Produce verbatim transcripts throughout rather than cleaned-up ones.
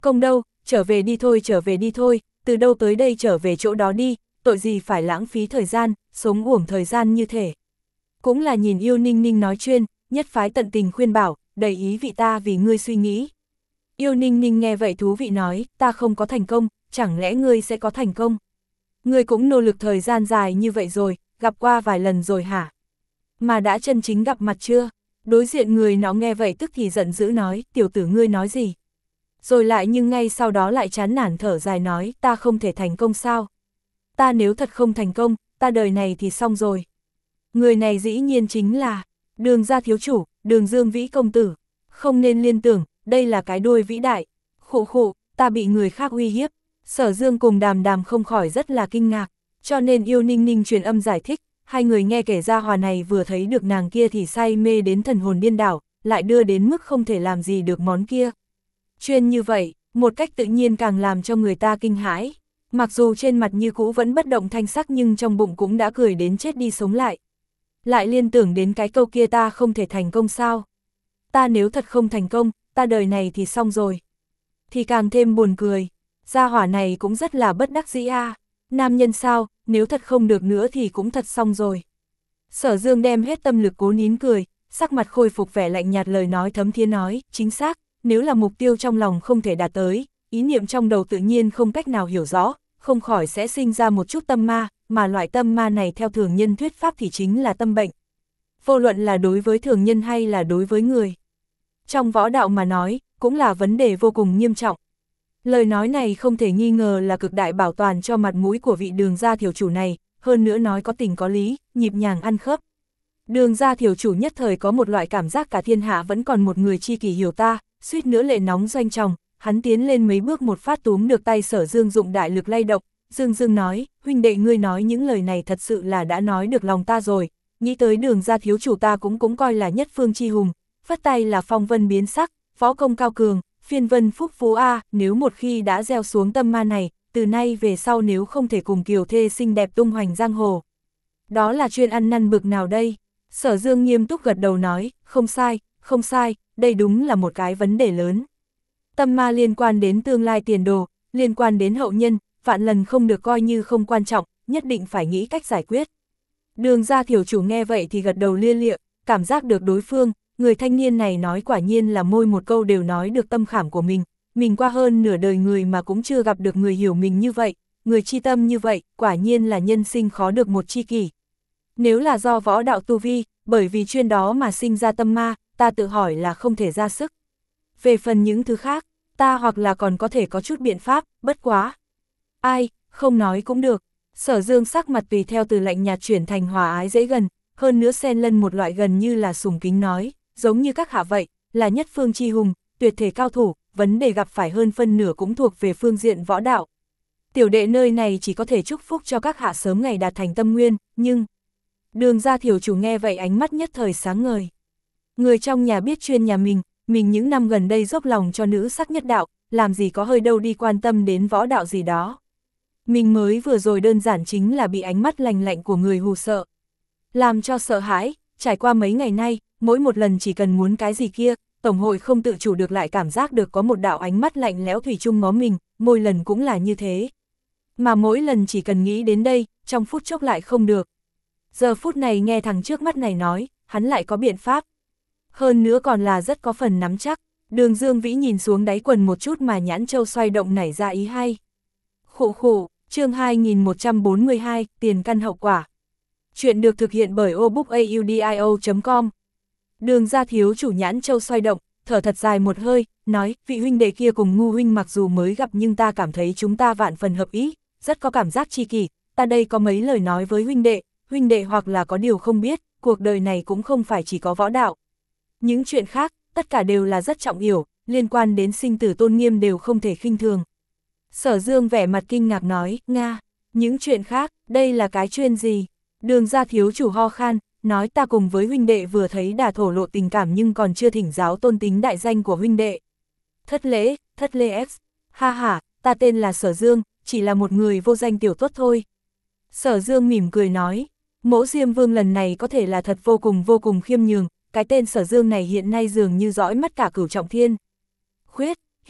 Công đâu, trở về đi thôi trở về đi thôi, từ đâu tới đây trở về chỗ đó đi, tội gì phải lãng phí thời gian, sống uổng thời gian như thể. Cũng là nhìn Yêu Ninh Ninh nói chuyên, nhất phái tận tình khuyên bảo, đầy ý vị ta vì ngươi suy nghĩ. Yêu Ninh Ninh nghe vậy thú vị nói, ta không có thành công, chẳng lẽ ngươi sẽ có thành công? Ngươi cũng nỗ lực thời gian dài như vậy rồi, gặp qua vài lần rồi hả? Mà đã chân chính gặp mặt chưa? Đối diện người nó nghe vậy tức thì giận dữ nói, tiểu tử ngươi nói gì? Rồi lại nhưng ngay sau đó lại chán nản thở dài nói, ta không thể thành công sao? Ta nếu thật không thành công, ta đời này thì xong rồi. Người này dĩ nhiên chính là Đường gia thiếu chủ, Đường Dương Vĩ công tử. Không nên liên tưởng, đây là cái đuôi vĩ đại. Khụ khụ, ta bị người khác uy hiếp. Sở Dương cùng Đàm Đàm không khỏi rất là kinh ngạc, cho nên Yêu Ninh Ninh truyền âm giải thích, hai người nghe kể ra hòa này vừa thấy được nàng kia thì say mê đến thần hồn điên đảo, lại đưa đến mức không thể làm gì được món kia. Chuyên như vậy, một cách tự nhiên càng làm cho người ta kinh hãi. Mặc dù trên mặt như cũ vẫn bất động thanh sắc nhưng trong bụng cũng đã cười đến chết đi sống lại. Lại liên tưởng đến cái câu kia ta không thể thành công sao? Ta nếu thật không thành công, ta đời này thì xong rồi. Thì càng thêm buồn cười. Gia hỏa này cũng rất là bất đắc dĩ a. Nam nhân sao, nếu thật không được nữa thì cũng thật xong rồi. Sở Dương đem hết tâm lực cố nín cười, sắc mặt khôi phục vẻ lạnh nhạt lời nói thấm thía nói, chính xác, nếu là mục tiêu trong lòng không thể đạt tới, ý niệm trong đầu tự nhiên không cách nào hiểu rõ, không khỏi sẽ sinh ra một chút tâm ma, mà loại tâm ma này theo thường nhân thuyết pháp thì chính là tâm bệnh. Vô luận là đối với thường nhân hay là đối với người. Trong võ đạo mà nói, cũng là vấn đề vô cùng nghiêm trọng. Lời nói này không thể nghi ngờ là cực đại bảo toàn cho mặt mũi của vị Đường gia thiếu chủ này, hơn nữa nói có tình có lý, nhịp nhàng ăn khớp. Đường gia thiếu chủ nhất thời có một loại cảm giác cả thiên hạ vẫn còn một người chi kỷ hiểu ta, suýt nữa lệ nóng doanh tròng, hắn tiến lên mấy bước một phát túm được tay Sở Dương dụng đại lực lay động, Dương Dương nói, huynh đệ ngươi nói những lời này thật sự là đã nói được lòng ta rồi, nghĩ tới Đường gia thiếu chủ ta cũng cũng coi là nhất phương chi hùng, phất tay là phong vân biến sắc, võ công cao cường, phiên vân phúc phú A, nếu một khi đã gieo xuống tâm ma này, từ nay về sau nếu không thể cùng kiều thê xinh đẹp tung hoành giang hồ. Đó là chuyên ăn năn bực nào đây? Sở Dương nghiêm túc gật đầu nói, không sai, không sai, đây đúng là một cái vấn đề lớn. Tâm ma liên quan đến tương lai tiền đồ, liên quan đến hậu nhân, vạn lần không được coi như không quan trọng, nhất định phải nghĩ cách giải quyết. Đường gia thiếu chủ nghe vậy thì gật đầu lia lịa, cảm giác được đối phương, người thanh niên này nói quả nhiên là môi một câu đều nói được tâm khảm của mình, mình qua hơn nửa đời người mà cũng chưa gặp được người hiểu mình như vậy, người chi tâm như vậy, quả nhiên là nhân sinh khó được một chi kỷ. Nếu là do võ đạo tu vi, bởi vì chuyên đó mà sinh ra tâm ma, ta tự hỏi là không thể ra sức. Về phần những thứ khác, ta hoặc là còn có thể có chút biện pháp, bất quá. Ai, không nói cũng được. Sở Dương sắc mặt tùy theo từ lạnh nhạt chuyển thành hòa ái dễ gần, hơn nữa xen lẫn một loại gần như là sùng kính nói, giống như các hạ vậy, là nhất phương chi hùng, tuyệt thể cao thủ, vấn đề gặp phải hơn phân nửa cũng thuộc về phương diện võ đạo. Tiểu đệ nơi này chỉ có thể chúc phúc cho các hạ sớm ngày đạt thành tâm nguyên, nhưng... Đường gia thiếu chủ nghe vậy ánh mắt nhất thời sáng ngời. Người trong nhà biết chuyên nhà mình, mình những năm gần đây dốc lòng cho nữ sắc nhất đạo, làm gì có hơi đâu đi quan tâm đến võ đạo gì đó. Mình mới vừa rồi đơn giản chính là bị ánh mắt lành lạnh của người hù sợ. Làm cho sợ hãi, trải qua mấy ngày nay, mỗi một lần chỉ cần muốn cái gì kia, Tổng hội không tự chủ được lại cảm giác được có một đạo ánh mắt lạnh lẽo thủy chung ngó mình, mỗi lần cũng là như thế. Mà mỗi lần chỉ cần nghĩ đến đây, trong phút chốc lại không được. Giờ phút này nghe thằng trước mắt này nói, hắn lại có biện pháp. Hơn nữa còn là rất có phần nắm chắc. Đường Dương Vĩ nhìn xuống đáy quần một chút mà nhãn châu xoay động nảy ra ý hay. Khụ khụ, chương hai nghìn một trăm bốn mươi hai, tiền căn hậu quả. Chuyện được thực hiện bởi obookaudio chấm com. Đường gia thiếu chủ nhãn châu xoay động, thở thật dài một hơi, nói, vị huynh đệ kia cùng Ngu huynh mặc dù mới gặp nhưng ta cảm thấy chúng ta vạn phần hợp ý, rất có cảm giác tri kỷ, ta đây có mấy lời nói với huynh đệ, huynh đệ hoặc là có điều không biết, cuộc đời này cũng không phải chỉ có võ đạo. Những chuyện khác, tất cả đều là rất trọng yếu, liên quan đến sinh tử tôn nghiêm đều không thể khinh thường. Sở Dương vẻ mặt kinh ngạc nói, Nga, những chuyện khác, đây là cái chuyên gì? Đường gia thiếu chủ ho khan, nói ta cùng với huynh đệ vừa thấy đà thổ lộ tình cảm nhưng còn chưa thỉnh giáo tôn tính đại danh của huynh đệ. Thất lễ, thất lễ X, ha ha, ta tên là Sở Dương, chỉ là một người vô danh tiểu tốt thôi. Sở Dương mỉm cười nói, Mỗ Diêm Vương lần này có thể là thật vô cùng vô cùng khiêm nhường, cái tên Sở Dương này hiện nay dường như dõi mắt cả cửu trọng thiên. Khuyết,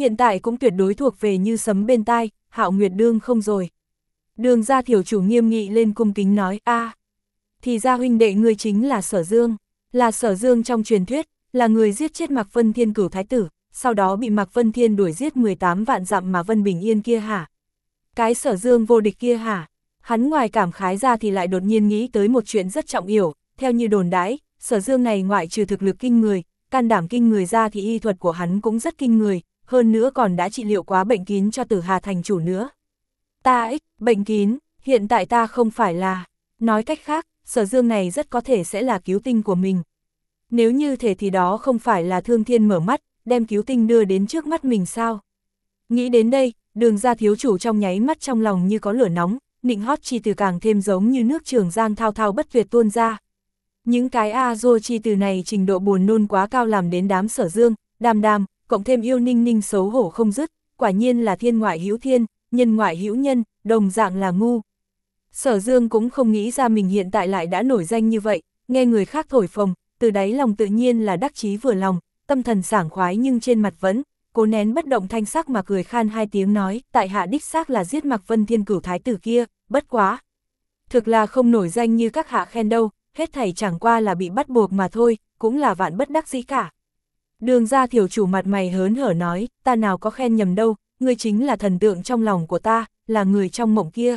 hiện tại cũng tuyệt đối thuộc về như sấm bên tai, Hạo Nguyệt đương không rồi. Đường gia thiểu chủ nghiêm nghị lên cung kính nói, a thì ra huynh đệ ngươi chính là Sở Dương, là Sở Dương trong truyền thuyết, là người giết chết Mạc Vân Thiên cửu thái tử, sau đó bị Mạc Vân Thiên đuổi giết mười tám vạn dặm mà Vân Bình Yên kia hả? Cái Sở Dương vô địch kia hả? Hắn ngoài cảm khái ra thì lại đột nhiên nghĩ tới một chuyện rất trọng yếu, theo như đồn đãi, Sở Dương này ngoại trừ thực lực kinh người, can đảm kinh người ra thì y thuật của hắn cũng rất kinh người, hơn nữa còn đã trị liệu quá bệnh kín cho Tử Hà thành chủ nữa. Ta ích, bệnh kín, hiện tại ta không phải là, nói cách khác, Sở Dương này rất có thể sẽ là cứu tinh của mình. Nếu như thế thì đó không phải là Thương Thiên mở mắt, đem cứu tinh đưa đến trước mắt mình sao? Nghĩ đến đây, Đường gia thiếu chủ trong nháy mắt trong lòng như có lửa nóng, nịnh hót chi từ càng thêm giống như nước Trường Giang thao thao bất tuyệt tuôn ra. Những cái a dô chi từ này trình độ buồn nôn quá cao làm đến đám Sở Dương, Đàm Đàm, cộng thêm Yêu Ninh Ninh xấu hổ không dứt, quả nhiên là thiên ngoại hữu thiên, nhân ngoại hữu nhân, đồng dạng là ngu. Sở Dương cũng không nghĩ ra mình hiện tại lại đã nổi danh như vậy, nghe người khác thổi phồng, từ đáy lòng tự nhiên là đắc chí vừa lòng, tâm thần sảng khoái nhưng trên mặt vẫn cố nén bất động thanh sắc mà cười khan hai tiếng nói, tại hạ đích xác là giết Mạc Vân Thiên cửu thái tử kia, bất quá. Thực là không nổi danh như các hạ khen đâu, hết thảy chẳng qua là bị bắt buộc mà thôi, cũng là vạn bất đắc dĩ cả. Đường gia thiểu chủ mặt mày hớn hở nói, ta nào có khen nhầm đâu, ngươi chính là thần tượng trong lòng của ta, là người trong mộng kia.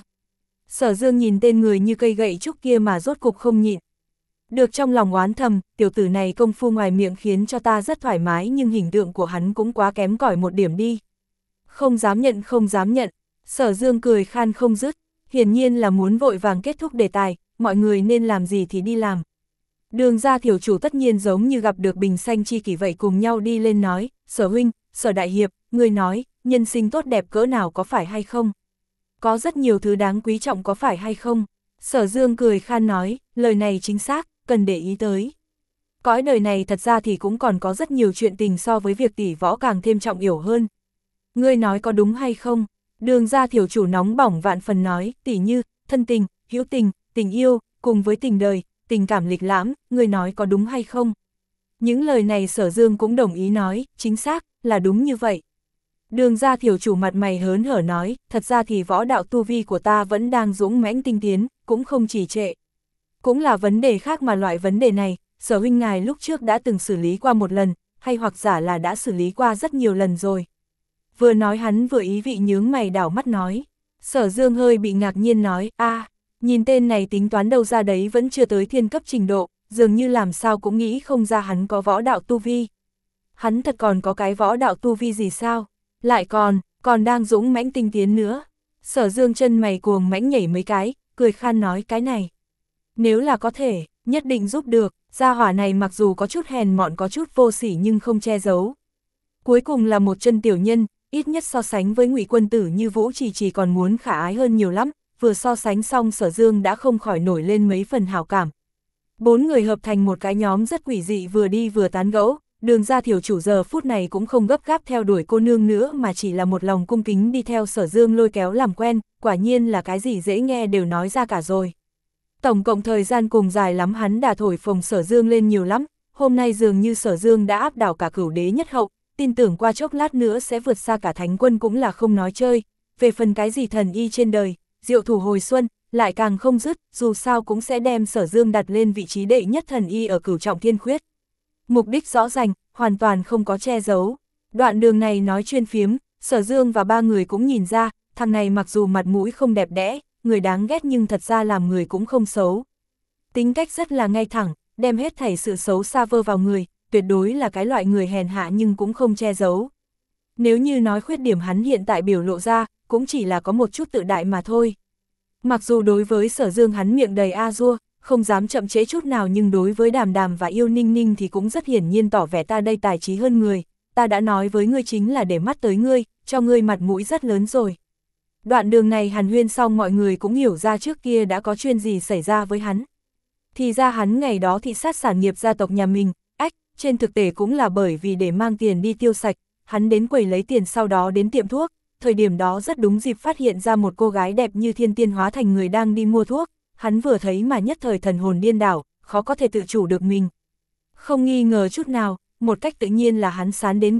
Sở Dương nhìn tên người như cây gậy trúc kia mà rốt cục không nhịn. Được trong lòng oán thầm, tiểu tử này công phu ngoài miệng khiến cho ta rất thoải mái nhưng hình tượng của hắn cũng quá kém cỏi một điểm đi. Không dám nhận không dám nhận, Sở Dương cười khan không dứt, hiển nhiên là muốn vội vàng kết thúc đề tài, mọi người nên làm gì thì đi làm. Đường gia thiểu chủ tất nhiên giống như gặp được bình xanh chi kỷ vậy cùng nhau đi lên nói, Sở huynh, Sở đại hiệp, người nói, nhân sinh tốt đẹp cỡ nào có phải hay không? Có rất nhiều thứ đáng quý trọng có phải hay không? Sở Dương cười khan nói, lời này chính xác, cần để ý tới. Cõi đời này thật ra thì cũng còn có rất nhiều chuyện tình so với việc tỷ võ càng thêm trọng yếu hơn. Ngươi nói có đúng hay không? Đường gia thiểu chủ nóng bỏng vạn phần nói, tỉ như, thân tình, hữu tình, tình yêu, cùng với tình đời, tình cảm lịch lãm, ngươi nói có đúng hay không? Những lời này Sở Dương cũng đồng ý nói, chính xác, là đúng như vậy. Đường gia thiểu chủ mặt mày hớn hở nói, thật ra thì võ đạo tu vi của ta vẫn đang dũng mãnh tinh tiến, cũng không chỉ trệ. Cũng là vấn đề khác mà loại vấn đề này, Sở huynh ngài lúc trước đã từng xử lý qua một lần, hay hoặc giả là đã xử lý qua rất nhiều lần rồi. Vừa nói hắn vừa ý vị nhướng mày đảo mắt nói. Sở Dương hơi bị ngạc nhiên nói, a nhìn tên này tính toán đâu ra đấy vẫn chưa tới thiên cấp trình độ, dường như làm sao cũng nghĩ không ra hắn có võ đạo tu vi. Hắn thật còn có cái võ đạo tu vi gì sao? Lại còn, còn đang dũng mãnh tinh tiến nữa. Sở Dương chân mày cuồng mãnh nhảy mấy cái, cười khan nói cái này. Nếu là có thể, nhất định giúp được, gia hỏa này mặc dù có chút hèn mọn có chút vô sỉ nhưng không che giấu. Cuối cùng là một chân tiểu nhân, ít nhất so sánh với Ngụy quân tử như Vũ Trì Trì còn muốn khả ái hơn nhiều lắm, vừa so sánh xong Sở Dương đã không khỏi nổi lên mấy phần hảo cảm. Bốn người hợp thành một cái nhóm rất quỷ dị vừa đi vừa tán gẫu, đường gia thiểu chủ giờ phút này cũng không gấp gáp theo đuổi cô nương nữa mà chỉ là một lòng cung kính đi theo Sở Dương lôi kéo làm quen, quả nhiên là cái gì dễ nghe đều nói ra cả rồi. Tổng cộng thời gian cùng dài lắm hắn đã thổi phồng Sở Dương lên nhiều lắm, hôm nay dường như Sở Dương đã áp đảo cả cửu đế nhất hậu, tin tưởng qua chốc lát nữa sẽ vượt xa cả thánh quân cũng là không nói chơi, về phần cái gì thần y trên đời, diệu thủ hồi xuân, lại càng không dứt, dù sao cũng sẽ đem Sở Dương đặt lên vị trí đệ nhất thần y ở cửu trọng thiên khuyết. Mục đích rõ ràng, hoàn toàn không có che giấu. Đoạn đường này nói chuyên phiếm, Sở Dương và ba người cũng nhìn ra, thằng này mặc dù mặt mũi không đẹp đẽ, người đáng ghét nhưng thật ra làm người cũng không xấu. Tính cách rất là ngay thẳng, đem hết thảy sự xấu xa vơ vào người, tuyệt đối là cái loại người hèn hạ nhưng cũng không che giấu. Nếu như nói khuyết điểm hắn hiện tại biểu lộ ra, cũng chỉ là có một chút tự đại mà thôi. Mặc dù đối với Sở Dương hắn miệng đầy a dua, không dám chậm trễ chút nào nhưng đối với Đàm Đàm và Yêu Ninh Ninh thì cũng rất hiển nhiên tỏ vẻ ta đây tài trí hơn người, ta đã nói với ngươi chính là để mắt tới ngươi, cho ngươi mặt mũi rất lớn rồi. Đoạn đường này hàn huyên xong mọi người cũng hiểu ra trước kia đã có chuyện gì xảy ra với hắn. Thì ra hắn ngày đó thị sát sản nghiệp gia tộc nhà mình, ách, trên thực tế cũng là bởi vì để mang tiền đi tiêu sạch, hắn đến quầy lấy tiền sau đó đến tiệm thuốc, thời điểm đó rất đúng dịp phát hiện ra một cô gái đẹp như thiên tiên hóa thành người đang đi mua thuốc, hắn vừa thấy mà nhất thời thần hồn điên đảo, khó có thể tự chủ được mình. Không nghi ngờ chút nào, một cách tự nhiên là hắn sán đến gần,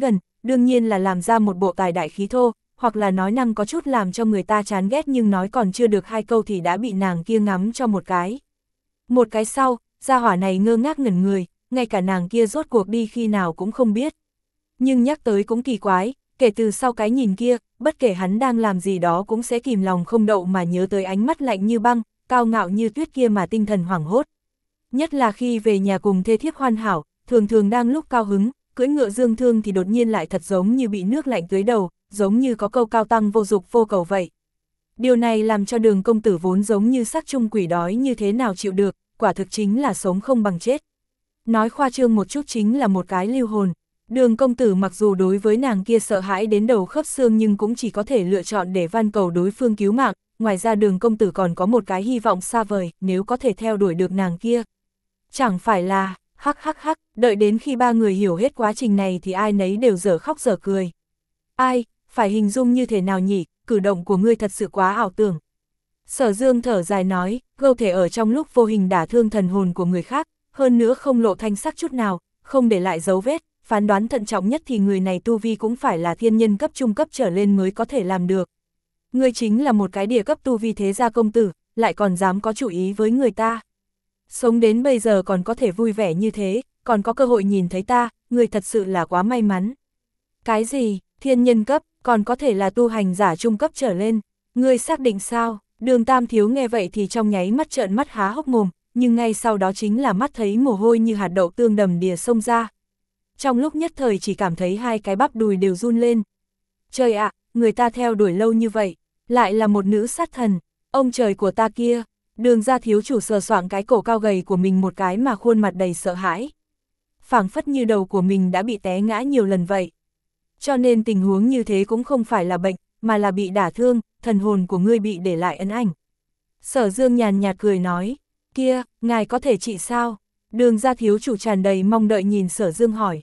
đương nhiên là làm ra một bộ tài đại khí thô, hoặc là nói năng có chút làm cho người ta chán ghét nhưng nói còn chưa được hai câu thì đã bị nàng kia ngắm cho một cái. Một cái sau, gia hỏa này ngơ ngác ngẩn người, ngay cả nàng kia rốt cuộc đi khi nào cũng không biết. Nhưng nhắc tới cũng kỳ quái, kể từ sau cái nhìn kia, bất kể hắn đang làm gì đó cũng sẽ kìm lòng không đậu mà nhớ tới ánh mắt lạnh như băng, cao ngạo như tuyết kia mà tinh thần hoảng hốt. Nhất là khi về nhà cùng thê thiếp hoàn hảo, thường thường đang lúc cao hứng, cưỡi ngựa dương thương thì đột nhiên lại thật giống như bị nước lạnh tưới đầu, giống như có câu cao tăng vô dục vô cầu vậy. Điều này làm cho Đường công tử vốn giống như xác chung quỷ đói như thế nào chịu được, quả thực chính là sống không bằng chết. Nói khoa trương một chút chính là một cái lưu hồn. Đường công tử mặc dù đối với nàng kia sợ hãi đến đầu khớp xương nhưng cũng chỉ có thể lựa chọn để van cầu đối phương cứu mạng, ngoài ra Đường công tử còn có một cái hy vọng xa vời, nếu có thể theo đuổi được nàng kia. Chẳng phải là, hắc hắc hắc, đợi đến khi ba người hiểu hết quá trình này thì ai nấy đều dở khóc dở cười. Ai, phải hình dung như thế nào nhỉ, cử động của ngươi thật sự quá ảo tưởng. Sở Dương thở dài nói, gâu thể ở trong lúc vô hình đả thương thần hồn của người khác, hơn nữa không lộ thanh sắc chút nào, không để lại dấu vết, phán đoán thận trọng nhất thì người này tu vi cũng phải là thiên nhân cấp trung cấp trở lên mới có thể làm được. Ngươi chính là một cái địa cấp tu vi thế gia công tử, lại còn dám có chủ ý với người ta. Sống đến bây giờ còn có thể vui vẻ như thế, còn có cơ hội nhìn thấy ta, ngươi thật sự là quá may mắn. Cái gì, thiên nhân cấp, còn có thể là tu hành giả trung cấp trở lên, ngươi xác định sao? Đường Tam Thiếu nghe vậy thì trong nháy mắt trợn mắt há hốc mồm, nhưng ngay sau đó chính là mắt thấy mồ hôi như hạt đậu tương đầm đìa xông ra. Trong lúc nhất thời chỉ cảm thấy hai cái bắp đùi đều run lên. Trời ạ, người ta theo đuổi lâu như vậy, lại là một nữ sát thần, ông trời của ta kia. Đường gia thiếu chủ sờ soạng cái cổ cao gầy của mình một cái mà khuôn mặt đầy sợ hãi. Phảng phất như đầu của mình đã bị té ngã nhiều lần vậy. Cho nên tình huống như thế cũng không phải là bệnh, mà là bị đả thương, thần hồn của ngươi bị để lại ấn ảnh. Sở Dương nhàn nhạt cười nói, kia, ngài có thể trị sao? Đường gia thiếu chủ tràn đầy mong đợi nhìn Sở Dương hỏi.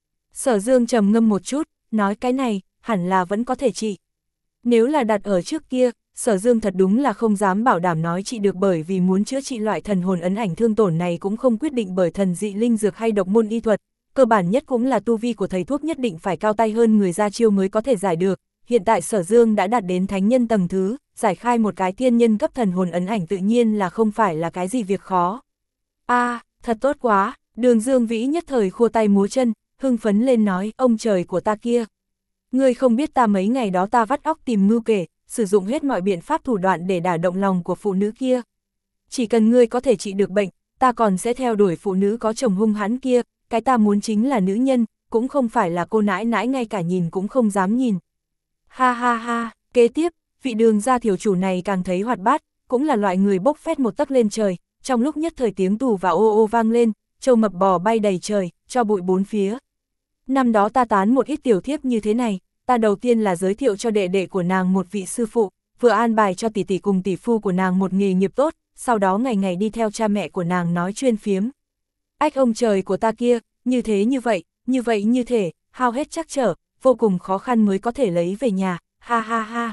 Sở Dương trầm ngâm một chút, nói cái này, hẳn là vẫn có thể trị. Nếu là đặt ở trước kia, Sở Dương thật đúng là không dám bảo đảm nói trị được, bởi vì muốn chữa trị loại thần hồn ấn ảnh thương tổn này cũng không quyết định bởi thần dị linh dược hay độc môn y thuật, cơ bản nhất cũng là tu vi của thầy thuốc nhất định phải cao tay hơn người ra chiêu mới có thể giải được. Hiện tại Sở Dương đã đạt đến thánh nhân tầng thứ, giải khai một cái thiên nhân cấp thần hồn ấn ảnh tự nhiên là không phải là cái gì việc khó. A, à, thật tốt quá, Đường Dương Vĩ nhất thời khua tay múa chân, hưng phấn lên nói, ông trời của ta kia. Ngươi không biết ta mấy ngày đó ta vắt óc tìm mưu kể, sử dụng hết mọi biện pháp thủ đoạn để đả động lòng của phụ nữ kia. Chỉ cần ngươi có thể trị được bệnh, ta còn sẽ theo đuổi phụ nữ có chồng hung hãn kia, cái ta muốn chính là nữ nhân, cũng không phải là cô nãi nãi ngay cả nhìn cũng không dám nhìn. Ha ha ha, kế tiếp, vị Đường gia thiếu chủ này càng thấy hoạt bát, cũng là loại người bốc phét một tấc lên trời, trong lúc nhất thời tiếng tù và ô ô vang lên, trâu mập bò bay đầy trời, cho bụi bốn phía. Năm đó ta tán một ít tiểu thiếp như thế này, ta đầu tiên là giới thiệu cho đệ đệ của nàng một vị sư phụ, vừa an bài cho tỷ tỷ cùng tỷ phu của nàng một nghề nghiệp tốt, sau đó ngày ngày đi theo cha mẹ của nàng nói chuyên phiếm. Ách ông trời của ta kia, như thế như vậy, như vậy như thể, hao hết trắc trở, vô cùng khó khăn mới có thể lấy về nhà, ha ha ha.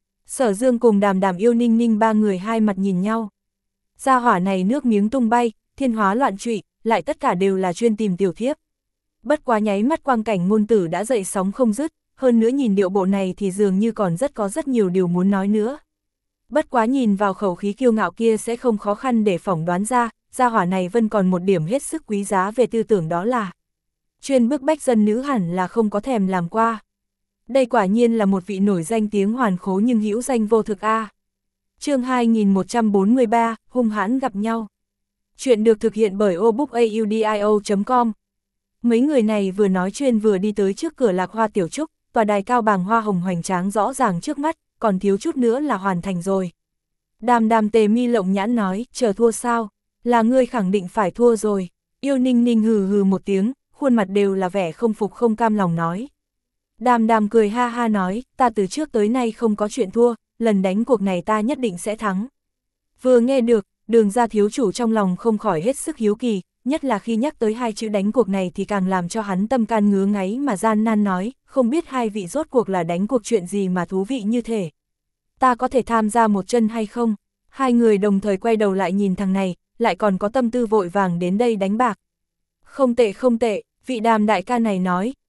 Sở Dương cùng Đàm Đàm Yêu Ninh Ninh ba người hai mặt nhìn nhau. Gia hỏa này nước miếng tung bay, thiên hóa loạn trụy, lại tất cả đều là chuyên tìm tiểu thiếp. Bất quá nháy mắt quang cảnh ngôn tử đã dậy sóng không dứt, hơn nữa nhìn điệu bộ này thì dường như còn rất có rất nhiều điều muốn nói nữa. Bất quá nhìn vào khẩu khí kiêu ngạo kia sẽ không khó khăn để phỏng đoán ra, gia hỏa này vẫn còn một điểm hết sức quý giá về tư tưởng, đó là chuyên bức bách dân nữ hẳn là không có thèm làm qua. Đây quả nhiên là một vị nổi danh tiếng hoàn khố nhưng hữu danh vô thực a. Chương hai nghìn một trăm bốn mươi ba, hung hãn gặp nhau. Chuyện được thực hiện bởi obookaudio chấm com. Mấy người này vừa nói chuyện vừa đi tới trước cửa Lạc Hoa Tiểu Trúc, tòa đài cao bàng hoa hồng hoành tráng rõ ràng trước mắt, còn thiếu chút nữa là hoàn thành rồi. Đàm Đàm Tề mi lộng nhãn nói, chờ thua sao? Là ngươi khẳng định phải thua rồi. Yêu Ninh Ninh hừ hừ một tiếng, khuôn mặt đều là vẻ không phục không cam lòng nói. Đàm Đàm cười ha ha nói, ta từ trước tới nay không có chuyện thua, lần đánh cuộc này ta nhất định sẽ thắng. Vừa nghe được, Đường gia thiếu chủ trong lòng không khỏi hết sức hiếu kỳ, nhất là khi nhắc tới hai chữ đánh cuộc này thì càng làm cho hắn tâm can ngứa ngáy mà gian nan nói, không biết hai vị rốt cuộc là đánh cuộc chuyện gì mà thú vị như thế. Ta có thể tham gia một chân hay không? Hai người đồng thời quay đầu lại nhìn thằng này, lại còn có tâm tư vội vàng đến đây đánh bạc. Không tệ không tệ, vị Đàm đại ca này nói,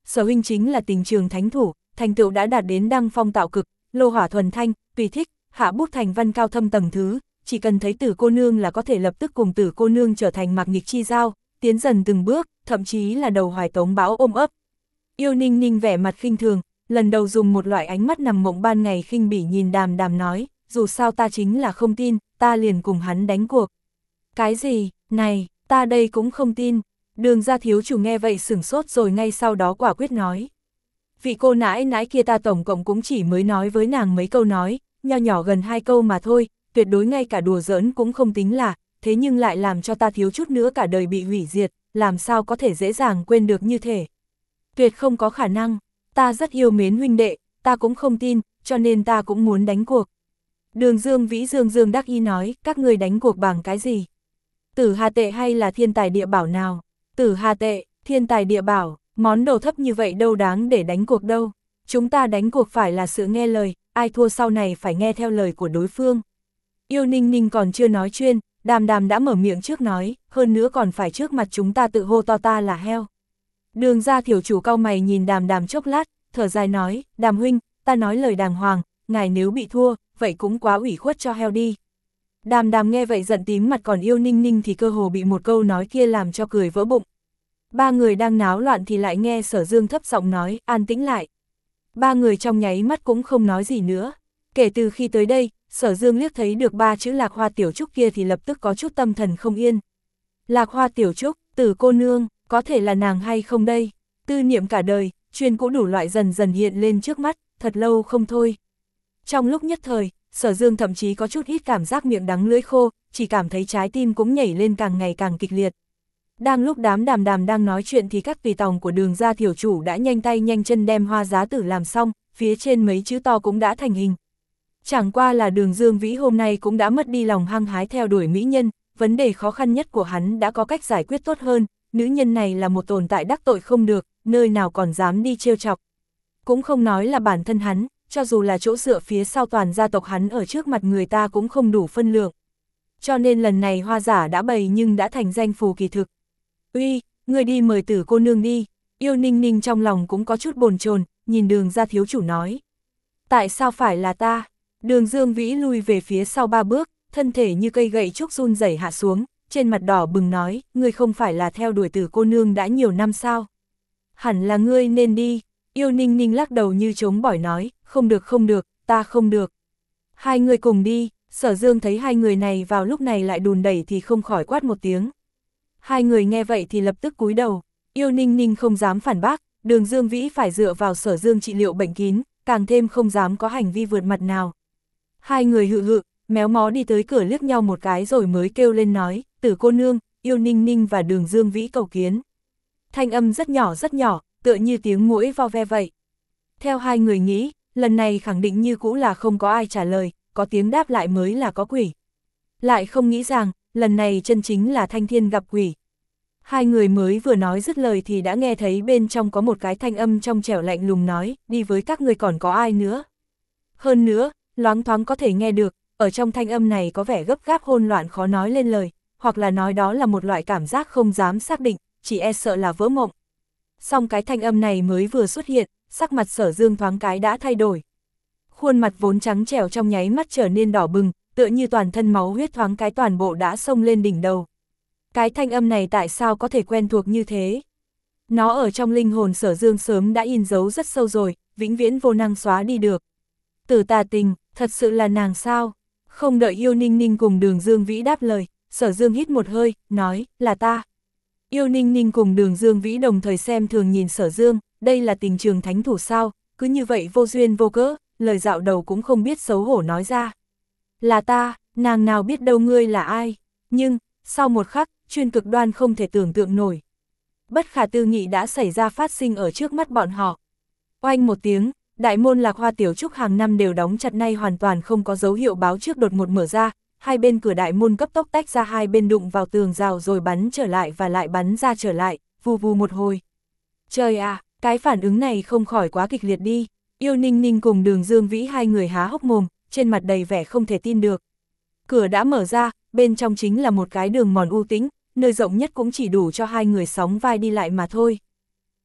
Sở huynh chính là tình trường thánh thủ, thành tựu đã đạt đến đăng phong tạo cực, lô hỏa thuần thanh, tùy thích, hạ bút thành văn cao thâm tầng thứ, chỉ cần thấy Tử cô nương là có thể lập tức cùng Tử cô nương trở thành mạc nghịch chi giao, tiến dần từng bước, thậm chí là đầu hoài tống bão ôm ấp. Yêu Ninh Ninh vẻ mặt khinh thường, lần đầu dùng một loại ánh mắt nằm mộng ban ngày khinh bỉ nhìn Đàm Đàm nói, dù sao ta chính là không tin, ta liền cùng hắn đánh cuộc. Cái gì, này, ta đây cũng không tin. Đường gia thiếu chủ nghe vậy sửng sốt rồi ngay sau đó quả quyết nói. Vị cô nãi nãi kia ta tổng cộng cũng chỉ mới nói với nàng mấy câu nói, nho nhỏ gần hai câu mà thôi, tuyệt đối ngay cả đùa giỡn cũng không tính là, thế nhưng lại làm cho ta thiếu chút nữa cả đời bị hủy diệt, làm sao có thể dễ dàng quên được như thể. Tuyệt không có khả năng, ta rất yêu mến huynh đệ, ta cũng không tin, cho nên ta cũng muốn đánh cuộc. Đường Dương Vĩ Dương Dương đắc ý nói, các người đánh cuộc bằng cái gì? Tử Hà Tệ hay là thiên tài địa bảo nào? Tử Hà Tệ, thiên tài địa bảo, món đồ thấp như vậy đâu đáng để đánh cuộc đâu. Chúng ta đánh cuộc phải là sự nghe lời, ai thua sau này phải nghe theo lời của đối phương. Yêu Ninh Ninh còn chưa nói chuyên, Đàm Đàm đã mở miệng trước nói, hơn nữa còn phải trước mặt chúng ta tự hô to ta là heo. Đường gia thiểu chủ cau mày nhìn Đàm Đàm chốc lát, thở dài nói, Đàm huynh, ta nói lời đàng hoàng, ngài nếu bị thua, vậy cũng quá ủy khuất cho heo đi. Đàm Đàm nghe vậy giận tím mặt, còn Yêu Ninh Ninh thì cơ hồ bị một câu nói kia làm cho cười vỡ bụng. Ba người đang náo loạn thì lại nghe Sở Dương thấp giọng nói, an tĩnh lại. Ba người trong nháy mắt cũng không nói gì nữa. Kể từ khi tới đây, Sở Dương liếc thấy được ba chữ Lạc Hoa Tiểu Trúc kia thì lập tức có chút tâm thần không yên. Lạc Hoa Tiểu Trúc, Tử cô nương, có thể là nàng hay không đây? Tư niệm cả đời, chuyên cũ đủ loại dần dần hiện lên trước mắt, thật lâu không thôi. Trong lúc nhất thời, Sở Dương thậm chí có chút ít cảm giác miệng đắng lưỡi khô, chỉ cảm thấy trái tim cũng nhảy lên càng ngày càng kịch liệt. Đang lúc đám Đàm Đàm đang nói chuyện thì các tùy tòng của Đường gia thiểu chủ đã nhanh tay nhanh chân đem hoa giá tử làm xong, phía trên mấy chữ to cũng đã thành hình. Chẳng qua là Đường Dương Vĩ hôm nay cũng đã mất đi lòng hăng hái theo đuổi mỹ nhân, vấn đề khó khăn nhất của hắn đã có cách giải quyết tốt hơn, nữ nhân này là một tồn tại đắc tội không được, nơi nào còn dám đi trêu chọc. Cũng không nói là bản thân hắn, cho dù là chỗ dựa phía sau toàn gia tộc hắn ở trước mặt người ta cũng không đủ phân lượng. Cho nên lần này hoa giả đã bày nhưng đã thành danh phù kỳ thực. Uy, người đi mời Tử cô nương đi. Yêu Ninh Ninh trong lòng cũng có chút bồn chồn, nhìn Đường gia thiếu chủ nói. Tại sao phải là ta? Đường Dương Vĩ lui về phía sau ba bước, thân thể như cây gậy trúc run rẩy hạ xuống, trên mặt đỏ bừng nói, ngươi không phải là theo đuổi Tử cô nương đã nhiều năm sao? Hẳn là ngươi nên đi. Yêu Ninh Ninh lắc đầu như chống bỏi nói, không được không được, ta không được. Hai người cùng đi. Sở Dương thấy hai người này vào lúc này lại đùn đẩy thì không khỏi quát một tiếng. Hai người nghe vậy thì lập tức cúi đầu. Yêu Ninh Ninh không dám phản bác, Đường Dương Vĩ phải dựa vào Sở Dương trị liệu bệnh kín, càng thêm không dám có hành vi vượt mặt nào. Hai người hự hự, méo mó đi tới cửa liếc nhau một cái rồi mới kêu lên nói, Tử cô nương, Yêu Ninh Ninh và Đường Dương Vĩ cầu kiến. Thanh âm rất nhỏ rất nhỏ, tựa như tiếng muỗi vo ve vậy. Theo hai người nghĩ, lần này khẳng định như cũ là không có ai trả lời, có tiếng đáp lại mới là có quỷ. Lại không nghĩ rằng, lần này chân chính là Thanh Thiên gặp quỷ. Hai người mới vừa nói dứt lời thì đã nghe thấy bên trong có một cái thanh âm trong trẻo lạnh lùng nói, đi với các người còn có ai nữa. Hơn nữa, loáng thoáng có thể nghe được, ở trong thanh âm này có vẻ gấp gáp hỗn loạn khó nói lên lời, hoặc là nói đó là một loại cảm giác không dám xác định, chỉ e sợ là vỡ mộng. Song cái thanh âm này mới vừa xuất hiện, sắc mặt Sở Dương thoáng cái đã thay đổi. Khuôn mặt vốn trắng trẻo trong nháy mắt trở nên đỏ bừng, tựa như toàn thân máu huyết thoáng cái toàn bộ đã xông lên đỉnh đầu. Cái thanh âm này tại sao có thể quen thuộc như thế? Nó ở trong linh hồn Sở Dương sớm đã in dấu rất sâu rồi, vĩnh viễn vô năng xóa đi được. Tử Tà Tình, thật sự là nàng sao? Không đợi Yêu Ninh Ninh cùng Đường Dương Vĩ đáp lời, Sở Dương hít một hơi, nói, là ta. Yêu Ninh Ninh cùng Đường Dương Vĩ đồng thời xem thường nhìn Sở Dương, đây là tình trường thánh thủ sao, cứ như vậy vô duyên vô cớ, lời dạo đầu cũng không biết xấu hổ nói ra. Là ta, nàng nào biết đâu ngươi là ai, nhưng, sau một khắc, chuyên cực đoan không thể tưởng tượng nổi. Bất khả tư nghị đã xảy ra phát sinh ở trước mắt bọn họ. Oanh một tiếng, đại môn Lạc Hoa Tiểu Trúc hàng năm đều đóng chặt nay hoàn toàn không có dấu hiệu báo trước đột ngột mở ra, hai bên cửa đại môn cấp tốc tách ra, hai bên đụng vào tường rào rồi bắn trở lại và lại bắn ra trở lại, vù vù một hồi. Trời à, cái phản ứng này không khỏi quá kịch liệt đi. Yêu Ninh Ninh cùng Đường Dương Vĩ hai người há hốc mồm, trên mặt đầy vẻ không thể tin được. Cửa đã mở ra, bên trong chính là một cái đường mòn u tĩnh, nơi rộng nhất cũng chỉ đủ cho hai người sóng vai đi lại mà thôi.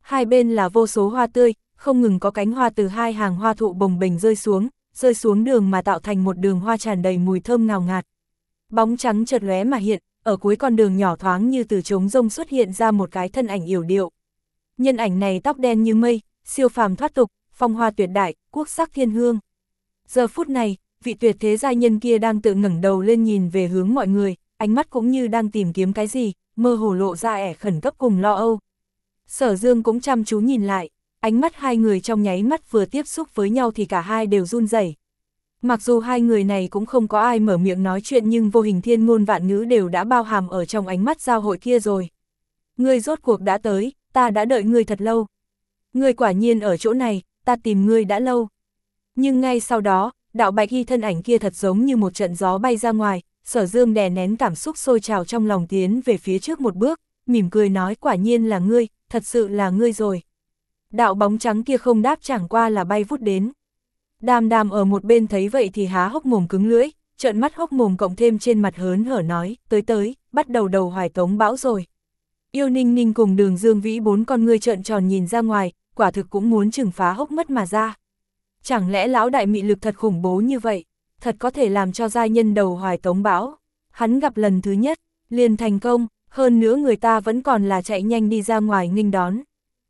Hai bên là vô số hoa tươi, không ngừng có cánh hoa từ hai hàng hoa thụ bồng bềnh rơi xuống, rơi xuống đường mà tạo thành một đường hoa tràn đầy mùi thơm ngào ngạt. Bóng trắng chợt lóe mà hiện, ở cuối con đường nhỏ thoáng như từ trống rông xuất hiện ra một cái thân ảnh yểu điệu. Nhân ảnh này tóc đen như mây, siêu phàm thoát tục, phong hoa tuyệt đại, quốc sắc thiên hương. Giờ phút này, vị tuyệt thế giai nhân kia đang tự ngẩng đầu lên nhìn về hướng mọi người, ánh mắt cũng như đang tìm kiếm cái gì, mơ hồ lộ ra ẻ khẩn cấp cùng lo âu. Sở Dương cũng chăm chú nhìn lại, ánh mắt hai người trong nháy mắt vừa tiếp xúc với nhau thì cả hai đều run rẩy. Mặc dù hai người này cũng không có ai mở miệng nói chuyện nhưng vô hình thiên ngôn vạn ngữ đều đã bao hàm ở trong ánh mắt giao hội kia rồi. Ngươi rốt cuộc đã tới, ta đã đợi ngươi thật lâu. Ngươi quả nhiên ở chỗ này, ta tìm ngươi đã lâu. Nhưng ngay sau đó, đạo bạch y thân ảnh kia thật giống như một trận gió bay ra ngoài, Sở Dương đè nén cảm xúc sôi trào trong lòng tiến về phía trước một bước, mỉm cười nói quả nhiên là ngươi, thật sự là ngươi rồi. Đạo bóng trắng kia không đáp chẳng qua là bay vút đến. Đàm Đàm ở một bên thấy vậy thì há hốc mồm cứng lưỡi, trợn mắt hốc mồm cộng thêm trên mặt hớn hở nói, tới tới, bắt đầu đầu hoài tống bão rồi. Yêu Ninh Ninh cùng Đường Dương Vĩ bốn con ngươi trợn tròn nhìn ra ngoài, quả thực cũng muốn trừng phá hốc mất mà ra. Chẳng lẽ lão đại mị lực thật khủng bố như vậy, thật có thể làm cho giai nhân đầu hoài tống bão. Hắn gặp lần thứ nhất, liền thành công, hơn nữa người ta vẫn còn là chạy nhanh đi ra ngoài nghênh đón.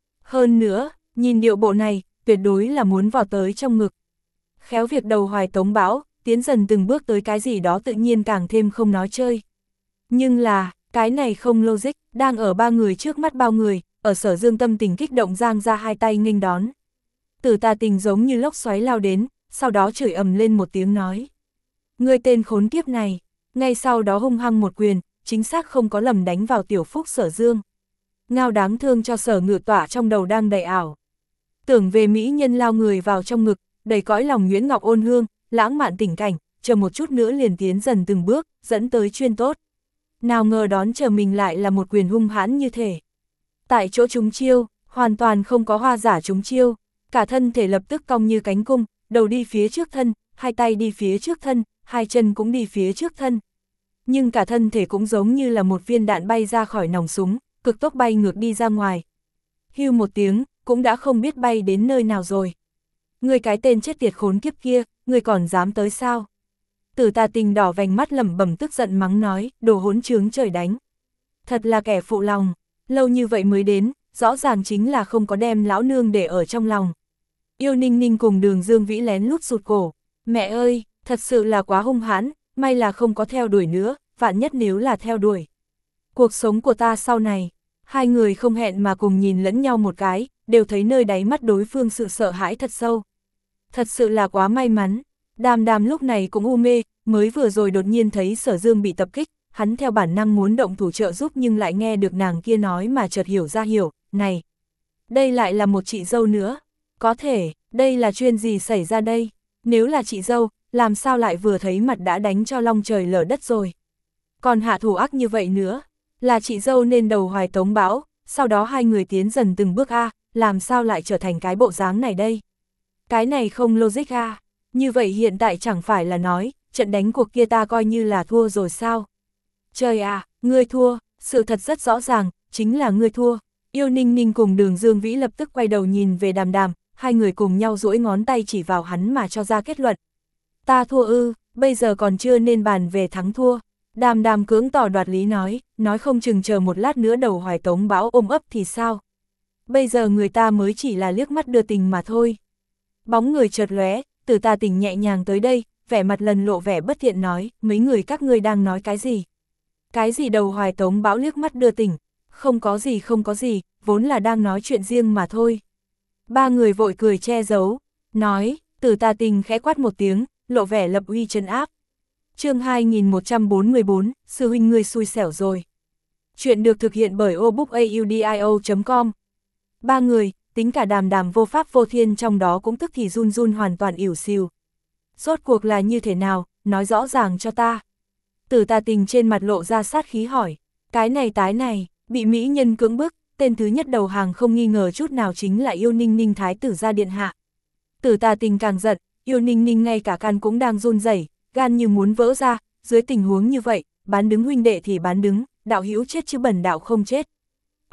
Hơn nữa, nhìn điệu bộ này, tuyệt đối là muốn vào tới trong ngực. Khéo việc đầu hoài tống bão, tiến dần từng bước tới cái gì đó tự nhiên càng thêm không nói chơi. Nhưng là, cái này không logic, đang ở ba người trước mắt bao người, ở Sở Dương tâm tình kích động giang ra hai tay nghênh đón. Tử Tà Tình giống như lốc xoáy lao đến, sau đó chửi ầm lên một tiếng nói. Ngươi tên khốn kiếp này, ngay sau đó hung hăng một quyền, chính xác không có lầm đánh vào tiểu phúc Sở Dương. Ngao đáng thương cho Sở Ngự Tỏa trong đầu đang đầy ảo. Tưởng về mỹ nhân lao người vào trong ngực, đầy cõi lòng Nguyễn Ngọc ôn hương, lãng mạn tình cảnh, chờ một chút nữa liền tiến dần từng bước, dẫn tới chuyên tốt. Nào ngờ đón chờ mình lại là một quyền hung hãn như thể. Tại chỗ trúng chiêu, hoàn toàn không có hoa giả trúng chiêu, cả thân thể lập tức cong như cánh cung, đầu đi phía trước thân, hai tay đi phía trước thân, hai chân cũng đi phía trước thân. Nhưng cả thân thể cũng giống như là một viên đạn bay ra khỏi nòng súng, cực tốc bay ngược đi ra ngoài. Hưu một tiếng, cũng đã không biết bay đến nơi nào rồi. Người cái tên chết tiệt khốn kiếp kia, người còn dám tới sao? Tử Tà Tình đỏ vành mắt lẩm bẩm tức giận mắng nói, đồ hỗn trướng trời đánh. Thật là kẻ phụ lòng, lâu như vậy mới đến, rõ ràng chính là không có đem lão nương để ở trong lòng. Yêu Ninh Ninh cùng Đường Dương Vĩ lén lút sụt cổ, mẹ ơi, thật sự là quá hung hãn, may là không có theo đuổi nữa, vạn nhất nếu là theo đuổi. Cuộc sống của ta sau này, hai người không hẹn mà cùng nhìn lẫn nhau một cái, đều thấy nơi đáy mắt đối phương sự sợ hãi thật sâu. Thật sự là quá may mắn, Đàm Đàm lúc này cũng u mê, mới vừa rồi đột nhiên thấy Sở Dương bị tập kích, hắn theo bản năng muốn động thủ trợ giúp nhưng lại nghe được nàng kia nói mà chợt hiểu ra hiểu, này, đây lại là một chị dâu nữa, có thể, đây là chuyện gì xảy ra đây, nếu là chị dâu, làm sao lại vừa thấy mặt đã đánh cho long trời lở đất rồi. Còn hạ thủ ác như vậy nữa, là chị dâu nên đầu hoài tống bão, sau đó hai người tiến dần từng bước a, làm sao lại trở thành cái bộ dáng này đây. Cái này không logic a, như vậy hiện tại chẳng phải là nói, trận đánh cuộc kia ta coi như là thua rồi sao. Trời à, ngươi thua, sự thật rất rõ ràng, chính là ngươi thua. Yêu Ninh Ninh cùng Đường Dương Vĩ lập tức quay đầu nhìn về Đàm Đàm, hai người cùng nhau duỗi ngón tay chỉ vào hắn mà cho ra kết luận. Ta thua ư, bây giờ còn chưa nên bàn về thắng thua. Đàm Đàm cưỡng tỏ đoạt lý nói, nói không chừng chờ một lát nữa đầu hoài tống bão ôm ấp thì sao. Bây giờ người ta mới chỉ là liếc mắt đưa tình mà thôi. Bóng người chợt lóe, Tử Tà Tình nhẹ nhàng tới đây, vẻ mặt lần lộ vẻ bất thiện nói, mấy người các ngươi đang nói cái gì? Cái gì đầu hoài tống bão liếc mắt đưa tình? Không có gì không có gì, vốn là đang nói chuyện riêng mà thôi. Ba người vội cười che giấu, nói, Tử Tà Tình khẽ quát một tiếng, lộ vẻ lập uy trấn áp. Chương hai nghìn một trăm bốn mươi bốn, sư huynh ngươi xui xẻo rồi. Chuyện được thực hiện bởi obookaudio chấm com. Ba người, tính cả Đàm Đàm vô pháp vô thiên trong đó cũng tức thì run run hoàn toàn ỉu xìu. Rốt cuộc là như thế nào, nói rõ ràng cho ta. Tử Tà Tình trên mặt lộ ra sát khí hỏi, cái này tái này, bị mỹ nhân cưỡng bức, tên thứ nhất đầu hàng không nghi ngờ chút nào chính là Yêu Ninh Ninh thái tử gia điện hạ. Tử Tà Tình càng giận, Yêu Ninh Ninh ngay cả can cũng đang run rẩy, gan như muốn vỡ ra, dưới tình huống như vậy, bán đứng huynh đệ thì bán đứng, đạo hữu chết chứ bẩn đạo không chết. Ai,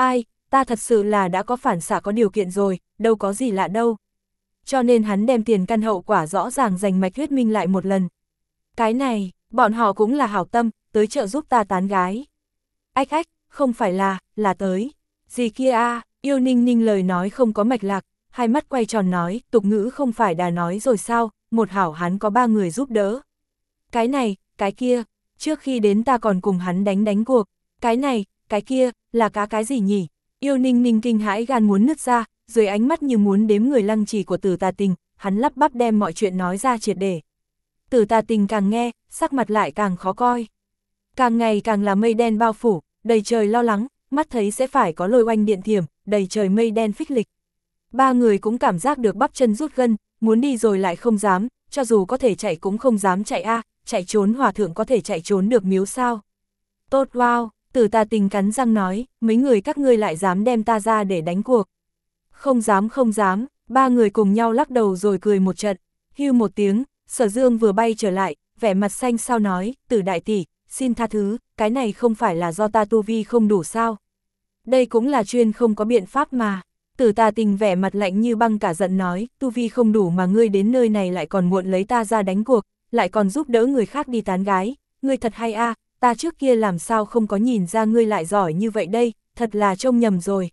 ta thật sự là đã có phản xạ có điều kiện rồi, đâu có gì lạ đâu. Cho nên hắn đem tiền căn hậu quả rõ ràng rành mạch thuyết minh lại một lần. Cái này, bọn họ cũng là hảo tâm, tới trợ giúp ta tán gái. Ách ách, không phải là, là tới. Gì kia a, Yêu Ninh Ninh lời nói không có mạch lạc, hai mắt quay tròn nói, tục ngữ không phải đã nói rồi sao, một hảo hắn có ba người giúp đỡ. Cái này, cái kia, trước khi đến ta còn cùng hắn đánh đánh cuộc, cái này, cái kia, là cá cái gì nhỉ? Yêu Ninh Ninh kinh hãi gan muốn nứt ra, dưới ánh mắt như muốn đếm người lăng trì của Tử Tà Tình, hắn lắp bắp đem mọi chuyện nói ra triệt để. Tử Tà Tình càng nghe, sắc mặt lại càng khó coi. Càng ngày càng là mây đen bao phủ, đầy trời lo lắng, mắt thấy sẽ phải có lôi oanh điện thiểm, đầy trời mây đen phích lịch. Ba người cũng cảm giác được bắp chân rút gân, muốn đi rồi lại không dám, cho dù có thể chạy cũng không dám chạy a, à, chạy trốn hòa thượng có thể chạy trốn được miếu sao. Tốt wow, Tử Tà Tình cắn răng nói, mấy người các ngươi lại dám đem ta ra để đánh cuộc. Không dám không dám, ba người cùng nhau lắc đầu rồi cười một trận, hưu một tiếng, Sở Dương vừa bay trở lại, vẻ mặt xanh xao nói, Tử đại tỷ, xin tha thứ, cái này không phải là do ta tu vi không đủ sao. Đây cũng là chuyên không có biện pháp mà. Tử Tà Tình vẻ mặt lạnh như băng cả giận nói, tu vi không đủ mà ngươi đến nơi này lại còn muộn lấy ta ra đánh cuộc, lại còn giúp đỡ người khác đi tán gái, ngươi thật hay a, à, ta trước kia làm sao không có nhìn ra ngươi lại giỏi như vậy đây, thật là trông nhầm rồi.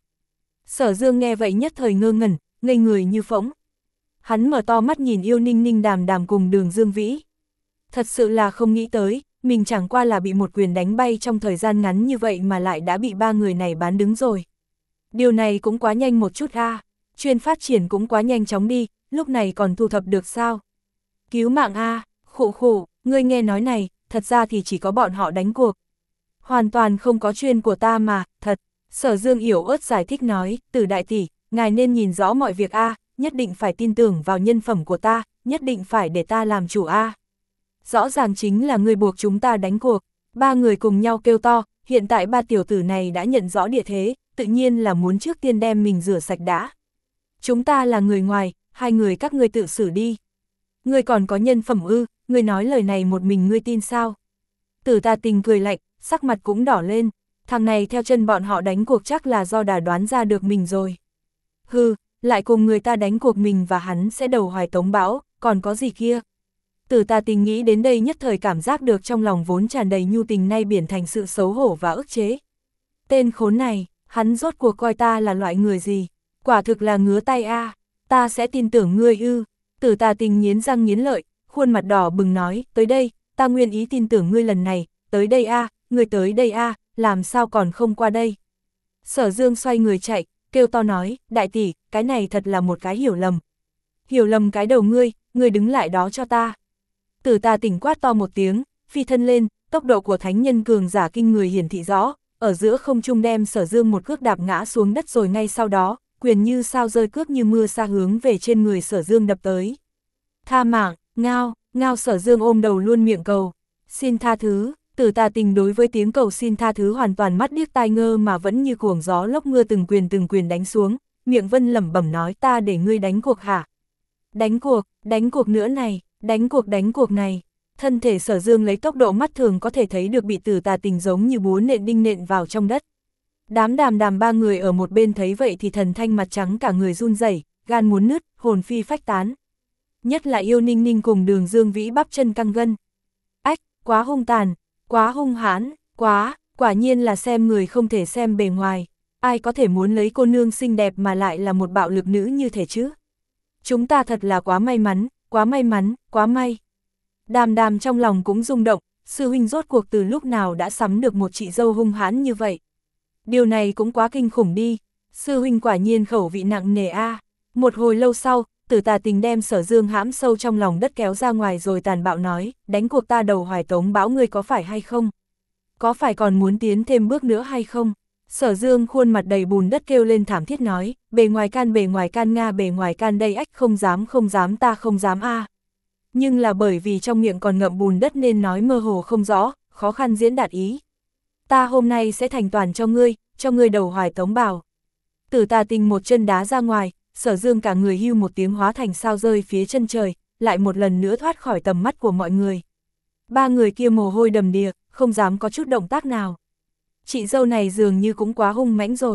Sở Dương nghe vậy nhất thời ngơ ngẩn, ngây người như phỗng. Hắn mở to mắt nhìn Yêu Ninh Ninh đàm đàm cùng Đường Dương Vĩ. Thật sự là không nghĩ tới, mình chẳng qua là bị một quyền đánh bay trong thời gian ngắn như vậy mà lại đã bị ba người này bán đứng rồi. Điều này cũng quá nhanh một chút a, à. Chuyên phát triển cũng quá nhanh chóng đi, lúc này còn thu thập được sao? Cứu mạng a, à. Khụ khụ, ngươi nghe nói này, thật ra thì chỉ có bọn họ đánh cuộc. Hoàn toàn không có chuyên của ta mà, thật. Sở Dương yểu ớt giải thích nói, Tử đại tỷ, ngài nên nhìn rõ mọi việc a, à, nhất định phải tin tưởng vào nhân phẩm của ta, nhất định phải để ta làm chủ a. À. Rõ ràng chính là người buộc chúng ta đánh cuộc. Ba người cùng nhau kêu to, hiện tại ba tiểu tử này đã nhận rõ địa thế, tự nhiên là muốn trước tiên đem mình rửa sạch đã. Chúng ta là người ngoài, hai người các ngươi tự xử đi. Ngươi còn có nhân phẩm ư, ngươi nói lời này một mình ngươi tin sao? Tử Tà Tình cười lạnh, sắc mặt cũng đỏ lên, thằng này theo chân bọn họ đánh cuộc chắc là do đã đoán ra được mình rồi. Hừ, lại cùng người ta đánh cuộc mình và hắn sẽ đầu hoài tống bão, còn có gì kia? Tử Tà Tình nghĩ đến đây nhất thời cảm giác được trong lòng vốn tràn đầy nhu tình nay biển thành sự xấu hổ và ức chế. Tên khốn này, hắn rốt cuộc coi ta là loại người gì? Quả thực là ngứa tay a, à. Ta sẽ tin tưởng ngươi ư? Tử Tà Tình nghiến răng nghiến lợi, khuôn mặt đỏ bừng nói, tới đây, ta nguyên ý tin tưởng ngươi lần này, tới đây a, à, ngươi tới đây a, à, làm sao còn không qua đây? Sở Dương xoay người chạy, kêu to nói, đại tỷ, cái này thật là một cái hiểu lầm. Hiểu lầm cái đầu ngươi, ngươi đứng lại đó cho ta. Tử Tà Tình quát to một tiếng, phi thân lên, tốc độ của thánh nhân cường giả kinh người hiển thị rõ, ở giữa không trung đem Sở Dương một cước đạp ngã xuống đất rồi ngay sau đó, quyền như sao rơi cước như mưa sa hướng về trên người Sở Dương đập tới. Tha mạng, ngao, ngao Sở Dương ôm đầu luôn miệng cầu, xin tha thứ. Tử Tà Tình đối với tiếng cầu xin tha thứ hoàn toàn mắt điếc tai ngơ mà vẫn như cuồng gió lốc mưa từng quyền từng quyền đánh xuống, miệng vân lẩm bẩm nói ta để ngươi đánh cuộc hả? Đánh cuộc, đánh cuộc nữa này, đánh cuộc đánh cuộc này. Thân thể Sở Dương lấy tốc độ mắt thường có thể thấy được bị Tử Tà Tình giống như búa nện đinh nện vào trong đất. Đám đàm đàm ba người ở một bên thấy vậy thì thần thanh mặt trắng cả người run rẩy, gan muốn nứt, hồn phi phách tán. Nhất là Yêu Ninh Ninh cùng Đường Dương Vĩ bắp chân căng gân. Ách, quá hung tàn, quá hung hãn, quá, quả nhiên là xem người không thể xem bề ngoài. Ai có thể muốn lấy cô nương xinh đẹp mà lại là một bạo lực nữ như thế chứ? Chúng ta thật là quá may mắn, quá may mắn, quá may. Đàm đàm trong lòng cũng rung động, sư huynh rốt cuộc từ lúc nào đã sắm được một chị dâu hung hãn như vậy. Điều này cũng quá kinh khủng đi, sư huynh quả nhiên khẩu vị nặng nề a. Một hồi lâu sau, Tử Tà Tình đem Sở Dương hãm sâu trong lòng đất kéo ra ngoài rồi tàn bạo nói, đánh cuộc ta đầu hoài tống bão ngươi có phải hay không? Có phải còn muốn tiến thêm bước nữa hay không? Sở Dương khuôn mặt đầy bùn đất kêu lên thảm thiết nói, bề ngoài can bề ngoài can nga bề ngoài can đây ách không dám không dám ta không dám a. À. Nhưng là bởi vì trong miệng còn ngậm bùn đất nên nói mơ hồ không rõ, khó khăn diễn đạt ý. Ta hôm nay sẽ thành toàn cho ngươi, cho ngươi đầu hoài tống bào. Tử Tà Tình một chân đá ra ngoài, Sở Dương cả người hưu một tiếng hóa thành sao rơi phía chân trời, lại một lần nữa thoát khỏi tầm mắt của mọi người. Ba người kia mồ hôi đầm đìa, không dám có chút động tác nào. Chị dâu này dường như cũng quá hung mãnh rồi.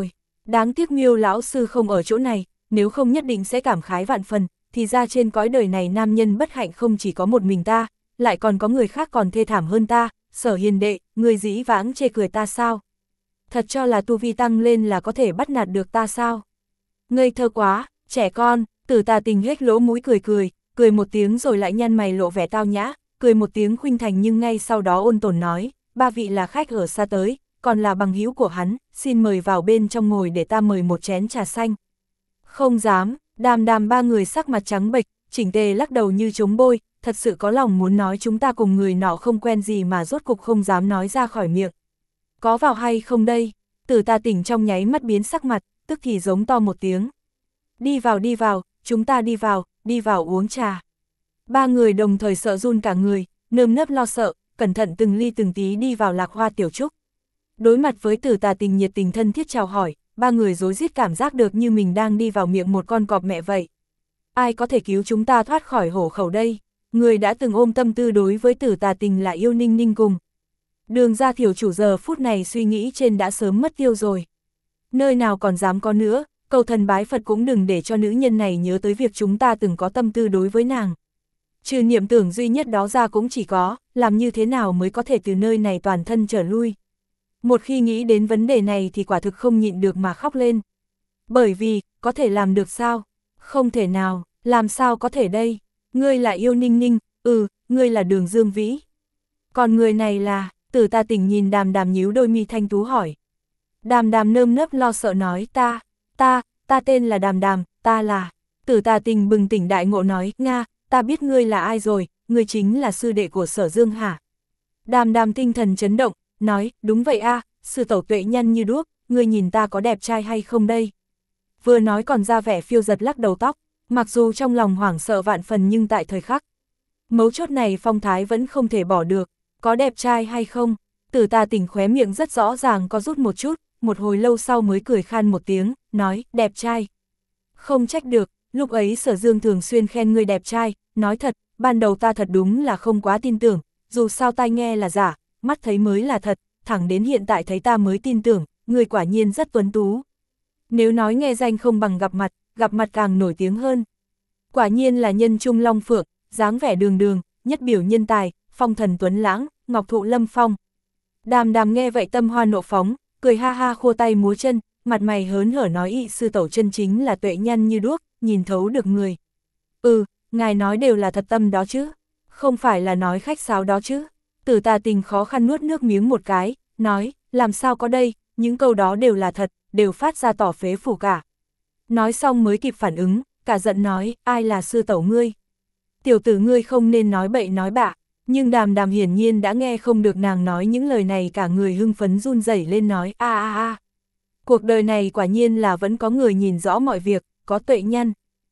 Đáng tiếc Miêu lão sư không ở chỗ này, nếu không nhất định sẽ cảm khái vạn phần, thì ra trên cõi đời này nam nhân bất hạnh không chỉ có một mình ta, lại còn có người khác còn thê thảm hơn ta. Sở Hiền đệ, người dĩ vãng chê cười ta sao? Thật cho là tu vi tăng lên là có thể bắt nạt được ta sao? Ngây thơ quá, trẻ con. Tử Tà Tình hết lỗ mũi cười cười, cười một tiếng rồi lại nhăn mày lộ vẻ tao nhã, cười một tiếng khuynh thành nhưng ngay sau đó ôn tồn nói, ba vị là khách ở xa tới, còn là bằng hữu của hắn, xin mời vào bên trong ngồi để ta mời một chén trà xanh. Không dám. Đàm Đàm ba người sắc mặt trắng bệch, chỉnh tề lắc đầu như chống bôi, thật sự có lòng muốn nói chúng ta cùng người nọ không quen gì mà rốt cục không dám nói ra khỏi miệng. Có vào hay không đây? Tử Tà Tỉnh trong nháy mắt biến sắc mặt, tức thì giống to một tiếng. Đi vào đi vào, chúng ta đi vào, đi vào uống trà. Ba người đồng thời sợ run cả người, nơm nớp lo sợ, cẩn thận từng ly từng tí đi vào Lạc Hoa tiểu trúc. Đối mặt với Tử Tà Tình nhiệt tình thân thiết chào hỏi, ba người rối rít cảm giác được như mình đang đi vào miệng một con cọp mẹ vậy. Ai có thể cứu chúng ta thoát khỏi hổ khẩu đây? Người đã từng ôm tâm tư đối với Tử Tà Tình là Yêu Ninh Ninh cùng. Đường ra thiểu chủ giờ phút này suy nghĩ trên đã sớm mất tiêu rồi. Nơi nào còn dám có nữa, cầu thần bái Phật cũng đừng để cho nữ nhân này nhớ tới việc chúng ta từng có tâm tư đối với nàng. Trừ niệm tưởng duy nhất đó ra cũng chỉ có, làm như thế nào mới có thể từ nơi này toàn thân trở lui. Một khi nghĩ đến vấn đề này thì quả thực không nhịn được mà khóc lên. Bởi vì, có thể làm được sao? Không thể nào, làm sao có thể đây? Ngươi là Yêu Ninh Ninh, ừ, ngươi là Đường Dương Vĩ. Còn người này là, Tử Tà Tỉnh nhìn Đàm Đàm nhíu đôi mi thanh tú hỏi. Đàm Đàm nơm nớp lo sợ nói ta, ta, ta tên là Đàm Đàm, ta là. Tử Tà Tình bừng tỉnh đại ngộ nói, Nga, ta biết ngươi là ai rồi, ngươi chính là sư đệ của Sở Dương hả? Đàm Đàm tinh thần chấn động, nói, đúng vậy a, sư tẩu tuệ nhân như đuốc, ngươi nhìn ta có đẹp trai hay không đây? Vừa nói còn ra vẻ phiêu giật lắc đầu tóc, mặc dù trong lòng hoảng sợ vạn phần nhưng tại thời khắc mấu chốt này phong thái vẫn không thể bỏ được, có đẹp trai hay không? Tử Tà Tỉnh khóe miệng rất rõ ràng có rút một chút, một hồi lâu sau mới cười khan một tiếng, nói, đẹp trai. Không trách được, lúc ấy Sở Dương thường xuyên khen ngươi đẹp trai, nói thật, ban đầu ta thật đúng là không quá tin tưởng, dù sao tai nghe là giả, mắt thấy mới là thật, thẳng đến hiện tại thấy ta mới tin tưởng, ngươi quả nhiên rất tuấn tú. Nếu nói nghe danh không bằng gặp mặt, gặp mặt càng nổi tiếng hơn. Quả nhiên là nhân trung long phượng, dáng vẻ đường đường, nhất biểu nhân tài, phong thần tuấn lãng, ngọc thụ lâm phong. Đàm Đàm nghe vậy tâm hoa nộ phóng, cười ha ha khua tay múa chân, mặt mày hớn hở nói ị sư tẩu chân chính là tuệ nhân như đuốc, nhìn thấu được người. Ừ, ngài nói đều là thật tâm đó chứ, không phải là nói khách sáo đó chứ. Tử Tà Tình khó khăn nuốt nước miếng một cái, nói, làm sao có đây, những câu đó đều là thật, đều phát ra tỏ phế phủ cả. Nói xong mới kịp phản ứng, cả giận nói, ai là sư tẩu ngươi? Tiểu tử ngươi không nên nói bậy nói bạ, nhưng Đàm Đàm hiển nhiên đã nghe không được nàng nói những lời này, cả người hưng phấn run rẩy lên nói, a a a. Cuộc đời này quả nhiên là vẫn có người nhìn rõ mọi việc, có tuệ nhân.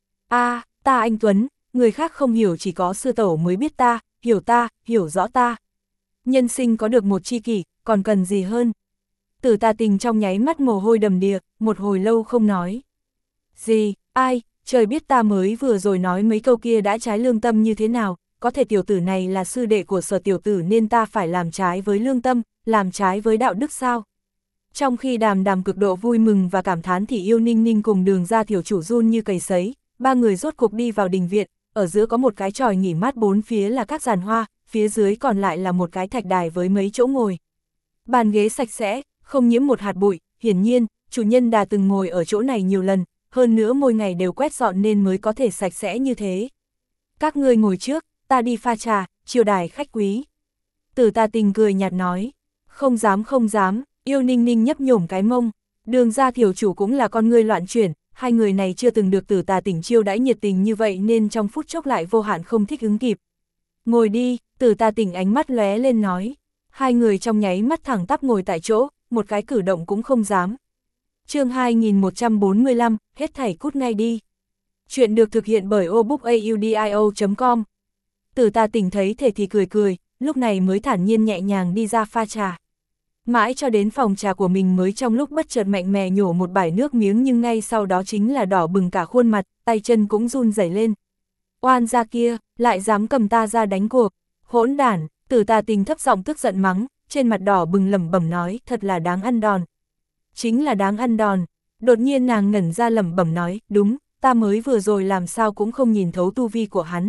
A, ta anh Tuấn, người khác không hiểu chỉ có sư tẩu mới biết ta, hiểu ta, hiểu rõ ta. Nhân sinh có được một tri kỷ, còn cần gì hơn? Tử Tà Tình trong nháy mắt mồ hôi đầm đìa, một hồi lâu không nói. Gì, ai, trời biết ta mới vừa rồi nói mấy câu kia đã trái lương tâm như thế nào, có thể tiểu tử này là sư đệ của Sở tiểu tử nên ta phải làm trái với lương tâm, làm trái với đạo đức sao? Trong khi Đàm Đàm cực độ vui mừng và cảm thán thì Yêu Ninh Ninh cùng Đường ra thiểu chủ run như cầy sấy, ba người rốt cục đi vào đình viện, ở giữa có một cái chòi nghỉ mát, bốn phía là các giàn hoa, phía dưới còn lại là một cái thạch đài với mấy chỗ ngồi. Bàn ghế sạch sẽ, không nhiễm một hạt bụi, hiển nhiên, chủ nhân đã từng ngồi ở chỗ này nhiều lần, hơn nữa mỗi ngày đều quét dọn nên mới có thể sạch sẽ như thế. Các ngươi ngồi trước, ta đi pha trà, chiêu đài khách quý. Tử Tà Tình cười nhạt nói, không dám không dám. Yêu Ninh Ninh nhấp nhổm cái mông, Đường ra thiểu chủ cũng là con ngươi loạn chuyển, hai người này chưa từng được Tử Tà Tỉnh chiêu đãi nhiệt tình như vậy nên trong phút chốc lại vô hạn không thích ứng kịp. Ngồi đi, Tử Tà Tỉnh ánh mắt lóe lên nói. Hai người trong nháy mắt thẳng tắp ngồi tại chỗ, một cái cử động cũng không dám. Chương hai nghìn một trăm bốn mươi lăm, hết thảy cút ngay đi. Chuyện được thực hiện bởi obookaudio chấm com. Tử Tà Tỉnh thấy thể thì cười cười, lúc này mới thản nhiên nhẹ nhàng đi ra pha trà. Mãi cho đến phòng trà của mình mới trong lúc bất chợt mạnh mẽ nhổ một bãi nước miếng, nhưng ngay sau đó chính là đỏ bừng cả khuôn mặt, tay chân cũng run rẩy lên. Oan gia kia, lại dám cầm ta ra đánh cuộc, hỗn đản. Tử Tà Tình thấp giọng tức giận mắng, trên mặt đỏ bừng lẩm bẩm nói, thật là đáng ăn đòn. Chính là đáng ăn đòn. Đột nhiên nàng ngẩn ra lẩm bẩm nói, đúng, ta mới vừa rồi làm sao cũng không nhìn thấu tu vi của hắn.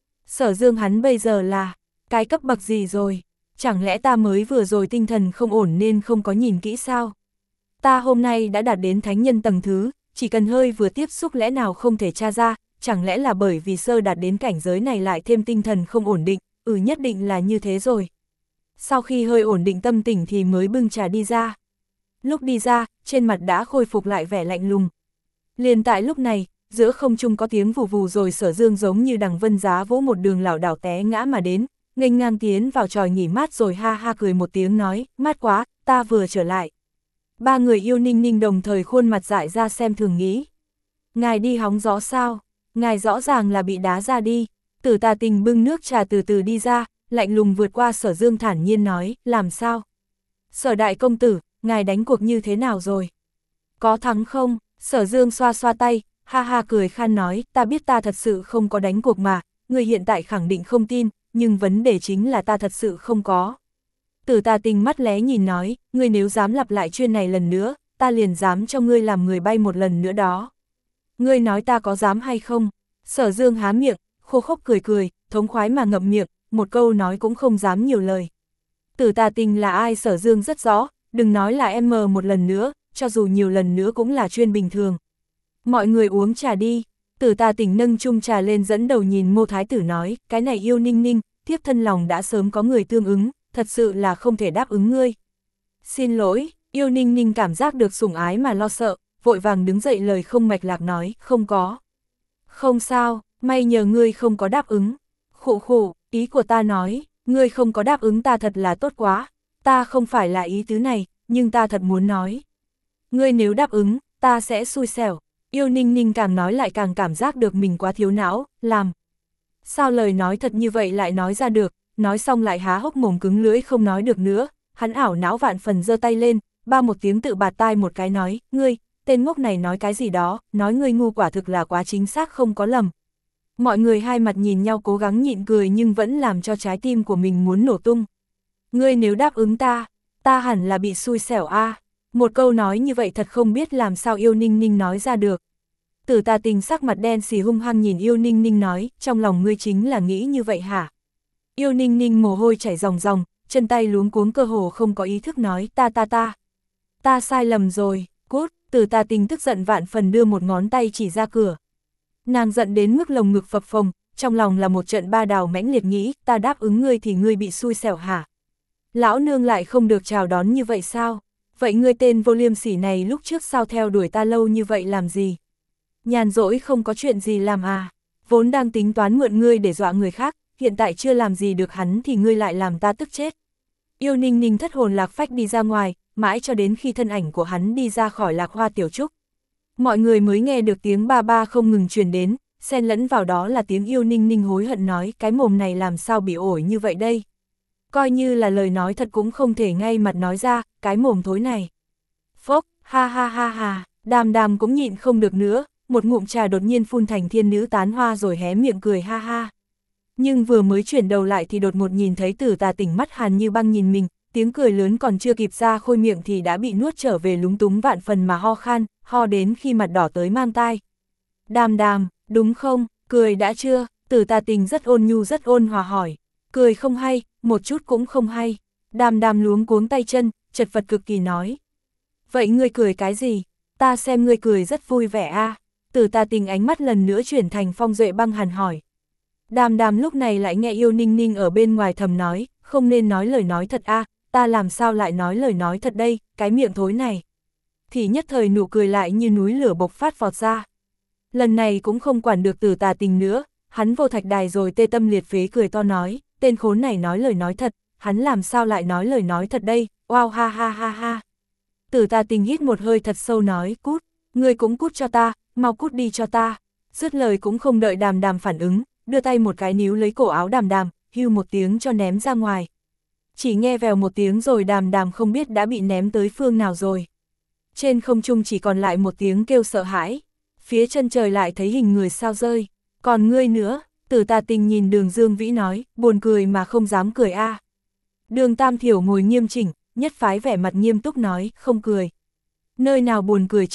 Sở Dương hắn bây giờ là, cái cấp bậc gì rồi? Chẳng lẽ ta mới vừa rồi tinh thần không ổn nên không có nhìn kỹ sao? Ta hôm nay đã đạt đến thánh nhân tầng thứ, chỉ cần hơi vừa tiếp xúc lẽ nào không thể tra ra, chẳng lẽ là bởi vì sơ đạt đến cảnh giới này lại thêm tinh thần không ổn định, ừ nhất định là như thế rồi. Sau khi hơi ổn định tâm tình thì mới bưng trà đi ra. Lúc đi ra, trên mặt đã khôi phục lại vẻ lạnh lùng. Liền tại lúc này, giữa không trung có tiếng vù vù rồi Sở Dương giống như đằng vân giá vỗ một đường lảo đảo té ngã mà đến, nghênh ngang tiến vào tròi nghỉ mát rồi ha ha cười một tiếng nói, mát quá, ta vừa trở lại. Ba người yêu Ninh Ninh đồng thời khuôn mặt dại ra xem thường nghĩ. Ngài đi hóng gió sao? Ngài rõ ràng là bị đá ra đi. Tử Tà Tình bưng nước trà từ từ đi ra, lạnh lùng vượt qua Sở Dương thản nhiên nói, làm sao? Sở đại công tử, ngài đánh cuộc như thế nào rồi? Có thắng không? Sở Dương xoa xoa tay, ha ha cười khan nói, ta biết ta thật sự không có đánh cuộc mà, người hiện tại khẳng định không tin, nhưng vấn đề chính là ta thật sự không có. Tử Tà Tình mắt lé nhìn nói, ngươi nếu dám lặp lại chuyện này lần nữa, ta liền dám cho ngươi làm người bay một lần nữa đó. Ngươi nói ta có dám hay không? Sở Dương há miệng, khô khốc cười cười, thống khoái mà ngậm miệng, một câu nói cũng không dám nhiều lời. Tử Tà Tình là ai Sở Dương rất rõ, đừng nói là em mờ một lần nữa, cho dù nhiều lần nữa cũng là chuyên bình thường. Mọi người uống trà đi. Tử Tà Tình nâng chung trà lên dẫn đầu nhìn Ngô Thái Tử nói, cái này yêu Ninh Ninh, thiếp thân lòng đã sớm có người tương ứng, thật sự là không thể đáp ứng ngươi. Xin lỗi, yêu Ninh Ninh cảm giác được sủng ái mà lo sợ, vội vàng đứng dậy lời không mạch lạc nói, không có. Không sao, may nhờ ngươi không có đáp ứng. Khụ khụ, ý của ta nói, ngươi không có đáp ứng ta thật là tốt quá, ta không phải là ý tứ này, nhưng ta thật muốn nói. Ngươi nếu đáp ứng, ta sẽ xui xẻo. Yêu Ninh Ninh càng nói lại càng cảm giác được mình quá thiếu não, làm. Sao lời nói thật như vậy lại nói ra được, nói xong lại há hốc mồm cứng lưỡi không nói được nữa, hắn ảo não vạn phần giơ tay lên, ba một tiếng tự bạt tai một cái nói, ngươi, tên ngốc này nói cái gì đó, nói ngươi ngu quả thực là quá chính xác không có lầm. Mọi người hai mặt nhìn nhau cố gắng nhịn cười nhưng vẫn làm cho trái tim của mình muốn nổ tung. Ngươi nếu đáp ứng ta, ta hẳn là bị xui xẻo a. À. Một câu nói như vậy thật không biết làm sao yêu Ninh Ninh nói ra được. Tử Tà Tình sắc mặt đen xì hung hăng nhìn yêu Ninh Ninh nói, trong lòng ngươi chính là nghĩ như vậy hả? Yêu Ninh Ninh mồ hôi chảy ròng ròng, chân tay luống cuống cơ hồ không có ý thức nói, ta ta ta. Ta sai lầm rồi, cút. Tử Tà Tình tức giận vạn phần đưa một ngón tay chỉ ra cửa. Nàng giận đến mức lồng ngực phập phồng, trong lòng là một trận ba đào mãnh liệt nghĩ, ta đáp ứng ngươi thì ngươi bị xui xẻo hả? Lão nương lại không được chào đón như vậy sao? Vậy ngươi tên vô liêm sỉ này lúc trước sao theo đuổi ta lâu như vậy làm gì? Nhàn rỗi không có chuyện gì làm à? Vốn đang tính toán mượn ngươi để dọa người khác, hiện tại chưa làm gì được hắn thì ngươi lại làm ta tức chết. Yêu Ninh Ninh thất hồn lạc phách đi ra ngoài, mãi cho đến khi thân ảnh của hắn đi ra khỏi Lạc Hoa tiểu trúc. Mọi người mới nghe được tiếng ba ba không ngừng truyền đến, xen lẫn vào đó là tiếng yêu Ninh Ninh hối hận nói, cái mồm này làm sao bị ổi như vậy đây? Coi như là lời nói thật cũng không thể ngay mặt nói ra, cái mồm thối này. Phốc, ha ha ha ha, Đàm Đàm cũng nhịn không được nữa, một ngụm trà đột nhiên phun thành thiên nữ tán hoa rồi hé miệng cười ha ha. Nhưng vừa mới chuyển đầu lại thì đột ngột nhìn thấy Tử Tà Tình mắt hàn như băng nhìn mình, tiếng cười lớn còn chưa kịp ra khôi miệng thì đã bị nuốt trở về lúng túng vạn phần mà ho khan, ho đến khi mặt đỏ tới mang tai. Đàm Đàm, đúng không, cười đã chưa? Tử Tà Tình rất ôn nhu rất ôn hòa hỏi. Cười không hay, một chút cũng không hay. Đàm Đàm luống cuống tay chân, chật vật cực kỳ nói. Vậy ngươi cười cái gì? Ta xem ngươi cười rất vui vẻ a. À. Tử Tà Tình ánh mắt lần nữa chuyển thành phong duệ băng hàn hỏi. Đàm Đàm lúc này lại nghe yêu Ninh Ninh ở bên ngoài thầm nói, không nên nói lời nói thật a, à, ta làm sao lại nói lời nói thật đây, cái miệng thối này. Thì nhất thời nụ cười lại như núi lửa bộc phát vọt ra. Lần này cũng không quản được Tử Tà Tình nữa, hắn vô thạch đài rồi tê tâm liệt phế cười to nói, tên khốn này nói lời nói thật, hắn làm sao lại nói lời nói thật đây, wow ha ha ha ha. Tử Tà Tình hít một hơi thật sâu nói, cút, ngươi cũng cút cho ta, mau cút đi cho ta. Dứt lời cũng không đợi Đàm Đàm phản ứng, đưa tay một cái níu lấy cổ áo Đàm Đàm, hưu một tiếng cho ném ra ngoài. Chỉ nghe vèo một tiếng rồi Đàm Đàm không biết đã bị ném tới phương nào rồi. Trên không trung chỉ còn lại một tiếng kêu sợ hãi, phía chân trời lại thấy hình người sao rơi, còn ngươi nữa. Tử Tà Tình nhìn Đường Dương Vĩ nói, buồn cười mà không dám cười a. À. Đường Tam Thiểu ngồi nghiêm chỉnh, nhất phái vẻ mặt nghiêm túc nói, không cười. Nơi nào buồn cười chứ,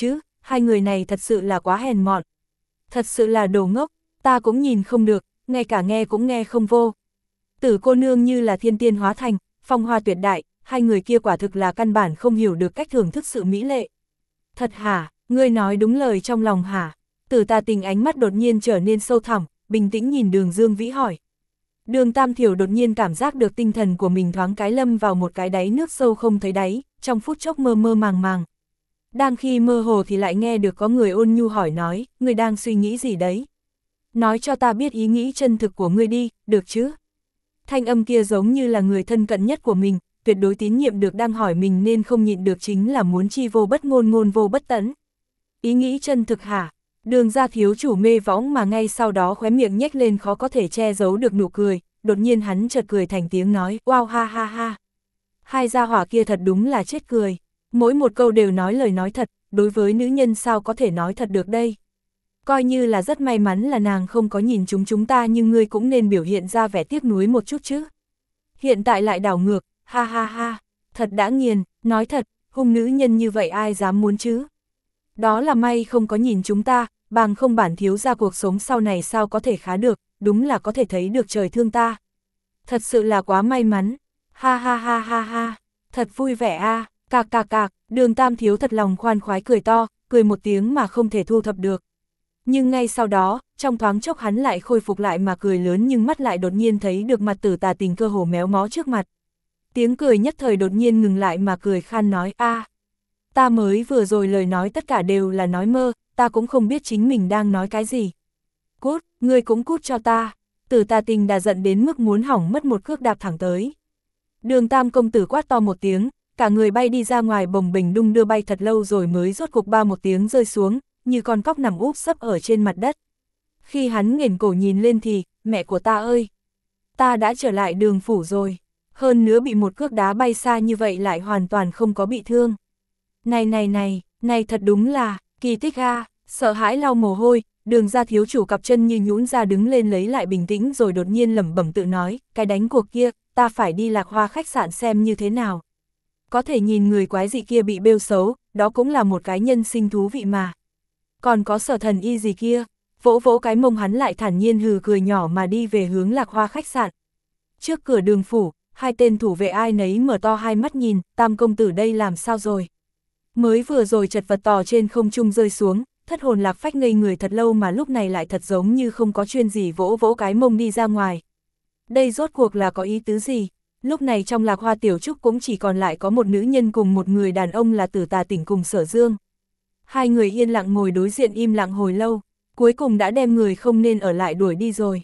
hai người này thật sự là quá hèn mọn. Thật sự là đồ ngốc, ta cũng nhìn không được, ngay cả nghe cũng nghe không vô. Tử cô nương như là thiên tiên hóa thành, phong hoa tuyệt đại, hai người kia quả thực là căn bản không hiểu được cách thưởng thức sự mỹ lệ. Thật hả, ngươi nói đúng lời trong lòng hả? Tử Tà Tình ánh mắt đột nhiên trở nên sâu thẳm, bình tĩnh nhìn Đường Dương Vĩ hỏi. Đường Tam Thiểu đột nhiên cảm giác được tinh thần của mình thoáng cái lâm vào một cái đáy nước sâu không thấy đáy, trong phút chốc mơ mơ màng màng. Đang khi mơ hồ thì lại nghe được có người ôn nhu hỏi nói, ngươi đang suy nghĩ gì đấy? Nói cho ta biết ý nghĩ chân thực của ngươi đi, được chứ? Thanh âm kia giống như là người thân cận nhất của mình, tuyệt đối tín nhiệm được đang hỏi mình nên không nhịn được chính là muốn chi vô bất ngôn ngôn vô bất tẫn. Ý nghĩ chân thực hả? Đường gia thiếu chủ mê võng mà ngay sau đó khóe miệng nhếch lên khó có thể che giấu được nụ cười, đột nhiên hắn chợt cười thành tiếng nói, wow ha ha ha. Hai gia hỏa kia thật đúng là chết cười, mỗi một câu đều nói lời nói thật, đối với nữ nhân sao có thể nói thật được đây. Coi như là rất may mắn là nàng không có nhìn chúng chúng ta nhưng ngươi cũng nên biểu hiện ra vẻ tiếc nuối một chút chứ. Hiện tại lại đảo ngược, ha ha ha, thật đã nghiền, nói thật, hung nữ nhân như vậy ai dám muốn chứ. Đó là may không có nhìn chúng ta, bằng không bản thiếu ra cuộc sống sau này sao có thể khá được, đúng là có thể thấy được trời thương ta. Thật sự là quá may mắn, ha ha ha ha ha, thật vui vẻ a, à. Cạc cạc cạc, Đường Tam thiếu thật lòng khoan khoái cười to, cười một tiếng mà không thể thu thập được. Nhưng ngay sau đó, trong thoáng chốc hắn lại khôi phục lại mà cười lớn nhưng mắt lại đột nhiên thấy được mặt Tử Tà Tình cơ hồ méo mó trước mặt. Tiếng cười nhất thời đột nhiên ngừng lại mà cười khan nói, a à, ta mới vừa rồi lời nói tất cả đều là nói mơ, ta cũng không biết chính mình đang nói cái gì. Cút, ngươi cũng cút cho ta. Tử Tà Tình đã giận đến mức muốn hỏng mất một cước đạp thẳng tới. Đường Tam công tử quát to một tiếng, cả người bay đi ra ngoài bồng bềnh đung đưa bay thật lâu rồi mới rốt cục ba một tiếng rơi xuống, như con cóc nằm úp sấp ở trên mặt đất. Khi hắn nghển cổ nhìn lên thì, mẹ của ta ơi! Ta đã trở lại Đường phủ rồi, hơn nữa bị một cước đá bay xa như vậy lại hoàn toàn không có bị thương. Này này này, này thật đúng là, kỳ tích a, sợ hãi lau mồ hôi, Đường gia thiếu chủ cặp chân như nhũn ra đứng lên lấy lại bình tĩnh rồi đột nhiên lẩm bẩm tự nói, cái đánh cuộc kia, ta phải đi Lạc Hoa khách sạn xem như thế nào. Có thể nhìn người quái dị kia bị bêu xấu, đó cũng là một cái nhân sinh thú vị mà. Còn có Sở Thần Y gì kia, vỗ vỗ cái mông hắn lại thản nhiên hừ cười nhỏ mà đi về hướng Lạc Hoa khách sạn. Trước cửa Đường phủ, hai tên thủ vệ ai nấy mở to hai mắt nhìn, Tam công tử đây làm sao rồi? Mới vừa rồi chật vật tò trên không trung rơi xuống, thất hồn lạc phách ngây người thật lâu mà lúc này lại thật giống như không có chuyên gì vỗ vỗ cái mông đi ra ngoài. Đây rốt cuộc là có ý tứ gì? Lúc này trong Lạc Hoa tiểu trúc cũng chỉ còn lại có một nữ nhân cùng một người đàn ông là Tử Tà Tỉnh cùng Sở Dương. Hai người yên lặng ngồi đối diện im lặng hồi lâu, cuối cùng đã đem người không nên ở lại đuổi đi rồi.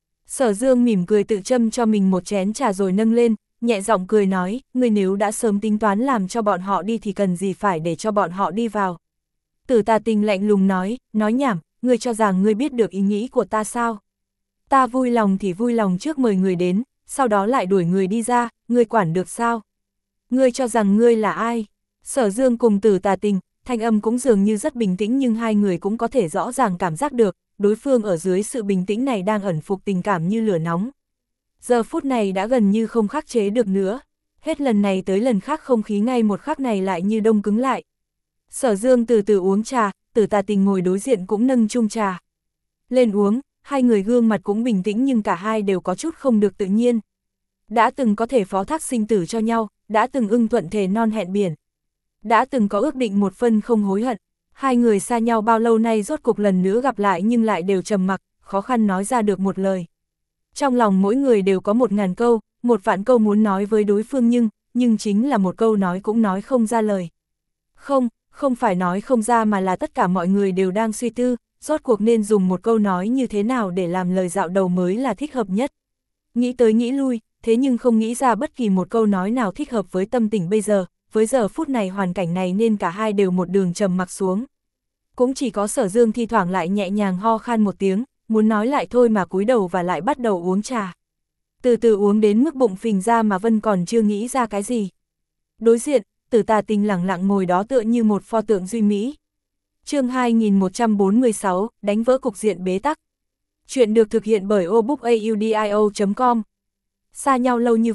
Sở Dương mỉm cười tự châm cho mình một chén trà rồi nâng lên, nhẹ giọng cười nói, ngươi nếu đã sớm tính toán làm cho bọn họ đi thì cần gì phải để cho bọn họ đi vào. Tử Tà Tình lạnh lùng nói, nói nhảm, ngươi cho rằng ngươi biết được ý nghĩ của ta sao? Ta vui lòng thì vui lòng trước mời người đến, sau đó lại đuổi người đi ra, ngươi quản được sao? Ngươi cho rằng ngươi là ai? Sở Dương cùng Tử Tà Tình, thanh âm cũng dường như rất bình tĩnh nhưng hai người cũng có thể rõ ràng cảm giác được, đối phương ở dưới sự bình tĩnh này đang ẩn phục tình cảm như lửa nóng. Giờ phút này đã gần như không khắc chế được nữa, hết lần này tới lần khác không khí ngay một khắc này lại như đông cứng lại. Sở Dương từ từ uống trà, Tử Tà Tình ngồi đối diện cũng nâng chung trà lên uống, hai người gương mặt cũng bình tĩnh nhưng cả hai đều có chút không được tự nhiên. Đã từng có thể phó thác sinh tử cho nhau, đã từng ưng thuận thề non hẹn biển, đã từng có ước định một phân không hối hận. Hai người xa nhau bao lâu nay rốt cuộc lần nữa gặp lại nhưng lại đều trầm mặc, khó khăn nói ra được một lời. Trong lòng mỗi người đều có một ngàn câu, một vạn câu muốn nói với đối phương nhưng, nhưng chính là một câu nói cũng nói không ra lời. Không, không phải nói không ra mà là tất cả mọi người đều đang suy tư, rốt cuộc nên dùng một câu nói như thế nào để làm lời dạo đầu mới là thích hợp nhất. Nghĩ tới nghĩ lui, thế nhưng không nghĩ ra bất kỳ một câu nói nào thích hợp với tâm tình bây giờ, với giờ phút này hoàn cảnh này nên cả hai đều một đường trầm mặc xuống. Cũng chỉ có Sở Dương thi thoảng lại nhẹ nhàng ho khan một tiếng, muốn nói lại thôi mà cúi đầu và lại bắt đầu uống trà. Từ từ uống đến mức bụng phình ra mà Vân còn chưa nghĩ ra cái gì. Đối diện, Tử Tà Tình lẳng lặng ngồi đó tựa như một pho tượng duy mỹ. Chương hai nghìn một trăm bốn mươi sáu, đánh vỡ cục diện bế tắc. Chuyện được thực hiện bởi obook audio chấm com. Xa nhau lâu như vậy,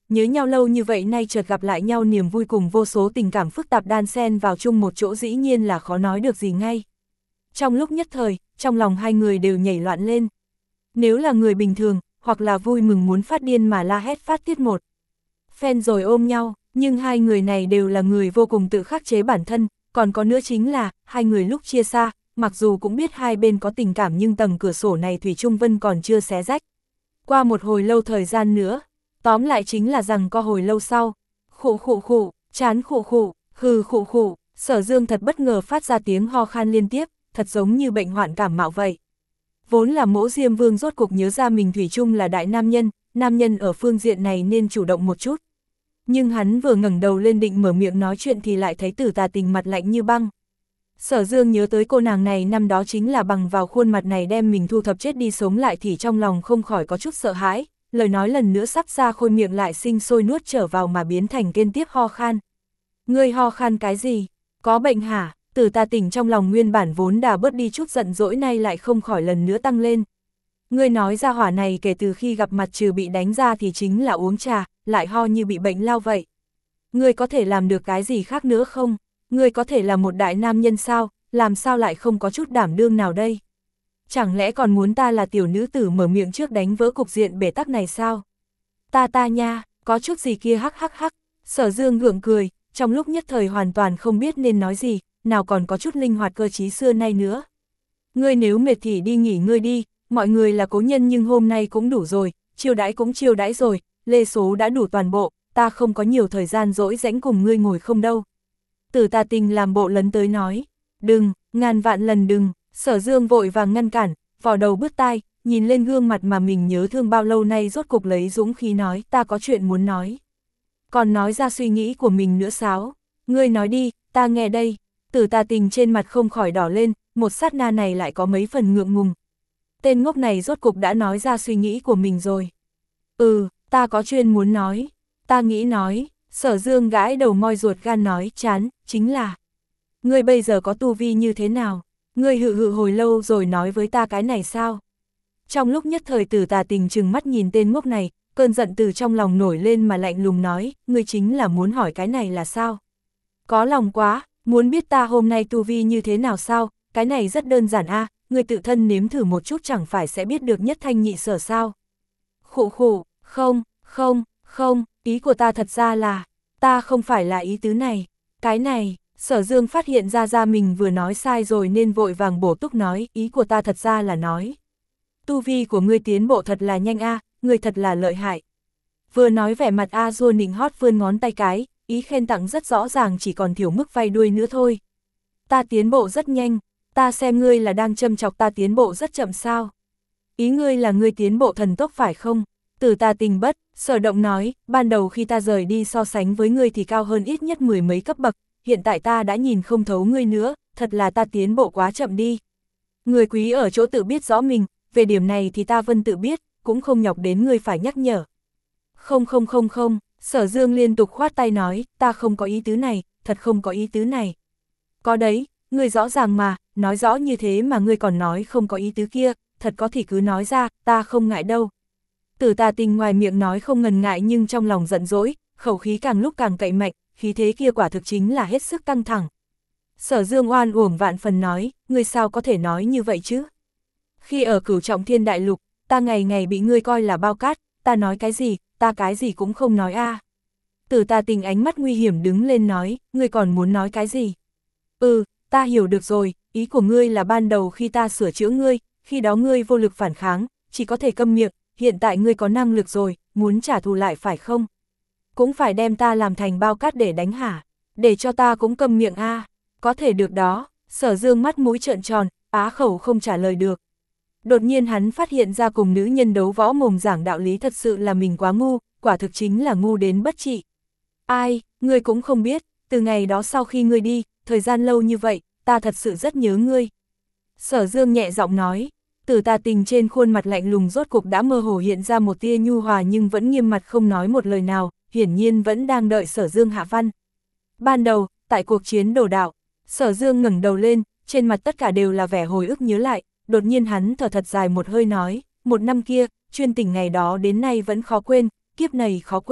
nhớ nhau lâu như vậy nay chợt gặp lại nhau, niềm vui cùng vô số tình cảm phức tạp đan xen vào chung một chỗ dĩ nhiên là khó nói được gì ngay. Trong lúc nhất thời, trong lòng hai người đều nhảy loạn lên. Nếu là người bình thường, hoặc là vui mừng muốn phát điên mà la hét phát tiết một phen rồi ôm nhau, nhưng hai người này đều là người vô cùng tự khắc chế bản thân, còn có nữa chính là, hai người lúc chia xa, mặc dù cũng biết hai bên có tình cảm nhưng tầng cửa sổ này Thủy Trung Vân còn chưa xé rách. Qua một hồi lâu thời gian nữa, tóm lại chính là rằng có hồi lâu sau, khụ khụ khụ, chán khụ khụ, hừ khụ khụ, Sở Dương thật bất ngờ phát ra tiếng ho khan liên tiếp, thật giống như bệnh hoạn cảm mạo vậy. Vốn là Mỗ Diêm Vương rốt cục nhớ ra mình Thủy Trung là đại nam nhân, nam nhân ở phương diện này nên chủ động một chút. Nhưng hắn vừa ngẩng đầu lên định mở miệng nói chuyện thì lại thấy Tử Tà Tình mặt lạnh như băng. Sở Dương nhớ tới cô nàng này năm đó chính là bằng vào khuôn mặt này đem mình thu thập chết đi sống lại thì trong lòng không khỏi có chút sợ hãi, lời nói lần nữa sắp ra khôi miệng lại sinh sôi nuốt trở vào mà biến thành liên tiếp ho khan. Ngươi ho khan cái gì? Có bệnh hả? Tử Tà Tình trong lòng nguyên bản vốn đã bớt đi chút giận dỗi nay lại không khỏi lần nữa tăng lên. Ngươi nói ra hỏa này kể từ khi gặp mặt trừ bị đánh ra thì chính là uống trà, lại ho như bị bệnh lao vậy. Ngươi có thể làm được cái gì khác nữa không? Ngươi có thể là một đại nam nhân sao, làm sao lại không có chút đảm đương nào đây? Chẳng lẽ còn muốn ta là tiểu nữ tử mở miệng trước đánh vỡ cục diện bế tắc này sao? Ta ta nha, có chút gì kia hắc hắc hắc, Sở Dương gượng cười, trong lúc nhất thời hoàn toàn không biết nên nói gì, nào còn có chút linh hoạt cơ trí xưa nay nữa. Ngươi nếu mệt thì đi nghỉ ngơi đi, mọi người là cố nhân nhưng hôm nay cũng đủ rồi, chiêu đãi cũng chiêu đãi rồi, lê số đã đủ toàn bộ, ta không có nhiều thời gian dỗi rãnh cùng ngươi ngồi không đâu. Tử Tà Tình làm bộ lấn tới nói, đừng, ngàn vạn lần đừng, Sở Dương vội vàng ngăn cản, vò đầu bứt tai, nhìn lên gương mặt mà mình nhớ thương bao lâu nay rốt cục lấy dũng khí nói, ta có chuyện muốn nói. Còn nói ra suy nghĩ của mình nữa sao? Ngươi nói đi, ta nghe đây. Tử Tà Tình trên mặt không khỏi đỏ lên, một sát na này lại có mấy phần ngượng ngùng. Tên ngốc này rốt cục đã nói ra suy nghĩ của mình rồi. Ừ, ta có chuyện muốn nói. Ta nghĩ nói, Sở Dương gãi đầu moi ruột gan nói, chán, chính là. Ngươi bây giờ có tu vi như thế nào? Ngươi hự hự hồi lâu rồi nói với ta cái này sao? Trong lúc nhất thời Tử Tà Tình trừng mắt nhìn tên ngốc này, cơn giận từ trong lòng nổi lên mà lạnh lùng nói, ngươi chính là muốn hỏi cái này là sao? Có lòng quá, muốn biết ta hôm nay tu vi như thế nào sao? Cái này rất đơn giản a, à, ngươi tự thân nếm thử một chút chẳng phải sẽ biết được nhất thanh nhị sở sao? Khụ khụ, không, không, không, ý của ta thật ra là, ta không phải là ý tứ này, cái này. Sở Dương phát hiện ra ra mình vừa nói sai rồi nên vội vàng bổ túc nói, ý của ta thật ra là nói. Tu vi của ngươi tiến bộ thật là nhanh a, à, ngươi thật là lợi hại. Vừa nói vẻ mặt A Dua nịnh hót vươn ngón tay cái, ý khen tặng rất rõ ràng chỉ còn thiểu mức vay đuôi nữa thôi. Ta tiến bộ rất nhanh, ta xem ngươi là đang châm chọc ta tiến bộ rất chậm sao. Ý ngươi là ngươi tiến bộ thần tốc phải không? Tử Tà Tình bất, Sở Động nói, ban đầu khi ta rời đi so sánh với ngươi thì cao hơn ít nhất mười mấy cấp bậc. Hiện tại ta đã nhìn không thấu ngươi nữa, thật là ta tiến bộ quá chậm đi. Người quý ở chỗ tự biết rõ mình, về điểm này thì ta Vân tự biết, cũng không nhọc đến ngươi phải nhắc nhở. Không không không không, Sở Dương liên tục khoát tay nói, ta không có ý tứ này, thật không có ý tứ này. Có đấy, ngươi rõ ràng mà, nói rõ như thế mà ngươi còn nói không có ý tứ kia, thật có thì cứ nói ra, ta không ngại đâu. Tử Tà Tình ngoài miệng nói không ngần ngại nhưng trong lòng giận dỗi, khẩu khí càng lúc càng cậy mạnh, khí thế kia quả thực chính là hết sức căng thẳng. Sở Dương oan uổng vạn phần nói, ngươi sao có thể nói như vậy chứ? Khi ở Cửu Trọng Thiên Đại Lục, ta ngày ngày bị ngươi coi là bao cát, ta nói cái gì, ta cái gì cũng không nói a. À. Tử Tà Tình ánh mắt nguy hiểm đứng lên nói, ngươi còn muốn nói cái gì? Ừ, ta hiểu được rồi, ý của ngươi là ban đầu khi ta sửa chữa ngươi, khi đó ngươi vô lực phản kháng, chỉ có thể câm miệng, hiện tại ngươi có năng lực rồi, muốn trả thù lại phải không? Cũng phải đem ta làm thành bao cát để đánh hả? Để cho ta cũng câm miệng a. À. Có thể được đó. Sở Dương mắt mũi trợn tròn, á khẩu không trả lời được. Đột nhiên hắn phát hiện ra cùng nữ nhân đấu võ mồm giảng đạo lý thật sự là mình quá ngu, quả thực chính là ngu đến bất trị. Ai, ngươi cũng không biết, từ ngày đó sau khi ngươi đi, thời gian lâu như vậy, ta thật sự rất nhớ ngươi. Sở Dương nhẹ giọng nói, Tử Tà Tình trên khuôn mặt lạnh lùng rốt cục đã mơ hồ hiện ra một tia nhu hòa nhưng vẫn nghiêm mặt không nói một lời nào, hiển nhiên vẫn đang đợi Sở Dương hạ văn. Ban đầu, tại cuộc chiến đồ đạo, Sở Dương ngẩng đầu lên, trên mặt tất cả đều là vẻ hồi ức nhớ lại, đột nhiên hắn thở thật dài một hơi nói, một năm kia, chuyên tình ngày đó đến nay vẫn khó quên, kiếp này khó quên,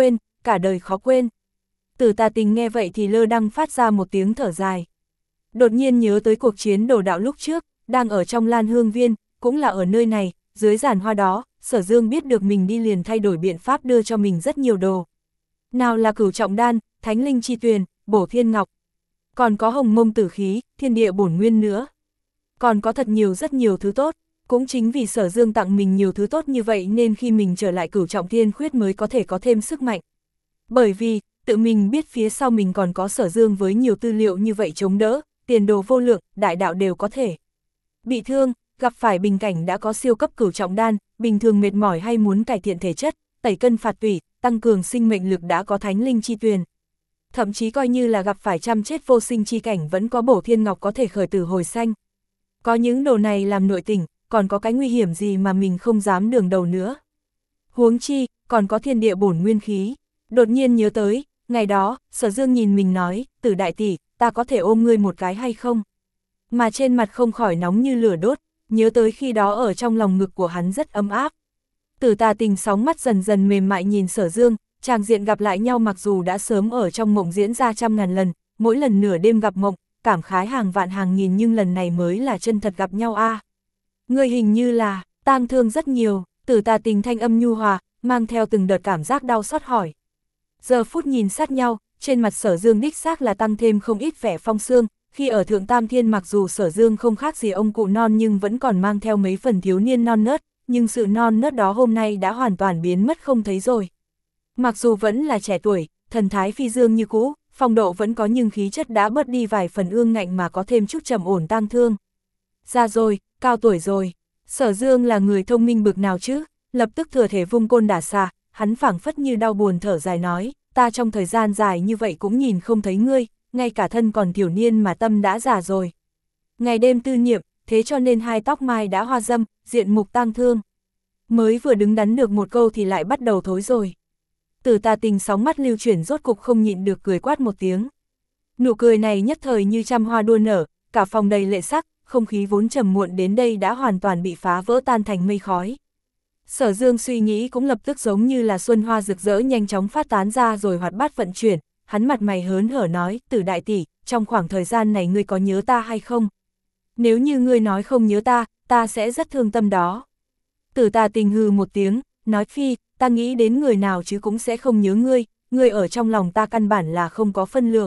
cả đời khó quên. Tử Tà Tình nghe vậy thì lơ đăng phát ra một tiếng thở dài. Đột nhiên nhớ tới cuộc chiến đồ đạo lúc trước, đang ở trong Lan Hương Viên, cũng là ở nơi này, dưới giàn hoa đó, Sở Dương biết được mình đi liền thay đổi biện pháp đưa cho mình rất nhiều đồ. Nào là cửu trọng đan, thánh linh chi tuyền, bổ thiên ngọc, còn có hồng mông tử khí, thiên địa bổn nguyên nữa. Còn có thật nhiều rất nhiều thứ tốt, cũng chính vì Sở Dương tặng mình nhiều thứ tốt như vậy nên khi mình trở lại cửu trọng thiên khuyết mới có thể có thêm sức mạnh. Bởi vì, tự mình biết phía sau mình còn có Sở Dương với nhiều tư liệu như vậy chống đỡ, tiền đồ vô lượng, đại đạo đều có thể. Bị thương, gặp phải bình cảnh đã có siêu cấp cửu trọng đan, bình thường mệt mỏi hay muốn cải thiện thể chất, tẩy cân phạt tủy, tăng cường sinh mệnh lực đã có thánh linh chi tuyền. Thậm chí coi như là gặp phải trăm chết vô sinh chi cảnh vẫn có bổ thiên ngọc có thể khởi tử hồi sanh. Có những đồ này làm nội tình, còn có cái nguy hiểm gì mà mình không dám đường đầu nữa. Huống chi, còn có thiên địa bổn nguyên khí. Đột nhiên nhớ tới, ngày đó, Sở Dương nhìn mình nói, Tử đại tỷ, ta có thể ôm ngươi một cái hay không? Mà trên mặt không khỏi nóng như lửa đốt, nhớ tới khi đó ở trong lòng ngực của hắn rất ấm áp. Tử Tà Tình sóng mắt dần dần mềm mại nhìn Sở Dương, tràng diện gặp lại nhau mặc dù đã sớm ở trong mộng diễn ra trăm ngàn lần, mỗi lần nửa đêm gặp mộng, cảm khái hàng vạn hàng nghìn nhưng lần này mới là chân thật gặp nhau a. À. Người hình như là, tang thương rất nhiều, Tử Tà Tình thanh âm nhu hòa, mang theo từng đợt cảm giác đau xót hỏi. Giờ phút nhìn sát nhau, trên mặt Sở Dương đích xác là tăng thêm không ít vẻ phong sương, khi ở Thượng Tam Thiên mặc dù Sở Dương không khác gì ông cụ non nhưng vẫn còn mang theo mấy phần thiếu niên non nớt, nhưng sự non nớt đó hôm nay đã hoàn toàn biến mất không thấy rồi. Mặc dù vẫn là trẻ tuổi, thần thái phi dương như cũ, phong độ vẫn có nhưng khí chất đã bớt đi vài phần ương ngạnh mà có thêm chút trầm ổn tang thương. Già rồi, cao tuổi rồi, Sở Dương là người thông minh bực nào chứ, lập tức thừa thể vung côn đả xà, hắn phảng phất như đau buồn thở dài nói, ta trong thời gian dài như vậy cũng nhìn không thấy ngươi, ngay cả thân còn thiểu niên mà tâm đã già rồi. Ngày đêm tư niệm, thế cho nên hai tóc mai đã hoa dâm, diện mục tang thương. Mới vừa đứng đắn được một câu thì lại bắt đầu thối rồi. Tử Tà Tình sóng mắt lưu chuyển rốt cục không nhịn được cười quát một tiếng. Nụ cười này nhất thời như trăm hoa đua nở, cả phòng đầy lệ sắc, không khí vốn trầm muộn đến đây đã hoàn toàn bị phá vỡ tan thành mây khói. Sở Dương suy nghĩ cũng lập tức giống như là xuân hoa rực rỡ nhanh chóng phát tán ra rồi hoạt bát vận chuyển, hắn mặt mày hớn hở nói, Tử đại tỷ, trong khoảng thời gian này ngươi có nhớ ta hay không? Nếu như ngươi nói không nhớ ta, ta sẽ rất thương tâm đó. Tử Tà Tình hừ một tiếng, nói phi, ta nghĩ đến người nào chứ cũng sẽ không nhớ ngươi, ngươi ở trong lòng ta căn bản là không có phân lượng.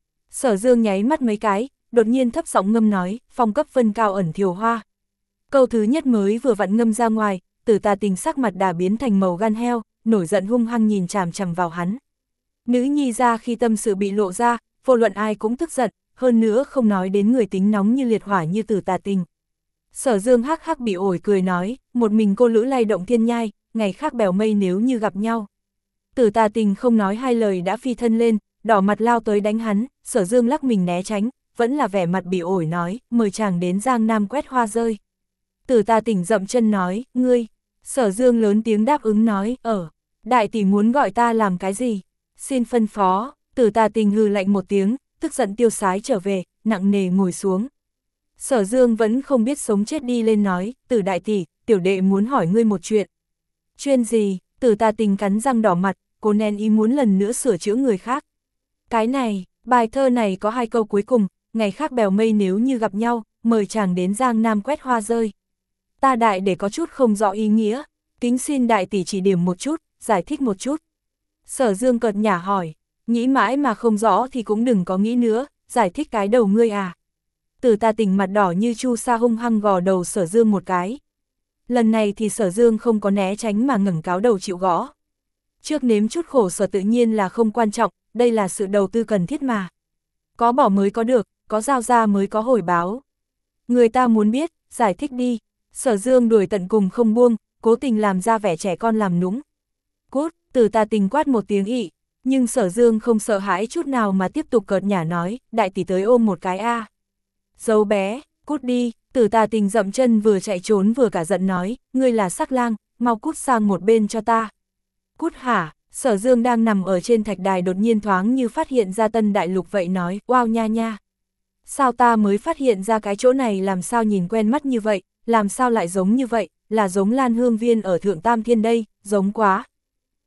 Sở Dương nháy mắt mấy cái, đột nhiên thấp giọng ngâm nói, phong cấp vân cao ẩn thiều hoa. Câu thứ nhất mới vừa vặn ngâm ra ngoài, Tử Tà Tình sắc mặt đã biến thành màu gan heo, nổi giận hung hăng nhìn chằm chằm vào hắn. Nữ nhi ra khi tâm sự bị lộ ra, vô luận ai cũng tức giận, hơn nữa không nói đến người tính nóng như liệt hỏa như Tử Tà Tình. Sở Dương hắc hắc bị ổi cười nói, một mình cô lữ lay động thiên nhai, ngày khác bèo mây nếu như gặp nhau. Tử Tà Tình không nói hai lời đã phi thân lên, đỏ mặt lao tới đánh hắn, Sở Dương lắc mình né tránh, vẫn là vẻ mặt bị ổi nói, mời chàng đến Giang Nam quét hoa rơi. Tử Tà Tình dậm chân nói, ngươi. Sở Dương lớn tiếng đáp ứng nói, ở, đại tỷ muốn gọi ta làm cái gì? Xin phân phó. Tử Tà Tình hừ lạnh một tiếng, tức giận tiêu sái trở về, nặng nề ngồi xuống. Sở Dương vẫn không biết sống chết đi lên nói, Tử đại tỷ, tiểu đệ muốn hỏi ngươi một chuyện. Chuyện gì? Tử Tà Tình cắn răng đỏ mặt, cô nén ý muốn lần nữa sửa chữa người khác. Cái này, bài thơ này có hai câu cuối cùng, ngày khác bèo mây nếu như gặp nhau, mời chàng đến Giang Nam quét hoa rơi. Ta đại để có chút không rõ ý nghĩa, kính xin đại tỷ chỉ điểm một chút, giải thích một chút. Sở Dương cợt nhả hỏi, nghĩ mãi mà không rõ thì cũng đừng có nghĩ nữa, giải thích cái đầu ngươi à. Tử Tà Tình mặt đỏ như chu sa hung hăng gò đầu Sở Dương một cái. Lần này thì Sở Dương không có né tránh mà ngẩng cáo đầu chịu gõ. Trước nếm chút khổ sở tự nhiên là không quan trọng, đây là sự đầu tư cần thiết mà. Có bỏ mới có được, có giao ra mới có hồi báo. Người ta muốn biết, giải thích đi. Sở Dương đuổi tận cùng không buông, cố tình làm ra vẻ trẻ con làm nũng. Cút, Tử Tà Tình quát một tiếng ị, nhưng Sở Dương không sợ hãi chút nào mà tiếp tục cợt nhả nói, đại tỷ tới ôm một cái a. À. Dấu bé, cút đi. Tử Tà Tình dậm chân vừa chạy trốn vừa cả giận nói, ngươi là sắc lang, mau cút sang một bên cho ta. Cút hả? Sở Dương đang nằm ở trên thạch đài đột nhiên thoáng như phát hiện ra tân đại lục vậy nói, wow nha nha. Sao ta mới phát hiện ra cái chỗ này làm sao nhìn quen mắt như vậy, làm sao lại giống như vậy, là giống Lan Hương Viên ở Thượng Tam Thiên đây, giống quá.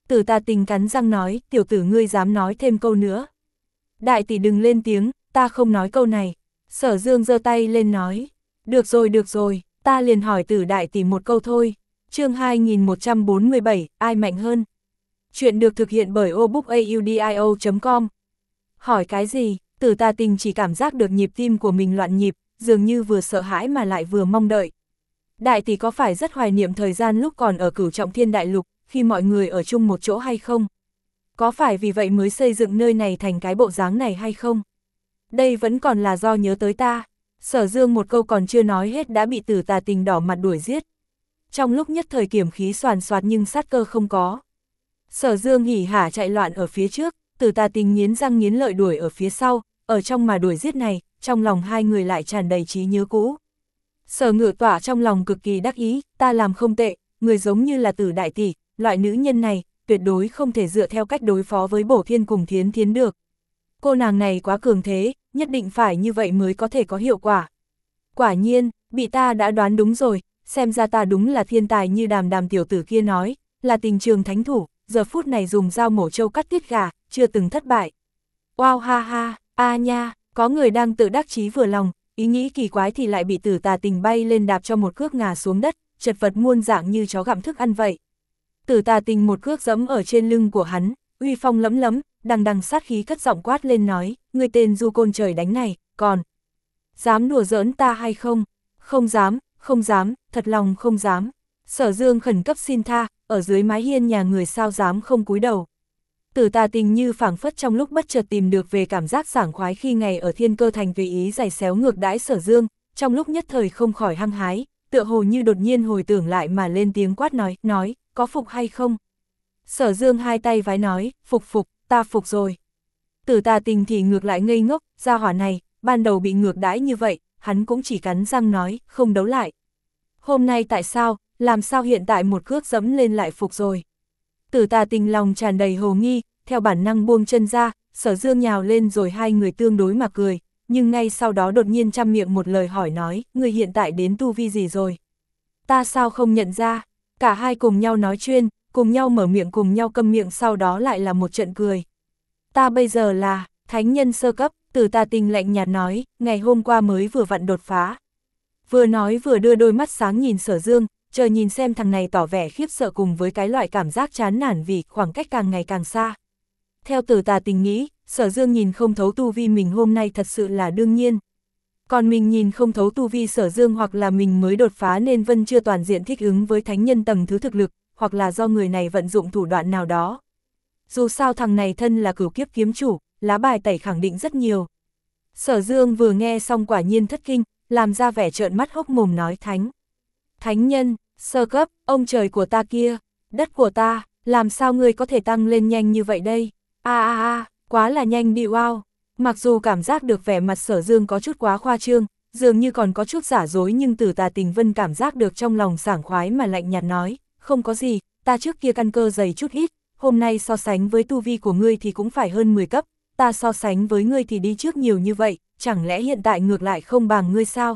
Tử Tà Tình cắn răng nói, tiểu tử ngươi dám nói thêm câu nữa. Đại tỷ đừng lên tiếng, ta không nói câu này. Sở Dương giơ tay lên nói, được rồi được rồi, ta liền hỏi Tử đại tỷ một câu thôi. Chương hai nghìn một trăm bốn mươi bảy, ai mạnh hơn? Chuyện được thực hiện bởi obookaudio chấm com. Hỏi cái gì? Tử Tà Tình chỉ cảm giác được nhịp tim của mình loạn nhịp, dường như vừa sợ hãi mà lại vừa mong đợi. Đại tỷ có phải rất hoài niệm thời gian lúc còn ở Cửu Trọng Thiên Đại Lục, khi mọi người ở chung một chỗ hay không? Có phải vì vậy mới xây dựng nơi này thành cái bộ dáng này hay không? Đây vẫn còn là do nhớ tới ta. Sở Dương một câu còn chưa nói hết đã bị Tử Tà Tình đỏ mặt đuổi giết. Trong lúc nhất thời kiểm khí soàn soạt nhưng sát cơ không có. Sở Dương hỉ hả chạy loạn ở phía trước, Tử Tà Tình nghiến răng nghiến lợi đuổi ở phía sau, ở trong mà đuổi giết này, trong lòng hai người lại tràn đầy trí nhớ cũ. Sở Ngự Tỏa trong lòng cực kỳ đắc ý, ta làm không tệ, người giống như là Tử đại tỷ, loại nữ nhân này, tuyệt đối không thể dựa theo cách đối phó với Bổ Thiên cùng Thiến Thiến được. Cô nàng này quá cường thế, nhất định phải như vậy mới có thể có hiệu quả. Quả nhiên, bị ta đã đoán đúng rồi, xem ra ta đúng là thiên tài như đàm đàm tiểu tử kia nói, là tình trường thánh thủ, giờ phút này dùng dao mổ trâu cắt tiết gà, chưa từng thất bại. Wow ha ha, a nha, có người đang tự đắc chí vừa lòng, ý nghĩ kỳ quái thì lại bị Tử Tà Tình bay lên đạp cho một cước ngã xuống đất, chật vật muôn dạng như chó gặm thức ăn vậy. Tử Tà Tình một cước giẫm ở trên lưng của hắn, uy phong lẫm lẫm, đằng đằng sát khí cất giọng quát lên nói, ngươi tên du côn trời đánh này, còn dám đùa giỡn ta hay không? Không dám, không dám, thật lòng không dám. Sở Dương khẩn cấp xin tha, ở dưới mái hiên nhà người sao dám không cúi đầu. Tử Tà Tình như phảng phất trong lúc bất chợt tìm được về cảm giác sảng khoái khi ngày ở Thiên Cơ Thành tùy ý giày xéo ngược đãi Sở Dương, trong lúc nhất thời không khỏi hăng hái, tựa hồ như đột nhiên hồi tưởng lại mà lên tiếng quát nói, nói, có phục hay không? Sở Dương hai tay vái nói, phục phục, ta phục rồi. Tử Tà Tình thì ngược lại ngây ngốc, gia hỏa này, ban đầu bị ngược đãi như vậy, hắn cũng chỉ cắn răng nói, không đấu lại. Hôm nay tại sao, làm sao hiện tại một cước dẫm lên lại phục rồi? Tử Tà Tình lòng tràn đầy hồ nghi, theo bản năng buông chân ra, Sở Dương nhào lên rồi hai người tương đối mà cười, nhưng ngay sau đó đột nhiên trăm miệng một lời hỏi nói, người hiện tại đến tu vi gì rồi? Ta sao không nhận ra? Cả hai cùng nhau nói chuyên, cùng nhau mở miệng cùng nhau câm miệng, sau đó lại là một trận cười. Ta bây giờ là thánh nhân sơ cấp, Tử Tà Tình lạnh nhạt nói, ngày hôm qua mới vừa vặn đột phá. Vừa nói vừa đưa đôi mắt sáng nhìn Sở Dương, chờ nhìn xem thằng này tỏ vẻ khiếp sợ cùng với cái loại cảm giác chán nản vì khoảng cách càng ngày càng xa. Theo Tử Tà Tình nghĩ, Sở Dương nhìn không thấu tu vi mình hôm nay thật sự là đương nhiên. Còn mình nhìn không thấu tu vi Sở Dương hoặc là mình mới đột phá nên vẫn chưa toàn diện thích ứng với thánh nhân tầng thứ thực lực, hoặc là do người này vận dụng thủ đoạn nào đó. Dù sao thằng này thân là cửu kiếp kiếm chủ, lá bài tẩy khẳng định rất nhiều. Sở Dương vừa nghe xong quả nhiên thất kinh, làm ra vẻ trợn mắt hốc mồm nói thánh. Thánh nhân, sơ cấp, ông trời của ta kia, đất của ta, làm sao ngươi có thể tăng lên nhanh như vậy đây? A a a, quá là nhanh đi wow. Mặc dù cảm giác được vẻ mặt Sở Dương có chút quá khoa trương, dường như còn có chút giả dối, nhưng Tử Tà Tình Vân cảm giác được trong lòng sảng khoái mà lạnh nhạt nói, không có gì, ta trước kia căn cơ dày chút ít, hôm nay so sánh với tu vi của ngươi thì cũng phải hơn mười cấp, ta so sánh với ngươi thì đi trước nhiều như vậy, chẳng lẽ hiện tại ngược lại không bằng ngươi sao?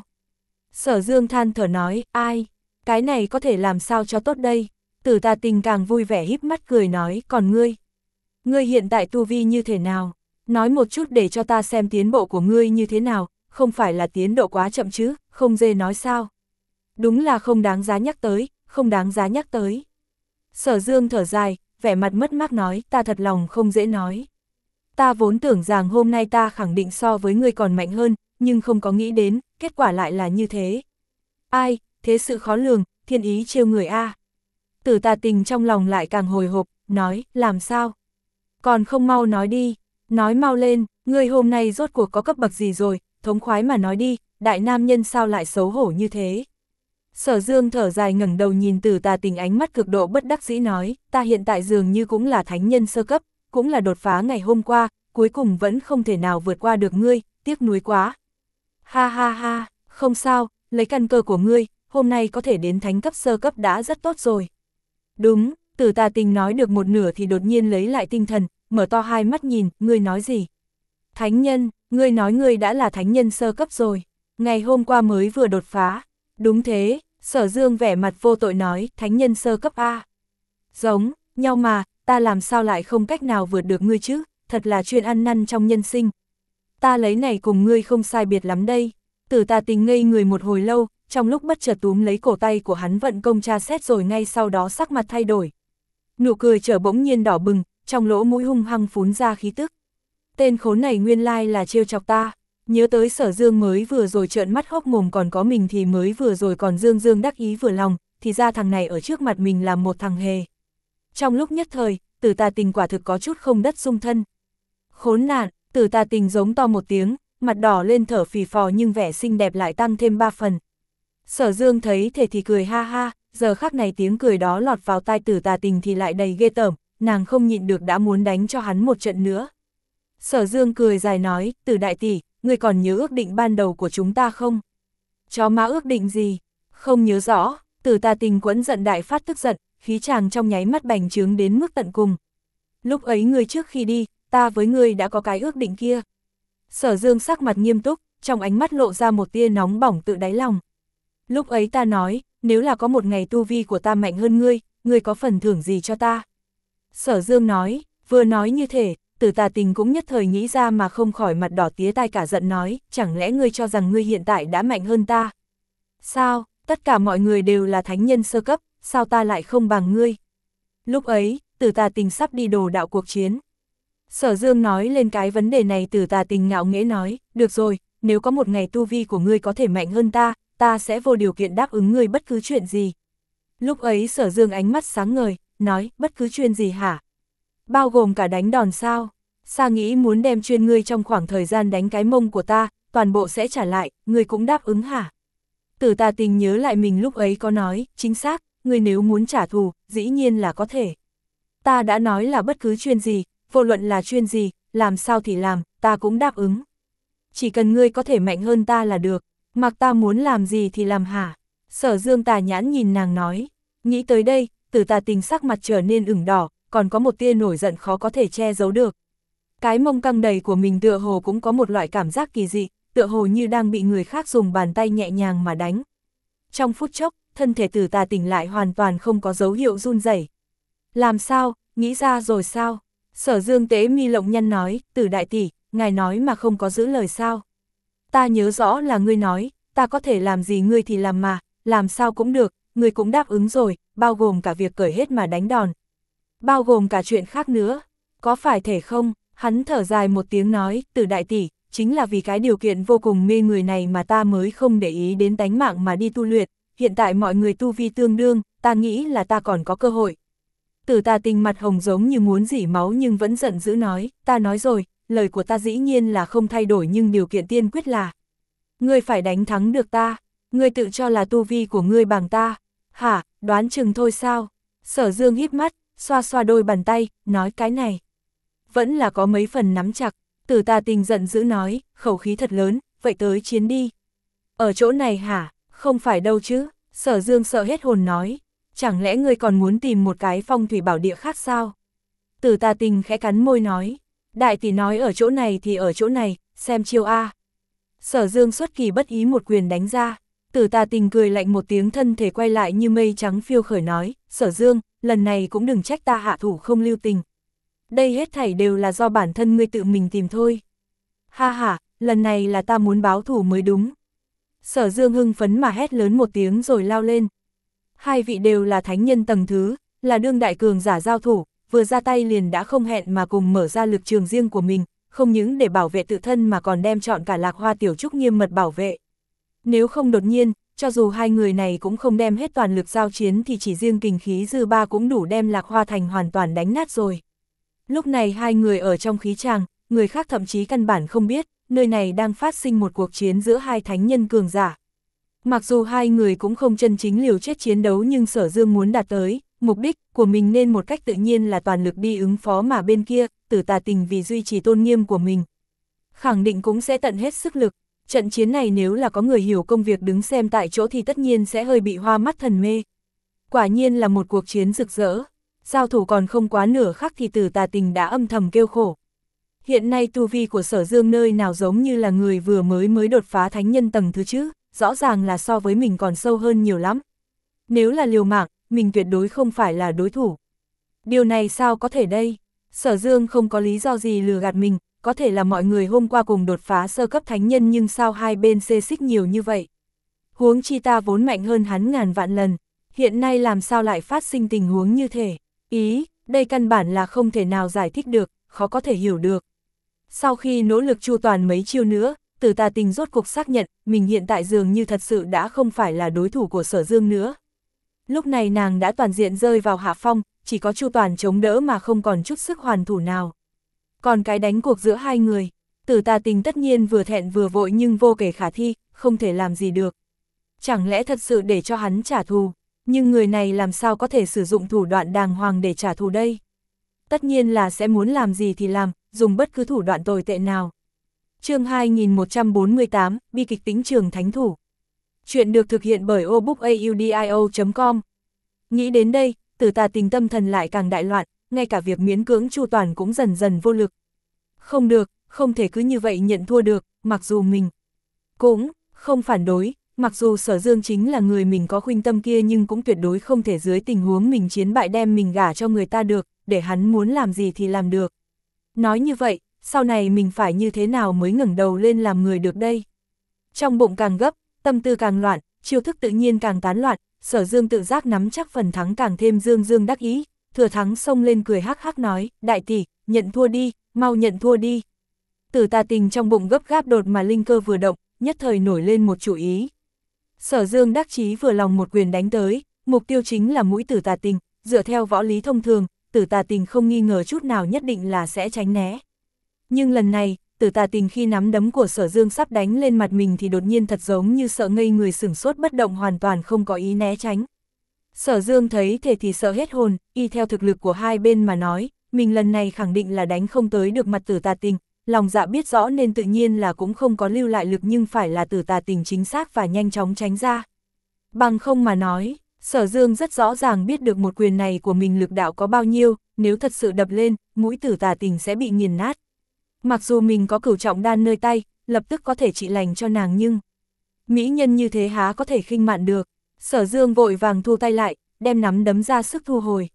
Sở Dương than thở nói, ai, cái này có thể làm sao cho tốt đây? Tử Tà Tình càng vui vẻ híp mắt cười nói, còn ngươi? Ngươi hiện tại tu vi như thế nào? Nói một chút để cho ta xem tiến bộ của ngươi như thế nào, không phải là tiến độ quá chậm chứ, không dễ nói sao? Đúng là không đáng giá nhắc tới, không đáng giá nhắc tới. Sở Dương thở dài, vẻ mặt mất mát nói, ta thật lòng không dễ nói. Ta vốn tưởng rằng hôm nay ta khẳng định so với ngươi còn mạnh hơn, nhưng không có nghĩ đến, kết quả lại là như thế. Ai, thế sự khó lường, thiên ý trêu người a. Tử Tà Tình trong lòng lại càng hồi hộp, nói, làm sao? Còn không mau nói đi, nói mau lên, ngươi hôm nay rốt cuộc có cấp bậc gì rồi, thống khoái mà nói đi, đại nam nhân sao lại xấu hổ như thế? Sở Dương thở dài ngẩng đầu nhìn Tử Tà Tình, ánh mắt cực độ bất đắc dĩ nói, ta hiện tại dường như cũng là thánh nhân sơ cấp, cũng là đột phá ngày hôm qua, cuối cùng vẫn không thể nào vượt qua được ngươi, tiếc nuối quá. Ha ha ha, không sao, lấy căn cơ của ngươi, hôm nay có thể đến thánh cấp sơ cấp đã rất tốt rồi. Đúng, Tử Tà Tình nói được một nửa thì đột nhiên lấy lại tinh thần, mở to hai mắt nhìn, ngươi nói gì? Thánh nhân, ngươi nói ngươi đã là thánh nhân sơ cấp rồi, ngày hôm qua mới vừa đột phá. Đúng thế, Sở Dương vẻ mặt vô tội nói, thánh nhân sơ cấp A. Giống nhau mà, ta làm sao lại không cách nào vượt được ngươi chứ, thật là chuyên ăn năn trong nhân sinh. Ta lấy này cùng ngươi không sai biệt lắm đây. Tử Tà Tình ngây người một hồi lâu, trong lúc bất chợt túm lấy cổ tay của hắn vận công tra xét rồi ngay sau đó sắc mặt thay đổi. Nụ cười trở bỗng nhiên đỏ bừng, trong lỗ mũi hung hăng phún ra khí tức. Tên khốn này nguyên lai là trêu chọc ta. Nhớ tới Sở Dương mới vừa rồi trợn mắt hốc mồm, còn có mình thì mới vừa rồi còn dương dương đắc ý vừa lòng, thì ra thằng này ở trước mặt mình là một thằng hề. Trong lúc nhất thời, Tử Tà Tình quả thực có chút không đất dung thân. Khốn nạn, Tử Tà Tình giống to một tiếng, mặt đỏ lên thở phì phò nhưng vẻ xinh đẹp lại tăng thêm ba phần. Sở Dương thấy thế thì cười ha ha, giờ khắc này tiếng cười đó lọt vào tai Tử Tà Tình thì lại đầy ghê tởm, nàng không nhịn được đã muốn đánh cho hắn một trận nữa. Sở Dương cười dài nói, Tử đại tỷ, ngươi còn nhớ ước định ban đầu của chúng ta không? Chó má ước định gì? Không nhớ rõ. Tử Tà Tình quẫn giận đại phát tức giận, khí chàng trong nháy mắt bành trướng đến mức tận cùng. Lúc ấy ngươi trước khi đi, ta với ngươi đã có cái ước định kia. Sở Dương sắc mặt nghiêm túc, trong ánh mắt lộ ra một tia nóng bỏng tự đáy lòng. Lúc ấy ta nói, nếu là có một ngày tu vi của ta mạnh hơn ngươi, ngươi có phần thưởng gì cho ta? Sở Dương nói, vừa nói như thế, Tử Tà Tình cũng nhất thời nghĩ ra mà không khỏi mặt đỏ tía tai cả giận nói, chẳng lẽ ngươi cho rằng ngươi hiện tại đã mạnh hơn ta? Sao, tất cả mọi người đều là thánh nhân sơ cấp, sao ta lại không bằng ngươi? Lúc ấy, Tử Tà Tình sắp đi đồ đạo cuộc chiến. Sở Dương nói lên cái vấn đề này, Tử Tà Tình ngạo nghễ nói, được rồi, nếu có một ngày tu vi của ngươi có thể mạnh hơn ta, ta sẽ vô điều kiện đáp ứng ngươi bất cứ chuyện gì. Lúc ấy Sở Dương ánh mắt sáng ngời, nói, bất cứ chuyện gì hả? Bao gồm cả đánh đòn sao? Sa nghĩ muốn đem chuyên ngươi trong khoảng thời gian đánh cái mông của ta, toàn bộ sẽ trả lại, ngươi cũng đáp ứng hả? Tử Tà Tình nhớ lại mình lúc ấy có nói, chính xác, ngươi nếu muốn trả thù, dĩ nhiên là có thể. Ta đã nói là bất cứ chuyên gì, vô luận là chuyên gì, làm sao thì làm, ta cũng đáp ứng. Chỉ cần ngươi có thể mạnh hơn ta là được, mặc ta muốn làm gì thì làm hả? Sở Dương tà nhãn nhìn nàng nói, nghĩ tới đây, Tử Tà Tình sắc mặt trở nên ửng đỏ, còn có một tia nổi giận khó có thể che giấu được. Cái mông căng đầy của mình tựa hồ cũng có một loại cảm giác kỳ dị, tựa hồ như đang bị người khác dùng bàn tay nhẹ nhàng mà đánh. Trong phút chốc, thân thể Tử Tà Tình lại hoàn toàn không có dấu hiệu run rẩy. Làm sao, nghĩ ra rồi sao? Sở Dương tế mi lộng nhăn nói, Tử đại tỷ, ngài nói mà không có giữ lời sao? Ta nhớ rõ là ngươi nói, ta có thể làm gì ngươi thì làm mà, làm sao cũng được, ngươi cũng đáp ứng rồi, bao gồm cả việc cởi hết mà đánh đòn. Bao gồm cả chuyện khác nữa, có phải thể không? Hắn thở dài một tiếng nói, Tử đại tỷ, chính là vì cái điều kiện vô cùng mê người này mà ta mới không để ý đến tánh mạng mà đi tu luyện, hiện tại mọi người tu vi tương đương, ta nghĩ là ta còn có cơ hội. Tử Tà Tình mặt hồng giống như muốn rỉ máu nhưng vẫn giận dữ nói, ta nói rồi, lời của ta dĩ nhiên là không thay đổi nhưng điều kiện tiên quyết là ngươi phải đánh thắng được ta, ngươi tự cho là tu vi của ngươi bằng ta, hả, đoán chừng thôi sao? Sở Dương híp mắt, xoa xoa đôi bàn tay, nói cái này vẫn là có mấy phần nắm chặt. Tử Tà Tình giận dữ nói, khẩu khí thật lớn, vậy tới chiến đi. Ở chỗ này hả, không phải đâu chứ? Sở Dương sợ hết hồn nói, chẳng lẽ ngươi còn muốn tìm một cái phong thủy bảo địa khác sao? Tử Tà Tình khẽ cắn môi nói, đại tỷ nói ở chỗ này thì ở chỗ này, xem chiêu a. Sở Dương xuất kỳ bất ý một quyền đánh ra. Tử Tà Tình cười lạnh một tiếng, thân thể quay lại như mây trắng phiêu khởi nói, Sở Dương, lần này cũng đừng trách ta hạ thủ không lưu tình. Đây hết thảy đều là do bản thân ngươi tự mình tìm thôi. Ha ha, lần này là ta muốn báo thù mới đúng. Sở Dương hưng phấn mà hét lớn một tiếng rồi lao lên. Hai vị đều là thánh nhân tầng thứ, là đương đại cường giả giao thủ, vừa ra tay liền đã không hẹn mà cùng mở ra lực trường riêng của mình, không những để bảo vệ tự thân mà còn đem chọn cả Lạc Hoa Tiểu Trúc nghiêm mật bảo vệ. Nếu không đột nhiên, cho dù hai người này cũng không đem hết toàn lực giao chiến thì chỉ riêng kình khí dư ba cũng đủ đem Lạc Hoa Thành hoàn toàn đánh nát rồi. Lúc này hai người ở trong khí tràng, người khác thậm chí căn bản không biết, nơi này đang phát sinh một cuộc chiến giữa hai thánh nhân cường giả. Mặc dù hai người cũng không chân chính liều chết chiến đấu nhưng Sở Dương muốn đạt tới, mục đích của mình nên một cách tự nhiên là toàn lực đi ứng phó, mà bên kia, Tử Tà Tình vì duy trì tôn nghiêm của mình, khẳng định cũng sẽ tận hết sức lực. Trận chiến này nếu là có người hiểu công việc đứng xem tại chỗ thì tất nhiên sẽ hơi bị hoa mắt thần mê. Quả nhiên là một cuộc chiến rực rỡ. Giao thủ còn không quá nửa khắc thì Tử Tà Tình đã âm thầm kêu khổ. Hiện nay tu vi của Sở Dương nơi nào giống như là người vừa mới mới đột phá thánh nhân tầng thứ chứ, rõ ràng là so với mình còn sâu hơn nhiều lắm. Nếu là liều mạng, mình tuyệt đối không phải là đối thủ. Điều này sao có thể đây? Sở Dương không có lý do gì lừa gạt mình, có thể là mọi người hôm qua cùng đột phá sơ cấp thánh nhân nhưng sao hai bên xê xích nhiều như vậy? Huống chi ta vốn mạnh hơn hắn ngàn vạn lần, hiện nay làm sao lại phát sinh tình huống như thế? Ý, đây căn bản là không thể nào giải thích được, khó có thể hiểu được. Sau khi nỗ lực chu toàn mấy chiêu nữa, Tử Tà Tình rốt cuộc xác nhận, mình hiện tại dường như thật sự đã không phải là đối thủ của Sở Dương nữa. Lúc này nàng đã toàn diện rơi vào hạ phong, chỉ có chu toàn chống đỡ mà không còn chút sức hoàn thủ nào. Còn cái đánh cuộc giữa hai người, Tử Tà Tình tất nhiên vừa thẹn vừa vội nhưng vô kể khả thi, không thể làm gì được. Chẳng lẽ thật sự để cho hắn trả thù, nhưng người này làm sao có thể sử dụng thủ đoạn đàng hoàng để trả thù đây? Tất nhiên là sẽ muốn làm gì thì làm, dùng bất cứ thủ đoạn tồi tệ nào. Chương hai nghìn một trăm bốn mươi tám, bi kịch tính trường thánh thủ. Chuyện được thực hiện bởi obookaudio chấm com. Nghĩ đến đây, Tử Tà Tình tâm thần lại càng đại loạn, ngay cả việc miễn cưỡng chu toàn cũng dần dần vô lực. Không được, không thể cứ như vậy nhận thua được, mặc dù mình cũng không phản đối, mặc dù Sở Dương chính là người mình có khuynh tâm kia nhưng cũng tuyệt đối không thể dưới tình huống mình chiến bại đem mình gả cho người ta được, để hắn muốn làm gì thì làm được. Nói như vậy, sau này mình phải như thế nào mới ngẩng đầu lên làm người được đây? Trong bụng càng gấp, tâm tư càng loạn, chiêu thức tự nhiên càng tán loạn, Sở Dương tự giác nắm chắc phần thắng càng thêm dương dương đắc ý, thừa thắng xông lên cười hắc hắc nói, đại tỷ, nhận thua đi, mau nhận thua đi. Tử Tà Tình trong bụng gấp gáp đột mà linh cơ vừa động, nhất thời nổi lên một chủ ý. Sở Dương đắc chí vừa lòng một quyền đánh tới, mục tiêu chính là mũi Tử Tà Tình, dựa theo võ lý thông thường, Tử Tà Tình không nghi ngờ chút nào nhất định là sẽ tránh né. Nhưng lần này, Tử Tà Tình khi nắm đấm của Sở Dương sắp đánh lên mặt mình thì đột nhiên thật giống như sợ ngây người sửng sốt bất động hoàn toàn không có ý né tránh. Sở Dương thấy thế thì sợ hết hồn, y theo thực lực của hai bên mà nói, mình lần này khẳng định là đánh không tới được mặt Tử Tà Tình, lòng dạ biết rõ nên tự nhiên là cũng không có lưu lại lực nhưng phải là Tử Tà Tình chính xác và nhanh chóng tránh ra. Bằng không mà nói, Sở Dương rất rõ ràng biết được một quyền này của mình lực đạo có bao nhiêu, nếu thật sự đập lên, mũi Tử Tà Tình sẽ bị nghiền nát. Mặc dù mình có cửu trọng đan nơi tay, lập tức có thể trị lành cho nàng nhưng mỹ nhân như thế há có thể khinh mạn được. Sở Dương vội vàng thu tay lại, đem nắm đấm ra sức thu hồi.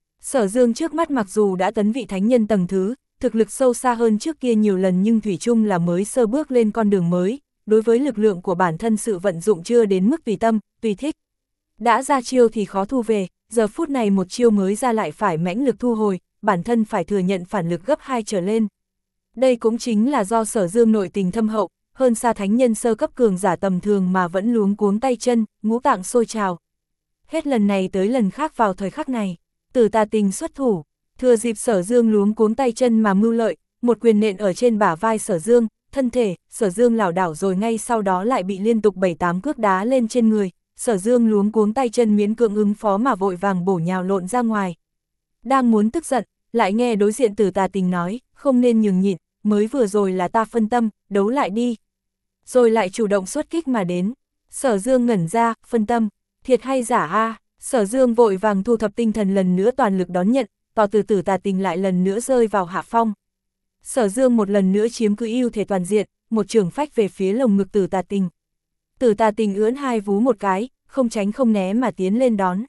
Sở Dương trước mắt mặc dù đã tấn vị thánh nhân tầng thứ, thực lực sâu xa hơn trước kia nhiều lần nhưng thủy chung là mới sơ bước lên con đường mới, đối với lực lượng của bản thân sự vận dụng chưa đến mức tùy tâm, tùy thích. Đã ra chiêu thì khó thu về, giờ phút này một chiêu mới ra lại phải mãnh lực thu hồi, bản thân phải thừa nhận phản lực gấp hai trở lên. Đây cũng chính là do Sở Dương nội tình thâm hậu, hơn xa thánh nhân sơ cấp cường giả tầm thường mà vẫn luống cuống tay chân, ngũ tạng sôi trào. Hết lần này tới lần khác vào thời khắc này, Tử Tà Tình xuất thủ, thừa dịp Sở Dương luống cuống tay chân mà mưu lợi, một quyền nện ở trên bả vai Sở Dương, thân thể, Sở Dương lảo đảo rồi ngay sau đó lại bị liên tục bảy tám cước đá lên trên người, Sở Dương luống cuống tay chân miễn cưỡng ứng phó mà vội vàng bổ nhào lộn ra ngoài. Đang muốn tức giận, lại nghe đối diện Tử Tà Tình nói, không nên nhường nhịn, mới vừa rồi là ta phân tâm, đấu lại đi. Rồi lại chủ động xuất kích mà đến. Sở Dương ngẩn ra, phân tâm, thiệt hay giả a? Sở Dương vội vàng thu thập tinh thần lần nữa toàn lực đón nhận, tỏ từ Tử Tà Tình lại lần nữa rơi vào hạ phong. Sở Dương một lần nữa chiếm cứ ưu thế toàn diện, một trường phách về phía lồng ngực Tử Tà Tình. Tử Tà Tình ưỡn hai vú một cái, không tránh không né mà tiến lên đón.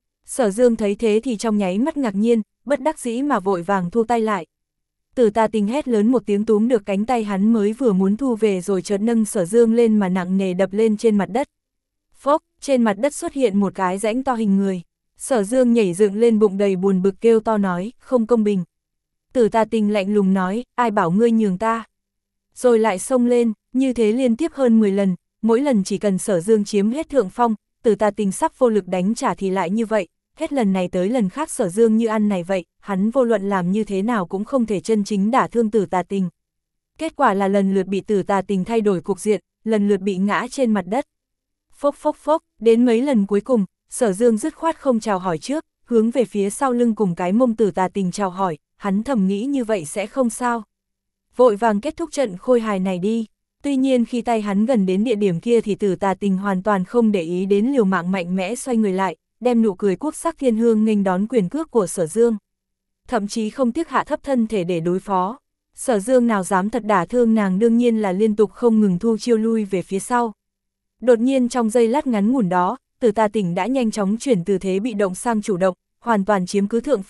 Sở Dương thấy thế thì trong nháy mắt ngạc nhiên, bất đắc dĩ mà vội vàng thu tay lại. Tử Tà Tình hét lớn một tiếng túm được cánh tay hắn mới vừa muốn thu về rồi chợt nâng Sở Dương lên mà nặng nề đập lên trên mặt đất. Phốc, trên mặt đất xuất hiện một cái rãnh to hình người. Sở Dương nhảy dựng lên bụng đầy buồn bực kêu to nói, không công bình. Tử Tà Tình lạnh lùng nói, ai bảo ngươi nhường ta. Rồi lại xông lên, như thế liên tiếp hơn mười lần, mỗi lần chỉ cần Sở Dương chiếm hết thượng phong, Tử Tà Tình sắp vô lực đánh trả thì lại như vậy. Hết lần này tới lần khác Sở Dương như ăn này vậy, hắn vô luận làm như thế nào cũng không thể chân chính đả thương Tử Tà Tình. Kết quả là lần lượt bị Tử Tà Tình thay đổi cục diện, lần lượt bị ngã trên mặt đất. Phốc phốc phốc, đến mấy lần cuối cùng, Sở Dương dứt khoát không chào hỏi trước, hướng về phía sau lưng cùng cái mông Tử Tà Tình chào hỏi, hắn thầm nghĩ như vậy sẽ không sao. Vội vàng kết thúc trận khôi hài này đi. Tuy nhiên khi tay hắn gần đến địa điểm kia thì Tử Tà Tình hoàn toàn không để ý đến liều mạng mạnh mẽ xoay người lại, đem nụ cười quốc sắc thiên hương nghênh đón quyền cước của Sở Dương. Thậm chí không tiếc hạ thấp thân thể để đối phó. Sở Dương nào dám thật đả thương nàng, đương nhiên là liên tục không ngừng thu chiêu lui về phía sau. Đột nhiên trong giây lát ngắn ngủn đó, Tử Tà Tình đã nhanh chóng chuyển từ thế bị động sang chủ động, hoàn toàn chiếm cứ thượng phong,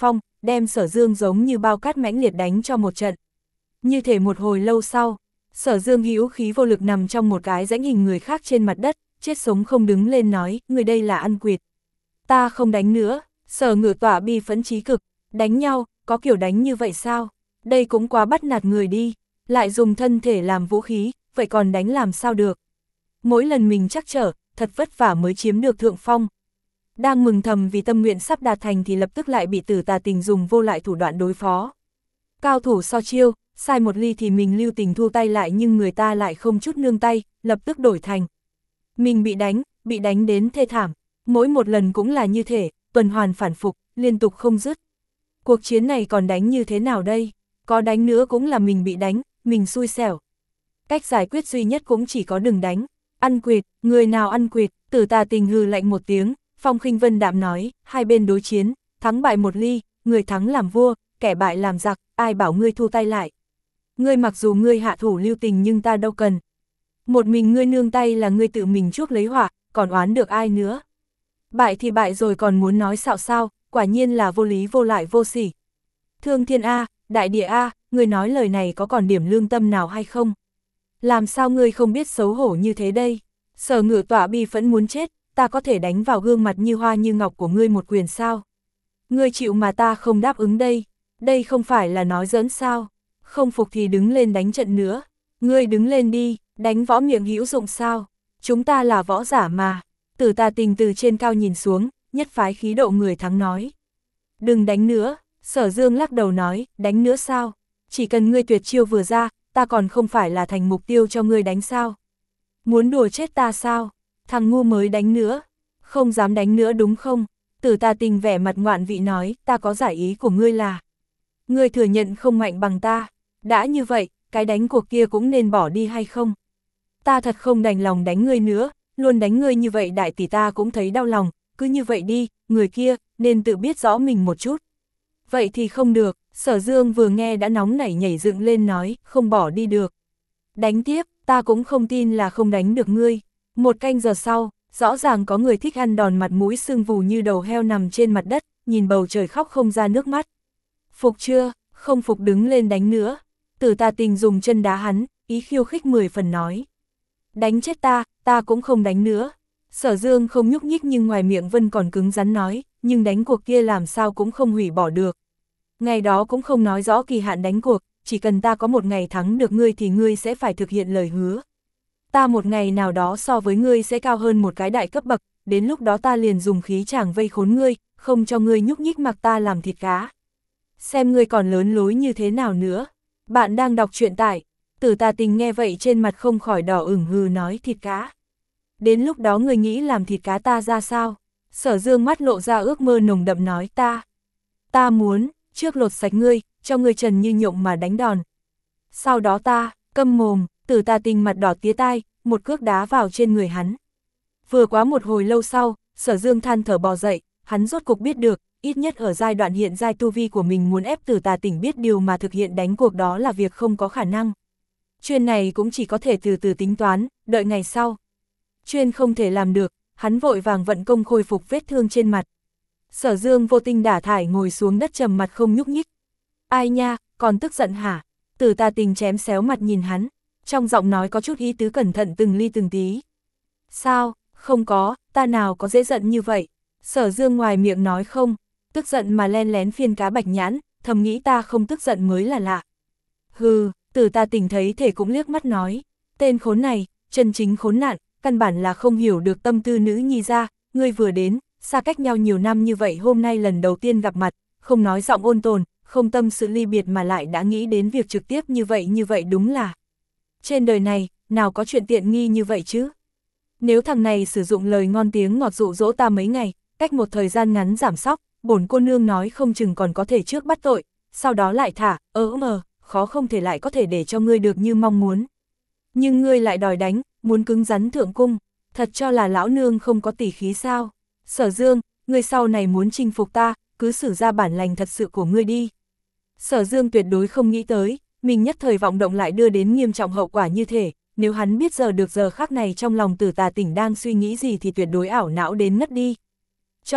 đem Sở Dương giống như bao cát mãnh liệt đánh cho một trận. Như thể một hồi lâu sau, Sở Dương hữu khí vô lực nằm trong một cái rãnh hình người khác trên mặt đất, chết sống không đứng lên nói, người đây là ăn quỵt. Ta không đánh nữa. Sở Ngự Tỏa bi phẫn chí cực, đánh nhau, có kiểu đánh như vậy sao? Đây cũng quá bắt nạt người đi, lại dùng thân thể làm vũ khí, vậy còn đánh làm sao được? Mỗi lần mình chắc trở, thật vất vả mới chiếm được thượng phong. Đang mừng thầm vì tâm nguyện sắp đạt thành thì lập tức lại bị Tử Tà Tình dùng vô lại thủ đoạn đối phó. Cao thủ so chiêu, sai một ly thì mình lưu tình thu tay lại nhưng người ta lại không chút nương tay, lập tức đổi thành. Mình bị đánh, bị đánh đến thê thảm, mỗi một lần cũng là như thế, tuần hoàn phản phục, liên tục không dứt. Cuộc chiến này còn đánh như thế nào đây? Có đánh nữa cũng là mình bị đánh, mình xui xẻo. Cách giải quyết duy nhất cũng chỉ có đừng đánh. Ăn quỵt, người nào ăn quỵt? Tử Tà Tình hừ lạnh một tiếng, Phong Khinh Vân đạm nói, hai bên đối chiến, thắng bại một ly, người thắng làm vua, kẻ bại làm giặc, ai bảo ngươi thu tay lại. Ngươi mặc dù ngươi hạ thủ lưu tình nhưng ta đâu cần. Một mình ngươi nương tay là ngươi tự mình chuốc lấy họa, còn oán được ai nữa. Bại thì bại rồi còn muốn nói xạo sao, quả nhiên là vô lý vô lại vô sỉ. Thương thiên A, đại địa A, ngươi nói lời này có còn điểm lương tâm nào hay không? Làm sao ngươi không biết xấu hổ như thế đây? Sở Ngự Tỏa bi phẫn muốn chết, ta có thể đánh vào gương mặt như hoa như ngọc của ngươi một quyền sao? Ngươi chịu mà ta không đáp ứng đây, đây không phải là nói giỡn sao? Không phục thì đứng lên đánh trận nữa, ngươi đứng lên đi, đánh võ miệng hữu dụng sao? Chúng ta là võ giả mà. Tử Tà Tình từ trên cao nhìn xuống, nhất phái khí độ người thắng nói. Đừng đánh nữa, Sở Dương lắc đầu nói, đánh nữa sao? Chỉ cần ngươi tuyệt chiêu vừa ra, ta còn không phải là thành mục tiêu cho ngươi đánh sao? Muốn đùa chết ta sao? Thằng ngu mới đánh nữa, không dám đánh nữa đúng không? Tử Tà Tình vẻ mặt ngoạn vị nói, ta có giải ý của ngươi là. Ngươi thừa nhận không mạnh bằng ta, đã như vậy, cái đánh cuộc kia cũng nên bỏ đi hay không? Ta thật không đành lòng đánh ngươi nữa, luôn đánh ngươi như vậy đại tỷ ta cũng thấy đau lòng, cứ như vậy đi, người kia, nên tự biết rõ mình một chút. Vậy thì không được, Sở Dương vừa nghe đã nóng nảy nhảy dựng lên nói, không bỏ đi được. Đánh tiếp, ta cũng không tin là không đánh được ngươi. Một canh giờ sau, rõ ràng có người thích ăn đòn mặt mũi sưng vù như đầu heo nằm trên mặt đất, nhìn bầu trời khóc không ra nước mắt. Phục chưa, không phục đứng lên đánh nữa. Tử Tà Tình dùng chân đá hắn, ý khiêu khích mười phần nói. Đánh chết ta, ta cũng không đánh nữa. Sở Dương không nhúc nhích nhưng ngoài miệng vẫn còn cứng rắn nói, nhưng đánh cuộc kia làm sao cũng không hủy bỏ được. Ngày đó cũng không nói rõ kỳ hạn đánh cuộc, chỉ cần ta có một ngày thắng được ngươi thì ngươi sẽ phải thực hiện lời hứa. Ta một ngày nào đó so với ngươi sẽ cao hơn một cái đại cấp bậc, đến lúc đó ta liền dùng khí tràng vây khốn ngươi, không cho ngươi nhúc nhích mặc ta làm thịt cá. Xem ngươi còn lớn lối như thế nào nữa. Bạn đang đọc truyện tại, Tử Tà Tình nghe vậy trên mặt không khỏi đỏ ửng hừ nói thịt cá. Đến lúc đó ngươi nghĩ làm thịt cá ta ra sao? Sở Dương mắt lộ ra ước mơ nồng đậm nói ta. Ta muốn, trước lột sạch ngươi, cho ngươi trần như nhộng mà đánh đòn. Sau đó ta, câm mồm, Tử Tà Tình mặt đỏ tía tai, một cước đá vào trên người hắn. Vừa quá một hồi lâu sau, Sở Dương than thở bò dậy, hắn rốt cục biết được, ít nhất ở giai đoạn hiện giai tu vi của mình muốn ép Tử Tà Tình biết điều mà thực hiện đánh cuộc đó là việc không có khả năng. Chuyện này cũng chỉ có thể từ từ tính toán, đợi ngày sau. Chuyên không thể làm được, hắn vội vàng vận công khôi phục vết thương trên mặt. Sở Dương vô tình đả thải ngồi xuống đất trầm mặt không nhúc nhích. Ai nha, còn tức giận hả? Tử Tà Tình chém xéo mặt nhìn hắn, trong giọng nói có chút ý tứ cẩn thận từng ly từng tí. Sao, không có, ta nào có dễ giận như vậy? Sở Dương ngoài miệng nói không, tức giận mà len lén phiên cá bạch nhãn, thầm nghĩ ta không tức giận mới là lạ. Hừ, Tử Tà Tình thấy thể cũng liếc mắt nói, tên khốn này, chân chính khốn nạn, căn bản là không hiểu được tâm tư nữ nhi ra, ngươi vừa đến, xa cách nhau nhiều năm như vậy hôm nay lần đầu tiên gặp mặt, không nói giọng ôn tồn, không tâm sự ly biệt mà lại đã nghĩ đến việc trực tiếp như vậy như vậy đúng là. Trên đời này, nào có chuyện tiện nghi như vậy chứ? Nếu thằng này sử dụng lời ngon tiếng ngọt dụ dỗ ta mấy ngày, cách một thời gian ngắn giảm sóc, bổn cô nương nói không chừng còn có thể trước bắt tội, sau đó lại thả, ớ mờ, khó không thể lại có thể để cho ngươi được như mong muốn. Nhưng ngươi lại đòi đánh, muốn cứng rắn thượng cung, thật cho là lão nương không có tỉ khí sao? Sở Dương, ngươi sau này muốn chinh phục ta, cứ sử ra bản lành thật sự của ngươi đi. Sở Dương tuyệt đối không nghĩ tới, mình nhất thời vọng động lại đưa đến nghiêm trọng hậu quả như thế, nếu hắn biết giờ được giờ khắc này trong lòng Tử Tà Tình đang suy nghĩ gì thì tuyệt đối ảo não đến ngất đi. Cho nên,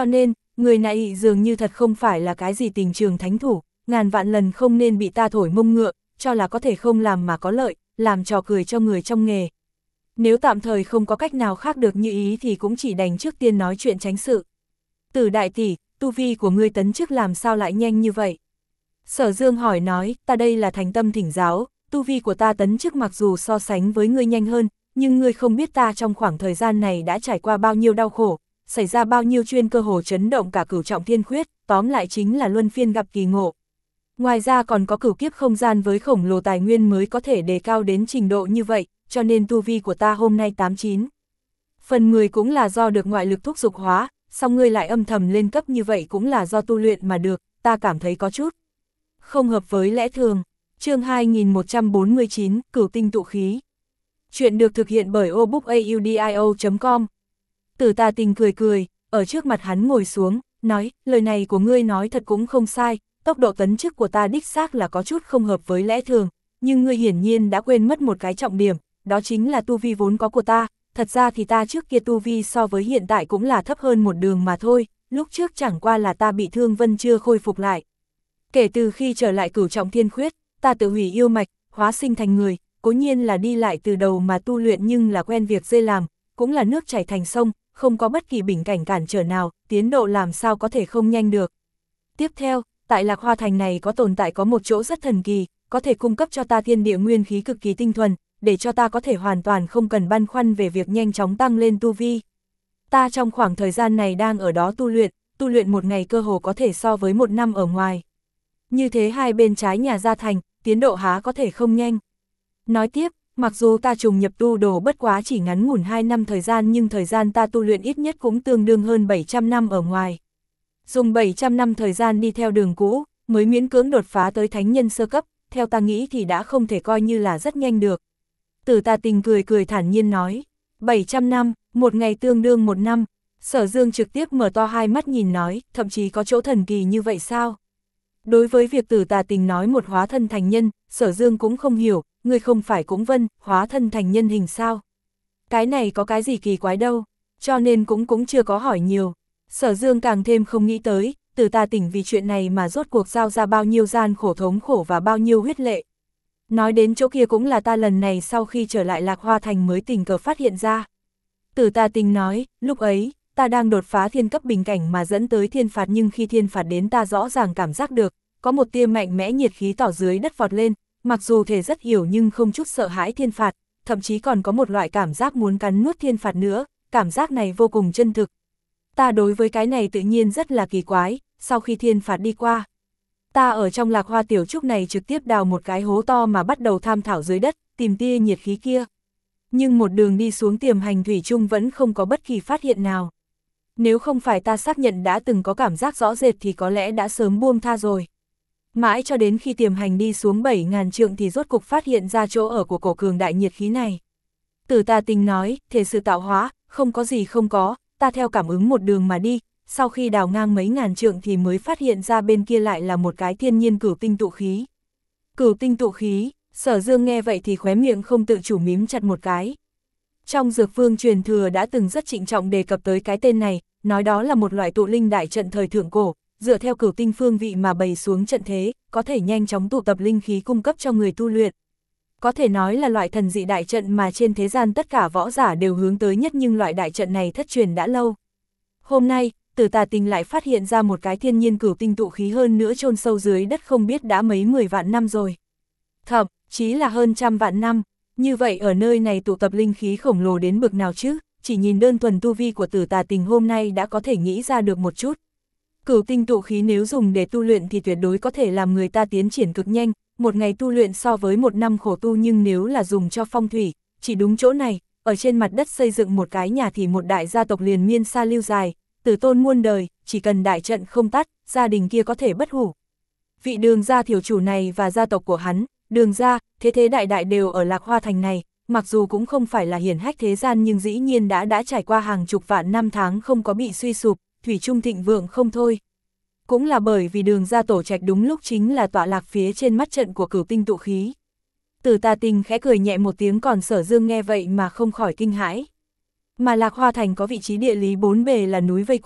người này dường như thật không phải là cái gì tình trường thánh thủ, ngàn vạn lần không nên bị ta thổi mông ngựa, cho là có thể không làm mà có lợi, làm trò cười cho người trong nghề. Nếu tạm thời không có cách nào khác được như ý thì cũng chỉ đành trước tiên nói chuyện tránh sự. Tử đại tỷ, tu vi của ngươi tấn chức làm sao lại nhanh như vậy? Sở Dương hỏi nói, ta đây là thành tâm thỉnh giáo, tu vi của ta tấn chức mặc dù so sánh với ngươi nhanh hơn, nhưng ngươi không biết ta trong khoảng thời gian này đã trải qua bao nhiêu đau khổ, xảy ra bao nhiêu chuyên cơ hồ chấn động cả cửu trọng thiên khuyết, tóm lại chính là luân phiên gặp kỳ ngộ. Ngoài ra còn có cửu kiếp không gian với khổng lồ tài nguyên mới có thể đề cao đến trình độ như vậy, cho nên tu vi của ta hôm nay tám chín. Phần mười cũng là do được ngoại lực thúc dục hóa, song ngươi lại âm thầm lên cấp như vậy cũng là do tu luyện mà được, ta cảm thấy có chút không hợp với lẽ thường. Chương hai nghìn một trăm bốn mươi chín, Cửu tinh tụ khí. Chuyện được thực hiện bởi obookaudio chấm com. Tử Tà Tình cười cười, ở trước mặt hắn ngồi xuống, nói, lời này của ngươi nói thật cũng không sai, tốc độ tấn chức của ta đích xác là có chút không hợp với lẽ thường, nhưng ngươi hiển nhiên đã quên mất một cái trọng điểm, đó chính là tu vi vốn có của ta, thật ra thì ta trước kia tu vi so với hiện tại cũng là thấp hơn một đường mà thôi, lúc trước chẳng qua là ta bị thương vẫn chưa khôi phục lại. Kể từ khi trở lại cửu trọng thiên khuyết, ta tự hủy yêu mạch, hóa sinh thành người, cố nhiên là đi lại từ đầu mà tu luyện nhưng là quen việc dễ làm, cũng là nước chảy thành sông, không có bất kỳ bình cảnh cản trở nào, tiến độ làm sao có thể không nhanh được. Tiếp theo, tại Lạc Hoa Thành này có tồn tại có một chỗ rất thần kỳ, có thể cung cấp cho ta thiên địa nguyên khí cực kỳ tinh thuần, để cho ta có thể hoàn toàn không cần băn khoăn về việc nhanh chóng tăng lên tu vi. Ta trong khoảng thời gian này đang ở đó tu luyện, tu luyện một ngày cơ hồ có thể so với một năm ở ngoài. Như thế hai bên trái nhà gia thành, tiến độ há có thể không nhanh. Nói tiếp, mặc dù ta trùng nhập tu đồ bất quá chỉ ngắn ngủn hai năm thời gian nhưng thời gian ta tu luyện ít nhất cũng tương đương hơn bảy trăm năm ở ngoài. Dùng bảy trăm năm thời gian đi theo đường cũ, mới miễn cưỡng đột phá tới thánh nhân sơ cấp, theo ta nghĩ thì đã không thể coi như là rất nhanh được. Tử Tà Tình cười cười thản nhiên nói, bảy trăm năm, một ngày tương đương một năm. Sở Dương trực tiếp mở to hai mắt nhìn nói, thậm chí có chỗ thần kỳ như vậy sao? Đối với việc Tử Tà Tình nói một hóa thân thành nhân, Sở Dương cũng không hiểu, ngươi không phải cũng vân, hóa thân thành nhân hình sao? Cái này có cái gì kỳ quái đâu, cho nên cũng cũng chưa có hỏi nhiều. Sở Dương càng thêm không nghĩ tới, Tử Tà Tình vì chuyện này mà rốt cuộc giao ra bao nhiêu gian khổ thống khổ và bao nhiêu huyết lệ. Nói đến chỗ kia cũng là ta lần này sau khi trở lại Lạc Hoa Thành mới tình cờ phát hiện ra. Tử Tà Tình nói, lúc ấy, ta đang đột phá thiên cấp bình cảnh mà dẫn tới thiên phạt nhưng khi thiên phạt đến ta rõ ràng cảm giác được, có một tia mạnh mẽ nhiệt khí tỏ dưới đất vọt lên, mặc dù thể rất hiểu nhưng không chút sợ hãi thiên phạt, thậm chí còn có một loại cảm giác muốn cắn nuốt thiên phạt nữa, cảm giác này vô cùng chân thực. Ta đối với cái này tự nhiên rất là kỳ quái, sau khi thiên phạt đi qua. Ta ở trong Lạc Hoa tiểu trúc này trực tiếp đào một cái hố to mà bắt đầu tham thảo dưới đất, tìm tia nhiệt khí kia. Nhưng một đường đi xuống tiềm hành thủy chung vẫn không có bất kỳ phát hiện nào. Nếu không phải ta xác nhận đã từng có cảm giác rõ rệt thì có lẽ đã sớm buông tha rồi. Mãi cho đến khi tiềm hành đi xuống bảy ngàn trượng thì rốt cục phát hiện ra chỗ ở của cổ cường đại nhiệt khí này. Tử Tà Tình nói, thể sự tạo hóa, không có gì không có, ta theo cảm ứng một đường mà đi, sau khi đào ngang mấy ngàn trượng thì mới phát hiện ra bên kia lại là một cái thiên nhiên cửu tinh tụ khí. Cửu tinh tụ khí, Sở Dương nghe vậy thì khóe miệng không tự chủ mím chặt một cái. Trong Dược Vương truyền thừa đã từng rất trịnh trọng đề cập tới cái tên này, nói đó là một loại tụ linh đại trận thời thượng cổ, dựa theo cửu tinh phương vị mà bày xuống trận thế, có thể nhanh chóng tụ tập linh khí cung cấp cho người tu luyện. Có thể nói là loại thần dị đại trận mà trên thế gian tất cả võ giả đều hướng tới nhất nhưng loại đại trận này thất truyền đã lâu. Hôm nay, Tử Tà Tình lại phát hiện ra một cái thiên nhiên cửu tinh tụ khí hơn nữa chôn sâu dưới đất không biết đã mấy mười vạn năm rồi. Thậm chí là hơn trăm vạn năm, như vậy ở nơi này tụ tập linh khí khổng lồ đến bực nào chứ, chỉ nhìn đơn thuần tu vi của Tử Tà Tình hôm nay đã có thể nghĩ ra được một chút. Cửu tinh tụ khí nếu dùng để tu luyện thì tuyệt đối có thể làm người ta tiến triển cực nhanh, một ngày tu luyện so với một năm khổ tu nhưng nếu là dùng cho phong thủy, chỉ đúng chỗ này, ở trên mặt đất xây dựng một cái nhà thì một đại gia tộc liền miên xa lưu dài, tử tôn muôn đời, chỉ cần đại trận không tắt, gia đình kia có thể bất hủ. Vị Đường gia thiểu chủ này và gia tộc của hắn, Đường gia, thế thế đại đại đều ở Lạc Hoa Thành này, mặc dù cũng không phải là hiển hách thế gian nhưng dĩ nhiên đã đã trải qua hàng chục vạn năm tháng không có bị suy sụp, thủy chung thịnh vượng không thôi. Cũng là bởi vì Đường gia tổ trạch đúng lúc chính là tọa lạc phía trên mắt trận của cửu tinh tụ khí. Tử Tà Tình khẽ cười nhẹ một tiếng còn Sở Dương nghe vậy mà không khỏi kinh hãi. Mà Lạc Hoa Thành có vị trí địa lý bốn bề là núi vây quanh,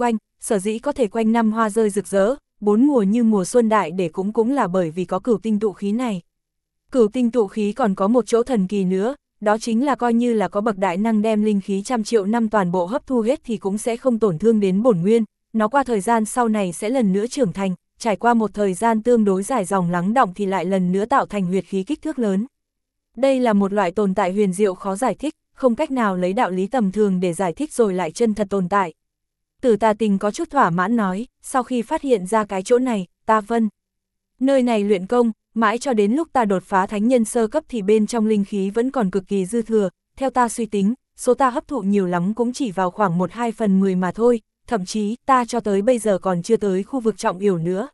sở dĩ có thể quanh năm hoa rơi rực rỡ, bốn mùa như mùa xuân đại để cũng cũng là bởi vì có cửu tinh tụ khí này. Cửu tinh tụ khí còn có một chỗ thần kỳ nữa, đó chính là coi như là có bậc đại năng đem linh khí trăm triệu năm toàn bộ hấp thu hết thì cũng sẽ không tổn thương đến bổn nguyên, nó qua thời gian sau này sẽ lần nữa trưởng thành, trải qua một thời gian tương đối dài dòng lắng đọng thì lại lần nữa tạo thành huyệt khí kích thước lớn. Đây là một loại tồn tại huyền diệu khó giải thích, không cách nào lấy đạo lý tầm thường để giải thích rồi lại chân thật tồn tại. Tử Tà Tình có chút thỏa mãn nói, sau khi phát hiện ra cái chỗ này, ta vân. Nơi này luyện công, mãi cho đến lúc ta đột phá thánh nhân sơ cấp thì bên trong linh khí vẫn còn cực kỳ dư thừa, theo ta suy tính, số ta hấp thụ nhiều lắm cũng chỉ vào khoảng một hai phần mười mà thôi, thậm chí ta cho tới bây giờ còn chưa tới khu vực trọng yếu nữa.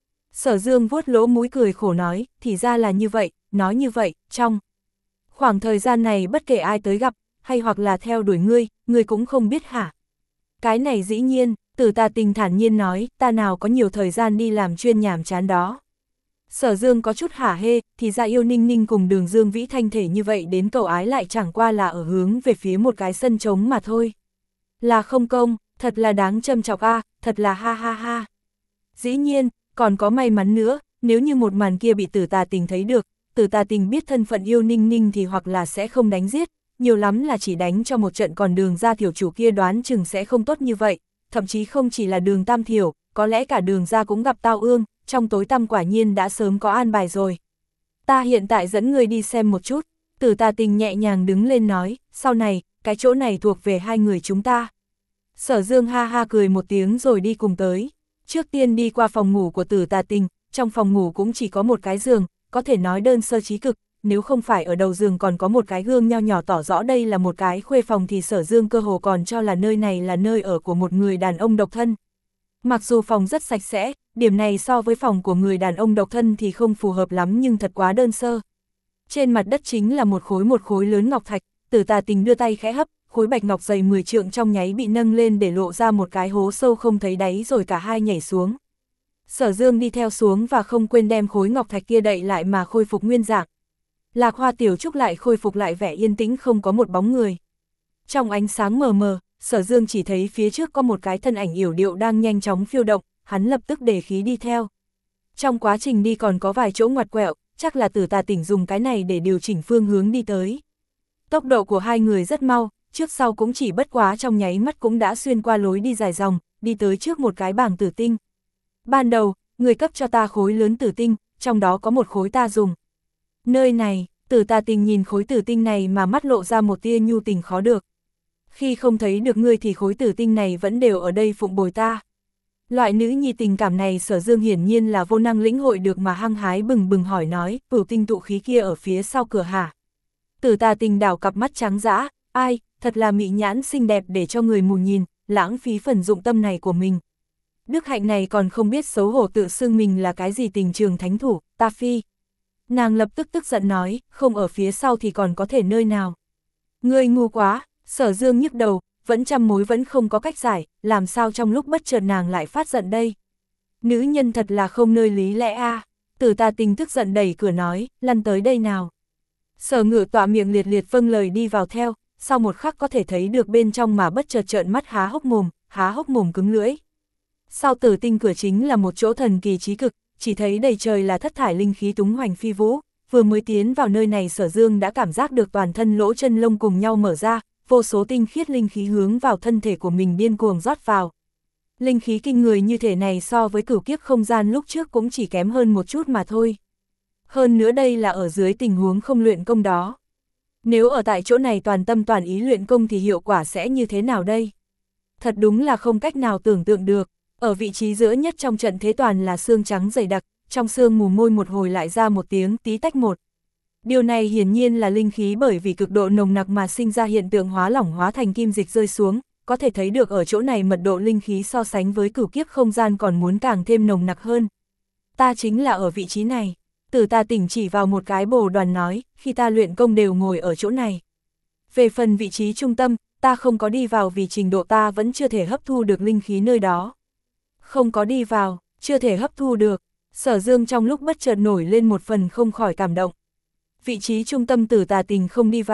Sở Dương vuốt lỗ mũi cười khổ nói, thì ra là như vậy, nói như vậy, trong khoảng thời gian này bất kể ai tới gặp, hay hoặc là theo đuổi ngươi, ngươi cũng không biết hả? Cái này dĩ nhiên, Tử Tà Tình thản nhiên nói, ta nào có nhiều thời gian đi làm chuyên nhàm chán đó. Sở Dương có chút hả hê, thì ra Yêu Ninh Ninh cùng Đường Dương Vĩ thanh thể như vậy đến cầu ái lại chẳng qua là ở hướng về phía một cái sân trống mà thôi. Là không công, thật là đáng châm chọc a, thật là ha ha ha. Dĩ nhiên, còn có may mắn nữa, nếu như một màn kia bị Tử Tà Tình thấy được, Tử Tà Tình biết thân phận Yêu Ninh Ninh thì hoặc là sẽ không đánh giết, nhiều lắm là chỉ đánh cho một trận, còn Đường gia tiểu chủ kia đoán chừng sẽ không tốt như vậy, thậm chí không chỉ là Đường Tam Thiểu, có lẽ cả Đường gia cũng gặp tao ương, trong tối tăm quả nhiên đã sớm có an bài rồi. Ta hiện tại dẫn người đi xem một chút, Tử Tà Tình nhẹ nhàng đứng lên nói, sau này, cái chỗ này thuộc về hai người chúng ta. Sở Dương ha ha cười một tiếng rồi đi cùng tới. Trước tiên đi qua phòng ngủ của Tử Tà Tình, trong phòng ngủ cũng chỉ có một cái giường, có thể nói đơn sơ trí cực, nếu không phải ở đầu giường còn có một cái gương nho nhỏ tỏ rõ đây là một cái khuê phòng thì Sở Dương cơ hồ còn cho là nơi này là nơi ở của một người đàn ông độc thân. Mặc dù phòng rất sạch sẽ, điểm này so với phòng của người đàn ông độc thân thì không phù hợp lắm nhưng thật quá đơn sơ. Trên mặt đất chính là một khối một khối lớn ngọc thạch, Tử Tà Tình đưa tay khẽ hấp, khối bạch ngọc dày mười trượng trong nháy bị nâng lên để lộ ra một cái hố sâu không thấy đáy rồi cả hai nhảy xuống. Sở Dương đi theo xuống và không quên đem khối ngọc thạch kia đậy lại mà khôi phục nguyên dạng. Lạc Hoa Tiểu Trúc lại khôi phục lại vẻ yên tĩnh không có một bóng người. Trong ánh sáng mờ mờ, Sở Dương chỉ thấy phía trước có một cái thân ảnh yểu điệu đang nhanh chóng phiêu động, hắn lập tức để khí đi theo. Trong quá trình đi còn có vài chỗ ngoặt quẹo, chắc là Tử Tà Tình dùng cái này để điều chỉnh phương hướng đi tới. Tốc độ của hai người rất mau, trước sau cũng chỉ bất quá trong nháy mắt cũng đã xuyên qua lối đi dài dòng, đi tới trước một cái bảng tử tinh. Ban đầu, người cấp cho ta khối lớn tử tinh, trong đó có một khối ta dùng. Nơi này, Tử Tà Tình nhìn khối tử tinh này mà mắt lộ ra một tia nhu tình khó được. Khi không thấy được ngươi thì khối tử tinh này vẫn đều ở đây phụng bồi ta. Loại nữ nhi tình cảm này Sở Dương hiển nhiên là vô năng lĩnh hội được mà hăng hái bừng bừng hỏi nói, cửu tinh tụ khí kia ở phía sau cửa hả? Tử Tà Tình đảo cặp mắt trắng dã, ai, thật là mị nhãn xinh đẹp để cho người mù nhìn, lãng phí phần dụng tâm này của mình. Đức hạnh này còn không biết xấu hổ tự xưng mình là cái gì tình trường thánh thủ, ta phi. Nàng lập tức tức giận nói, không ở phía sau thì còn có thể nơi nào. Ngươi ngu quá, Sở Dương nhức đầu, vẫn trăm mối vẫn không có cách giải, làm sao trong lúc bất chợt nàng lại phát giận đây. Nữ nhân thật là không nơi lý lẽ a. À. Tử Tà Tình tức giận đẩy cửa nói, lăn tới đây nào. Sở Ngự tọa miệng liệt liệt vâng lời đi vào theo, sau một khắc có thể thấy được bên trong mà bất chợt trợn mắt há hốc mồm, há hốc mồm cứng lưỡi. Sau tử tinh cửa chính là một chỗ thần kỳ trí cực, chỉ thấy đầy trời là thất thải linh khí túng hoành phi vũ, vừa mới tiến vào nơi này Sở Dương đã cảm giác được toàn thân lỗ chân lông cùng nhau mở ra, vô số tinh khiết linh khí hướng vào thân thể của mình điên cuồng rót vào. Linh khí kinh người như thể này so với cửu kiếp không gian lúc trước cũng chỉ kém hơn một chút mà thôi. Hơn nữa đây là ở dưới tình huống không luyện công đó. Nếu ở tại chỗ này toàn tâm toàn ý luyện công thì hiệu quả sẽ như thế nào đây? Thật đúng là không cách nào tưởng tượng được. Ở vị trí giữa nhất trong trận thế toàn là xương trắng dày đặc, trong xương mù môi một hồi lại ra một tiếng tí tách một. Điều này hiển nhiên là linh khí bởi vì cực độ nồng nặc mà sinh ra hiện tượng hóa lỏng hóa thành kim dịch rơi xuống, có thể thấy được ở chỗ này mật độ linh khí so sánh với cửu kiếp không gian còn muốn càng thêm nồng nặc hơn. Ta chính là ở vị trí này. Tử Tà Tình chỉ vào một cái bồ đoàn nói, khi ta luyện công đều ngồi ở chỗ này. Về phần vị trí trung tâm, ta không có đi vào vì trình độ ta vẫn chưa thể hấp thu được linh khí nơi đó. Không có đi vào, chưa thể hấp thu được. Sở Dương trong lúc bất chợt nổi lên một phần không khỏi cảm động. Vị trí trung tâm Tử Tà Tình không đi vào,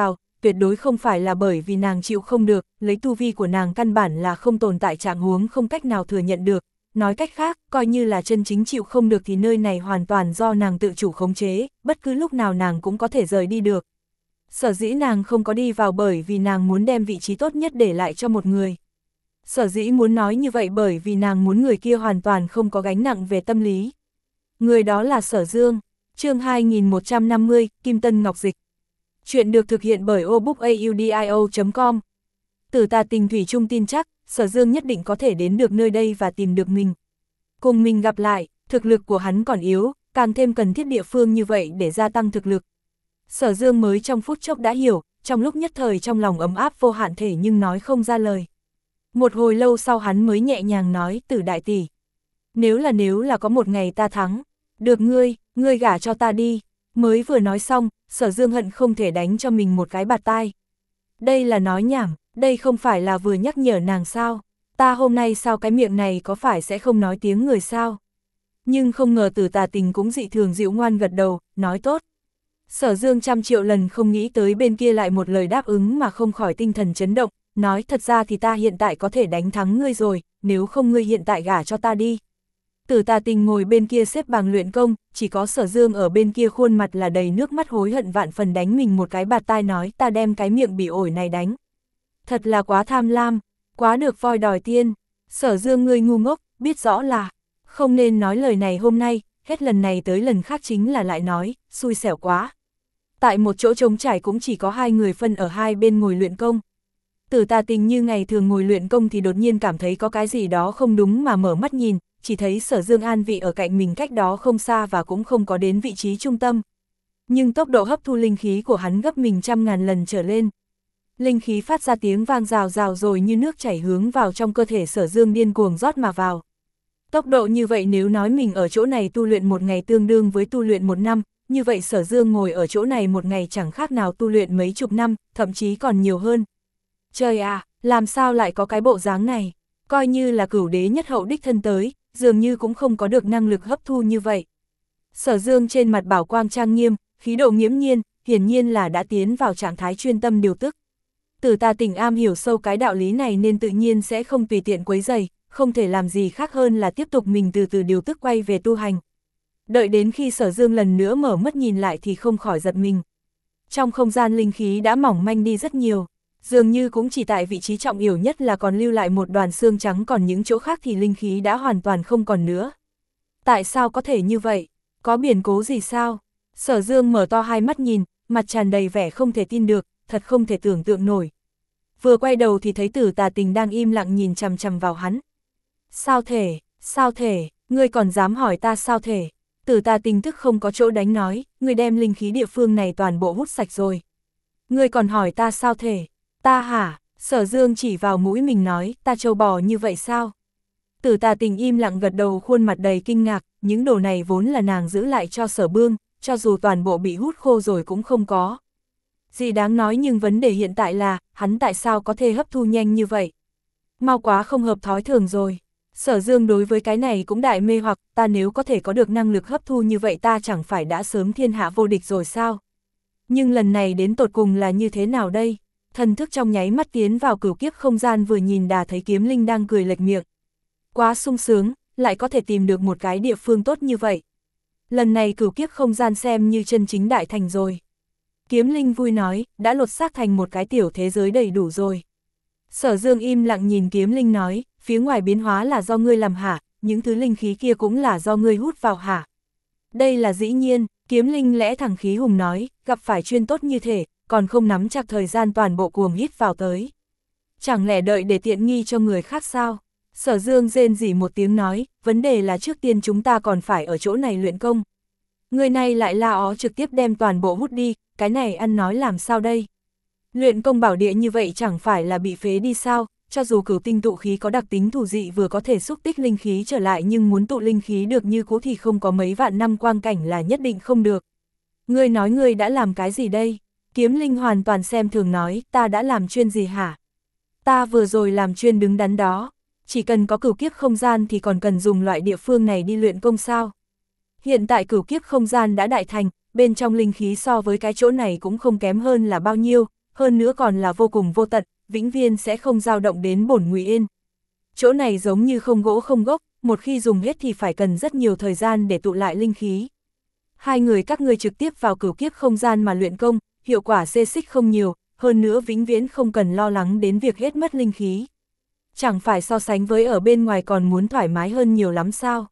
tuyệt đối không phải là bởi vì nàng chịu không được, lấy tu vi của nàng căn bản là không tồn tại trạng huống không cách nào thừa nhận được. Nói cách khác, coi như là chân chính chịu không được thì nơi này hoàn toàn do nàng tự chủ khống chế, bất cứ lúc nào nàng cũng có thể rời đi được. Sở dĩ nàng không có đi vào bởi vì nàng muốn đem vị trí tốt nhất để lại cho một người. Sở dĩ muốn nói như vậy bởi vì nàng muốn người kia hoàn toàn không có gánh nặng về tâm lý. Người đó là Sở Dương. Chương hai nghìn một trăm năm mươi, Kim Tân Ngọc Dịch. Chuyện được thực hiện bởi obookaudio chấm com. Tử Tà Tình thủy chung tin chắc, Sở Dương nhất định có thể đến được nơi đây và tìm được mình. Cùng mình gặp lại, thực lực của hắn còn yếu, càng thêm cần thiết địa phương như vậy để gia tăng thực lực. Sở Dương mới trong phút chốc đã hiểu, trong lúc nhất thời trong lòng ấm áp vô hạn thể nhưng nói không ra lời. Một hồi lâu sau hắn mới nhẹ nhàng nói, Tử đại tỷ. Nếu là nếu là có một ngày ta thắng, được ngươi, ngươi gả cho ta đi. Mới vừa nói xong, Sở Dương hận không thể đánh cho mình một cái bạt tai. Đây là nói nhảm, đây không phải là vừa nhắc nhở nàng sao. Ta hôm nay sao cái miệng này có phải sẽ không nói tiếng người sao. Nhưng không ngờ Tử Tà Tình cũng dị thường dịu ngoan gật đầu, nói tốt. Sở Dương trăm triệu lần không nghĩ tới bên kia lại một lời đáp ứng mà không khỏi tinh thần chấn động, nói thật ra thì ta hiện tại có thể đánh thắng ngươi rồi, nếu không ngươi hiện tại gả cho ta đi. Tử Tà Tình ngồi bên kia xếp bằng luyện công, chỉ có Sở Dương ở bên kia khuôn mặt là đầy nước mắt hối hận vạn phần đánh mình một cái bạt tai nói ta đem cái miệng bị ổi này đánh. Thật là quá tham lam, quá được voi đòi tiên. Sở Dương ngươi ngu ngốc, biết rõ là không nên nói lời này hôm nay, hết lần này tới lần khác chính là lại nói, xui xẻo quá. Tại một chỗ trống trải cũng chỉ có hai người phân ở hai bên ngồi luyện công. Tử Tà Tình như ngày thường ngồi luyện công thì đột nhiên cảm thấy có cái gì đó không đúng mà mở mắt nhìn, chỉ thấy Sở Dương an vị ở cạnh mình cách đó không xa và cũng không có đến vị trí trung tâm. Nhưng tốc độ hấp thu linh khí của hắn gấp mình trăm ngàn lần trở lên. Linh khí phát ra tiếng vang rào rào rồi như nước chảy hướng vào trong cơ thể Sở Dương điên cuồng rót mà vào. Tốc độ như vậy nếu nói mình ở chỗ này tu luyện một ngày tương đương với tu luyện một năm, như vậy Sở Dương ngồi ở chỗ này một ngày chẳng khác nào tu luyện mấy chục năm, thậm chí còn nhiều hơn. Trời à, làm sao lại có cái bộ dáng này, coi như là cửu đế nhất hậu đích thân tới, dường như cũng không có được năng lực hấp thu như vậy. Sở Dương trên mặt bảo quang trang nghiêm, khí độ nghiễm nhiên, hiển nhiên là đã tiến vào trạng thái chuyên tâm điều tức. Tử Tà Tình am hiểu sâu cái đạo lý này nên tự nhiên sẽ không tùy tiện quấy rầy, không thể làm gì khác hơn là tiếp tục mình từ từ điều tức quay về tu hành. Đợi đến khi Sở Dương lần nữa mở mắt nhìn lại thì không khỏi giật mình. Trong không gian linh khí đã mỏng manh đi rất nhiều, dường như cũng chỉ tại vị trí trọng yếu nhất là còn lưu lại một đoàn xương trắng, còn những chỗ khác thì linh khí đã hoàn toàn không còn nữa. Tại sao có thể như vậy? Có biến cố gì sao? Sở Dương mở to hai mắt nhìn, mặt tràn đầy vẻ không thể tin được, thật không thể tưởng tượng nổi. Vừa quay đầu thì thấy Tử Tà Tình đang im lặng nhìn chằm chằm vào hắn. Sao thể, sao thể, ngươi còn dám hỏi ta sao thể? Tử Tà Tình tức không có chỗ đánh nói, ngươi đem linh khí địa phương này toàn bộ hút sạch rồi. Ngươi còn hỏi ta sao thể? Ta hả? Sở Dương chỉ vào mũi mình nói, ta trâu bò như vậy sao? Tử Tà Tình im lặng gật đầu, khuôn mặt đầy kinh ngạc, những đồ này vốn là nàng giữ lại cho Sở Bương, cho dù toàn bộ bị hút khô rồi cũng không có gì đáng nói, nhưng vấn đề hiện tại là, hắn tại sao có thể hấp thu nhanh như vậy? Mau quá không hợp thói thường rồi. Sở Dương đối với cái này cũng đại mê hoặc, ta nếu có thể có được năng lực hấp thu như vậy ta chẳng phải đã sớm thiên hạ vô địch rồi sao? Nhưng lần này đến tột cùng là như thế nào đây? Thần thức trong nháy mắt tiến vào cửu kiếp không gian, vừa nhìn đã thấy Kiếm Linh đang cười lệch miệng. Quá sung sướng, lại có thể tìm được một cái địa phương tốt như vậy. Lần này cửu kiếp không gian xem như chân chính đại thành rồi. Kiếm Linh vui nói, đã lột xác thành một cái tiểu thế giới đầy đủ rồi. Sở Dương im lặng nhìn Kiếm Linh nói, phía ngoài biến hóa là do ngươi làm hả, những thứ linh khí kia cũng là do ngươi hút vào hả? Đây là dĩ nhiên, Kiếm Linh lẽ thẳng khí hùng nói, gặp phải chuyên tốt như thế, còn không nắm chặt thời gian toàn bộ cuồng hít vào tới. Chẳng lẽ đợi để tiện nghi cho người khác sao? Sở Dương rên rỉ một tiếng nói, vấn đề là trước tiên chúng ta còn phải ở chỗ này luyện công. Người này lại la ó trực tiếp đem toàn bộ hút đi, cái này ăn nói làm sao đây? Luyện công bảo địa như vậy chẳng phải là bị phế đi sao? Cho dù cửu tinh tụ khí có đặc tính thủ dị vừa có thể xúc tích linh khí trở lại, nhưng muốn tụ linh khí được như cũ thì không có mấy vạn năm quang cảnh là nhất định không được. Ngươi nói ngươi đã làm cái gì đây? Kiếm Linh hoàn toàn xem thường nói, ta đã làm chuyên gì hả? Ta vừa rồi làm chuyên đứng đắn đó. Chỉ cần có cửu kiếp không gian thì còn cần dùng loại địa phương này đi luyện công sao? Hiện tại cửu kiếp không gian đã đại thành, bên trong linh khí so với cái chỗ này cũng không kém hơn là bao nhiêu, hơn nữa còn là vô cùng vô tận, vĩnh viễn sẽ không dao động đến bổn Ngụy Yên. Chỗ này giống như không gỗ không gốc, một khi dùng hết thì phải cần rất nhiều thời gian để tụ lại linh khí. Hai người các ngươi trực tiếp vào cửu kiếp không gian mà luyện công, hiệu quả xê xích không nhiều, hơn nữa vĩnh viễn không cần lo lắng đến việc hết mất linh khí. Chẳng phải so sánh với ở bên ngoài còn muốn thoải mái hơn nhiều lắm sao?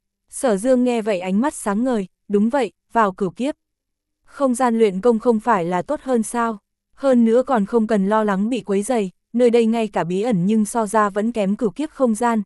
Sở Dương nghe vậy ánh mắt sáng ngời, đúng vậy, vào cửu kiếp. Không gian luyện công không phải là tốt hơn sao? Hơn nữa còn không cần lo lắng bị quấy rầy, nơi đây ngay cả bí ẩn nhưng so ra vẫn kém cửu kiếp không gian.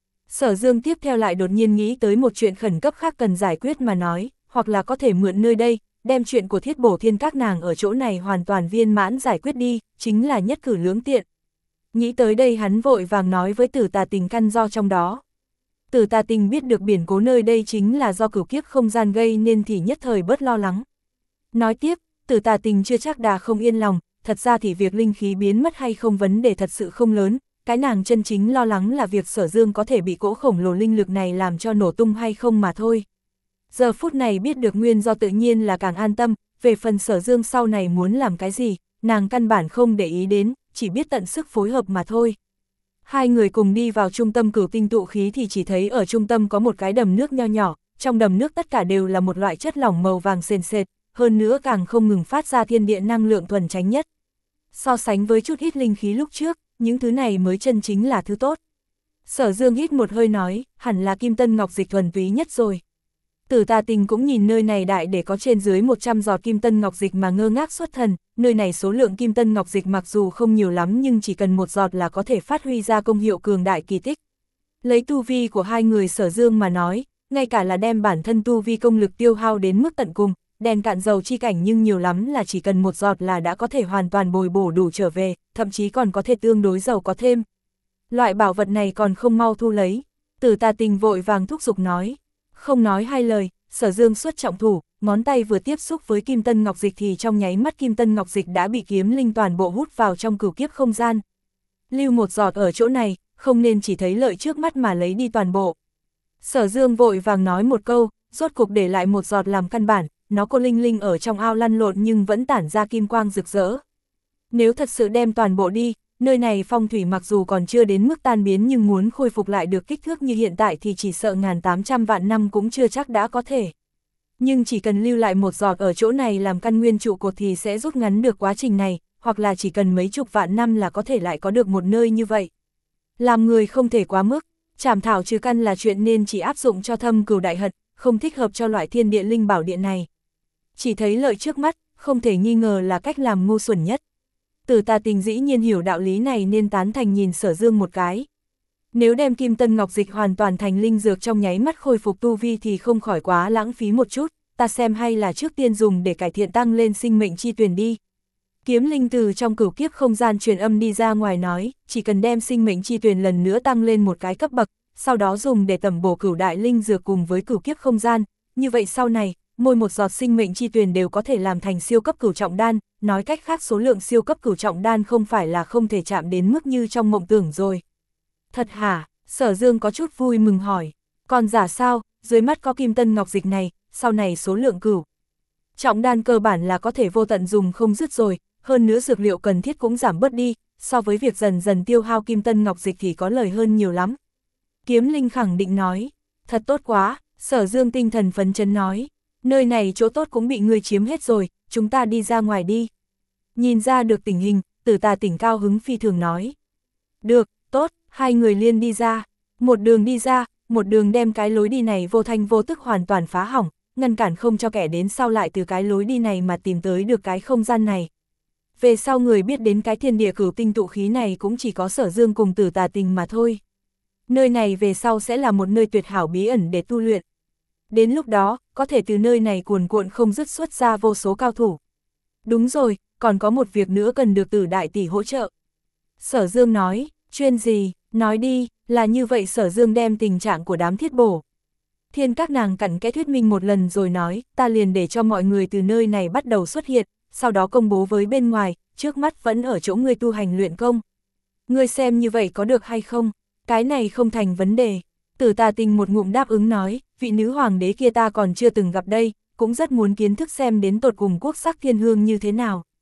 Sở Dương tiếp theo lại đột nhiên nghĩ tới một chuyện khẩn cấp khác cần giải quyết mà nói, hoặc là có thể mượn nơi đây, đem chuyện của Thiết Bổ Thiên các nàng ở chỗ này hoàn toàn viên mãn giải quyết đi, chính là nhất cử lưỡng tiện. Nghĩ tới đây hắn vội vàng nói với Tử Tà Tình căn do trong đó. Tử Tà Tình biết được biển cố nơi đây chính là do cửu kiếp không gian gây nên thì nhất thời bớt lo lắng. Nói tiếp, Tử Tà Tình chưa chắc đà không yên lòng, thật ra thì việc linh khí biến mất hay không vấn đề thật sự không lớn, cái nàng chân chính lo lắng là việc Sở Dương có thể bị cỗ khổng lồ linh lực này làm cho nổ tung hay không mà thôi. Giờ phút này biết được nguyên do tự nhiên là càng an tâm, về phần Sở Dương sau này muốn làm cái gì, nàng căn bản không để ý đến, chỉ biết tận sức phối hợp mà thôi. Hai người cùng đi vào trung tâm cửu tinh tụ khí thì chỉ thấy ở trung tâm có một cái đầm nước nho nhỏ, trong đầm nước tất cả đều là một loại chất lỏng màu vàng sền sệt, hơn nữa càng không ngừng phát ra thiên địa năng lượng thuần chánh nhất. So sánh với chút ít linh khí lúc trước, những thứ này mới chân chính là thứ tốt. Sở Dương hít một hơi nói, hẳn là kim tân ngọc dịch thuần túy nhất rồi. Tử Tà Tình cũng nhìn nơi này đại để có trên dưới một trăm giọt kim tân ngọc dịch mà ngơ ngác xuất thần, nơi này số lượng kim tân ngọc dịch mặc dù không nhiều lắm nhưng chỉ cần một giọt là có thể phát huy ra công hiệu cường đại kỳ tích. Lấy tu vi của hai người Sở Dương mà nói, ngay cả là đem bản thân tu vi công lực tiêu hao đến mức tận cùng, đèn cạn dầu chi cảnh nhưng nhiều lắm là chỉ cần một giọt là đã có thể hoàn toàn bồi bổ đủ trở về, thậm chí còn có thể tương đối giàu có thêm. Loại bảo vật này còn không mau thu lấy. Tử Tà Tình vội vàng thúc giục nói. Không nói hai lời, Sở Dương xuất trọng thủ, ngón tay vừa tiếp xúc với kim tân ngọc dịch thì trong nháy mắt kim tân ngọc dịch đã bị kiếm linh toàn bộ hút vào trong cửu kiếp không gian. Lưu một giọt ở chỗ này, không nên chỉ thấy lợi trước mắt mà lấy đi toàn bộ. Sở Dương vội vàng nói một câu, rốt cục để lại một giọt làm căn bản, nó cô linh linh ở trong ao lăn lộn nhưng vẫn tản ra kim quang rực rỡ. Nếu thật sự đem toàn bộ đi, nơi này phong thủy mặc dù còn chưa đến mức tan biến nhưng muốn khôi phục lại được kích thước như hiện tại thì chỉ sợ ngàn tám trăm vạn năm cũng chưa chắc đã có thể. Nhưng chỉ cần lưu lại một giọt ở chỗ này làm căn nguyên trụ cột thì sẽ rút ngắn được quá trình này, hoặc là chỉ cần mấy chục vạn năm là có thể lại có được một nơi như vậy. Làm người không thể quá mức, trảm thảo trừ căn là chuyện nên chỉ áp dụng cho Thâm Cửu Đại Hận, không thích hợp cho loại thiên địa linh bảo điện này. Chỉ thấy lợi trước mắt, không thể nghi ngờ là cách làm ngu xuẩn nhất. Tử Tà Tình dĩ nhiên hiểu đạo lý này nên tán thành nhìn Sở Dương một cái. Nếu đem kim tân ngọc dịch hoàn toàn thành linh dược trong nháy mắt khôi phục tu vi thì không khỏi quá lãng phí một chút, ta xem hay là trước tiên dùng để cải thiện tăng lên sinh mệnh chi tuyển đi. Kiếm linh từ trong cửu kiếp không gian truyền âm đi ra ngoài nói, chỉ cần đem sinh mệnh chi tuyển lần nữa tăng lên một cái cấp bậc, sau đó dùng để tẩm bổ cửu đại linh dược cùng với cửu kiếp không gian, như vậy sau này, mỗi một giọt sinh mệnh chi tuyển đều có thể làm thành siêu cấp cửu trọng đan, nói cách khác số lượng siêu cấp cửu trọng đan không phải là không thể chạm đến mức như trong mộng tưởng rồi. Thật hả? Sở Dương có chút vui mừng hỏi, còn giả sao, dưới mắt có kim tân ngọc dịch này, sau này số lượng cửu trọng đan cơ bản là có thể vô tận dùng không dứt rồi, hơn nữa dược liệu cần thiết cũng giảm bớt đi, so với việc dần dần tiêu hao kim tân ngọc dịch thì có lời hơn nhiều lắm. Kiếm linh khẳng định nói, thật tốt quá, Sở Dương tinh thần phấn chấn nói, nơi này chỗ tốt cũng bị ngươi chiếm hết rồi, chúng ta đi ra ngoài đi. Nhìn ra được tình hình, Tử Tà Tỉnh cao hứng phi thường nói. Được, tốt, hai người liên đi ra, một đường đi ra, một đường đem cái lối đi này vô thanh vô tức hoàn toàn phá hỏng, ngăn cản không cho kẻ đến sau lại từ cái lối đi này mà tìm tới được cái không gian này. Về sau người biết đến cái thiên địa cửu tinh tụ khí này cũng chỉ có Sở Dương cùng Tử Tà Tình mà thôi. Nơi này về sau sẽ là một nơi tuyệt hảo bí ẩn để tu luyện. Đến lúc đó, có thể từ nơi này cuồn cuộn không dứt xuất ra vô số cao thủ. Đúng rồi, còn có một việc nữa cần được Tử đại tỷ hỗ trợ. Sở Dương nói, chuyên gì, nói đi, là như vậy. Sở Dương đem tình trạng của đám Thiết Bổ Thiên các nàng cặn kẽ thuyết minh một lần rồi nói, ta liền để cho mọi người từ nơi này bắt đầu xuất hiện, sau đó công bố với bên ngoài, trước mắt vẫn ở chỗ ngươi tu hành luyện công. Ngươi xem như vậy có được hay không? Cái này không thành vấn đề. Tử Tà Tình một ngụm đáp ứng nói, vị nữ hoàng đế kia ta còn chưa từng gặp đây, cũng rất muốn kiến thức xem đến tột cùng quốc sắc thiên hương như thế nào.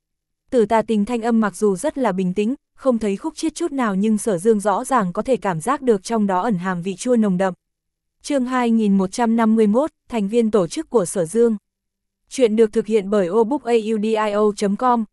Tử Tà Tình thanh âm mặc dù rất là bình tĩnh, không thấy khúc chiết chút nào nhưng Sở Dương rõ ràng có thể cảm giác được trong đó ẩn hàm vị chua nồng đậm. Chương hai nghìn một trăm năm mươi mốt, thành viên tổ chức của Sở Dương. Chuyện được thực hiện bởi obookaudio chấm com.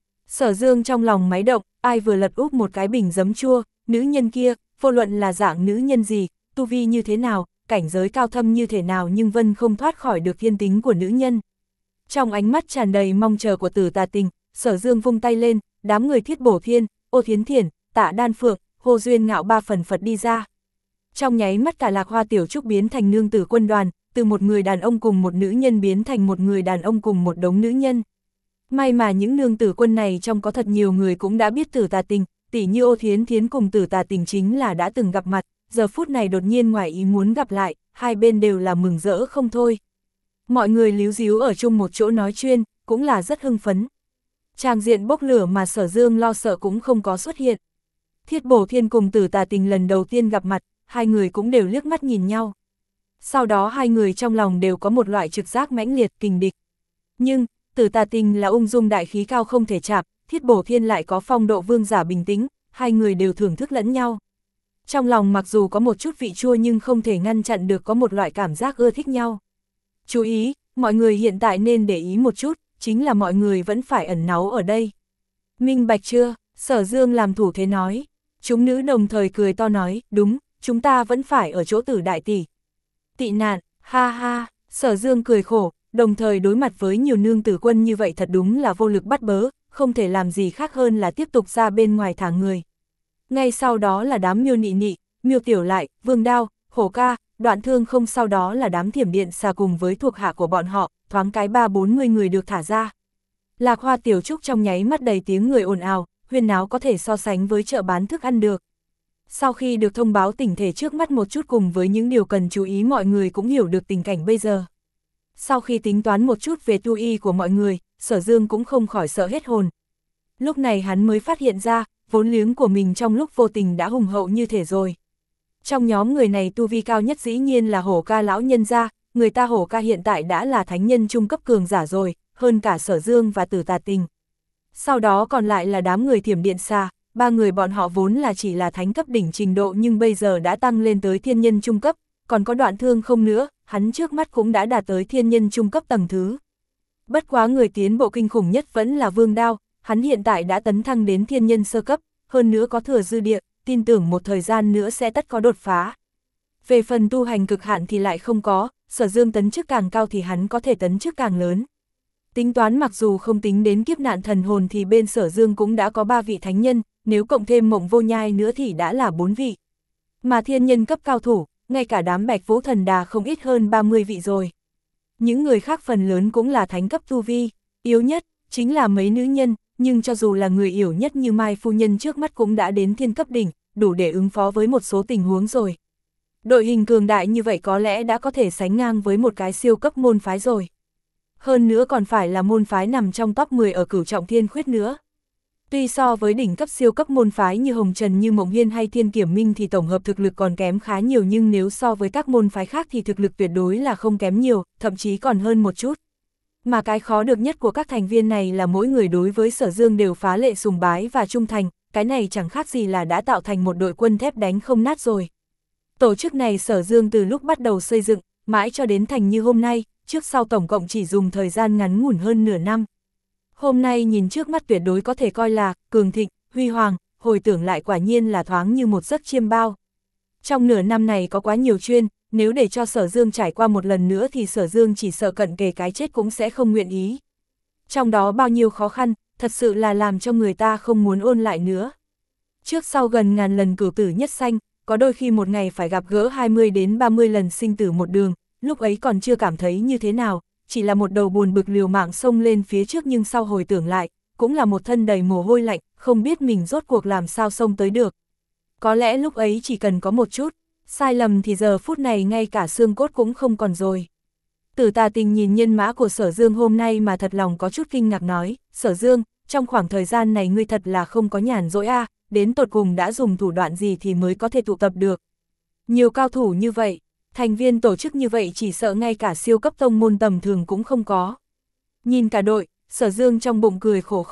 Sở Dương trong lòng máy động, ai vừa lật úp một cái bình giấm chua, nữ nhân kia, vô luận là dạng nữ nhân gì, tu vi như thế nào, cảnh giới cao thâm như thế nào nhưng Vân không thoát khỏi được thiên tính của nữ nhân. Trong ánh mắt tràn đầy mong chờ của Tử Tà Tình, Sở Dương vung tay lên, đám người Thiết Bổ Thiên, Ô Thiến Thiển, Tạ Đan Phượng, Hồ Duyên Ngạo ba phần phật đi ra. Trong nháy mắt cả Lạc Hoa Tiểu Trúc biến thành nương tử quân đoàn, từ một người đàn ông cùng một nữ nhân biến thành một người đàn ông cùng một đống nữ nhân. May mà những nương tử quân này trong có thật nhiều người cũng đã biết Tử Tà Tình, tỉ như Ô Thiến Thiến cùng Tử Tà Tình chính là đã từng gặp mặt, giờ phút này đột nhiên ngoài ý muốn gặp lại, hai bên đều là mừng rỡ không thôi. Mọi người líu díu ở chung một chỗ nói chuyên, cũng là rất hưng phấn. Tràng diện bốc lửa mà Sở Dương lo sợ cũng không có xuất hiện. Thiết Bổ Thiên cùng Tử Tà Tình lần đầu tiên gặp mặt, hai người cũng đều liếc mắt nhìn nhau. Sau đó hai người trong lòng đều có một loại trực giác mãnh liệt kình địch. Nhưng, Tử Tà Tình là ung dung đại khí cao không thể chạm, Thiết Bổ Thiên lại có phong độ vương giả bình tĩnh, hai người đều thưởng thức lẫn nhau. Trong lòng mặc dù có một chút vị chua nhưng không thể ngăn chặn được có một loại cảm giác ưa thích nhau. Chú ý, mọi người hiện tại nên để ý một chút, chính là mọi người vẫn phải ẩn náu ở đây. Minh bạch chưa? Sở Dương làm thủ thế nói. Chúng nữ đồng thời cười to nói, đúng, chúng ta vẫn phải ở chỗ Tử đại tỷ. Tị nạn, ha ha, Sở Dương cười khổ, đồng thời đối mặt với nhiều nương tử quân như vậy thật đúng là vô lực bắt bớ, không thể làm gì khác hơn là tiếp tục ra bên ngoài thả người. Ngay sau đó là đám Miêu Nị Nị, Miêu Tiểu Lại, Vương Đao, Hổ Ca, Đoạn Thương Không, sau đó là đám Thiểm Điện Xà cùng với thuộc hạ của bọn họ, thoáng cái ba bốn mươi người được thả ra. Lạc Hoa Tiểu Trúc trong nháy mắt đầy tiếng người ồn ào, huyên náo có thể so sánh với chợ bán thức ăn được. Sau khi được thông báo tình thể trước mắt một chút cùng với những điều cần chú ý, mọi người cũng hiểu được tình cảnh bây giờ. Sau khi tính toán một chút về tu y của mọi người, Sở Dương cũng không khỏi sợ hết hồn. Lúc này hắn mới phát hiện ra, vốn liếng của mình trong lúc vô tình đã hùng hậu như thế rồi. Trong nhóm người này tu vi cao nhất dĩ nhiên là Hổ Ca lão nhân gia, người ta Hổ Ca hiện tại đã là thánh nhân trung cấp cường giả rồi, hơn cả Sở Dương và Tử Tà Tình. Sau đó còn lại là đám người Thiểm Điện Xà, ba người bọn họ vốn là chỉ là thánh cấp đỉnh trình độ nhưng bây giờ đã tăng lên tới thiên nhân trung cấp, còn có Đoạn Thương Không nữa, hắn trước mắt cũng đã đạt tới thiên nhân trung cấp tầng thứ. Bất quá người tiến bộ kinh khủng nhất vẫn là Vương Đao, hắn hiện tại đã tấn thăng đến thiên nhân sơ cấp, hơn nữa có thừa dư địa, tin tưởng một thời gian nữa sẽ tất có đột phá. Về phần tu hành cực hạn thì lại không có, Sở Dương tấn chức càng cao thì hắn có thể tấn chức càng lớn. Tính toán mặc dù không tính đến kiếp nạn thần hồn thì bên Sở Dương cũng đã có ba vị thánh nhân, nếu cộng thêm Mộng Vô Nhai nữa thì đã là bốn vị. Mà thiên nhân cấp cao thủ, ngay cả đám Bạch Vũ Thần Đà không ít hơn ba mươi vị rồi. Những người khác phần lớn cũng là thánh cấp tu vi, yếu nhất chính là mấy nữ nhân, nhưng cho dù là người yếu nhất như Mai phu nhân trước mắt cũng đã đến thiên cấp đỉnh, đủ để ứng phó với một số tình huống rồi. Đội hình cường đại như vậy có lẽ đã có thể sánh ngang với một cái siêu cấp môn phái rồi. Hơn nữa còn phải là môn phái nằm trong top mười ở Cửu Trọng Thiên Khuyết nữa. Tuy so với đỉnh cấp siêu cấp môn phái như Hồng Trần, như Mộng Hiên hay Thiên Kiểm Minh thì tổng hợp thực lực còn kém khá nhiều, nhưng nếu so với các môn phái khác thì thực lực tuyệt đối là không kém nhiều, thậm chí còn hơn một chút. Mà cái khó được nhất của các thành viên này là mỗi người đối với Sở Dương đều phá lệ sùng bái và trung thành, cái này chẳng khác gì là đã tạo thành một đội quân thép đánh không nát rồi. Tổ chức này Sở Dương từ lúc bắt đầu xây dựng, mãi cho đến thành như hôm nay, trước sau tổng cộng chỉ dùng thời gian ngắn ngủn hơn nửa năm. Hôm nay nhìn trước mắt tuyệt đối có thể coi là cường thịnh, huy hoàng, hồi tưởng lại quả nhiên là thoáng như một giấc chiêm bao. Trong nửa năm này có quá nhiều chuyên, nếu để cho Sở Dương trải qua một lần nữa thì Sở Dương chỉ sợ cận kề cái chết cũng sẽ không nguyện ý. Trong đó bao nhiêu khó khăn, thật sự là làm cho người ta không muốn ôn lại nữa. Trước sau gần ngàn lần cửu tử nhất sanh, có đôi khi một ngày phải gặp gỡ hai mươi đến ba mươi lần sinh tử một đường, lúc ấy còn chưa cảm thấy như thế nào, chỉ là một đầu buồn bực liều mạng xông lên phía trước, nhưng sau hồi tưởng lại, cũng là một thân đầy mồ hôi lạnh, không biết mình rốt cuộc làm sao xông tới được. Có lẽ lúc ấy chỉ cần có một chút sai lầm thì giờ phút này ngay cả xương cốt cũng không còn rồi. Tử Tà Tình nhìn nhân mã của Sở Dương hôm nay mà thật lòng có chút kinh ngạc nói, Sở Dương, trong khoảng thời gian này ngươi thật là không có nhàn rỗi a, à, đến tột cùng đã dùng thủ đoạn gì thì mới có thể tụ tập được. Nhiều cao thủ như vậy, thành viên tổ chức như vậy chỉ sợ ngay cả siêu cấp tông môn tầm thường cũng không có. Nhìn cả đội, Sở Dương trong bụng cười khổ không dứt,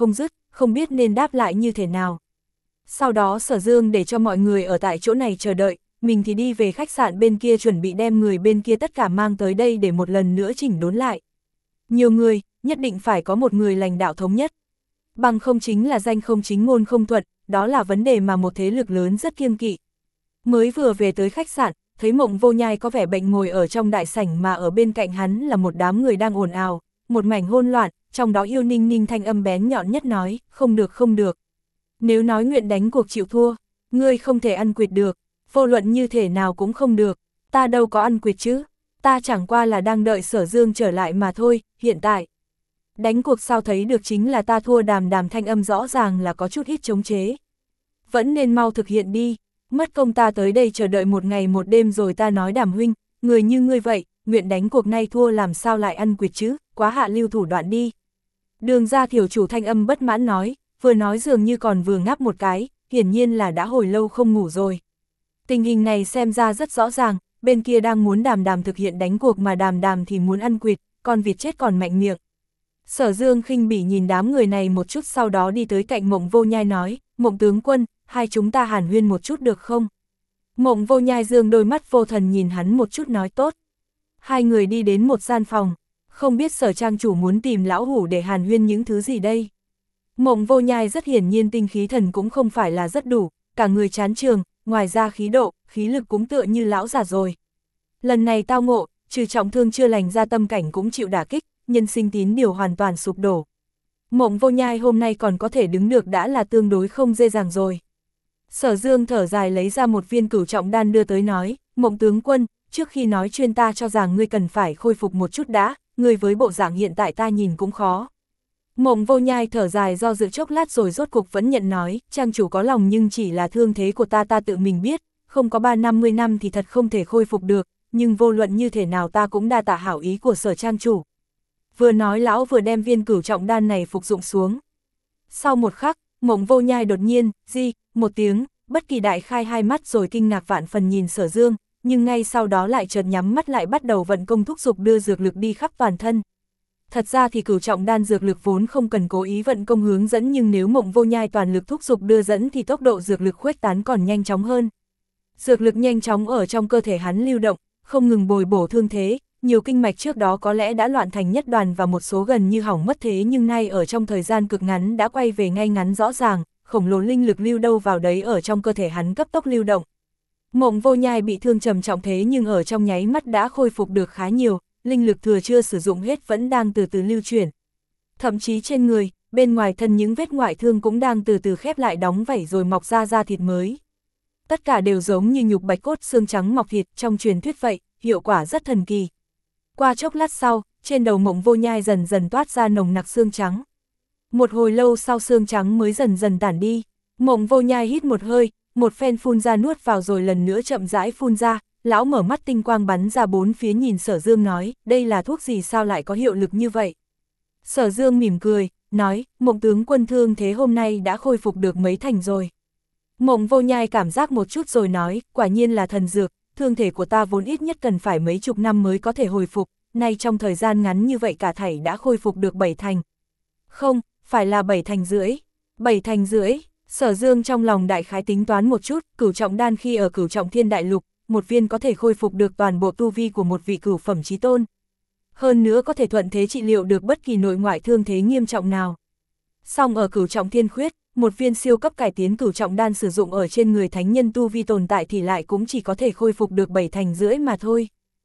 không biết nên đáp lại như thế nào. Sau đó Sở Dương để cho mọi người ở tại chỗ này chờ đợi, mình thì đi về khách sạn bên kia chuẩn bị đem người bên kia tất cả mang tới đây để một lần nữa chỉnh đốn lại. Nhiều người, nhất định phải có một người lãnh đạo thống nhất. Bằng không chính là danh không chính ngôn không thuận, đó là vấn đề mà một thế lực lớn rất kiêng kỵ. Mới vừa về tới khách sạn, thấy Mộng Vô Nhai có vẻ bệnh ngồi ở trong đại sảnh mà ở bên cạnh hắn là một đám người đang ồn ào, một mảnh hỗn loạn, trong đó Yêu Ninh Ninh thanh âm bén nhọn nhất nói, không được không được. Nếu nói nguyện đánh cuộc chịu thua, ngươi không thể ăn quỵt được, vô luận như thể nào cũng không được, ta đâu có ăn quỵt chứ, ta chẳng qua là đang đợi Sở Dương trở lại mà thôi, hiện tại. Đánh cuộc sao thấy được chính là ta thua. Đàm Đàm thanh âm rõ ràng là có chút ít chống chế. Vẫn nên mau thực hiện đi, mất công ta tới đây chờ đợi một ngày một đêm rồi ta nói Đàm huynh, người như ngươi vậy, nguyện đánh cuộc nay thua làm sao lại ăn quỵt chứ, quá hạ lưu thủ đoạn đi. Đường Gia Thiểu chủ thanh âm bất mãn nói, vừa nói dường như còn vừa ngáp một cái, hiển nhiên là đã hồi lâu không ngủ rồi. Tình hình này xem ra rất rõ ràng, bên kia đang muốn Đàm Đàm thực hiện đánh cuộc mà Đàm Đàm thì muốn ăn quỵt, con vịt chết còn mạnh miệng. Sở Dương khinh bỉ nhìn đám người này một chút, sau đó đi tới cạnh Mộng Vô Nhai nói, Mộng tướng quân, hai chúng ta hàn huyên một chút được không? Mộng Vô Nhai dương đôi mắt vô thần nhìn hắn một chút nói tốt. Hai người đi đến một gian phòng, không biết Sở trang chủ muốn tìm lão hủ để hàn huyên những thứ gì đây? Mộng Vô Nhai rất hiển nhiên tinh khí thần cũng không phải là rất đủ, cả người chán trường, ngoài ra khí độ, khí lực cũng tựa như lão già rồi. Lần này tao ngộ, trừ trọng thương chưa lành ra tâm cảnh cũng chịu đả kích, nhân sinh tín điều hoàn toàn sụp đổ. Mộng Vô Nhai hôm nay còn có thể đứng được đã là tương đối không dễ dàng rồi. Sở Dương thở dài lấy ra một viên cửu trọng đan đưa tới nói, Mộng tướng quân, trước khi nói chuyên ta cho rằng ngươi cần phải khôi phục một chút đã, ngươi với bộ dạng hiện tại ta nhìn cũng khó. Mộng Vô Nhai thở dài do dự chốc lát rồi rốt cục vẫn nhận nói, trang chủ có lòng nhưng chỉ là thương thế của ta ta tự mình biết, không có ba năm mươi năm thì thật không thể khôi phục được, nhưng vô luận như thế nào ta cũng đa tạ hảo ý của Sở trang chủ. Vừa nói lão vừa đem viên cửu trọng đan này phục dụng xuống. Sau một khắc, Mộng Vô Nhai đột nhiên, di, một tiếng, bất kỳ đại khai hai mắt rồi kinh ngạc vạn phần nhìn Sở Dương, nhưng ngay sau đó lại chợt nhắm mắt lại bắt đầu vận công thúc giục đưa dược lực đi khắp toàn thân. Thật ra thì cửu trọng đan dược lực vốn không cần cố ý vận công hướng dẫn, nhưng nếu Mộng Vô Nhai toàn lực thúc giục đưa dẫn thì tốc độ dược lực khuếch tán còn nhanh chóng hơn. Dược lực nhanh chóng ở trong cơ thể hắn lưu động, không ngừng bồi bổ thương thế, nhiều kinh mạch trước đó có lẽ đã loạn thành nhất đoàn và một số gần như hỏng mất thế nhưng nay ở trong thời gian cực ngắn đã quay về ngay ngắn rõ ràng, khổng lồ linh lực lưu đâu vào đấy ở trong cơ thể hắn cấp tốc lưu động. Mộng Vô Nhai bị thương trầm trọng thế nhưng ở trong nháy mắt đã khôi phục được khá nhiều, linh lực thừa chưa sử dụng hết vẫn đang từ từ lưu chuyển. Thậm chí trên người, bên ngoài thân những vết ngoại thương cũng đang từ từ khép lại đóng vảy rồi mọc ra da thịt mới. Tất cả đều giống như nhục bạch cốt xương trắng mọc thịt trong truyền thuyết vậy, hiệu quả rất thần kỳ. Qua chốc lát sau, trên đầu Mộng Vô Nhai dần dần toát ra nồng nặc xương trắng. Một hồi lâu sau xương trắng mới dần dần tản đi, Mộng Vô Nhai hít một hơi, một phen phun ra nuốt vào rồi lần nữa chậm rãi phun ra, lão mở mắt tinh quang bắn ra bốn phía nhìn Sở Dương nói, đây là thuốc gì sao lại có hiệu lực như vậy? Sở Dương mỉm cười, nói, Mộng tướng quân thương thế hôm nay đã khôi phục được mấy thành rồi. Mộng Vô Nhai cảm giác một chút rồi nói, quả nhiên là thần dược, thương thể của ta vốn ít nhất cần phải mấy chục năm mới có thể hồi phục, nay trong thời gian ngắn như vậy cả thảy đã khôi phục được bảy thành. Không, phải là bảy thành rưỡi. Bảy thành rưỡi, Sở Dương trong lòng đại khái tính toán một chút, cửu trọng đan khi ở cửu trọng thiên đại lục, một viên có thể khôi phục được toàn bộ tu vi của một vị cửu phẩm chí tôn. Hơn nữa có thể thuận thế trị liệu được bất kỳ nội ngoại thương thế nghiêm trọng nào. Song ở cửu trọng thiên khuyết, một viên siêu cấp cải tiến cửu trọng đan sử dụng ở trên người thánh nhân tu vi tồn tại thì lại cũng chỉ có thể khôi phục được bảy thành rưỡi mà thôi.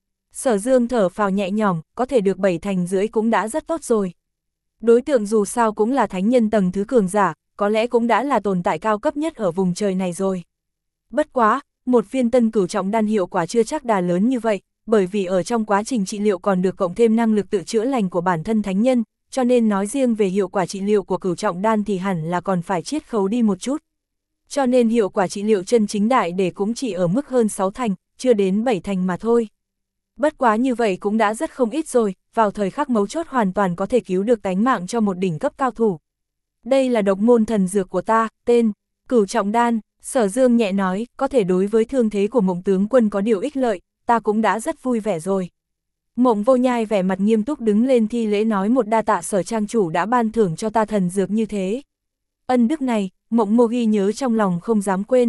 Sở Dương thở phào nhẹ nhõm, có thể được bảy thành rưỡi cũng đã rất tốt rồi. Đối tượng dù sao cũng là thánh nhân tầng thứ cường giả, có lẽ cũng đã là tồn tại cao cấp nhất ở vùng trời này rồi. Bất quá, một viên tân cửu trọng đan hiệu quả chưa chắc đà lớn như vậy, bởi vì ở trong quá trình trị liệu còn được cộng thêm năng lực tự chữa lành của bản thân thánh nhân, cho nên nói riêng về hiệu quả trị liệu của cửu trọng đan thì hẳn là còn phải chiết khấu đi một chút. Cho nên hiệu quả trị liệu chân chính đại để cũng chỉ ở mức hơn sáu thành, chưa đến bảy thành mà thôi. Bất quá như vậy cũng đã rất không ít rồi, vào thời khắc mấu chốt hoàn toàn có thể cứu được tánh mạng cho một đỉnh cấp cao thủ. Đây là độc môn thần dược của ta, tên Cửu Trọng Đan. Sở Dương nhẹ nói, có thể đối với thương thế của Mộng tướng quân có điều ích lợi, ta cũng đã rất vui vẻ rồi. Mộng Vô Nhai vẻ mặt nghiêm túc đứng lên thi lễ nói, một đa tạ Sở trang chủ đã ban thưởng cho ta thần dược như thế. Ân đức này, Mộng Mô ghi nhớ trong lòng không dám quên.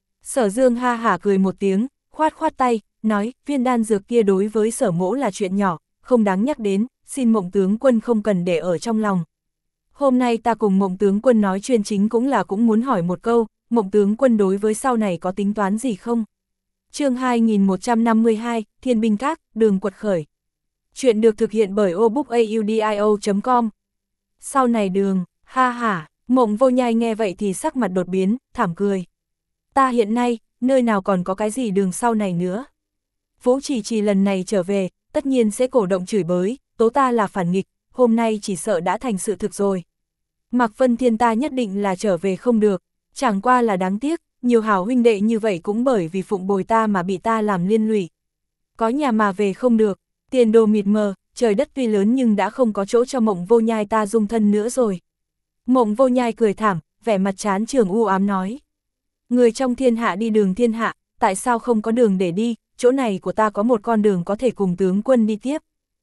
Sở Dương ha hả cười một tiếng, khoát khoát tay, nói, viên đan dược kia đối với Sở mỗ là chuyện nhỏ, không đáng nhắc đến, xin Mộng tướng quân không cần để ở trong lòng. Hôm nay ta cùng Mộng tướng quân nói chuyên chính cũng là cũng muốn hỏi một câu, Mộng tướng quân đối với sau này có tính toán gì không? Chương hai nghìn một trăm năm mươi hai, Thiên binh các, đường quật khởi. Chuyện được thực hiện bởi obookaudio chấm com. Sau này đường, ha hả, Mộng Vô Nhai nghe vậy thì sắc mặt đột biến, thảm cười. Ta hiện nay, nơi nào còn có cái gì đường sau này nữa. Vũ Chỉ Trì lần này trở về, tất nhiên sẽ cổ động chửi bới, tố ta là phản nghịch, hôm nay chỉ sợ đã thành sự thực rồi. Mạc Vân Thiên ta nhất định là trở về không được, chẳng qua là đáng tiếc, nhiều hảo huynh đệ như vậy cũng bởi vì phụng bồi ta mà bị ta làm liên lụy. Có nhà mà về không được, tiền đồ mịt mờ, trời đất tuy lớn nhưng đã không có chỗ cho Mộng Vô Nhai ta dung thân nữa rồi. Mộng Vô Nhai cười thảm, vẻ mặt chán trường u ám nói. Người trong thiên hạ đi đường thiên hạ, tại sao không có đường để đi, chỗ này của ta có một con đường có thể cùng tướng quân đi tiếp.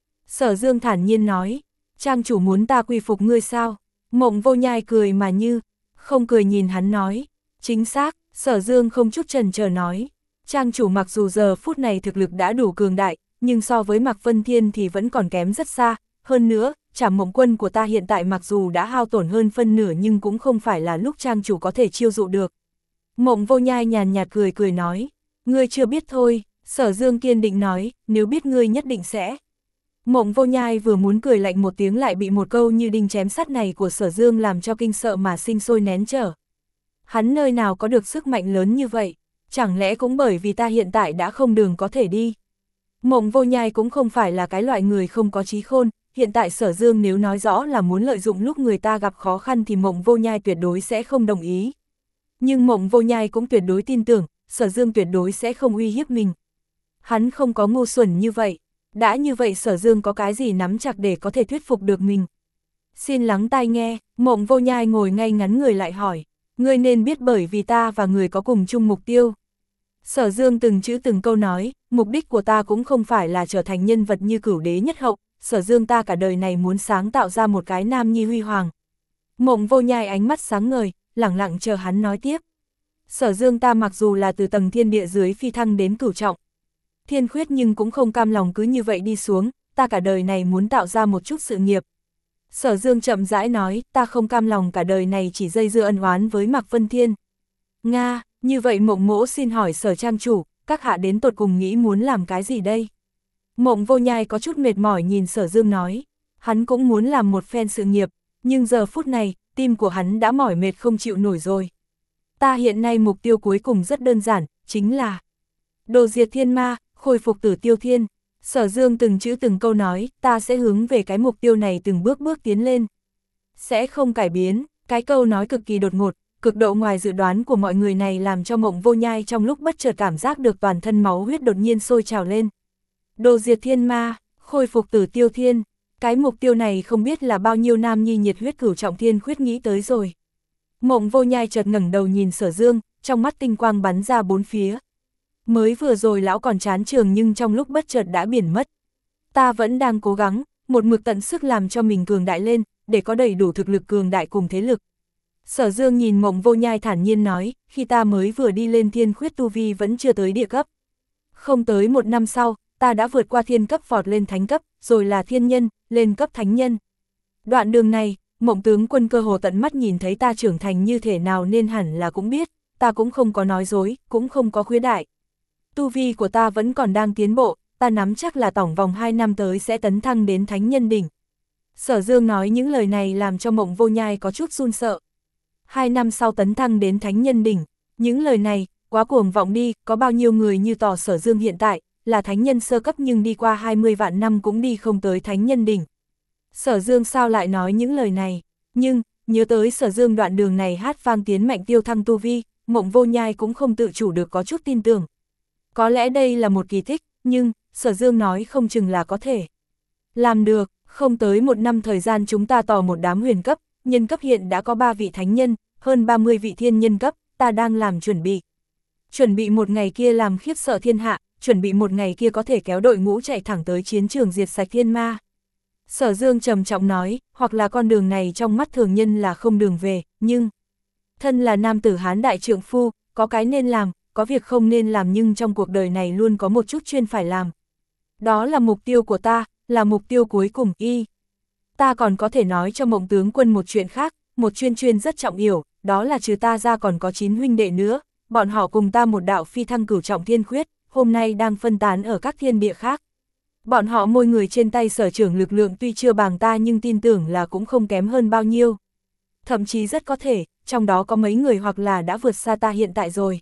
Sở Dương thản nhiên nói, trang chủ muốn ta quy phục ngươi sao? Mộng Vô Nhai cười mà như, không cười nhìn hắn nói, chính xác, Sở Dương không chút chần chờ nói, trang chủ mặc dù giờ phút này thực lực đã đủ cường đại, nhưng so với Mạc Vân Thiên thì vẫn còn kém rất xa, hơn nữa, Trảm Mộng quân của ta hiện tại mặc dù đã hao tổn hơn phân nửa nhưng cũng không phải là lúc trang chủ có thể chiêu dụ được. Mộng Vô Nhai nhàn nhạt cười cười nói, ngươi chưa biết thôi, Sở Dương kiên định nói, nếu biết ngươi nhất định sẽ. Mộng Vô Nhai vừa muốn cười lạnh một tiếng lại bị một câu như đinh chém sắt này của Sở Dương làm cho kinh sợ mà sinh sôi nén trở. Hắn nơi nào có được sức mạnh lớn như vậy, chẳng lẽ cũng bởi vì ta hiện tại đã không đường có thể đi. Mộng Vô Nhai cũng không phải là cái loại người không có trí khôn, hiện tại Sở Dương nếu nói rõ là muốn lợi dụng lúc người ta gặp khó khăn thì Mộng Vô Nhai tuyệt đối sẽ không đồng ý. Nhưng Mộng Vô Nhai cũng tuyệt đối tin tưởng, Sở Dương tuyệt đối sẽ không uy hiếp mình. Hắn không có ngu xuẩn như vậy, đã như vậy Sở Dương có cái gì nắm chặt để có thể thuyết phục được mình. Xin lắng tai nghe, Mộng Vô Nhai ngồi ngay ngắn người lại hỏi, ngươi nên biết bởi vì ta và người có cùng chung mục tiêu. Sở Dương từng chữ từng câu nói, mục đích của ta cũng không phải là trở thành nhân vật như Cửu Đế nhất hậu, Sở Dương ta cả đời này muốn sáng tạo ra một cái nam nhi huy hoàng. Mộng Vô Nhai ánh mắt sáng ngời, lẳng lặng chờ hắn nói tiếp. Sở Dương ta mặc dù là từ tầng thiên địa dưới phi thăng đến cửu trọng thiên khuyết nhưng cũng không cam lòng cứ như vậy đi xuống, ta cả đời này muốn tạo ra một chút sự nghiệp. Sở Dương chậm rãi nói, ta không cam lòng cả đời này chỉ dây dưa ân oán với Mạc Vân Thiên. Nga, như vậy Mộng Mỗ xin hỏi Sở trang chủ, các hạ đến tột cùng nghĩ muốn làm cái gì đây? Mộng Vô Nhai có chút mệt mỏi nhìn Sở Dương nói, hắn cũng muốn làm một phen sự nghiệp, nhưng giờ phút này, tim của hắn đã mỏi mệt không chịu nổi rồi. Ta hiện nay mục tiêu cuối cùng rất đơn giản, chính là đồ diệt thiên ma, khôi phục Tử Tiêu Thiên. Sở Dương từng chữ từng câu nói, ta sẽ hướng về cái mục tiêu này từng bước bước tiến lên. Sẽ không cải biến, cái câu nói cực kỳ đột ngột, cực độ ngoài dự đoán của mọi người này làm cho Mộng Vô Nhai trong lúc bất chợt cảm giác được toàn thân máu huyết đột nhiên sôi trào lên. Đồ diệt thiên ma, khôi phục Tử Tiêu Thiên, cái mục tiêu này không biết là bao nhiêu nam nhi nhiệt huyết cửu trọng thiên khuyết nghĩ tới rồi. Mộng Vô Nhai chợt ngẩng đầu nhìn Sở Dương, trong mắt tinh quang bắn ra bốn phía. Mới vừa rồi lão còn chán trường nhưng trong lúc bất chợt đã biển mất. Ta vẫn đang cố gắng, một mực tận sức làm cho mình cường đại lên, để có đầy đủ thực lực cường đại cùng thế lực. Sở Dương nhìn Mộng Vô Nhai thản nhiên nói, khi ta mới vừa đi lên thiên khuyết tu vi vẫn chưa tới địa cấp. Không tới một năm sau, ta đã vượt qua thiên cấp vọt lên thánh cấp, rồi là thiên nhân, lên cấp thánh nhân. Đoạn đường này, Mộng tướng quân cơ hồ tận mắt nhìn thấy ta trưởng thành như thế nào nên hẳn là cũng biết, ta cũng không có nói dối, cũng không có khuếch đại. Tu vi của ta vẫn còn đang tiến bộ, ta nắm chắc là tổng vòng hai năm tới sẽ tấn thăng đến thánh nhân đỉnh. Sở Dương nói những lời này làm cho Mộng Vô Nhai có chút run sợ. Hai năm sau tấn thăng đến thánh nhân đỉnh, những lời này, quá cuồng vọng đi, có bao nhiêu người như tỏ Sở Dương hiện tại, là thánh nhân sơ cấp nhưng đi qua hai mươi vạn năm cũng đi không tới thánh nhân đỉnh. Sở Dương sao lại nói những lời này, nhưng, nhớ tới Sở Dương đoạn đường này hát vang tiến mạnh tiêu thăng tu vi, Mộng Vô Nhai cũng không tự chủ được có chút tin tưởng. Có lẽ đây là một kỳ tích, nhưng, Sở Dương nói không chừng là có thể. Làm được, không tới một năm thời gian chúng ta tỏ một đám huyền cấp, nhân cấp hiện đã có ba vị thánh nhân, hơn ba mươi vị thiên nhân cấp, ta đang làm chuẩn bị. Chuẩn bị một ngày kia làm khiếp sợ thiên hạ, chuẩn bị một ngày kia có thể kéo đội ngũ chạy thẳng tới chiến trường diệt sạch thiên ma. Sở Dương trầm trọng nói, hoặc là con đường này trong mắt thường nhân là không đường về, nhưng Thân là nam tử Hán đại trượng phu, có cái nên làm, có việc không nên làm nhưng trong cuộc đời này luôn có một chút chuyên phải làm. Đó là mục tiêu của ta, là mục tiêu cuối cùng y. Ta còn có thể nói cho Mộng tướng quân một chuyện khác, một chuyên chuyên rất trọng yếu, đó là trừ ta ra còn có chín huynh đệ nữa, bọn họ cùng ta một đạo phi thăng cửu trọng thiên khuyết, hôm nay đang phân tán ở các thiên địa khác. Bọn họ mỗi người trên tay sở trưởng lực lượng tuy chưa bằng ta nhưng tin tưởng là cũng không kém hơn bao nhiêu. Thậm chí rất có thể, trong đó có mấy người hoặc là đã vượt xa ta hiện tại rồi.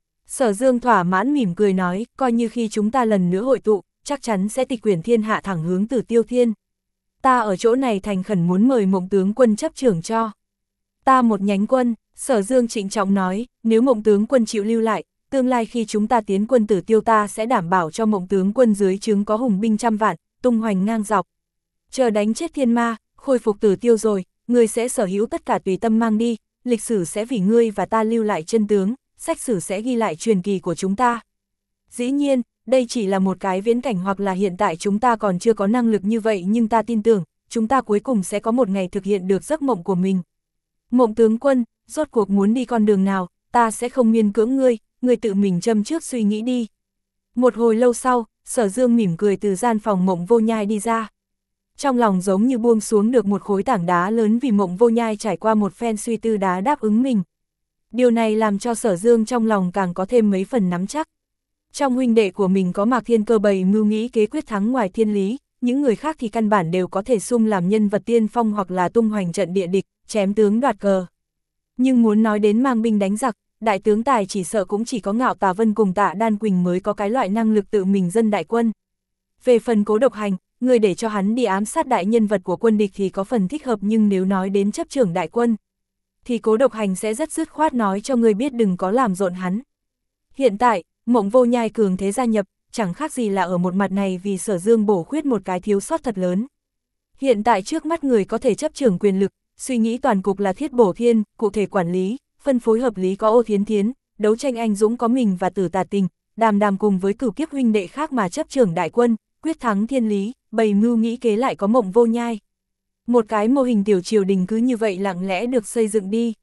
Sở Dương thỏa mãn mỉm cười nói, coi như khi chúng ta lần nữa hội tụ, chắc chắn sẽ tịch quyển thiên hạ thẳng hướng Tử Tiêu Thiên. Ta ở chỗ này thành khẩn muốn mời Mộng tướng quân chấp trưởng cho. Ta một nhánh quân, Sở Dương trịnh trọng nói, nếu Mộng tướng quân chịu lưu lại, tương lai khi chúng ta tiến quân Tử Tiêu ta sẽ đảm bảo cho Mộng tướng quân dưới trướng có hùng binh trăm vạn, tung hoành ngang dọc. Chờ đánh chết thiên ma, khôi phục Tử Tiêu rồi, ngươi sẽ sở hữu tất cả tùy tâm mang đi, lịch sử sẽ vì ngươi và ta lưu lại chân tướng, sách sử sẽ ghi lại truyền kỳ của chúng ta. Dĩ nhiên, đây chỉ là một cái viễn cảnh hoặc là hiện tại chúng ta còn chưa có năng lực như vậy nhưng ta tin tưởng, chúng ta cuối cùng sẽ có một ngày thực hiện được giấc mộng của mình. Mộng tướng quân, rốt cuộc muốn đi con đường nào, ta sẽ không miễn cưỡng ngươi, ngươi tự mình châm trước suy nghĩ đi. Một hồi lâu sau, Sở Dương mỉm cười từ gian phòng Mộng Vô Nhai đi ra. Trong lòng giống như buông xuống được một khối tảng đá lớn vì Mộng Vô Nhai trải qua một phen suy tư đá đáp ứng mình. Điều này làm cho Sở Dương trong lòng càng có thêm mấy phần nắm chắc. Trong huynh đệ của mình có Mạc Thiên Cơ bày mưu nghĩ kế quyết thắng ngoài thiên lý, những người khác thì căn bản đều có thể sung làm nhân vật tiên phong hoặc là tung hoành trận địa địch, chém tướng đoạt cờ. Nhưng muốn nói đến mang binh đánh giặc, đại tướng tài chỉ sợ cũng chỉ có Ngạo Tà Vân cùng Tạ Đan Quỳnh mới có cái loại năng lực tự mình dân đại quân. Về phần Cố Độc Hành, người để cho hắn đi ám sát đại nhân vật của quân địch thì có phần thích hợp nhưng nếu nói đến chấp trưởng đại quân, thì Cố Độc Hành sẽ rất dứt khoát nói cho người biết đừng có làm rộn hắn. Hiện tại, Mộng Vô Nhai cường thế gia nhập, chẳng khác gì là ở một mặt này vì Sở Dương bổ khuyết một cái thiếu sót thật lớn. Hiện tại trước mắt người có thể chấp trưởng quyền lực, suy nghĩ toàn cục là Thiết Bổ Thiên, cụ thể quản lý, phân phối hợp lý có Ô Thiến Thiến, đấu tranh anh dũng có mình và Tử Tà Tình, Đàm Đàm cùng với cửu kiếp huynh đệ khác mà chấp trưởng đại quân, quyết thắng thiên lý, bày mưu nghĩ kế lại có Mộng Vô Nhai. Một cái mô hình tiểu triều đình cứ như vậy lặng lẽ được xây dựng đi.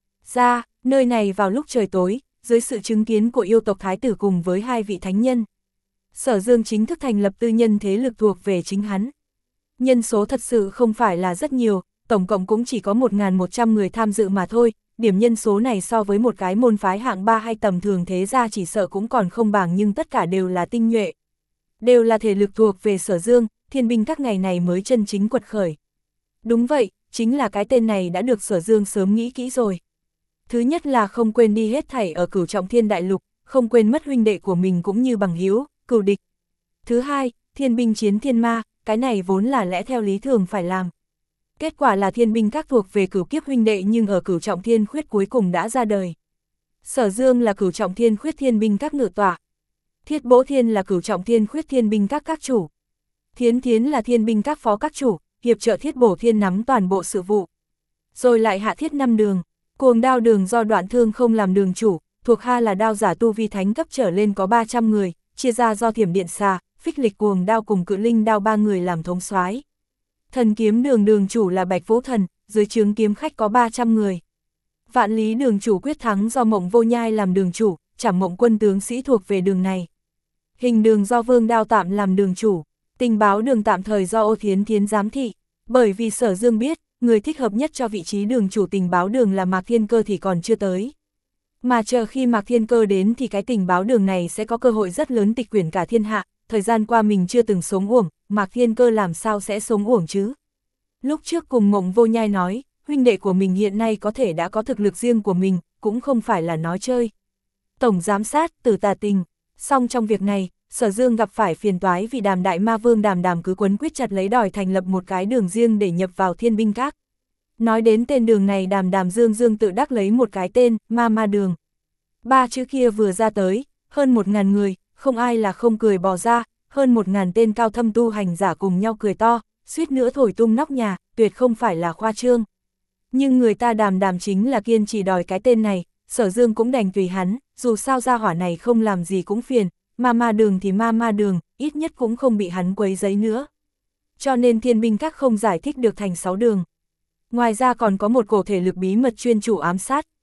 Ra, nơi này vào lúc trời tối, dưới sự chứng kiến của yêu tộc thái tử cùng với hai vị thánh nhân. Sở Dương chính thức thành lập tư nhân thế lực thuộc về chính hắn. Nhân số thật sự không phải là rất nhiều, tổng cộng cũng chỉ có một nghìn một trăm người tham dự mà thôi, điểm nhân số này so với một cái môn phái hạng ba hay tầm thường thế ra chỉ sợ cũng còn không bằng nhưng tất cả đều là tinh nhuệ. Đều là thể lực thuộc về Sở Dương, thiên binh các ngày này mới chân chính quật khởi. Đúng vậy, chính là cái tên này đã được Sở Dương sớm nghĩ kỹ rồi. Thứ nhất là không quên đi hết thảy ở cửu trọng thiên đại lục, không quên mất huynh đệ của mình cũng như bằng hữu, cừu địch. Thứ hai, thiên binh chiến thiên ma, cái này vốn là lẽ theo lý thường phải làm. Kết quả là thiên binh các thuộc về cửu kiếp huynh đệ nhưng ở cửu trọng thiên khuyết cuối cùng đã ra đời. Sở Dương là cửu trọng thiên khuyết thiên binh các ngự tọa. Thiết Bỗ Thiên là cửu trọng thiên khuyết thiên binh các các chủ. Thiến Thiến là thiên binh các phó các chủ, hiệp trợ Thiết Bổ Thiên nắm toàn bộ sự vụ. Rồi lại hạ thiết năm đường. Cuồng Đao đường do Đoạn Thương không làm đường chủ, thuộc hạ là đao giả tu vi thánh cấp trở lên có ba trăm người, chia ra do Thiểm Điện Xà, Phích Lịch Cuồng Đao cùng Cự Linh Đao ba người làm thống soái. Thần Kiếm đường đường chủ là Bạch Vũ Thần, dưới trướng kiếm khách có ba trăm người. Vạn Lý đường chủ quyết thắng do Mộng Vô Nhai làm đường chủ, Trảm Mộng quân tướng sĩ thuộc về đường này. Hình đường do Vương Đao tạm làm đường chủ, Tình báo đường tạm thời do Ô Thiến Thiến giám thị, bởi vì Sở Dương biết, người thích hợp nhất cho vị trí đường chủ tình báo đường là Mạc Thiên Cơ thì còn chưa tới. Mà chờ khi Mạc Thiên Cơ đến thì cái tình báo đường này sẽ có cơ hội rất lớn tịch quyển cả thiên hạ, thời gian qua mình chưa từng sống uổng, Mạc Thiên Cơ làm sao sẽ sống uổng chứ. Lúc trước cùng Mộng Vô Nhai nói, huynh đệ của mình hiện nay có thể đã có thực lực riêng của mình, cũng không phải là nói chơi. Tổng giám sát, Tử Tà Tình, song trong việc này, Sở Dương gặp phải phiền toái vì Đàm Đại Ma Vương Đàm Đàm cứ quấn quyết chặt lấy đòi thành lập một cái đường riêng để nhập vào thiên binh các. Nói đến tên đường này Đàm Đàm Dương Dương tự đắc lấy một cái tên, Ma Ma Đường. Ba chữ kia vừa ra tới, hơn một ngàn người, không ai là không cười bò ra, hơn một ngàn tên cao thâm tu hành giả cùng nhau cười to, suýt nữa thổi tung nóc nhà, tuyệt không phải là khoa trương. Nhưng người ta Đàm Đàm chính là kiên trì đòi cái tên này, Sở Dương cũng đành tùy hắn, dù sao gia hỏa này không làm gì cũng phiền, Ma Ma Đường thì Ma Ma Đường, ít nhất cũng không bị hắn quấy giấy nữa. Cho nên thiên binh các không giải thích được thành sáu đường. Ngoài ra còn có một cổ thể lực bí mật chuyên chủ ám sát.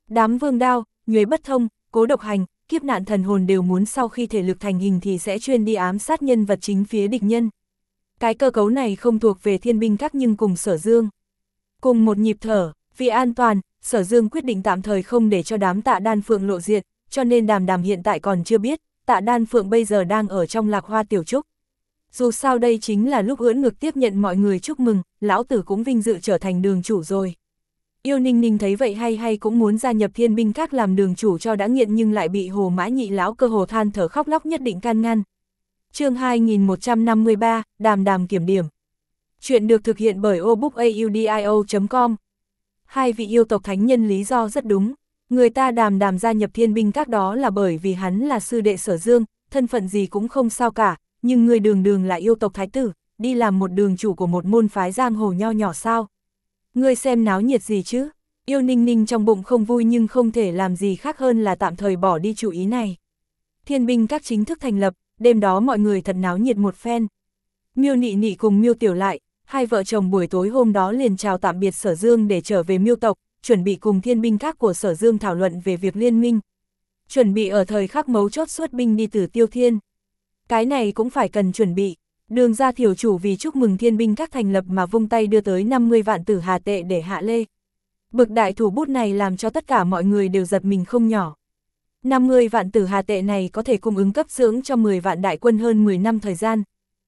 Đám vương đao, nhuế bất thông, cố độc hành, kiếp nạn thần hồn đều muốn sau khi thể lực thành hình thì sẽ chuyên đi ám sát nhân vật chính phía địch nhân. Cái cơ cấu này không thuộc về thiên binh các nhưng cùng Sở Dương. Cùng một nhịp thở, vì an toàn, Sở Dương quyết định tạm thời không để cho đám Tạ Đan Phượng lộ diện, cho nên Đàm Đàm hiện tại còn chưa biết, Tạ Đan Phượng bây giờ đang ở trong Lạc Hoa Tiểu Trúc. Dù sao đây chính là lúc ưỡn ngực tiếp nhận mọi người chúc mừng, lão tử cũng vinh dự trở thành đường chủ rồi. Yêu Ninh Ninh thấy vậy hay hay cũng muốn gia nhập thiên binh các làm đường chủ cho đã nghiện nhưng lại bị Hồ Mã Nhị lão cơ hồ than thở khóc lóc nhất định can ngăn. Chương hai nghìn một trăm năm mươi ba, Đàm Đàm kiểm điểm. Chuyện được thực hiện bởi obookaudio chấm com. Hai vị yêu tộc thánh nhân lý do rất đúng. Người ta Đàm Đàm gia nhập thiên binh các đó là bởi vì hắn là sư đệ Sở Dương, thân phận gì cũng không sao cả, nhưng người đường đường là yêu tộc thái tử, đi làm một đường chủ của một môn phái giang hồ nho nhỏ sao? Ngươi xem náo nhiệt gì chứ? Yêu Ninh Ninh trong bụng không vui nhưng không thể làm gì khác hơn là tạm thời bỏ đi chủ ý này. Thiên binh các chính thức thành lập, đêm đó mọi người thật náo nhiệt một phen. Miêu Nị Nị cùng Miêu Tiểu Lại, hai vợ chồng buổi tối hôm đó liền chào tạm biệt Sở Dương để trở về Miêu tộc, chuẩn bị cùng thiên binh các của Sở Dương thảo luận về việc liên minh. Chuẩn bị ở thời khắc mấu chốt xuất binh đi Tử Tiêu Thiên. Cái này cũng phải cần chuẩn bị. Đường ra thiểu chủ vì chúc mừng thiên binh các thành lập mà vung tay đưa tới năm mươi vạn tử hà tệ để hạ lê. Bực đại thủ bút này làm cho tất cả mọi người đều giật mình không nhỏ. năm mươi vạn tử hà tệ này có thể cung ứng cấp dưỡng cho mười vạn đại quân hơn mười năm thời gian.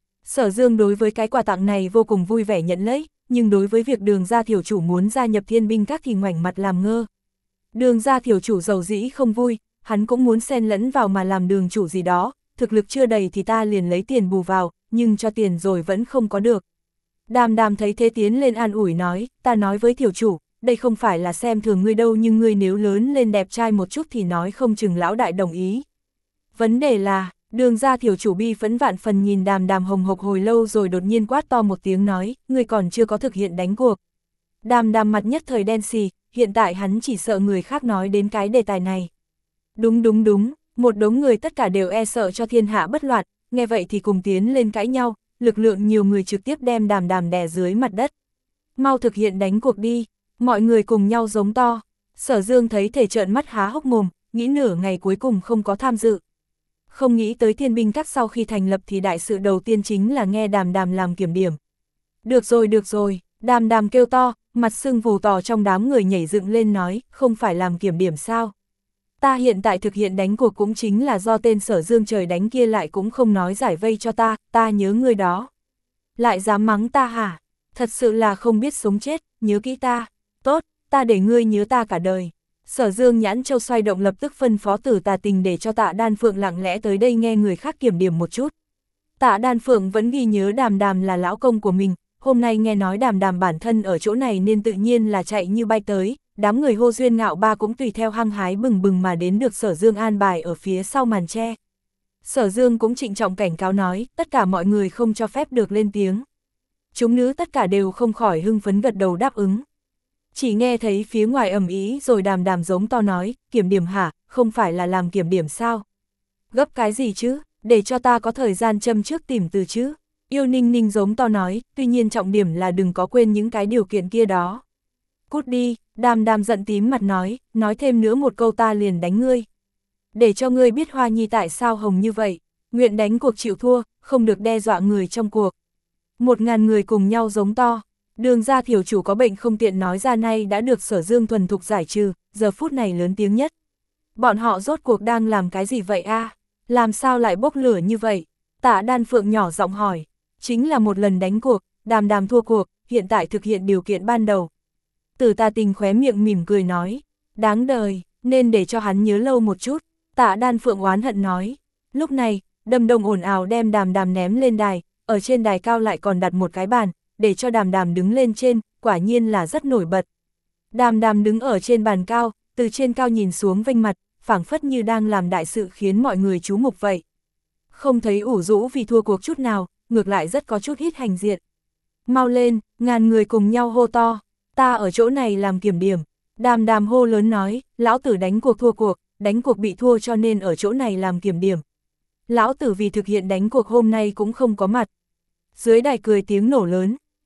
Sở Dương đối với cái quà tặng này vô cùng vui vẻ nhận lấy, nhưng đối với việc đường ra thiểu chủ muốn gia nhập thiên binh các thì ngoảnh mặt làm ngơ. Đường ra thiểu chủ giàu dĩ không vui, hắn cũng muốn xen lẫn vào mà làm đường chủ gì đó, thực lực chưa đầy thì ta liền lấy tiền bù vào, nhưng cho tiền rồi vẫn không có được. Đàm Đàm thấy thế tiến lên an ủi nói, ta nói với thiểu chủ, đây không phải là xem thường ngươi đâu nhưng ngươi nếu lớn lên đẹp trai một chút thì nói không chừng lão đại đồng ý. Vấn đề là, đường ra thiểu chủ bi phẫn vạn phần nhìn Đàm Đàm hồng hộc hồi lâu rồi đột nhiên quát to một tiếng nói, ngươi còn chưa có thực hiện đánh cuộc. Đàm Đàm mặt nhất thời đen xì, hiện tại hắn chỉ sợ người khác nói đến cái đề tài này. Đúng đúng đúng, một đống người tất cả đều e sợ cho thiên hạ bất loạn, nghe vậy thì cùng tiến lên cãi nhau, lực lượng nhiều người trực tiếp đem Đàm Đàm đè dưới mặt đất. Mau thực hiện đánh cuộc đi, mọi người cùng nhau giống to. Sở Dương thấy thể trợn mắt há hốc mồm, nghĩ nửa ngày cuối cùng không có tham dự. Không nghĩ tới thiên binh các sau khi thành lập thì đại sự đầu tiên chính là nghe Đàm Đàm làm kiểm điểm. Được rồi được rồi, Đàm Đàm kêu to, mặt sưng vù tỏ trong đám người nhảy dựng lên nói, không phải làm kiểm điểm sao? Ta hiện tại thực hiện đánh cuộc cũng chính là do tên Sở Dương trời đánh kia lại cũng không nói giải vây cho ta, ta nhớ người đó. Lại dám mắng ta hả? Thật sự là không biết sống chết, nhớ kỹ ta. Tốt, ta để ngươi nhớ ta cả đời. Sở Dương nhãn châu xoay động lập tức phân phó Tử Tà Tình để cho Tạ Đan Phượng lặng lẽ tới đây nghe người khác kiểm điểm một chút. Tạ Đan Phượng vẫn ghi nhớ Đàm Đàm là lão công của mình, hôm nay nghe nói Đàm Đàm bản thân ở chỗ này nên tự nhiên là chạy như bay tới, đám người hô duyên ngạo ba cũng tùy theo hăng hái bừng bừng mà đến được Sở Dương an bài ở phía sau màn tre. Sở Dương cũng trịnh trọng cảnh cáo nói, tất cả mọi người không cho phép được lên tiếng. Chúng nữ tất cả đều không khỏi hưng phấn gật đầu đáp ứng. Chỉ nghe thấy phía ngoài ầm ĩ rồi Đàm Đàm giống to nói, kiểm điểm hả, không phải là làm kiểm điểm sao? Gấp cái gì chứ, để cho ta có thời gian châm trước tìm từ chứ. Yêu Ninh Ninh giống to nói, tuy nhiên trọng điểm là đừng có quên những cái điều kiện kia đó. Cút đi, Đàm Đàm giận tím mặt nói, nói thêm nữa một câu ta liền đánh ngươi. Để cho ngươi biết Hoa Nhi tại sao hồng như vậy, nguyện đánh cuộc chịu thua, không được đe dọa người trong cuộc. Một ngàn người cùng nhau giống to. Đường ra thiểu chủ có bệnh không tiện nói ra nay đã được Sở Dương thuần thục giải trừ, giờ phút này lớn tiếng nhất. Bọn họ rốt cuộc đang làm cái gì vậy a? Làm sao lại bốc lửa như vậy? Tạ Đan Phượng nhỏ giọng hỏi. Chính là một lần đánh cuộc, Đàm Đàm thua cuộc, hiện tại thực hiện điều kiện ban đầu. Tử Tà Tình khóe miệng mỉm cười nói. Đáng đời, nên để cho hắn nhớ lâu một chút. Tạ Đan Phượng oán hận nói. Lúc này, Đâm Đông ồn ào đem Đàm Đàm ném lên đài, ở trên đài cao lại còn đặt một cái bàn, để cho Đàm Đàm đứng lên trên, quả nhiên là rất nổi bật. Đàm Đàm đứng ở trên bàn cao, từ trên cao nhìn xuống vênh mặt, phảng phất như đang làm đại sự khiến mọi người chú mục vậy. Không thấy ủ rũ vì thua cuộc chút nào, ngược lại rất có chút hít hành diện. Mau lên, ngàn người cùng nhau hô to, ta ở chỗ này làm kiểm điểm. Đàm Đàm hô lớn nói, lão tử đánh cuộc thua cuộc, đánh cuộc bị thua cho nên ở chỗ này làm kiểm điểm. Lão tử vì thực hiện đánh cuộc hôm nay cũng không có mặt. Dưới đài cười tiếng nổ lớn,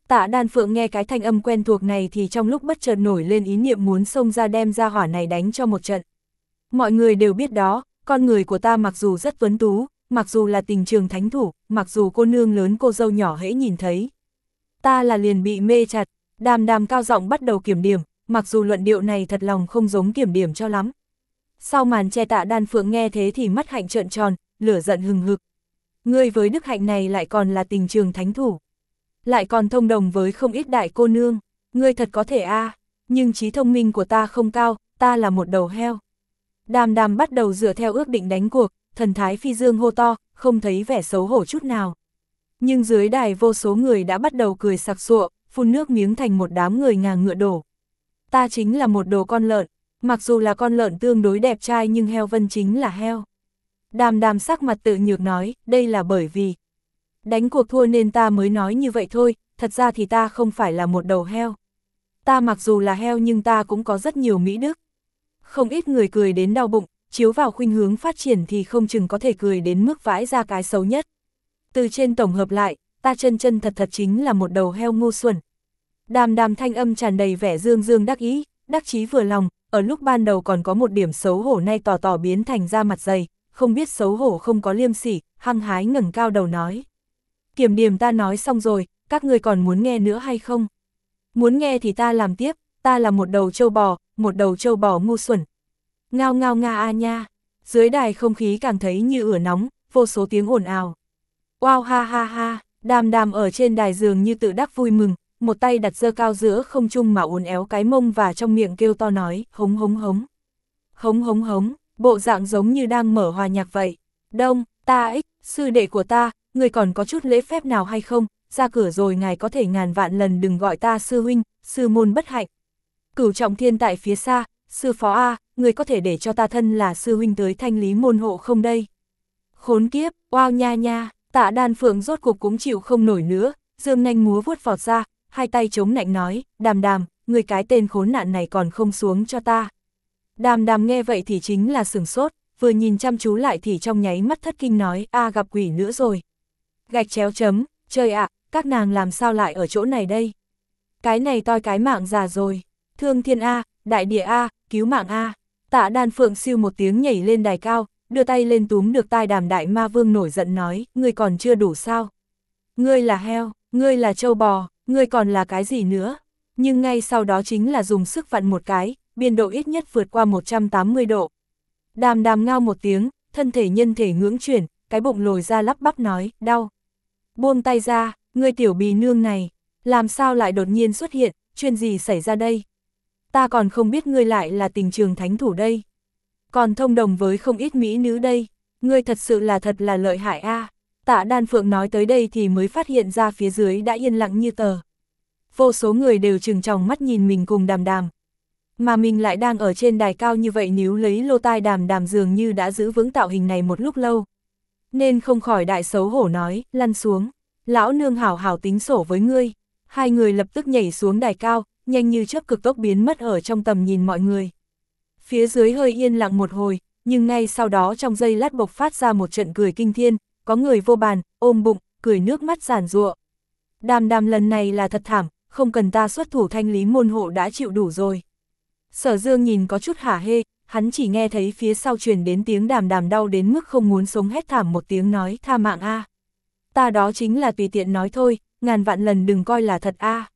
Tạ Đan Phượng nghe cái thanh âm quen thuộc này thì trong lúc bất chợt nổi lên ý niệm muốn xông ra đem ra hỏa này đánh cho một trận. Mọi người đều biết đó, con người của ta mặc dù rất tuấn tú, mặc dù là tình trường thánh thủ, mặc dù cô nương lớn cô dâu nhỏ hễ nhìn thấy. Ta là liền bị mê chặt, Đàm Đàm cao giọng bắt đầu kiểm điểm, mặc dù luận điệu này thật lòng không giống kiểm điểm cho lắm. Sau màn che Tạ Đan Phượng nghe thế thì mắt hạnh trợn tròn, lửa giận hừng hực. Ngươi với đức hạnh này lại còn là tình trường thánh thủ. Lại còn thông đồng với không ít đại cô nương, ngươi thật có thể a à, nhưng trí thông minh của ta không cao, ta là một đầu heo. Đàm Đàm bắt đầu dựa theo ước định đánh cuộc, thần thái phi dương hô to, không thấy vẻ xấu hổ chút nào. Nhưng dưới đài vô số người đã bắt đầu cười sặc sụa, phun nước miếng thành một đám người ngà ngựa đổ. Ta chính là một đồ con lợn, mặc dù là con lợn tương đối đẹp trai nhưng heo vân chính là heo. Đàm Đàm sắc mặt tự nhược nói, đây là bởi vì đánh cuộc thua nên ta mới nói như vậy thôi, thật ra thì ta không phải là một đầu heo. Ta mặc dù là heo nhưng ta cũng có rất nhiều mỹ đức. Không ít người cười đến đau bụng, chiếu vào khuynh hướng phát triển thì không chừng có thể cười đến mức vãi ra cái xấu nhất. Từ trên tổng hợp lại, ta chân chân thật thật chính là một đầu heo ngu xuẩn. Đàm Đàm thanh âm tràn đầy vẻ dương dương đắc ý, đắc chí vừa lòng, ở lúc ban đầu còn có một điểm xấu hổ nay tỏ tỏ biến thành da mặt dày, không biết xấu hổ không có liêm sỉ, hăng hái ngẩng cao đầu nói. Kiểm điểm ta nói xong rồi, các người còn muốn nghe nữa hay không? Muốn nghe thì ta làm tiếp, ta là một đầu trâu bò, một đầu trâu bò ngu xuẩn. Ngao ngao nga a nha, dưới đài không khí càng thấy như ửa nóng, vô số tiếng ồn ào. Wow ha ha ha, Đàm Đàm ở trên đài dường như tự đắc vui mừng, một tay đặt giơ cao giữa không trung mà uốn éo cái mông và trong miệng kêu to nói, hống hống hống. Hống hống hống, bộ dạng giống như đang mở hòa nhạc vậy. Đông, ta ích, sư đệ của ta, người còn có chút lễ phép nào hay không, ra cửa rồi ngài có thể ngàn vạn lần đừng gọi ta sư huynh, sư môn bất hạnh. Cửu Trọng Thiên tại phía xa, sư phó A, người có thể để cho ta thân là sư huynh tới thanh lý môn hộ không đây? Khốn kiếp, oao nha nha, Tạ Đan Phượng rốt cục cũng chịu không nổi nữa, dương nanh múa vuốt vọt ra, hai tay chống nạnh nói, Đàm Đàm, người cái tên khốn nạn này còn không xuống cho ta. Đàm Đàm nghe vậy thì chính là sửng sốt, vừa nhìn chăm chú lại thì trong nháy mắt thất kinh nói, a gặp quỷ nữa rồi. Gạch chéo chấm, trời ạ, các nàng làm sao lại ở chỗ này đây? Cái này toi cái mạng già rồi, thương thiên A, đại địa A, cứu mạng A. Tạ Đan Phượng siêu một tiếng nhảy lên đài cao, đưa tay lên túm được tai Đàm Đại Ma Vương nổi giận nói, ngươi còn chưa đủ sao? Ngươi là heo, ngươi là trâu bò, ngươi còn là cái gì nữa? Nhưng ngay sau đó chính là dùng sức vặn một cái, biên độ ít nhất vượt qua một trăm tám mươi độ. Đàm Đàm ngao một tiếng, thân thể nhân thể ngưỡng chuyển, cái bụng lồi ra lắp bắp nói, đau. Buông tay ra, ngươi tiểu bì nương này, làm sao lại đột nhiên xuất hiện, chuyện gì xảy ra đây? Ta còn không biết ngươi lại là tình trường thánh thủ đây. Còn thông đồng với không ít mỹ nữ đây, ngươi thật sự là thật là lợi hại a. À. Tạ Đan Phượng nói tới đây thì mới phát hiện ra phía dưới đã yên lặng như tờ. Vô số người đều trừng tròng mắt nhìn mình cùng Đàm Đàm. Mà mình lại đang ở trên đài cao như vậy, níu lấy lô tai Đàm Đàm dường như đã giữ vững tạo hình này một lúc lâu. Nên không khỏi đại xấu hổ nói, lăn xuống, lão nương hảo hảo tính sổ với ngươi. Hai người lập tức nhảy xuống đài cao, nhanh như chớp cực tốc biến mất ở trong tầm nhìn mọi người. Phía dưới hơi yên lặng một hồi, nhưng ngay sau đó trong giây lát bộc phát ra một trận cười kinh thiên, có người vô bàn, ôm bụng, cười nước mắt giàn giụa. Đàm Đàm lần này là thật thảm, không cần ta xuất thủ thanh lý môn hộ đã chịu đủ rồi. Sở Dương nhìn có chút hả hê, hắn chỉ nghe thấy phía sau truyền đến tiếng Đàm Đàm đau đến mức không muốn sống, hét thảm một tiếng nói, tha mạng a. Ta đó chính là tùy tiện nói thôi, ngàn vạn lần đừng coi là thật a.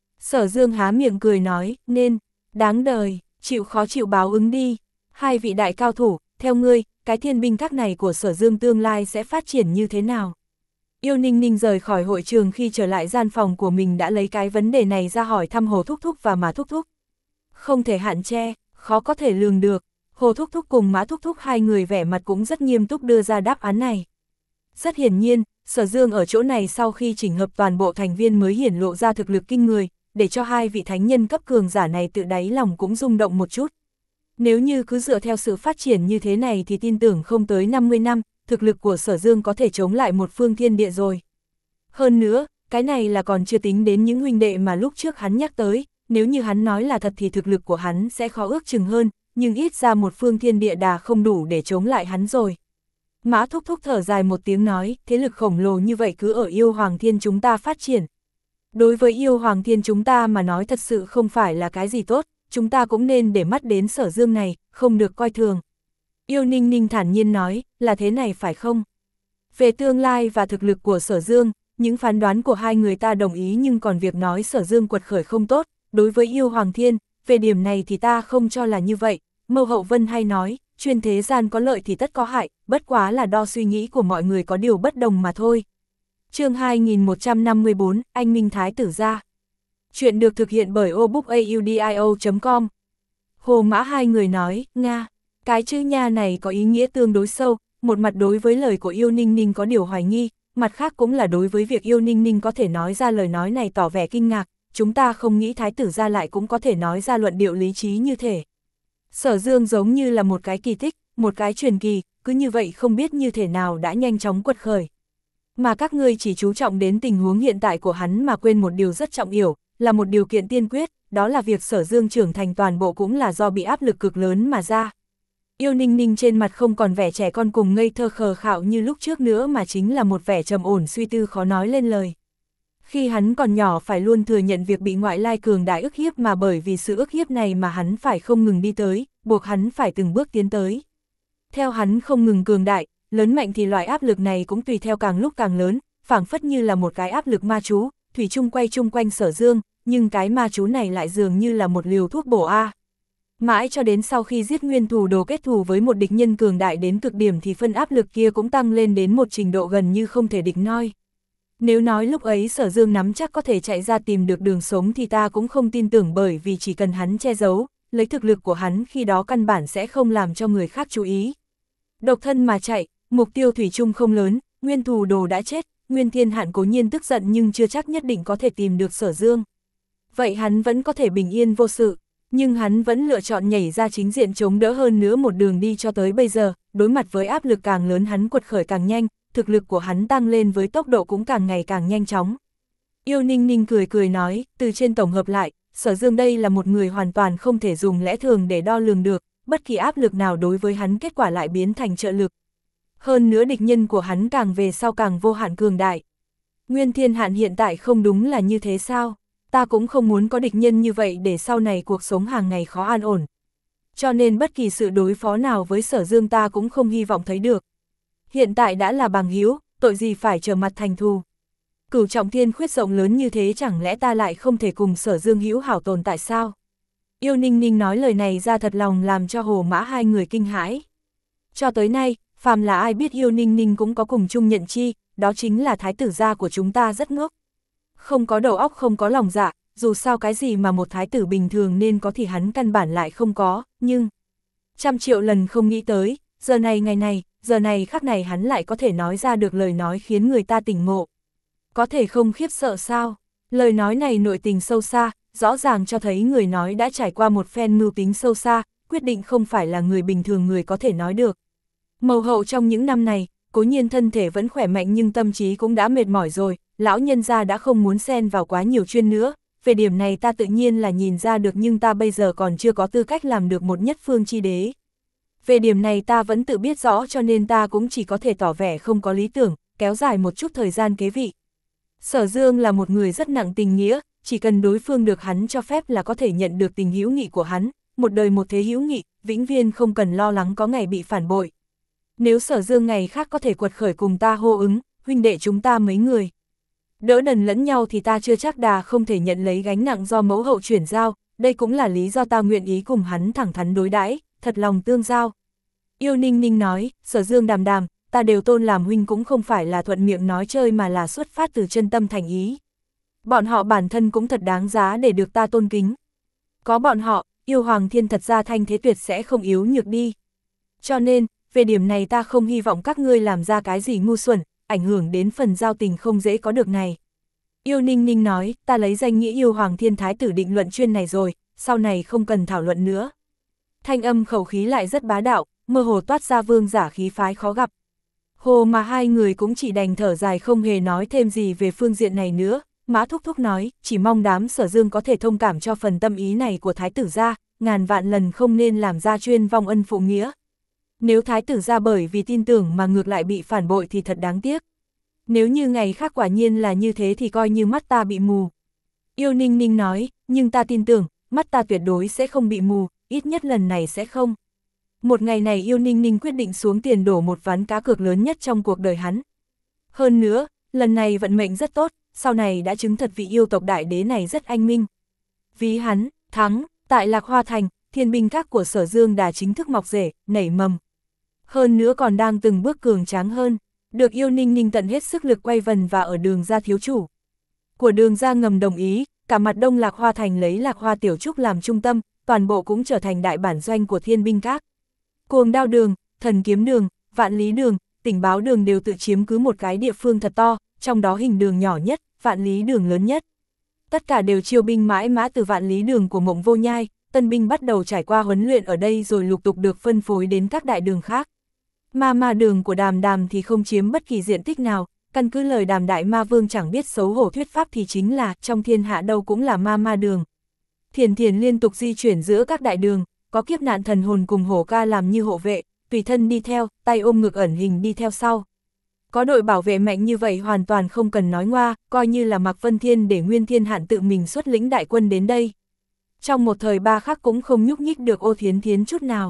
Sở Dương há miệng cười nói, nên, đáng đời, chịu khó chịu báo ứng đi. Hai vị đại cao thủ, theo ngươi, cái thiên binh các này của Sở Dương tương lai sẽ phát triển như thế nào? Yêu Ninh Ninh rời khỏi hội trường khi trở lại gian phòng của mình đã lấy cái vấn đề này ra hỏi thăm Hồ Thúc Thúc và Mã Thúc Thúc. Không thể hạn che, khó có thể lường được, Hồ Thúc Thúc cùng Mã Thúc Thúc hai người vẻ mặt cũng rất nghiêm túc đưa ra đáp án này. Rất hiển nhiên, Sở Dương ở chỗ này sau khi chỉnh hợp toàn bộ thành viên mới hiển lộ ra thực lực kinh người, để cho hai vị thánh nhân cấp cường giả này tự đáy lòng cũng rung động một chút. Nếu như cứ dựa theo sự phát triển như thế này thì tin tưởng không tới năm mươi năm, thực lực của Sở Dương có thể chống lại một phương thiên địa rồi. Hơn nữa, cái này là còn chưa tính đến những huynh đệ mà lúc trước hắn nhắc tới, nếu như hắn nói là thật thì thực lực của hắn sẽ khó ước chừng hơn, nhưng ít ra một phương thiên địa đà không đủ để chống lại hắn rồi. Mã Thúc Thúc thở dài một tiếng nói, thế lực khổng lồ như vậy cứ ở Yêu Hoàng Thiên chúng ta phát triển. Đối với yêu Hoàng Thiên chúng ta mà nói thật sự không phải là cái gì tốt, chúng ta cũng nên để mắt đến Sở Dương này, không được coi thường. Yêu Ninh Ninh thản nhiên nói, là thế này phải không? Về tương lai và thực lực của Sở Dương, những phán đoán của hai người ta đồng ý, nhưng còn việc nói Sở Dương quật khởi không tốt, đối với yêu Hoàng Thiên, về điểm này thì ta không cho là như vậy. Mâu Hậu Vân hay nói, chuyên thế gian có lợi thì tất có hại, bất quá là đo suy nghĩ của mọi người có điều bất đồng mà thôi. Chương hai nghìn một trăm năm mươi bốn, Anh Minh Thái Tử Gia. Chuyện được thực hiện bởi obookaudio chấm com. Hồ Mã hai người nói, Nga, cái chữ nha này có ý nghĩa tương đối sâu, một mặt đối với lời của Yêu Ninh Ninh có điều hoài nghi, mặt khác cũng là đối với việc Yêu Ninh Ninh có thể nói ra lời nói này tỏ vẻ kinh ngạc, chúng ta không nghĩ Thái tử gia lại cũng có thể nói ra luận điệu lý trí như thể. Sở Dương giống như là một cái kỳ tích, một cái truyền kỳ, cứ như vậy không biết như thế nào đã nhanh chóng quật khởi. Mà các ngươi chỉ chú trọng đến tình huống hiện tại của hắn mà quên một điều rất trọng yếu, là một điều kiện tiên quyết, đó là việc Sở Dương trưởng thành toàn bộ cũng là do bị áp lực cực lớn mà ra. Yêu Ninh Ninh trên mặt không còn vẻ trẻ con cùng ngây thơ khờ khạo như lúc trước nữa, mà chính là một vẻ trầm ổn suy tư khó nói lên lời. Khi hắn còn nhỏ phải luôn thừa nhận việc bị ngoại lai cường đại ức hiếp, mà bởi vì sự ức hiếp này mà hắn phải không ngừng đi tới, buộc hắn phải từng bước tiến tới. Theo hắn không ngừng cường đại, lớn mạnh thì loại áp lực này cũng tùy theo càng lúc càng lớn, phảng phất như là một cái áp lực ma chú, thủy chung quay chung quanh Sở Dương, nhưng cái ma chú này lại dường như là một liều thuốc bổ a. Mãi cho đến sau khi giết nguyên thù đồ kết thù với một địch nhân cường đại đến cực điểm thì phân áp lực kia cũng tăng lên đến một trình độ gần như không thể địch noi. Nếu nói lúc ấy Sở Dương nắm chắc có thể chạy ra tìm được đường sống thì ta cũng không tin tưởng, bởi vì chỉ cần hắn che giấu, lấy thực lực của hắn khi đó căn bản sẽ không làm cho người khác chú ý. Độc thân mà chạy, mục tiêu thủy chung không lớn, nguyên thù đồ đã chết, Nguyên Thiên Hạn cố nhiên tức giận nhưng chưa chắc nhất định có thể tìm được Sở Dương. Vậy hắn vẫn có thể bình yên vô sự, nhưng hắn vẫn lựa chọn nhảy ra chính diện chống đỡ, hơn nữa một đường đi cho tới bây giờ, đối mặt với áp lực càng lớn hắn quật khởi càng nhanh, thực lực của hắn tăng lên với tốc độ cũng càng ngày càng nhanh chóng. Yêu Ninh Ninh cười cười nói, từ trên tổng hợp lại, Sở Dương đây là một người hoàn toàn không thể dùng lẽ thường để đo lường được, bất kỳ áp lực nào đối với hắn kết quả lại biến thành trợ lực. Hơn nữa địch nhân của hắn càng về sau càng vô hạn cường đại. Nguyên Thiên Hạn hiện tại không đúng là như thế sao? Ta cũng không muốn có địch nhân như vậy để sau này cuộc sống hàng ngày khó an ổn. Cho nên bất kỳ sự đối phó nào với Sở Dương ta cũng không hy vọng thấy được. Hiện tại đã là bằng hữu, tội gì phải trở mặt thành thù. Cửu trọng thiên khuyết rộng lớn như thế, chẳng lẽ ta lại không thể cùng Sở Dương hữu hảo tồn tại sao? Yêu Ninh Ninh nói lời này ra thật lòng làm cho Hồ Mã hai người kinh hãi. Cho tới nay, phàm là ai biết Yêu Ninh Ninh cũng có cùng chung nhận chi, đó chính là thái tử gia của chúng ta rất ngốc. Không có đầu óc, không có lòng dạ, dù sao cái gì mà một thái tử bình thường nên có thì hắn căn bản lại không có, nhưng trăm triệu lần không nghĩ tới, giờ này ngày này, giờ này khắc này hắn lại có thể nói ra được lời nói khiến người ta tỉnh ngộ. Có thể không khiếp sợ sao? Lời nói này nội tình sâu xa, rõ ràng cho thấy người nói đã trải qua một phen mưu tính sâu xa, quyết định không phải là người bình thường người có thể nói được. Mâu Hậu trong những năm này, cố nhiên thân thể vẫn khỏe mạnh nhưng tâm trí cũng đã mệt mỏi rồi, lão nhân gia đã không muốn xen vào quá nhiều chuyên nữa, về điểm này ta tự nhiên là nhìn ra được, nhưng ta bây giờ còn chưa có tư cách làm được một nhất phương chi đế. Về điểm này ta vẫn tự biết rõ, cho nên ta cũng chỉ có thể tỏ vẻ không có lý tưởng, kéo dài một chút thời gian kế vị. Sở Dương là một người rất nặng tình nghĩa, chỉ cần đối phương được hắn cho phép là có thể nhận được tình hữu nghị của hắn, một đời một thế hữu nghị, vĩnh viễn không cần lo lắng có ngày bị phản bội. Nếu Sở Dương ngày khác có thể quật khởi cùng ta hô ứng, huynh đệ chúng ta mấy người đỡ đần lẫn nhau thì ta chưa chắc đà không thể nhận lấy gánh nặng do mẫu hậu chuyển giao, đây cũng là lý do ta nguyện ý cùng hắn thẳng thắn đối đãi, thật lòng tương giao. Yêu Ninh Ninh nói, Sở Dương đàm đàm, ta đều tôn làm huynh cũng không phải là thuận miệng nói chơi mà là xuất phát từ chân tâm thành ý. Bọn họ bản thân cũng thật đáng giá để được ta tôn kính. Có bọn họ, Yêu Hoàng Thiên thật ra thanh thế tuyệt sẽ không yếu nhược đi. Cho nên, về điểm này ta không hy vọng các ngươi làm ra cái gì ngu xuẩn, ảnh hưởng đến phần giao tình không dễ có được này. Yêu Ninh Ninh nói, ta lấy danh nghĩa Yêu Hoàng Thiên Thái tử định luận chuyên này rồi, sau này không cần thảo luận nữa. Thanh âm khẩu khí lại rất bá đạo, mơ hồ toát ra vương giả khí phái khó gặp. Hồ mà hai người cũng chỉ đành thở dài không hề nói thêm gì về phương diện này nữa. Mã Thúc Thúc nói, chỉ mong đám Sở Dương có thể thông cảm cho phần tâm ý này của Thái tử gia, ngàn vạn lần không nên làm ra chuyên vong ân phụ nghĩa. Nếu Thái tử gia bởi vì tin tưởng mà ngược lại bị phản bội thì thật đáng tiếc. Nếu như ngày khác quả nhiên là như thế thì coi như mắt ta bị mù, Yêu Ninh Ninh nói, nhưng ta tin tưởng, mắt ta tuyệt đối sẽ không bị mù, ít nhất lần này sẽ không. Một ngày này Yêu Ninh Ninh quyết định xuống tiền đổ một ván cá cược lớn nhất trong cuộc đời hắn. Hơn nữa, lần này vận mệnh rất tốt, sau này đã chứng thật vị yêu tộc đại đế này rất anh minh. Ví hắn, thắng, tại Lạc Hoa Thành, thiên binh các của Sở Dương đã chính thức mọc rễ, nảy mầm. Hơn nữa còn đang từng bước cường tráng hơn, được Yêu Ninh Ninh tận hết sức lực quay vần và ở Đường gia thiếu chủ của Đường gia ngầm đồng ý, cả mặt đông Lạc Hoa Thành lấy Lạc Hoa Tiểu Trúc làm trung tâm, toàn bộ cũng trở thành đại bản doanh của thiên binh các. Cuồng Đao Đường, Thần Kiếm Đường, Vạn Lý Đường, Tình Báo Đường đều tự chiếm cứ một cái địa phương thật to, trong đó Hình Đường nhỏ nhất, Vạn Lý Đường lớn nhất. Tất cả đều chiêu binh mãi mã từ Vạn Lý Đường của Mộng Vô Nhai, tân binh bắt đầu trải qua huấn luyện ở đây rồi lục tục được phân phối đến các đại đường khác. Ma Ma Đường của Đàm Đàm thì không chiếm bất kỳ diện tích nào, căn cứ lời Đàm Đại Ma Vương chẳng biết xấu hổ thuyết pháp thì chính là trong thiên hạ đâu cũng là Ma Ma Đường. Thiền Thiền liên tục di chuyển giữa các đại đường, có Kiếp Nạn Thần Hồn cùng Hổ Ca làm như hộ vệ, tùy thân đi theo, tay ôm ngực ẩn hình đi theo sau. Có đội bảo vệ mạnh như vậy hoàn toàn không cần nói ngoa, coi như là Mạc Vân Thiên để Nguyên Thiên Hạn tự mình xuất lĩnh đại quân đến đây. Trong một thời ba khắc cũng không nhúc nhích được Ô Thiến Thiến chút nào.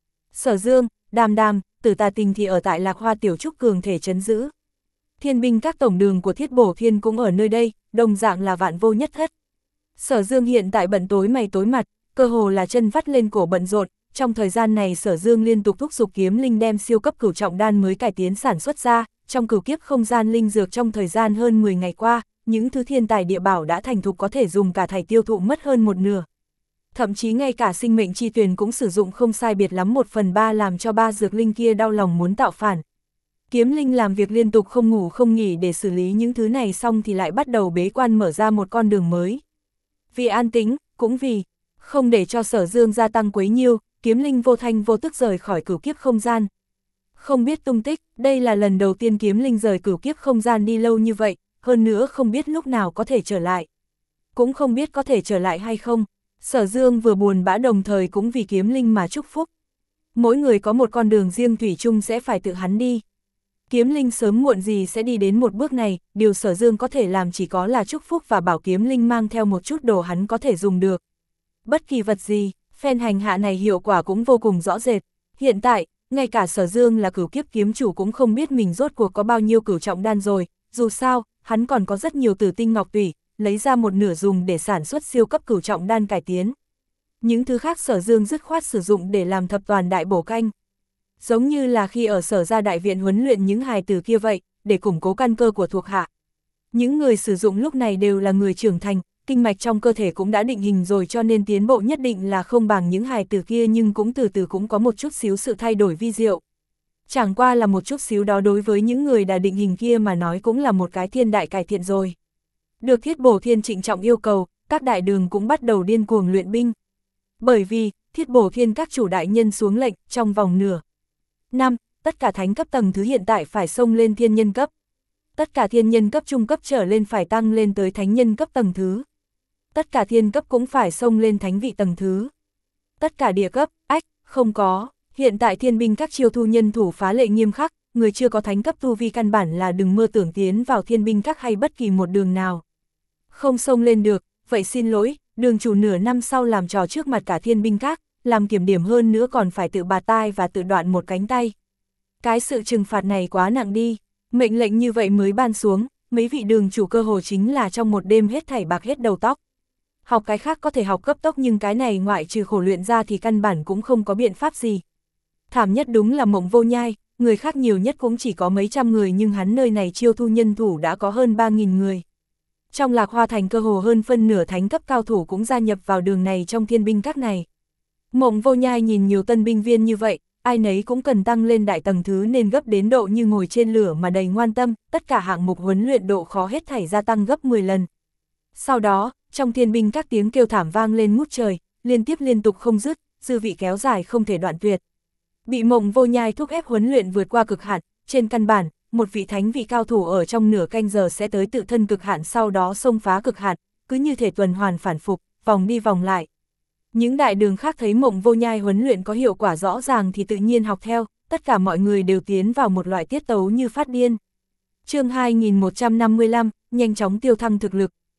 Sở Dương, Đàm Đàm, Tử Tà Tình thì ở tại Lạc Hoa Tiểu Trúc cường thể trấn giữ. Thiên binh các tổng đường của Thiết Bổ Thiên cũng ở nơi đây, đồng dạng là vạn vô nhất thất. Sở Dương hiện tại bận tối mày tối mặt, cơ hồ là chân vắt lên cổ bận rộn. Trong thời gian này Sở Dương liên tục thúc giục Kiếm Linh đem siêu cấp cửu trọng đan mới cải tiến sản xuất ra, trong cửu kiếp không gian linh dược trong thời gian hơn mười ngày qua, những thứ thiên tài địa bảo đã thành thục có thể dùng cả thảy tiêu thụ mất hơn một nửa. Thậm chí ngay cả sinh mệnh chi tuyền cũng sử dụng không sai biệt lắm một phần ba làm cho ba dược linh kia đau lòng muốn tạo phản. Kiếm Linh làm việc liên tục không ngủ không nghỉ để xử lý những thứ này xong thì lại bắt đầu bế quan mở ra một con đường mới. Vì an tĩnh, cũng vì không để cho Sở Dương gia tăng quấy nhiêu, Kiếm Linh vô thanh vô tức rời khỏi cửu kiếp không gian. Không biết tung tích, đây là lần đầu tiên Kiếm Linh rời cửu kiếp không gian đi lâu như vậy, hơn nữa không biết lúc nào có thể trở lại. Cũng không biết có thể trở lại hay không. Sở Dương vừa buồn bã đồng thời cũng vì Kiếm Linh mà chúc phúc. Mỗi người có một con đường riêng thủy chung sẽ phải tự hắn đi. Kiếm Linh sớm muộn gì sẽ đi đến một bước này, điều Sở Dương có thể làm chỉ có là chúc phúc và bảo Kiếm Linh mang theo một chút đồ hắn có thể dùng được. Bất kỳ vật gì, phen hành hạ này hiệu quả cũng vô cùng rõ rệt. Hiện tại, ngay cả Sở Dương là cửu kiếp kiếm chủ cũng không biết mình rốt cuộc có bao nhiêu cửu trọng đan rồi, dù sao, hắn còn có rất nhiều tử tinh ngọc tủy, lấy ra một nửa dùng để sản xuất siêu cấp cửu trọng đan cải tiến. Những thứ khác Sở Dương dứt khoát sử dụng để làm thập toàn đại bổ canh. Giống như là khi ở Sở Gia đại viện huấn luyện những hài tử kia vậy, để củng cố căn cơ của thuộc hạ. Những người sử dụng lúc này đều là người trưởng thành, kinh mạch trong cơ thể cũng đã định hình rồi cho nên tiến bộ nhất định là không bằng những hài tử kia nhưng cũng từ từ cũng có một chút xíu sự thay đổi vi diệu. Chẳng qua là một chút xíu đó đối với những người đã định hình kia mà nói cũng là một cái thiên đại cải thiện rồi. Được Thiết Bổ Thiên trịnh trọng yêu cầu, các đại đường cũng bắt đầu điên cuồng luyện binh. Bởi vì, Thiết Bổ Thiên các chủ đại nhân xuống lệnh, trong vòng nửa năm, tất cả thánh cấp tầng thứ hiện tại phải xông lên thiên nhân cấp. Tất cả thiên nhân cấp trung cấp trở lên phải tăng lên tới thánh nhân cấp tầng thứ. Tất cả thiên cấp cũng phải xông lên thánh vị tầng thứ. Tất cả địa cấp, ách, không có. Hiện tại thiên binh các chiêu thu nhân thủ phá lệ nghiêm khắc, người chưa có thánh cấp tu vi căn bản là đừng mơ tưởng tiến vào thiên binh các hay bất kỳ một đường nào. Không xông lên được, vậy xin lỗi, đường chủ nửa năm sau làm trò trước mặt cả thiên binh các, làm kiểm điểm hơn nữa còn phải tự bạt tai và tự đoạn một cánh tay. Cái sự trừng phạt này quá nặng đi, mệnh lệnh như vậy mới ban xuống, mấy vị đường chủ cơ hồ chính là trong một đêm hết thảy bạc hết đầu tóc. Học cái khác có thể học cấp tốc nhưng cái này ngoại trừ khổ luyện ra thì căn bản cũng không có biện pháp gì. Thảm nhất đúng là Mộng Vô Nhai, người khác nhiều nhất cũng chỉ có mấy trăm người nhưng hắn nơi này chiêu thu nhân thủ đã có hơn ba nghìn người. Trong Lạc Hoa Thành cơ hồ hơn phân nửa thánh cấp cao thủ cũng gia nhập vào đường này trong thiên binh các này. Mộng Vô Nhai nhìn nhiều tân binh viên như vậy, ai nấy cũng cần tăng lên đại tầng thứ nên gấp đến độ như ngồi trên lửa mà đầy ngoan tâm, tất cả hạng mục huấn luyện độ khó hết thảy gia tăng gấp mười lần. Sau đó, trong thiên binh các tiếng kêu thảm vang lên ngút trời, liên tiếp liên tục không dứt, dư vị kéo dài không thể đoạn tuyệt. Bị Mộng Vô Nhai thúc ép huấn luyện vượt qua cực hạn, trên căn bản, một vị thánh vị cao thủ ở trong nửa canh giờ sẽ tới tự thân cực hạn sau đó xông phá cực hạn, cứ như thể tuần hoàn phản phục, vòng đi vòng lại. Những đại đường khác thấy Mộng Vô Nhai huấn luyện có hiệu quả rõ ràng thì tự nhiên học theo, tất cả mọi người đều tiến vào một loại tiết tấu như phát điên. Chương hai nghìn một trăm năm mươi lăm, nhanh chóng tiêu thăng thực lực.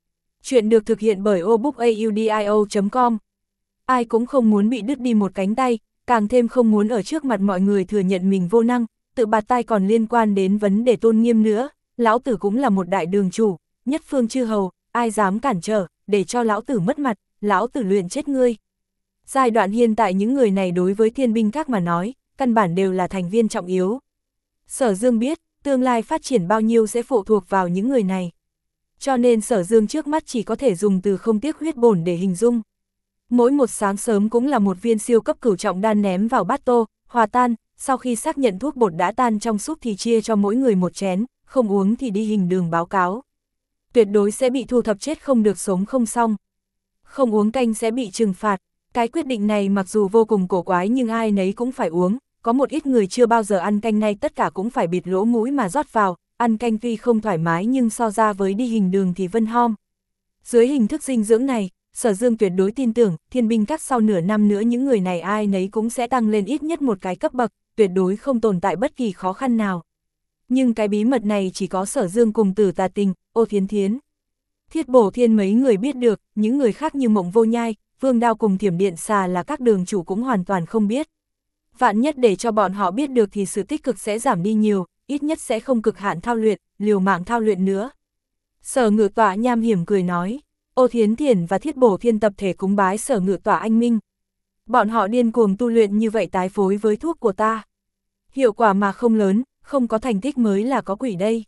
Chuyện được thực hiện bởi obookaudio chấm com. Ai cũng không muốn bị đứt đi một cánh tay, càng thêm không muốn ở trước mặt mọi người thừa nhận mình vô năng, tự bạt tai còn liên quan đến vấn đề tôn nghiêm nữa. Lão tử cũng là một đại đường chủ, nhất phương chư hầu, ai dám cản trở, để cho lão tử mất mặt, lão tử luyện chết ngươi. Giai đoạn hiện tại những người này đối với thiên binh các mà nói, căn bản đều là thành viên trọng yếu. Sở Dương biết, tương lai phát triển bao nhiêu sẽ phụ thuộc vào những người này. Cho nên Sở Dương trước mắt chỉ có thể dùng từ không tiếc huyết bổn để hình dung. Mỗi một sáng sớm cũng là một viên siêu cấp cửu trọng đan ném vào bát tô, hòa tan, sau khi xác nhận thuốc bột đã tan trong súp thì chia cho mỗi người một chén, không uống thì đi hình đường báo cáo. Tuyệt đối sẽ bị thu thập chết, không được sống không xong. Không uống canh sẽ bị trừng phạt. Cái quyết định này mặc dù vô cùng cổ quái nhưng ai nấy cũng phải uống, có một ít người chưa bao giờ ăn canh, nay tất cả cũng phải bịt lỗ mũi mà rót vào, ăn canh tuy không thoải mái nhưng so ra với đi hình đường thì vân hom. Dưới hình thức dinh dưỡng này, Sở Dương tuyệt đối tin tưởng, thiên binh các sau nửa năm nữa những người này ai nấy cũng sẽ tăng lên ít nhất một cái cấp bậc, tuyệt đối không tồn tại bất kỳ khó khăn nào. Nhưng cái bí mật này chỉ có Sở Dương cùng Tử Tà Tình, Ô Thiến Thiến, Thiết Bổ Thiên mấy người biết được, những người khác như Mộng Vô Nhai, Vương Đao cùng Thiểm Điện Xà là các đường chủ cũng hoàn toàn không biết. Vạn nhất để cho bọn họ biết được thì sự tích cực sẽ giảm đi nhiều, ít nhất sẽ không cực hạn thao luyện, liều mạng thao luyện nữa. Sở Ngự Tọa nham hiểm cười nói, Ô Thiến Thiển và Thiết Bổ Thiên tập thể cúng bái Sở Ngự Tọa anh minh. Bọn họ điên cuồng tu luyện như vậy tái phối với thuốc của ta. Hiệu quả mà không lớn, không có thành tích mới là có quỷ đây.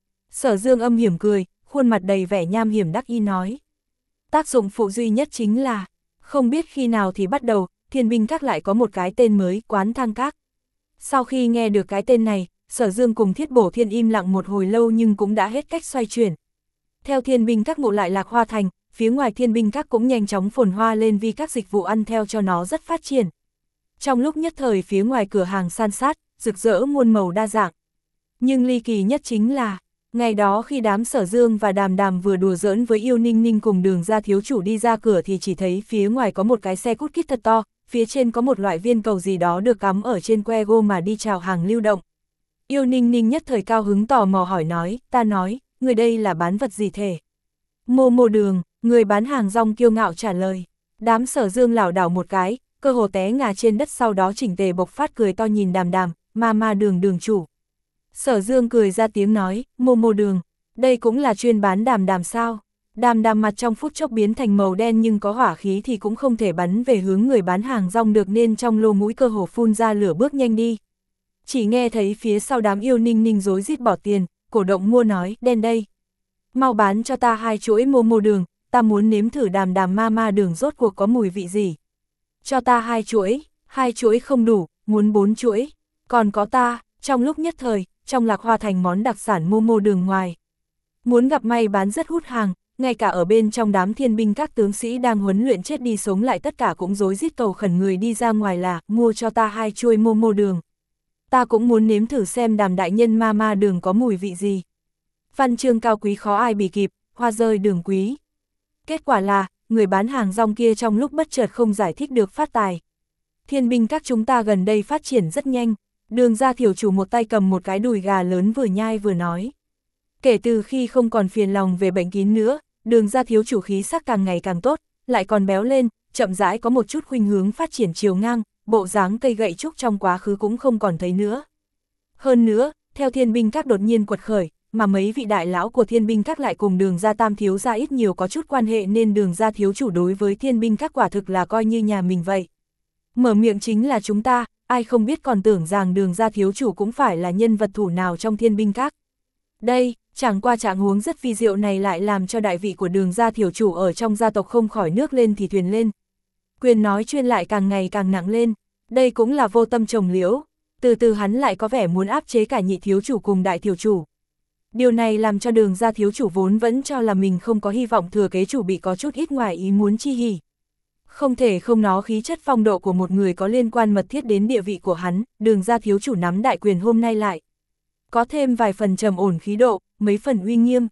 Sở Dương âm hiểm cười, khuôn mặt đầy vẻ nham hiểm đắc ý nói. Tác dụng phụ duy nhất chính là, không biết khi nào thì bắt đầu, thiên binh các lại có một cái tên mới, Quán Thang Các. Sau khi nghe được cái tên này, Sở Dương cùng Thiết Bổ Thiên im lặng một hồi lâu nhưng cũng đã hết cách xoay chuyển. Theo thiên binh các ngộ lại Lạc Hoa Thành, phía ngoài thiên binh các cũng nhanh chóng phồn hoa lên vì các dịch vụ ăn theo cho nó rất phát triển. Trong lúc nhất thời phía ngoài cửa hàng san sát, rực rỡ muôn màu đa dạng. Nhưng ly kỳ nhất chính là, ngày đó khi đám Sở Dương và Đàm Đàm vừa đùa giỡn với Yêu Ninh Ninh cùng Đường Gia thiếu chủ đi ra cửa thì chỉ thấy phía ngoài có một cái xe cút kít thật to, phía trên có một loại viên cầu gì đó được cắm ở trên que gô mà đi chào hàng lưu động. Yêu Ninh Ninh nhất thời cao hứng tò mò hỏi nói, ta nói, người đây là bán vật gì thể? Mô Mô Đường, người bán hàng rong kiêu ngạo trả lời. Đám Sở Dương lảo đảo một cái, cơ hồ té ngã trên đất, sau đó chỉnh tề bộc phát cười to nhìn Đàm Đàm, ma ma đường đường chủ. Sở Dương cười ra tiếng nói, Mô Mô Đường, đây cũng là chuyên bán Đàm Đàm sao? Đàm Đàm mặt trong phút chốc biến thành màu đen nhưng có hỏa khí thì cũng không thể bắn về hướng người bán hàng rong được nên trong lô mũi cơ hồ phun ra lửa bước nhanh đi. Chỉ nghe thấy phía sau đám Yêu Ninh Ninh rối rít bỏ tiền, cổ động mua nói, đen đây. Mau bán cho ta hai chuỗi Mô Mô Đường, ta muốn nếm thử Đàm Đàm ma ma đường rốt cuộc có mùi vị gì. Cho ta hai chuỗi, hai chuỗi không đủ, muốn bốn chuỗi. Còn có ta, trong lúc nhất thời, trong Lạc Hoa Thành món đặc sản Mô Mô Đường ngoài. Muốn gặp may bán rất hút hàng, ngay cả ở bên trong đám thiên binh các tướng sĩ đang huấn luyện chết đi sống lại tất cả cũng rối rít cầu khẩn người đi ra ngoài là, mua cho ta hai chuôi Mô Mô Đường. Ta cũng muốn nếm thử xem Đàm đại nhân ma ma đường có mùi vị gì. Văn chương cao quý khó ai bì kịp, hoa rơi đường quý. Kết quả là, người bán hàng rong kia trong lúc bất chợt không giải thích được phát tài. Thiên binh các chúng ta gần đây phát triển rất nhanh, Đường Gia thiểu chủ một tay cầm một cái đùi gà lớn vừa nhai vừa nói. Kể từ khi không còn phiền lòng về bệnh kín nữa, Đường Gia thiếu chủ khí sắc càng ngày càng tốt, lại còn béo lên, chậm rãi có một chút khuynh hướng phát triển chiều ngang, bộ dáng cây gậy trúc trong quá khứ cũng không còn thấy nữa. Hơn nữa, theo thiên binh các đột nhiên quật khởi, mà mấy vị đại lão của thiên binh các lại cùng Đường Gia tam thiếu gia ít nhiều có chút quan hệ nên Đường Gia thiếu chủ đối với thiên binh các quả thực là coi như nhà mình vậy. Mở miệng chính là chúng ta, ai không biết còn tưởng rằng Đường Gia thiếu chủ cũng phải là nhân vật thủ nào trong thiên binh các. Đây, chẳng qua trạng huống rất vi diệu này lại làm cho đại vị của Đường Gia thiếu chủ ở trong gia tộc không khỏi nước lên thì thuyền lên. Quyền nói chuyên lại càng ngày càng nặng lên, đây cũng là vô tâm trồng liễu, từ từ hắn lại có vẻ muốn áp chế cả nhị thiếu chủ cùng đại thiếu chủ. Điều này làm cho Đường Gia thiếu chủ vốn vẫn cho là mình không có hy vọng thừa kế chủ bị có chút ít ngoài ý muốn chi hỉ. Không thể không nói khí chất phong độ của một người có liên quan mật thiết đến địa vị của hắn, Đường Gia thiếu chủ nắm đại quyền hôm nay lại. Có thêm vài phần trầm ổn khí độ, mấy phần uy nghiêm.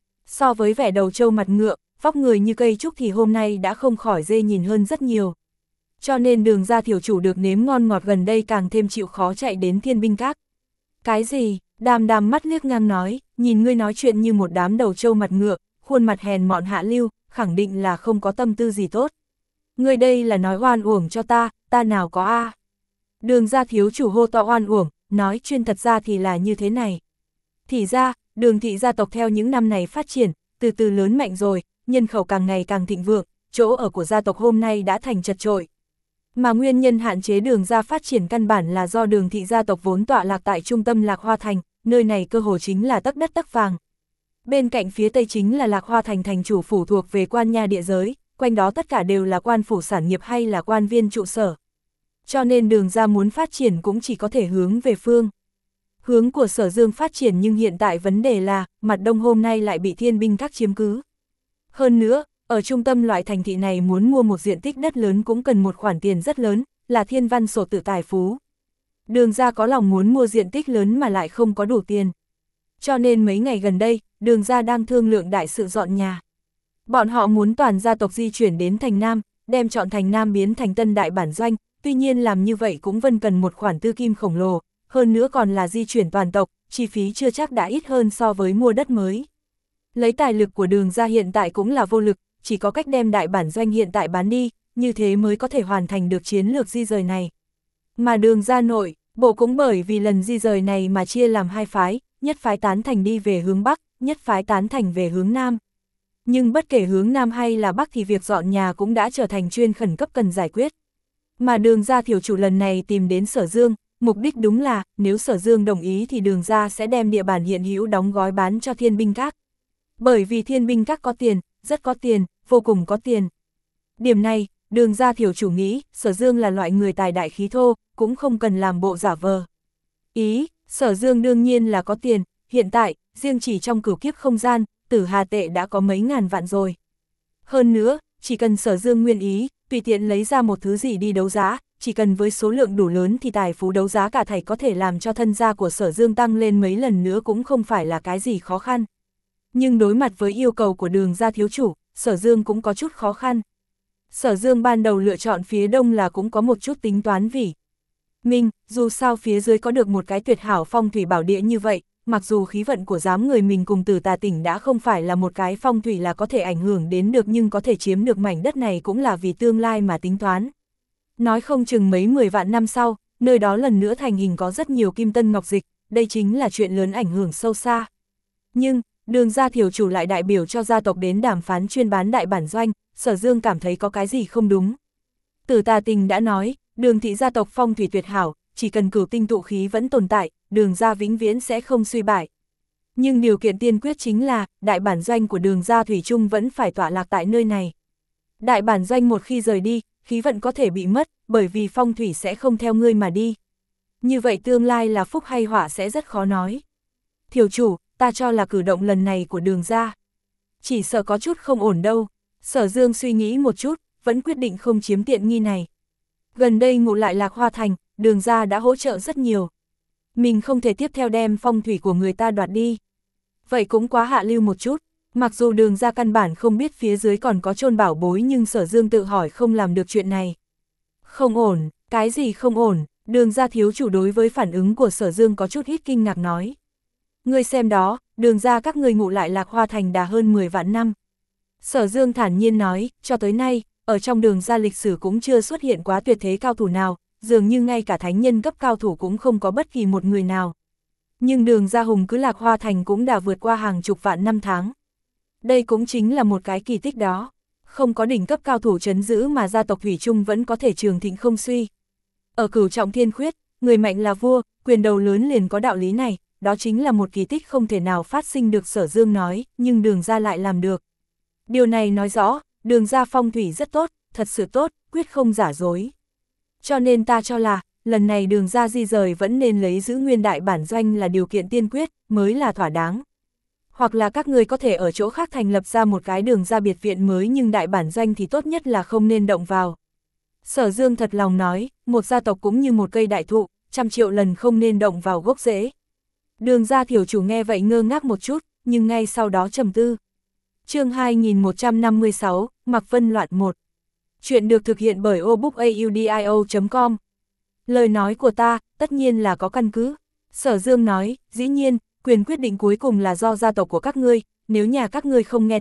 So với vẻ đầu trâu mặt ngựa, vóc người như cây trúc thì hôm nay đã không khỏi dê nhìn hơn rất nhiều. Cho nên Đường Gia thiếu chủ được nếm ngon ngọt gần đây càng thêm chịu khó chạy đến thiên binh các. Cái gì? Đàm Đàm mắt liếc ngang nói, nhìn ngươi nói chuyện như một đám đầu trâu mặt ngựa, khuôn mặt hèn mọn hạ lưu, khẳng định là không có tâm tư gì tốt. Ngươi đây là nói oan uổng cho ta, ta nào có a. Đường gia thiếu chủ hô to oan uổng, nói chuyên thật ra thì là như thế này. Thì ra, Đường thị gia tộc theo những năm này phát triển, từ từ lớn mạnh rồi, nhân khẩu càng ngày càng thịnh vượng, chỗ ở của gia tộc hôm nay đã thành chật chội. Mà nguyên nhân hạn chế Đường gia phát triển căn bản là do Đường thị gia tộc vốn tọa lạc tại trung tâm Lạc Hoa Thành, nơi này cơ hồ chính là tấc đất tấc vàng. Bên cạnh phía tây chính là Lạc Hoa Thành thành chủ phủ thuộc về quan nha địa giới, quanh đó tất cả đều là quan phủ sản nghiệp hay là quan viên trụ sở. Cho nên Đường gia muốn phát triển cũng chỉ có thể hướng về phương hướng của Sở Dương phát triển, nhưng hiện tại vấn đề là, mặt đông hôm nay lại bị thiên binh các chiếm cứ. Hơn nữa, ở trung tâm loại thành thị này muốn mua một diện tích đất lớn cũng cần một khoản tiền rất lớn, là thiên văn sổ tự tài phú. Đường gia có lòng muốn mua diện tích lớn mà lại không có đủ tiền. Cho nên mấy ngày gần đây, Đường gia đang thương lượng đại sự dọn nhà. Bọn họ muốn toàn gia tộc di chuyển đến thành Nam, đem chọn thành Nam biến thành tân đại bản doanh, tuy nhiên làm như vậy cũng vẫn cần một khoản tư kim khổng lồ, hơn nữa còn là di chuyển toàn tộc, chi phí chưa chắc đã ít hơn so với mua đất mới. Lấy tài lực của Đường gia hiện tại cũng là vô lực, chỉ có cách đem đại bản doanh hiện tại bán đi, như thế mới có thể hoàn thành được chiến lược di rời này. Mà Đường gia nội bộ cũng bởi vì lần di rời này mà chia làm hai phái, nhất phái tán thành đi về hướng Bắc, nhất phái tán thành về hướng Nam. Nhưng bất kể hướng Nam hay là Bắc thì việc dọn nhà cũng đã trở thành chuyên khẩn cấp cần giải quyết. Mà Đường gia thiếu chủ lần này tìm đến Sở Dương, mục đích đúng là, nếu Sở Dương đồng ý thì Đường gia sẽ đem địa bàn hiện hữu đóng gói bán cho Thiên binh các. Bởi vì Thiên binh các có tiền, rất có tiền, vô cùng có tiền. Điểm này, Đường gia thiếu chủ nghĩ, Sở Dương là loại người tài đại khí thô, cũng không cần làm bộ giả vờ. Ý, Sở Dương đương nhiên là có tiền, hiện tại, riêng chỉ trong cửu kiếp không gian, Tử Hà tệ đã có mấy ngàn vạn rồi. Hơn nữa, chỉ cần Sở Dương nguyên ý, tùy tiện lấy ra một thứ gì đi đấu giá, chỉ cần với số lượng đủ lớn thì tài phú đấu giá cả thảy có thể làm cho thân gia của Sở Dương tăng lên mấy lần nữa cũng không phải là cái gì khó khăn. Nhưng đối mặt với yêu cầu của Đường gia thiếu chủ, Sở Dương cũng có chút khó khăn. Sở Dương ban đầu lựa chọn phía đông là cũng có một chút tính toán vì Minh, dù sao phía dưới có được một cái tuyệt hảo phong thủy bảo địa như vậy, mặc dù khí vận của giám người mình cùng Tử Tà tỉnh đã không phải là một cái phong thủy là có thể ảnh hưởng đến được, nhưng có thể chiếm được mảnh đất này cũng là vì tương lai mà tính toán. Nói không chừng mấy mười vạn năm sau, nơi đó lần nữa thành hình có rất nhiều kim tân ngọc dịch, đây chính là chuyện lớn ảnh hưởng sâu xa. Nhưng, Đường gia thiếu chủ lại đại biểu cho gia tộc đến đàm phán chuyên bán đại bản doanh, Sở Dương cảm thấy có cái gì không đúng. Tử Tà Tình đã nói, Đường thị gia tộc phong thủy tuyệt hảo, chỉ cần cửu tinh tụ khí vẫn tồn tại, Đường gia vĩnh viễn sẽ không suy bại. Nhưng điều kiện tiên quyết chính là, đại bản doanh của Đường gia thủy chung vẫn phải tọa lạc tại nơi này. Đại bản doanh một khi rời đi, khí vận có thể bị mất, bởi vì phong thủy sẽ không theo ngươi mà đi. Như vậy tương lai là phúc hay họa sẽ rất khó nói. Thiếu chủ, ta cho là cử động lần này của Đường gia chỉ sợ có chút không ổn đâu. Sở Dương suy nghĩ một chút, vẫn quyết định không chiếm tiện nghi này. Gần đây ngụ lại Lạc Hoa Thành, Đường gia đã hỗ trợ rất nhiều. Mình không thể tiếp theo đem phong thủy của người ta đoạt đi. Vậy cũng quá hạ lưu một chút. Mặc dù Đường gia căn bản không biết phía dưới còn có chôn bảo bối, nhưng Sở Dương tự hỏi không làm được chuyện này. Không ổn, cái gì không ổn? Đường gia thiếu chủ đối với phản ứng của Sở Dương có chút ít kinh ngạc nói. Ngươi xem đó, Đường gia các ngươi ngụ lại Lạc Hoa Thành đã hơn mười vạn năm. Sở Dương thản nhiên nói, cho tới nay, ở trong Đường gia lịch sử cũng chưa xuất hiện quá tuyệt thế cao thủ nào, dường như ngay cả thánh nhân cấp cao thủ cũng không có bất kỳ một người nào. Nhưng Đường gia hùng cứ Lạc Hoa Thành cũng đã vượt qua hàng chục vạn năm tháng. Đây cũng chính là một cái kỳ tích đó. Không có đỉnh cấp cao thủ trấn giữ mà gia tộc Thủy Trung vẫn có thể trường thịnh không suy. Ở Cửu Trọng Thiên Khuyết, người mạnh là vua, quyền đầu lớn liền có đạo lý này, đó chính là một kỳ tích không thể nào phát sinh được. Sở Dương nói, nhưng Đường gia lại làm được. Điều này nói rõ, Đường gia phong thủy rất tốt, thật sự tốt, quyết không giả dối. Cho nên ta cho là, lần này Đường gia di rời vẫn nên lấy giữ nguyên đại bản doanh là điều kiện tiên quyết, mới là thỏa đáng. Hoặc là các người có thể ở chỗ khác thành lập ra một cái Đường gia biệt viện mới, nhưng đại bản doanh thì tốt nhất là không nên động vào. Sở Dương thật lòng nói, một gia tộc cũng như một cây đại thụ, trăm triệu lần không nên động vào gốc rễ. Đường gia thiếu chủ nghe vậy ngơ ngác một chút, nhưng ngay sau đó trầm tư. Chương hai nghìn một trăm năm mươi sáu, Mạc Vân Loạn một. Chuyện được thực hiện bởi obookaudio chấm com. Lời nói của ta, tất nhiên là có căn cứ. Sở Dương nói, dĩ nhiên, quyền quyết định cuối cùng là do gia tộc của các ngươi, nếu nhà các ngươi không nghe ta,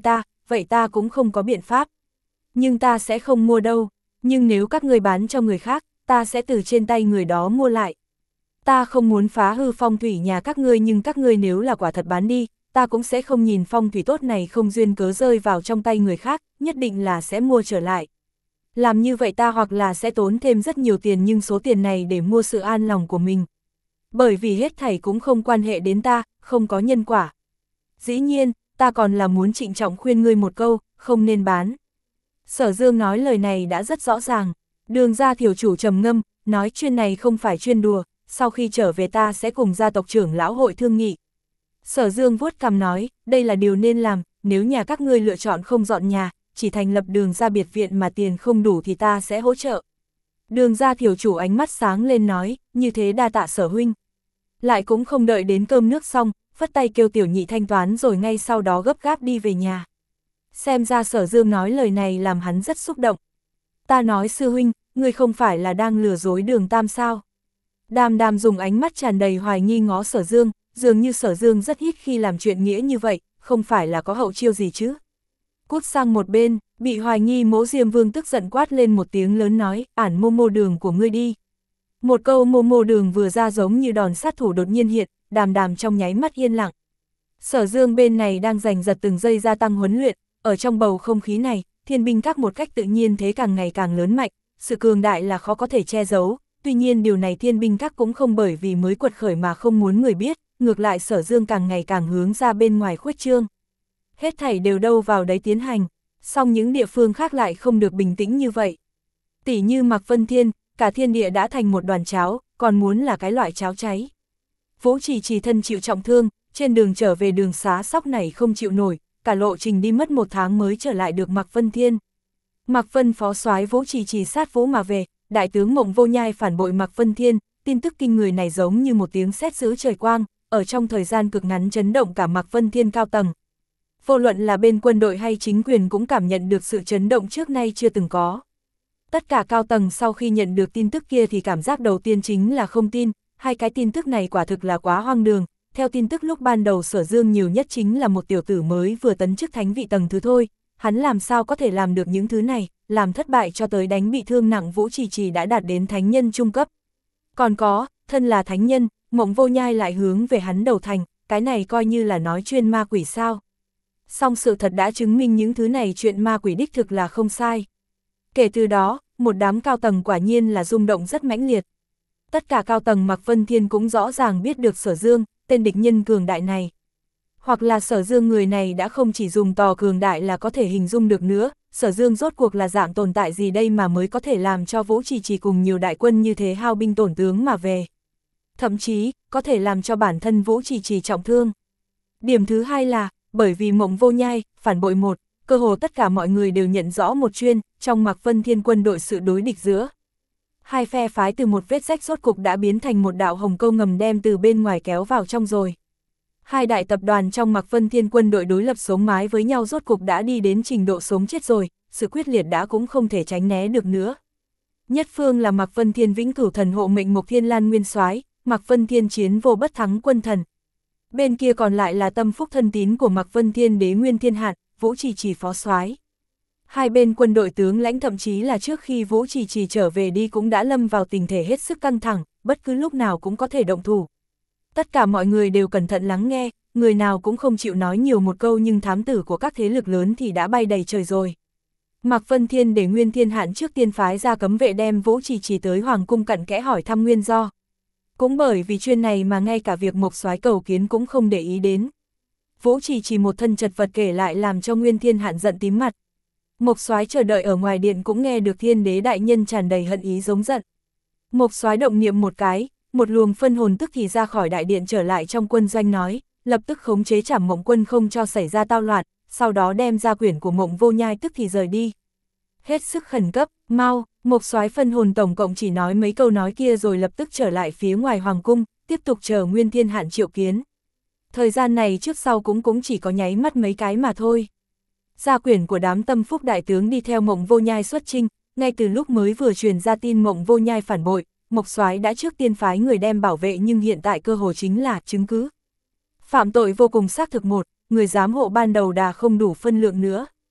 vậy ta cũng không có biện pháp. Nhưng ta sẽ không mua đâu, nhưng nếu các ngươi bán cho người khác, ta sẽ từ trên tay người đó mua lại. Ta không muốn phá hư phong thủy nhà các ngươi, nhưng các ngươi nếu là quả thật bán đi, ta cũng sẽ không nhìn phong thủy tốt này không duyên cớ rơi vào trong tay người khác, nhất định là sẽ mua trở lại. Làm như vậy ta hoặc là sẽ tốn thêm rất nhiều tiền, nhưng số tiền này để mua sự an lòng của mình. Bởi vì hết thảy cũng không quan hệ đến ta, không có nhân quả. Dĩ nhiên, ta còn là muốn trịnh trọng khuyên ngươi một câu, không nên bán. Sở Dương nói lời này đã rất rõ ràng. Đường gia thiểu chủ trầm ngâm, nói chuyên này không phải chuyên đùa, sau khi trở về ta sẽ cùng gia tộc trưởng lão hội thương nghị. Sở Dương vuốt cằm nói, đây là điều nên làm, nếu nhà các ngươi lựa chọn không dọn nhà, chỉ thành lập đường gia biệt viện mà tiền không đủ thì ta sẽ hỗ trợ. Đường gia thiểu chủ ánh mắt sáng lên nói, như thế đa tạ Sở huynh. Lại cũng không đợi đến cơm nước xong, phất tay kêu tiểu nhị thanh toán rồi ngay sau đó gấp gáp đi về nhà. Xem ra Sở Dương nói lời này làm hắn rất xúc động. Ta nói sư huynh, ngươi không phải là đang lừa dối Đường Tam sao? Đàm Đàm dùng ánh mắt tràn đầy hoài nghi ngó Sở Dương, dường như Sở Dương rất ít khi làm chuyện nghĩa như vậy, không phải là có hậu chiêu gì chứ. Cút sang một bên, bị hoài nghi Mỗ Diêm Vương tức giận quát lên một tiếng lớn nói, ản mô mô đường của ngươi đi. Một câu mô mô đường vừa ra giống như đòn sát thủ đột nhiên hiện, Đàm Đàm trong nháy mắt yên lặng. Sở Dương bên này đang giành giật từng giây gia tăng huấn luyện, ở trong bầu không khí này, thiên binh các một cách tự nhiên thế càng ngày càng lớn mạnh, sự cường đại là khó có thể che giấu, tuy nhiên điều này thiên binh các cũng không bởi vì mới quật khởi mà không muốn người biết, ngược lại Sở Dương càng ngày càng hướng ra bên ngoài khuếch trương. Hết thảy đều đâu vào đấy tiến hành, song những địa phương khác lại không được bình tĩnh như vậy. Tỷ như Mạc Vân Thiên, cả thiên địa đã thành một đoàn cháo, còn muốn là cái loại cháo cháy. Vũ Trì Trì thân chịu trọng thương, trên đường trở về đường xá sóc này không chịu nổi, cả lộ trình đi mất một tháng mới trở lại được Mạc Vân Thiên. Mạc Vân phó soái Vũ Trì Trì sát Vũ mà về, đại tướng Mộng Vô Nhai phản bội Mạc Vân Thiên, tin tức kinh người này giống như một tiếng sét giữa trời quang, ở trong thời gian cực ngắn chấn động cả Mạc Vân Thiên cao tầng. Vô luận là bên quân đội hay chính quyền cũng cảm nhận được sự chấn động trước nay chưa từng có. Tất cả cao tầng sau khi nhận được tin tức kia thì cảm giác đầu tiên chính là không tin, hai cái tin tức này quả thực là quá hoang đường. Theo tin tức lúc ban đầu Sở Dương nhiều nhất chính là một tiểu tử mới vừa tấn chức thánh vị tầng thứ thôi, hắn làm sao có thể làm được những thứ này, làm thất bại cho tới đánh bị thương nặng Vũ Trì Trì đã đạt đến thánh nhân trung cấp. Còn có, thân là thánh nhân, Mộng Vô Nhai lại hướng về hắn đầu thành, cái này coi như là nói chuyên ma quỷ sao. Song sự thật đã chứng minh những thứ này chuyện ma quỷ đích thực là không sai. Kể từ đó, một đám cao tầng quả nhiên là rung động rất mãnh liệt. Tất cả cao tầng Mạc Vân Thiên cũng rõ ràng biết được Sở Dương, tên địch nhân cường đại này. Hoặc là Sở Dương người này đã không chỉ dùng tò cường đại là có thể hình dung được nữa, Sở Dương rốt cuộc là dạng tồn tại gì đây mà mới có thể làm cho Vũ Trì Trì cùng nhiều đại quân như thế hao binh tổn tướng mà về. Thậm chí, có thể làm cho bản thân Vũ Trì Trì trọng thương. Điểm thứ hai là, bởi vì Mộng Vô Nhai, phản bội một, cơ hồ tất cả mọi người đều nhận rõ một chuyên, trong Mạc Vân Thiên quân đội sự đối địch giữa. Hai phe phái từ một vết rách rốt cục đã biến thành một đạo hồng câu ngầm đem từ bên ngoài kéo vào trong rồi. Hai đại tập đoàn trong Mạc Vân Thiên quân đội đối lập sống mái với nhau rốt cục đã đi đến trình độ sống chết rồi, sự quyết liệt đã cũng không thể tránh né được nữa. Nhất phương là Mạc Vân Thiên vĩnh cửu thần hộ mệnh Mộc Thiên Lan nguyên soái, Mạc Vân Thiên chiến vô bất thắng quân thần. Bên kia còn lại là tâm phúc thân tín của Mạc Vân Thiên đế nguyên thiên hạn, Vũ Trì Trì phó soái. Hai bên quân đội tướng lãnh thậm chí là trước khi Vũ Trì Trì trở về đi cũng đã lâm vào tình thể hết sức căng thẳng, bất cứ lúc nào cũng có thể động thủ. Tất cả mọi người đều cẩn thận lắng nghe, người nào cũng không chịu nói nhiều một câu, nhưng thám tử của các thế lực lớn thì đã bay đầy trời rồi. Mạc Vân Thiên để nguyên thiên hạn trước tiên phái ra cấm vệ đem Vũ Trì Trì tới Hoàng cung cặn kẽ hỏi thăm nguyên do. Cũng bởi vì chuyên này mà ngay cả việc Mộc soái cầu kiến cũng không để ý đến. Vũ Trì Trì một thân chật vật kể lại làm cho nguyên thiên hạn giận tím mặt. Mộc soái chờ đợi ở ngoài điện cũng nghe được thiên đế đại nhân tràn đầy hận ý giống giận. Mộc soái động niệm một cái, một luồng phân hồn tức thì ra khỏi đại điện trở lại trong quân doanh nói, lập tức khống chế Trảm Mộng quân không cho xảy ra tao loạn, sau đó đem ra quyển của Mộng Vô Nhai tức thì rời đi. Hết sức khẩn cấp, mau, Mộc soái phân hồn tổng cộng chỉ nói mấy câu nói kia rồi lập tức trở lại phía ngoài hoàng cung, tiếp tục chờ nguyên thiên hạn triệu kiến. Thời gian này trước sau cũng cũng chỉ có nháy mắt mấy cái mà thôi. Gia quyển của đám tâm phúc đại tướng đi theo Mộng Vô Nhai xuất chinh, ngay từ lúc mới vừa truyền ra tin Mộng Vô Nhai phản bội, Mộc soái đã trước tiên phái người đem bảo vệ, nhưng hiện tại cơ hồ chính là chứng cứ. Phạm tội vô cùng xác thực một, người giám hộ ban đầu đà không đủ phân lượng nữa.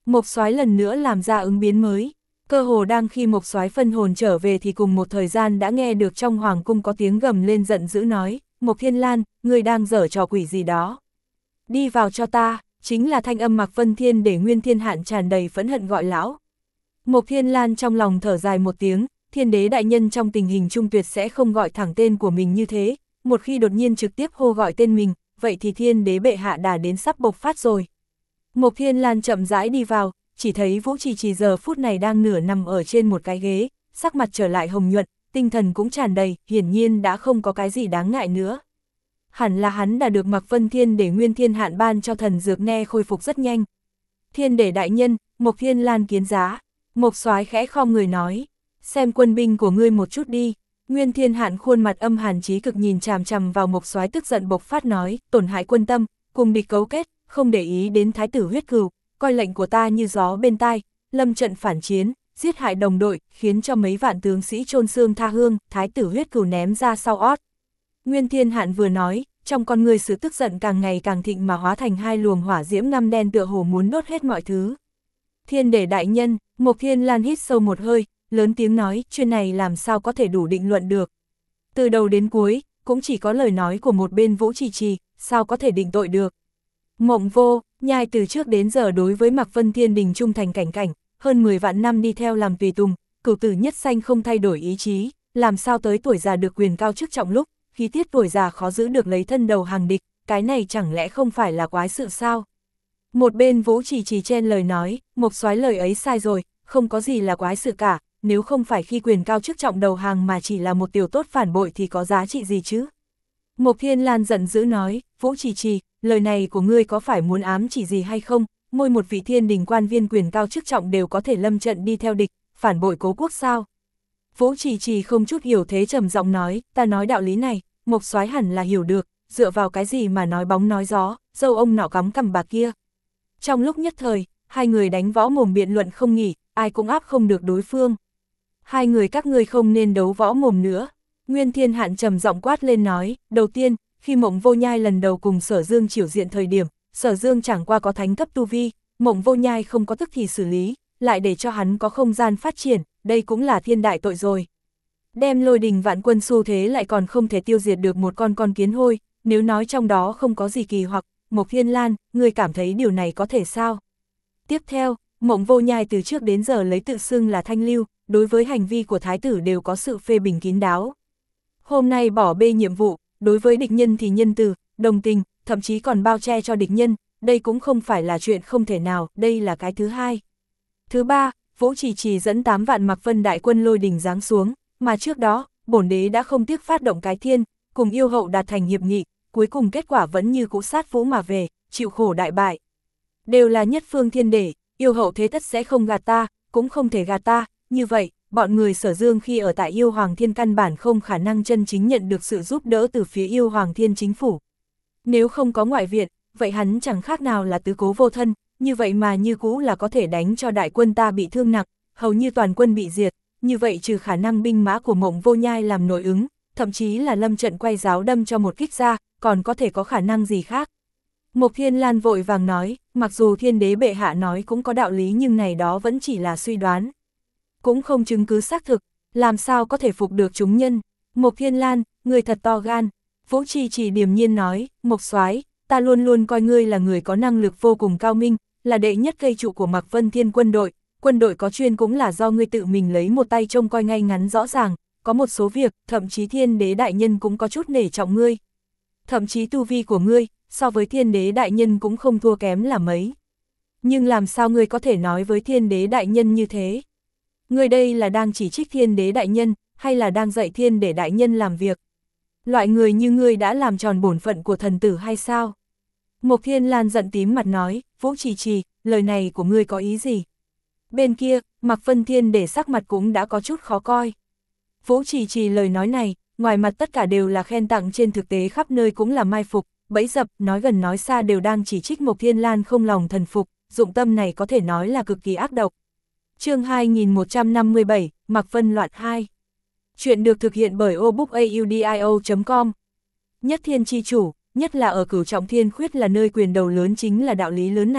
Mộc Soái lần nữa làm ra ứng biến mới. Cơ hồ đang khi Mộc Soái phân hồn trở về thì cùng một thời gian đã nghe được trong hoàng cung có tiếng gầm lên giận dữ nói, Mộc Thiên Lan, ngươi đang giở trò quỷ gì đó. Đi vào cho ta, chính là thanh âm Mạc Vân Thiên để Nguyên Thiên Hạn tràn đầy phẫn hận gọi lão. Mộc Thiên Lan trong lòng thở dài một tiếng, Thiên đế đại nhân trong tình hình trung tuyệt sẽ không gọi thẳng tên của mình như thế, một khi đột nhiên trực tiếp hô gọi tên mình, vậy thì Thiên đế bệ hạ đã đến sắp bộc phát rồi. Mộc Thiên Lan chậm rãi đi vào, chỉ thấy Vũ Trì Trì giờ phút này đang nửa nằm ở trên một cái ghế, sắc mặt trở lại hồng nhuận, tinh thần cũng tràn đầy, hiển nhiên đã không có cái gì đáng ngại nữa. Hẳn là hắn đã được Mạc Vân Thiên để Nguyên Thiên Hạn ban cho thần dược ne khôi phục rất nhanh. Thiên đế đại nhân, Mộc Thiên Lan kiến giá. Mộc Soái khẽ khom người nói, xem quân binh của ngươi một chút đi. Nguyên Thiên Hạn khuôn mặt âm hàn chí cực nhìn chằm chằm vào Mộc Soái tức giận bộc phát nói, tổn hại quân tâm, cùng địch cấu kết, không để ý đến thái tử huyết cừu, coi lệnh của ta như gió bên tai, lâm trận phản chiến, giết hại đồng đội, khiến cho mấy vạn tướng sĩ chôn xương tha hương, thái tử huyết cừu ném ra sau ót. Nguyên Thiên Hạn vừa nói, trong con người sự tức giận càng ngày càng thịnh mà hóa thành hai luồng hỏa diễm ngăm đen tựa hồ muốn đốt hết mọi thứ. Thiên đế đại nhân, Mộc Thiên Lan hít sâu một hơi, lớn tiếng nói, chuyện này làm sao có thể đủ định luận được. Từ đầu đến cuối, cũng chỉ có lời nói của một bên Vũ Trì Trì, sao có thể định tội được. Mộng Vô, nhai từ trước đến giờ đối với Mạc Vân Thiên Đình trung thành cảnh cảnh, hơn mười vạn năm đi theo làm tùy tùng, cửu tử nhất sanh không thay đổi ý chí, làm sao tới tuổi già được quyền cao chức trọng lúc, khí tiết tuổi già khó giữ được lấy thân đầu hàng địch, cái này chẳng lẽ không phải là quái sự sao? Một bên Vũ Trì Trì chen lời nói, Mộc Soái lời ấy sai rồi, không có gì là quái sự cả, nếu không phải khi quyền cao chức trọng đầu hàng mà chỉ là một tiểu tốt phản bội thì có giá trị gì chứ? Mộc Thiên Lan giận dữ nói, Vũ Trì Trì, lời này của ngươi có phải muốn ám chỉ gì hay không? Mỗi một vị thiên đình quan viên quyền cao chức trọng đều có thể lâm trận đi theo địch, phản bội cố quốc sao? Vũ Trì Trì không chút hiểu thế trầm giọng nói, ta nói đạo lý này, Mộc Soái hẳn là hiểu được, dựa vào cái gì mà nói bóng nói gió, dâu ông nọ cắm cằm bà kia. Trong lúc nhất thời, hai người đánh võ mồm biện luận không nghỉ, ai cũng áp không được đối phương. Hai người các ngươi không nên đấu võ mồm nữa. Nguyên Thiên Hạn trầm giọng quát lên nói, đầu tiên, khi Mộng Vô Nhai lần đầu cùng Sở Dương chiểu diện thời điểm, Sở Dương chẳng qua có thánh cấp tu vi, Mộng Vô Nhai không có tức thì xử lý, lại để cho hắn có không gian phát triển, đây cũng là thiên đại tội rồi. Đem lôi đình vạn quân xu thế lại còn không thể tiêu diệt được một con con kiến hôi, nếu nói trong đó không có gì kỳ hoặc, Mộc Thiên Lan, ngươi cảm thấy điều này có thể sao? Tiếp theo, Mộng Vô Nhai từ trước đến giờ lấy tự xưng là thanh lưu, đối với hành vi của thái tử đều có sự phê bình kín đáo. Hôm nay bỏ bê nhiệm vụ, đối với địch nhân thì nhân từ, đồng tình, thậm chí còn bao che cho địch nhân, đây cũng không phải là chuyện không thể nào, đây là cái thứ hai. Thứ ba, Vũ Trì Trì dẫn tám vạn Mạc Vân đại quân lôi đình giáng xuống, mà trước đó, bổn đế đã không tiếc phát động cái thiên, cùng yêu hậu đạt thành hiệp nghị, cuối cùng kết quả vẫn như cũ sát Vũ mà về, chịu khổ đại bại. Đều là nhất phương thiên đế, yêu hậu thế tất sẽ không gạt ta, cũng không thể gạt ta, như vậy, bọn người Sở Dương khi ở tại yêu hoàng thiên căn bản không khả năng chân chính nhận được sự giúp đỡ từ phía yêu hoàng thiên chính phủ. Nếu không có ngoại viện, vậy hắn chẳng khác nào là tứ cố vô thân, như vậy mà như cũ là có thể đánh cho đại quân ta bị thương nặng, hầu như toàn quân bị diệt, như vậy trừ khả năng binh mã của Mộng Vô Nhai làm nội ứng, thậm chí là lâm trận quay giáo đâm cho một kích ra, còn có thể có khả năng gì khác. Mộc Thiên Lan vội vàng nói, mặc dù thiên đế bệ hạ nói cũng có đạo lý nhưng này đó vẫn chỉ là suy đoán. Cũng không chứng cứ xác thực, làm sao có thể phục được chúng nhân. Mộc Thiên Lan, người thật to gan. Vũ Trì Trì điềm nhiên nói, Mộc Soái, ta luôn luôn coi ngươi là người có năng lực vô cùng cao minh, là đệ nhất cây trụ của Mạc Vân Thiên quân đội. Quân đội có chuyên cũng là do ngươi tự mình lấy một tay trông coi ngay ngắn rõ ràng, có một số việc, thậm chí thiên đế đại nhân cũng có chút nể trọng ngươi. Thậm chí tu vi của ngươi, so với thiên đế đại nhân cũng không thua kém là mấy. Nhưng làm sao ngươi có thể nói với thiên đế đại nhân như thế? Ngươi đây là đang chỉ trích thiên đế đại nhân, hay là đang dạy thiên đế đại nhân làm việc? Loại người như ngươi đã làm tròn bổn phận của thần tử hay sao? Mộc Thiên Lan giận tím mặt nói, Vũ Trì Trì, lời này của ngươi có ý gì? Bên kia, Mạc Vân Thiên để sắc mặt cũng đã có chút khó coi. Vũ Trì Trì lời nói này, ngoài mặt tất cả đều là khen tặng, trên thực tế khắp nơi cũng là mai phục, bẫy dập, nói gần nói xa đều đang chỉ trích Mộc Thiên Lan không lòng thần phục, dụng tâm này có thể nói là cực kỳ ác độc. Chương hai nghìn một trăm năm mươi bảy, Mạc Vân loạn hai. Chuyện được thực hiện bởi obookaudio chấm com. Nhất thiên chi chủ, nhất là ở Cửu Trọng Thiên Khuyết là nơi quyền đầu lớn chính là đạo lý lớn này,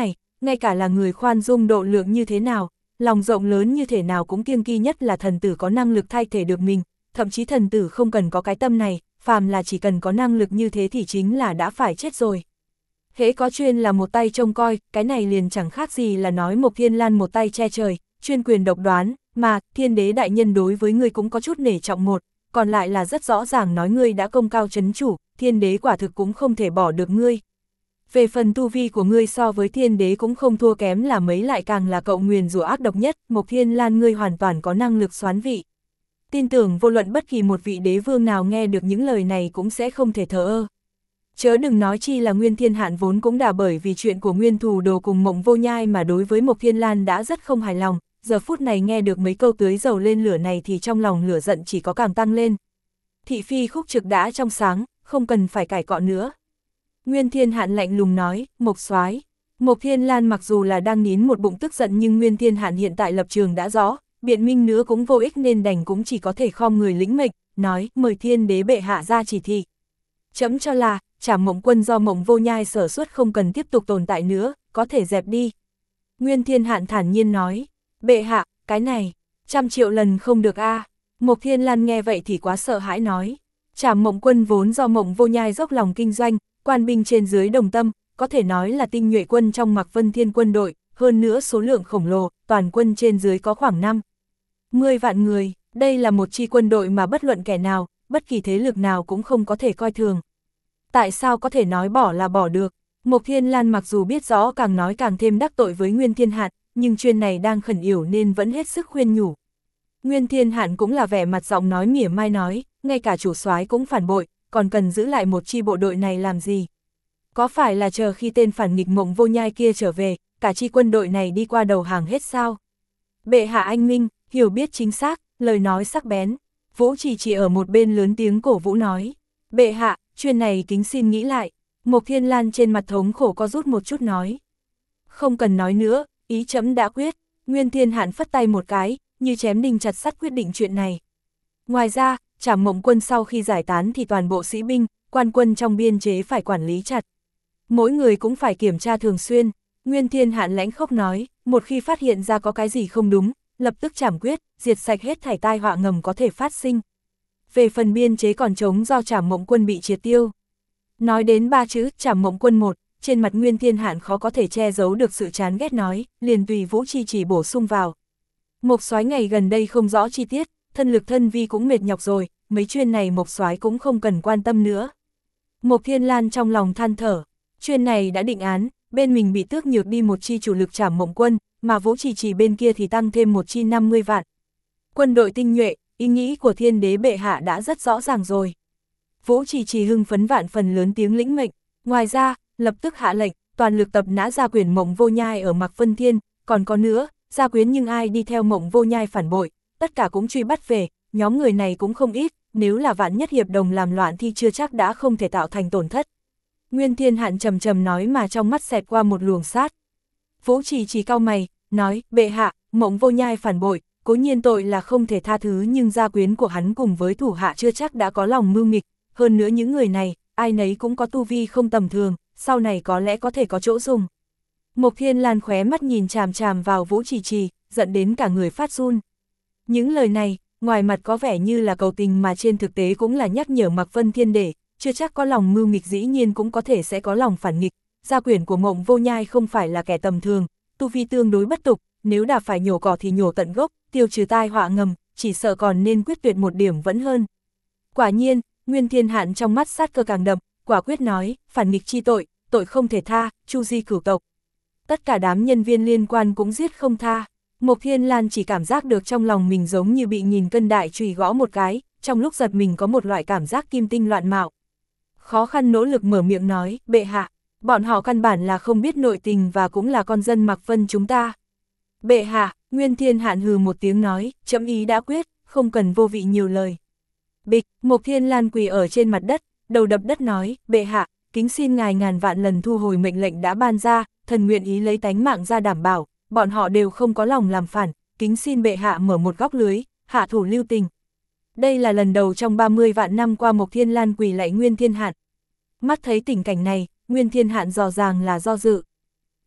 ngay cả là người khoan dung độ lượng như thế nào, lòng rộng lớn như thế nào cũng kiêng kỵ nhất là thần tử có năng lực thay thế được mình, thậm chí thần tử không cần có cái tâm này, phàm là chỉ cần có năng lực như thế thì chính là đã phải chết rồi. Hễ có chuyên là một tay trông coi, cái này liền chẳng khác gì là nói Mộc Thiên Lan một tay che trời, chuyên quyền độc đoán, mà thiên đế đại nhân đối với ngươi cũng có chút nể trọng một, còn lại là rất rõ ràng nói ngươi đã công cao chấn chủ, thiên đế quả thực cũng không thể bỏ được ngươi. Về phần tu vi của ngươi so với thiên đế cũng không thua kém là mấy, lại càng là cậu nguyền rủa ác độc nhất, Mộc Thiên Lan ngươi hoàn toàn có năng lực xoán vị. Tin tưởng vô luận bất kỳ một vị đế vương nào nghe được những lời này cũng sẽ không thể thờ ơ. Chớ đừng nói chi là Nguyên Thiên Hạn vốn cũng đã bởi vì chuyện của Nguyên Thủ Đồ cùng Mộng Vô Nhai mà đối với Mộc Thiên Lan đã rất không hài lòng, giờ phút này nghe được mấy câu tưới dầu lên lửa này thì trong lòng lửa giận chỉ có càng tăng lên. Thị phi khúc trực đã trong sáng, không cần phải cãi cọ nữa. Nguyên Thiên Hạn lạnh lùng nói, Mộc soái. Mộc Thiên Lan mặc dù là đang nín một bụng tức giận nhưng Nguyên Thiên Hạn hiện tại lập trường đã rõ, biện minh nữa cũng vô ích nên đành cũng chỉ có thể khom người lĩnh mệnh, nói mời thiên đế bệ hạ ra chỉ thị. Chấm cho là, Trảm Mộng Quân do Mộng Vô Nhai sở xuất không cần tiếp tục tồn tại nữa, có thể dẹp đi. Nguyên Thiên Hạn thản nhiên nói, bệ hạ, cái này, trăm triệu lần không được a. À. Mộc Thiên Lan nghe vậy thì quá sợ hãi nói, Trảm Mộng Quân vốn do Mộng Vô Nhai dốc lòng kinh doanh, quan binh trên dưới đồng tâm, có thể nói là tinh nhuệ quân trong Mạc Vân Thiên quân đội, hơn nữa số lượng khổng lồ, toàn quân trên dưới có khoảng năm mươi vạn người, đây là một chi quân đội mà bất luận kẻ nào, bất kỳ thế lực nào cũng không có thể coi thường. Tại sao có thể nói bỏ là bỏ được? Mộc Thiên Lan mặc dù biết rõ càng nói càng thêm đắc tội với Nguyên Thiên Hạn, nhưng chuyện này đang khẩn yểu nên vẫn hết sức khuyên nhủ. Nguyên Thiên Hạn cũng là vẻ mặt giọng nói mỉa mai nói, ngay cả chủ soái cũng phản bội, còn cần giữ lại một chi bộ đội này làm gì? Có phải là chờ khi tên phản nghịch Mộng Vô Nhai kia trở về, cả chi quân đội này đi qua đầu hàng hết sao? Bệ hạ anh minh, hiểu biết chính xác, lời nói sắc bén. Vũ Chỉ chỉ ở một bên lớn tiếng cổ vũ nói, bệ hạ, chuyện này kính xin nghĩ lại. Mộc Thiên Lan trên mặt thống khổ co rút một chút nói, không cần nói nữa, ý chấm đã quyết. Nguyên Thiên Hạn phất tay một cái, như chém đinh chặt sắt quyết định chuyện này. Ngoài ra, Trảm Mộng Quân sau khi giải tán thì toàn bộ sĩ binh, quan quân trong biên chế phải quản lý chặt. Mỗi người cũng phải kiểm tra thường xuyên. Nguyên Thiên Hạn lãnh khốc nói, một khi phát hiện ra có cái gì không đúng, lập tức trảm quyết, diệt sạch hết thảy tai họa ngầm có thể phát sinh. Về phần biên chế còn trống do Trảm Mộng Quân bị triệt tiêu. Nói đến ba chữ Trảm Mộng Quân một, trên mặt Nguyên Thiên Hạn khó có thể che giấu được sự chán ghét nói, liền tùy Vũ Chi chỉ bổ sung vào. Mộc soái ngày gần đây không rõ chi tiết, thân lực thân vi cũng mệt nhọc rồi, mấy chuyện này Mộc soái cũng không cần quan tâm nữa. Mộc Thiên Lan trong lòng than thở, chuyện này đã định án, bên mình bị tước nhược đi một chi chủ lực Trảm Mộng Quân, mà Vũ Chỉ chỉ bên kia thì tăng thêm một chi năm mươi vạn. Quân đội tinh nhuệ, ý nghĩ của thiên đế bệ hạ đã rất rõ ràng rồi. Vũ Chỉ chỉ hưng phấn vạn phần lớn tiếng lĩnh mệnh, ngoài ra, lập tức hạ lệnh, toàn lực tập nã gia quyển Mộng Vô Nhai ở Mạc Vân Thiên, còn có nữa, gia quyến nhưng ai đi theo Mộng Vô Nhai phản bội, tất cả cũng truy bắt về, nhóm người này cũng không ít, nếu là vạn nhất hiệp đồng làm loạn thì chưa chắc đã không thể tạo thành tổn thất. Nguyên Thiên Hạn trầm trầm nói mà trong mắt xẹt qua một luồng sát. Vũ Chỉ chỉ cau mày, nói, bệ hạ, Mộng Vô Nhai phản bội, cố nhiên tội là không thể tha thứ nhưng gia quyến của hắn cùng với thủ hạ chưa chắc đã có lòng mưu nghịch, hơn nữa những người này, ai nấy cũng có tu vi không tầm thường, sau này có lẽ có thể có chỗ dùng. Mộc Thiên Lan khóe mắt nhìn chằm chằm vào Vũ Chỉ Trì, giận đến cả người phát run. Những lời này, ngoài mặt có vẻ như là cầu tình mà trên thực tế cũng là nhắc nhở Mạc Vân Thiên để, chưa chắc có lòng mưu nghịch dĩ nhiên cũng có thể sẽ có lòng phản nghịch. Gia quyển của Mộng Vô Nhai không phải là kẻ tầm thường, tu vi tương đối bất tục, nếu đã phải nhổ cỏ thì nhổ tận gốc, tiêu trừ tai họa ngầm, chỉ sợ còn nên quyết tuyệt một điểm vẫn hơn. Quả nhiên, Nguyên Thiên Hạn trong mắt sát cơ càng đậm, quả quyết nói, phản nghịch chi tội, tội không thể tha, chu di cửu tộc. Tất cả đám nhân viên liên quan cũng giết không tha. Mộc Thiên Lan chỉ cảm giác được trong lòng mình giống như bị nghìn cân đại chùy gõ một cái, trong lúc giật mình có một loại cảm giác kim tinh loạn mạo. Khó khăn nỗ lực mở miệng nói, bệ hạ, bọn họ căn bản là không biết nội tình và cũng là con dân Mạc Vân chúng ta. Bệ hạ, Nguyên Thiên Hạn hừ một tiếng nói, chấm ý đã quyết, không cần vô vị nhiều lời. Bịch, Mộc Thiên Lan quỳ ở trên mặt đất, đầu đập đất nói, bệ hạ, kính xin ngài ngàn vạn lần thu hồi mệnh lệnh đã ban ra, thần nguyện ý lấy tánh mạng ra đảm bảo, bọn họ đều không có lòng làm phản, kính xin bệ hạ mở một góc lưới, hạ thủ lưu tình. Đây là lần đầu trong ba mươi vạn năm qua Mộc Thiên Lan quỳ lạy Nguyên Thiên Hạn. Mắt thấy tình cảnh này, Nguyên Thiên Hạn dò dàng là do dự.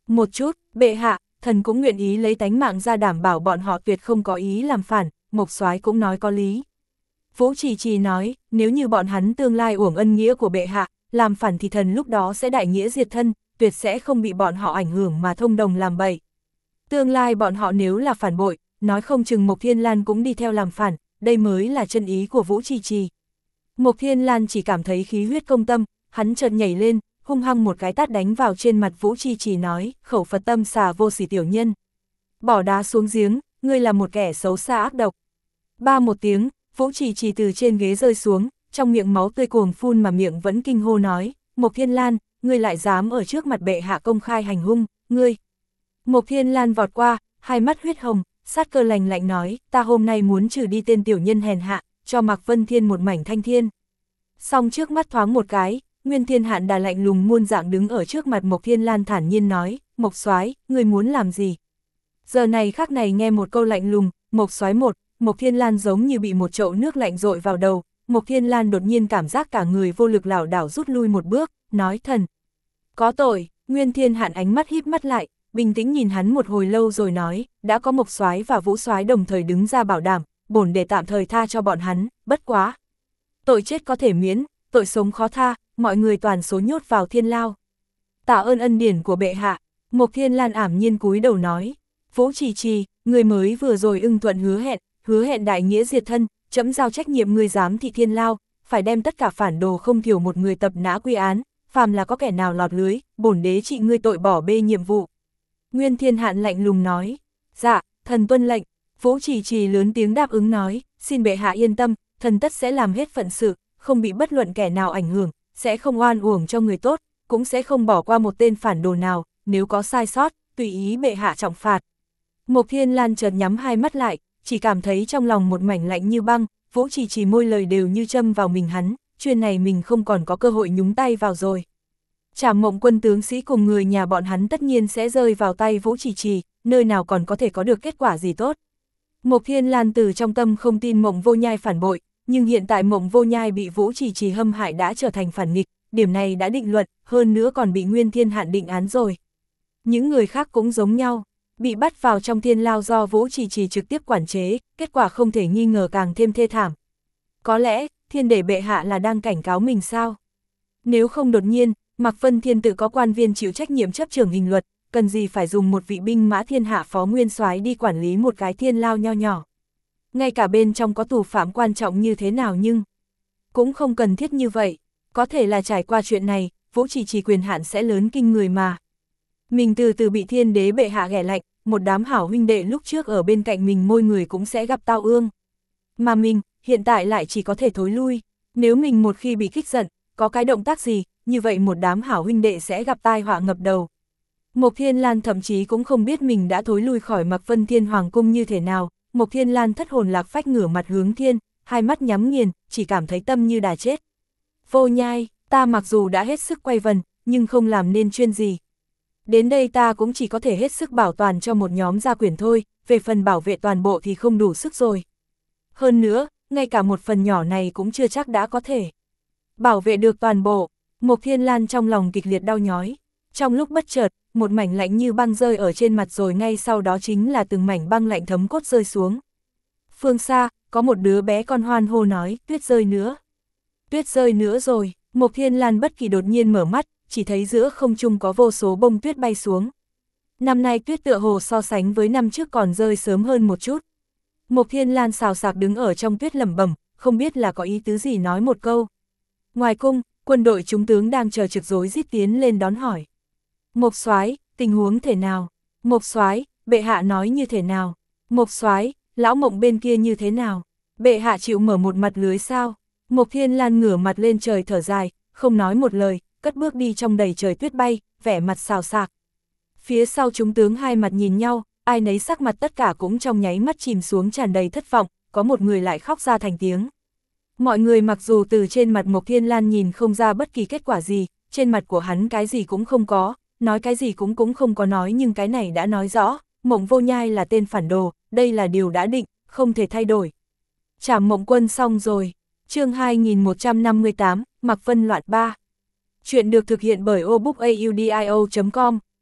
Một chút, bệ hạ, thần cũng nguyện ý lấy tánh mạng ra đảm bảo bọn họ tuyệt không có ý làm phản, Mộc Soái cũng nói có lý. Vũ Trì Trì nói, nếu như bọn hắn tương lai uổng ân nghĩa của bệ hạ, làm phản thì thần lúc đó sẽ đại nghĩa diệt thân, tuyệt sẽ không bị bọn họ ảnh hưởng mà thông đồng làm bậy. Tương lai bọn họ nếu là phản bội, nói không chừng Mộc Thiên Lan cũng đi theo làm phản, đây mới là chân ý của Vũ Trì Trì. Mộc Thiên Lan chỉ cảm thấy khí huyết công tâm, hắn chợt nhảy lên, hung hăng một cái tát đánh vào trên mặt Vũ Trì Trì nói, khẩu Phật tâm xà vô sỉ tiểu nhân. Bỏ đá xuống giếng, ngươi là một kẻ xấu xa ác độc. Ba một tiếng, Vũ Trì Trì từ trên ghế rơi xuống, trong miệng máu tươi cuồng phun mà miệng vẫn kinh hô nói, Mộc Thiên Lan, ngươi lại dám ở trước mặt bệ hạ công khai hành hung, ngươi. Mộc Thiên Lan vọt qua, hai mắt huyết hồng, sát cơ lạnh lạnh nói, ta hôm nay muốn trừ đi tên tiểu nhân hèn hạ, cho Mạc Vân Thiên một mảnh thanh thiên. Xong trước mắt thoáng một cái, Nguyên Thiên Hạn đà lạnh lùng muôn dạng đứng ở trước mặt Mộc Thiên Lan thản nhiên nói, Mộc Soái, ngươi muốn làm gì? Giờ này khắc này nghe một câu lạnh lùng, Mộc Soái một, Mộc Thiên Lan giống như bị một chậu nước lạnh dội vào đầu, Mộc Thiên Lan đột nhiên cảm giác cả người vô lực lảo đảo rút lui một bước, nói thần. Có tội, Nguyên Thiên Hạn ánh mắt híp mắt lại, bình tĩnh nhìn hắn một hồi lâu rồi nói, đã có Mộc Soái và Vũ Soái đồng thời đứng ra bảo đảm, bổn để tạm thời tha cho bọn hắn, bất quá. Tội chết có thể miễn, tội sống khó tha, mọi người toàn số nhốt vào thiên lao. Tạ ơn ân điển của bệ hạ, Mộc Thiên Lan ảm nhiên cúi đầu nói, Vũ Trì Trì, người mới vừa rồi ưng thuận hứa hẹn, hứa hẹn đại nghĩa diệt thân, chấm giao trách nhiệm người giám thị thiên lao, phải đem tất cả phản đồ không thiểu một người tập nã quy án, phàm là có kẻ nào lọt lưới, bổn đế trị ngươi tội bỏ bê nhiệm vụ. Nguyên Thiên Hạn lạnh lùng nói, dạ, thần tuân lệnh. Vũ Trì Trì lớn tiếng đáp ứng nói, xin bệ hạ yên tâm, thần tất sẽ làm hết phận sự, không bị bất luận kẻ nào ảnh hưởng, sẽ không oan uổng cho người tốt, cũng sẽ không bỏ qua một tên phản đồ nào, nếu có sai sót, tùy ý bệ hạ trọng phạt. Mộc Thiên Lan chợt nhắm hai mắt lại, chỉ cảm thấy trong lòng một mảnh lạnh như băng, Vũ Trì Trì môi lời đều như châm vào mình hắn, chuyện này mình không còn có cơ hội nhúng tay vào rồi. Trảm Mộng Quân tướng sĩ cùng người nhà bọn hắn tất nhiên sẽ rơi vào tay Vũ Trì Trì, nơi nào còn có thể có được kết quả gì tốt. Mộc Thiên Lan từ trong tâm không tin Mộng Vô Nhai phản bội, nhưng hiện tại Mộng Vô Nhai bị Vũ Trì Trì hâm hại đã trở thành phản nghịch, điểm này đã định luận, hơn nữa còn bị Nguyên Thiên Hạn định án rồi. Những người khác cũng giống nhau, bị bắt vào trong thiên lao do Vũ Trì Trì trực tiếp quản chế, kết quả không thể nghi ngờ càng thêm thê thảm. Có lẽ, thiên để bệ hạ là đang cảnh cáo mình sao? Nếu không đột nhiên, Mạc Vân Thiên tự có quan viên chịu trách nhiệm chấp trưởng hình luật, cần gì phải dùng một vị binh mã thiên hạ phó nguyên soái đi quản lý một cái thiên lao nho nhỏ. Ngay cả bên trong có tù phạm quan trọng như thế nào nhưng cũng không cần thiết như vậy, có thể là trải qua chuyện này, Vũ Trì Trì quyền hạn sẽ lớn kinh người mà. Mình từ từ bị thiên đế bệ hạ ghẻ lạnh, một đám hảo huynh đệ lúc trước ở bên cạnh mình môi người cũng sẽ gặp tao ương. Mà mình, hiện tại lại chỉ có thể thối lui, nếu mình một khi bị kích giận, có cái động tác gì, như vậy một đám hảo huynh đệ sẽ gặp tai họa ngập đầu. Mộc Thiên Lan thậm chí cũng không biết mình đã thối lui khỏi Mạc Vân Thiên Hoàng cung như thế nào, Mộc Thiên Lan thất hồn lạc phách ngửa mặt hướng thiên, hai mắt nhắm nghiền, chỉ cảm thấy tâm như đà chết. Vô Nhai, ta mặc dù đã hết sức quay vần, nhưng không làm nên chuyên gì. Đến đây ta cũng chỉ có thể hết sức bảo toàn cho một nhóm gia quyển thôi, về phần bảo vệ toàn bộ thì không đủ sức rồi. Hơn nữa, ngay cả một phần nhỏ này cũng chưa chắc đã có thể bảo vệ được toàn bộ. Mộc Thiên Lan trong lòng kịch liệt đau nhói. Trong lúc bất chợt, một mảnh lạnh như băng rơi ở trên mặt rồi ngay sau đó chính là từng mảnh băng lạnh thấm cốt rơi xuống. Phương xa, có một đứa bé con hoan hô nói, tuyết rơi nữa. Tuyết rơi nữa rồi, Mộc Thiên Lan bất kỳ đột nhiên mở mắt, chỉ thấy giữa không trung có vô số bông tuyết bay xuống. Năm nay tuyết tựa hồ so sánh với năm trước còn rơi sớm hơn một chút. Mộc Thiên Lan xào xạc đứng ở trong tuyết lẩm bẩm, không biết là có ý tứ gì nói một câu. Ngoài cung, quân đội chúng tướng đang chờ trực rối rít tiến lên đón hỏi. Mộc Soái, tình huống thế nào? Mộc Soái, bệ hạ nói như thế nào? Mộc Soái, lão Mộng bên kia như thế nào? Bệ hạ chịu mở một mặt lưới sao? Mộc Thiên Lan ngửa mặt lên trời thở dài, không nói một lời, cất bước đi trong đầy trời tuyết bay, vẻ mặt xào xạc. Phía sau chúng tướng hai mặt nhìn nhau, ai nấy sắc mặt tất cả cũng trong nháy mắt chìm xuống tràn đầy thất vọng, có một người lại khóc ra thành tiếng. Mọi người mặc dù từ trên mặt Mộc Thiên Lan nhìn không ra bất kỳ kết quả gì, trên mặt của hắn cái gì cũng không có, nói cái gì cũng cũng không có nói, nhưng cái này đã nói rõ, Mộng Vô Nhai là tên phản đồ, đây là điều đã định, không thể thay đổi. Trảm Mộng Quân xong rồi. Chương hai nghìn một trăm năm mươi tám, Mạc Vân Loạn ba. Chuyện được thực hiện bởi obookaudio chấm com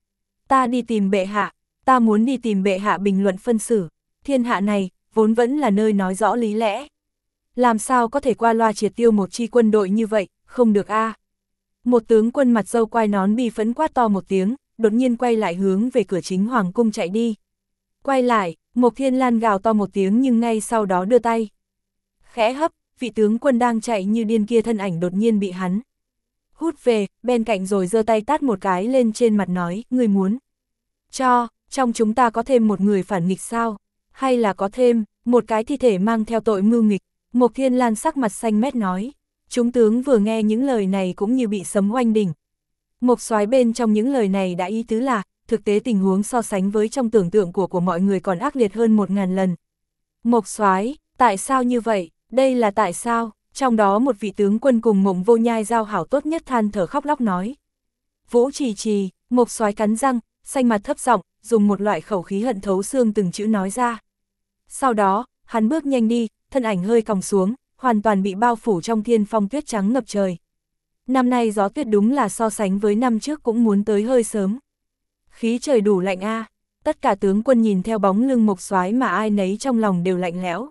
Ta đi tìm bệ hạ, ta muốn đi tìm bệ hạ bình luận phân xử, thiên hạ này, vốn vẫn là nơi nói rõ lý lẽ. Làm sao có thể qua loa triệt tiêu một chi quân đội như vậy, không được a. À. Một tướng quân mặt râu quai nón bi phẫn quát to một tiếng, đột nhiên quay lại hướng về cửa chính hoàng cung chạy đi. Quay lại, Mộc Thiên Lan gào to một tiếng nhưng ngay sau đó đưa tay. Khẽ hấp, vị tướng quân đang chạy như điên kia thân ảnh đột nhiên bị hắn hút về, bên cạnh rồi giơ tay tát một cái lên trên mặt nói, người muốn cho, trong chúng ta có thêm một người phản nghịch sao, hay là có thêm, một cái thi thể mang theo tội mưu nghịch. Mộc Thiên Lan sắc mặt xanh mét nói, chúng tướng vừa nghe những lời này cũng như bị sấm oanh đỉnh. Mộc Soái bên trong những lời này đã ý tứ là, thực tế tình huống so sánh với trong tưởng tượng của của mọi người còn ác liệt hơn một ngàn lần. Mộc Soái, tại sao như vậy, đây là tại sao? Trong đó một vị tướng quân cùng Mộng Vô Nhai giao hảo tốt nhất than thở khóc lóc nói. Vũ Trì Trì, Mộc Soái cắn răng, xanh mặt thấp giọng, dùng một loại khẩu khí hận thấu xương từng chữ nói ra. Sau đó, hắn bước nhanh đi, thân ảnh hơi còng xuống, hoàn toàn bị bao phủ trong thiên phong tuyết trắng ngập trời. Năm nay gió tuyết đúng là so sánh với năm trước cũng muốn tới hơi sớm. Khí trời đủ lạnh a. À. Tất cả tướng quân nhìn theo bóng lưng Mộc Soái mà ai nấy trong lòng đều lạnh lẽo.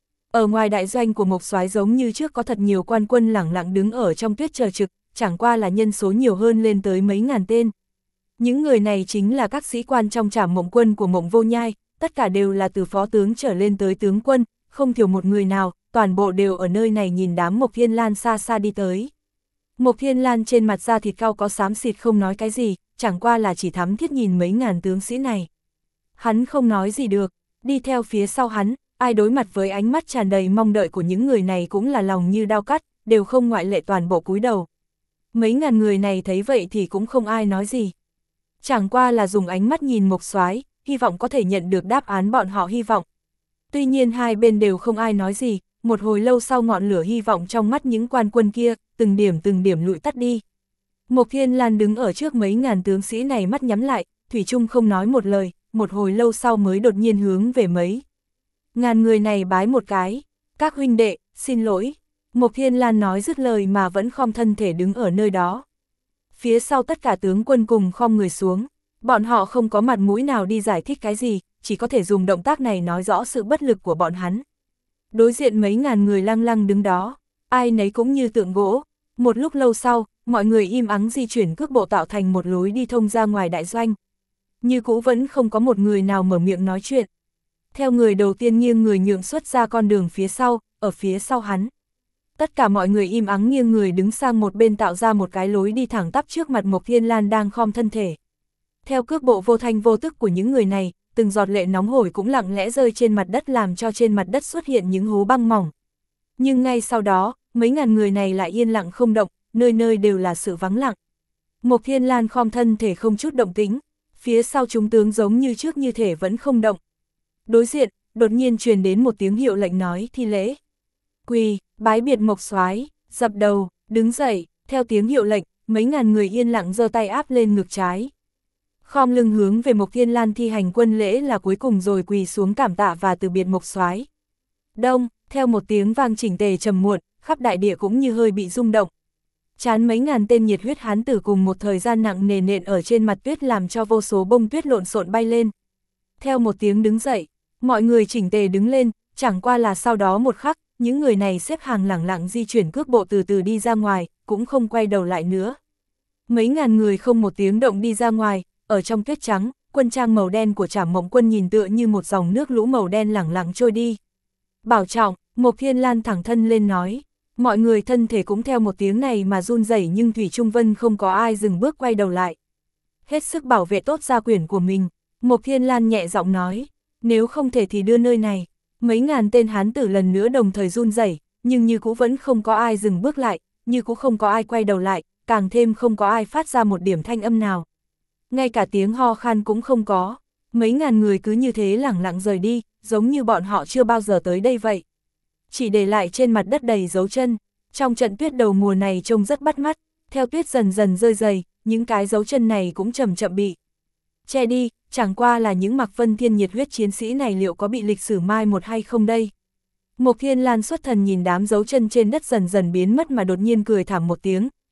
Ở ngoài đại doanh của Mộc Soái giống như trước có thật nhiều quan quân lẳng lặng đứng ở trong tuyết chờ trực, chẳng qua là nhân số nhiều hơn lên tới mấy ngàn tên. Những người này chính là các sĩ quan trong Trảm Mộng quân của Mộng Vô Nhai, tất cả đều là từ phó tướng trở lên tới tướng quân, không thiếu một người nào, toàn bộ đều ở nơi này nhìn đám Mộc Thiên Lan xa xa đi tới. Mộc Thiên Lan trên mặt da thịt cao có xám xịt không nói cái gì, chẳng qua là chỉ thắm thiết nhìn mấy ngàn tướng sĩ này. Hắn không nói gì được, đi theo phía sau hắn, ai đối mặt với ánh mắt tràn đầy mong đợi của những người này cũng là lòng như đao cắt, đều không ngoại lệ toàn bộ cúi đầu. Mấy ngàn người này thấy vậy thì cũng không ai nói gì. Chẳng qua là dùng ánh mắt nhìn Mộc Soái, hy vọng có thể nhận được đáp án bọn họ hy vọng. Tuy nhiên hai bên đều không ai nói gì, một hồi lâu sau ngọn lửa hy vọng trong mắt những quan quân kia, từng điểm từng điểm lụi tắt đi. Mộc Thiên Lan đứng ở trước mấy ngàn tướng sĩ này mắt nhắm lại, thủy chung không nói một lời, một hồi lâu sau mới đột nhiên hướng về mấy ngàn người này bái một cái. Các huynh đệ, xin lỗi. Mộc Thiên Lan nói dứt lời mà vẫn khom thân thể đứng ở nơi đó. Phía sau tất cả tướng quân cùng khom người xuống, bọn họ không có mặt mũi nào đi giải thích cái gì, chỉ có thể dùng động tác này nói rõ sự bất lực của bọn hắn. Đối diện mấy ngàn người lăng lăng đứng đó, ai nấy cũng như tượng gỗ. Một lúc lâu sau, mọi người im ắng di chuyển cước bộ tạo thành một lối đi thông ra ngoài đại doanh. Như cũ vẫn không có một người nào mở miệng nói chuyện. Theo người đầu tiên nghiêng người nhượng xuất ra con đường phía sau, ở phía sau hắn. Tất cả mọi người im ắng nghiêng người đứng sang một bên tạo ra một cái lối đi thẳng tắp trước mặt Mộc Thiên Lan đang khom thân thể. Theo cước bộ vô thanh vô tức của những người này, từng giọt lệ nóng hổi cũng lặng lẽ rơi trên mặt đất làm cho trên mặt đất xuất hiện những hố băng mỏng. Nhưng ngay sau đó, mấy ngàn người này lại yên lặng không động, nơi nơi đều là sự vắng lặng. Mộc Thiên Lan khom thân thể không chút động tĩnh, phía sau chúng tướng giống như trước như thể vẫn không động. Đối diện, đột nhiên truyền đến một tiếng hiệu lệnh nói thi lễ. Quỳ, bái biệt Mộc Soái, dập đầu, đứng dậy, theo tiếng hiệu lệnh, mấy ngàn người yên lặng giơ tay áp lên ngực trái. Khom lưng hướng về Mộc Thiên Lan thi hành quân lễ là cuối cùng rồi quỳ xuống cảm tạ và từ biệt Mộc Soái. Đông, theo một tiếng vang chỉnh tề trầm muộn, khắp đại địa cũng như hơi bị rung động. Chán mấy ngàn tên nhiệt huyết hán tử cùng một thời gian nặng nề nện ở trên mặt tuyết làm cho vô số bông tuyết lộn xộn bay lên. Theo một tiếng đứng dậy, mọi người chỉnh tề đứng lên, chẳng qua là sau đó một khắc, những người này xếp hàng lẳng lặng di chuyển cước bộ từ từ đi ra ngoài, cũng không quay đầu lại nữa. Mấy ngàn người không một tiếng động đi ra ngoài, ở trong tuyết trắng, quân trang màu đen của Trảm Mộng quân nhìn tựa như một dòng nước lũ màu đen lẳng lặng trôi đi. Bảo trọng, Mộc Thiên Lan thẳng thân lên nói. Mọi người thân thể cũng theo một tiếng này mà run rẩy nhưng Thủy Trung Vân không có ai dừng bước quay đầu lại. Hết sức bảo vệ tốt gia quyển của mình, Mộc Thiên Lan nhẹ giọng nói, nếu không thể thì đưa nơi này. Mấy ngàn tên hán tử lần nữa đồng thời run rẩy, nhưng như cũ vẫn không có ai dừng bước lại, như cũ không có ai quay đầu lại, càng thêm không có ai phát ra một điểm thanh âm nào. Ngay cả tiếng ho khan cũng không có, mấy ngàn người cứ như thế lẳng lặng rời đi, giống như bọn họ chưa bao giờ tới đây vậy. Chỉ để lại trên mặt đất đầy dấu chân, trong trận tuyết đầu mùa này trông rất bắt mắt, theo tuyết dần dần rơi dày, những cái dấu chân này cũng chậm chậm bị che đi, chẳng qua là những Mạc Vân Thiên nhiệt huyết chiến sĩ này liệu có bị lịch sử mai một hay không đây. Mộc Thiên Lan xuất thần nhìn đám dấu chân trên đất dần dần biến mất mà đột nhiên cười thảm một tiếng,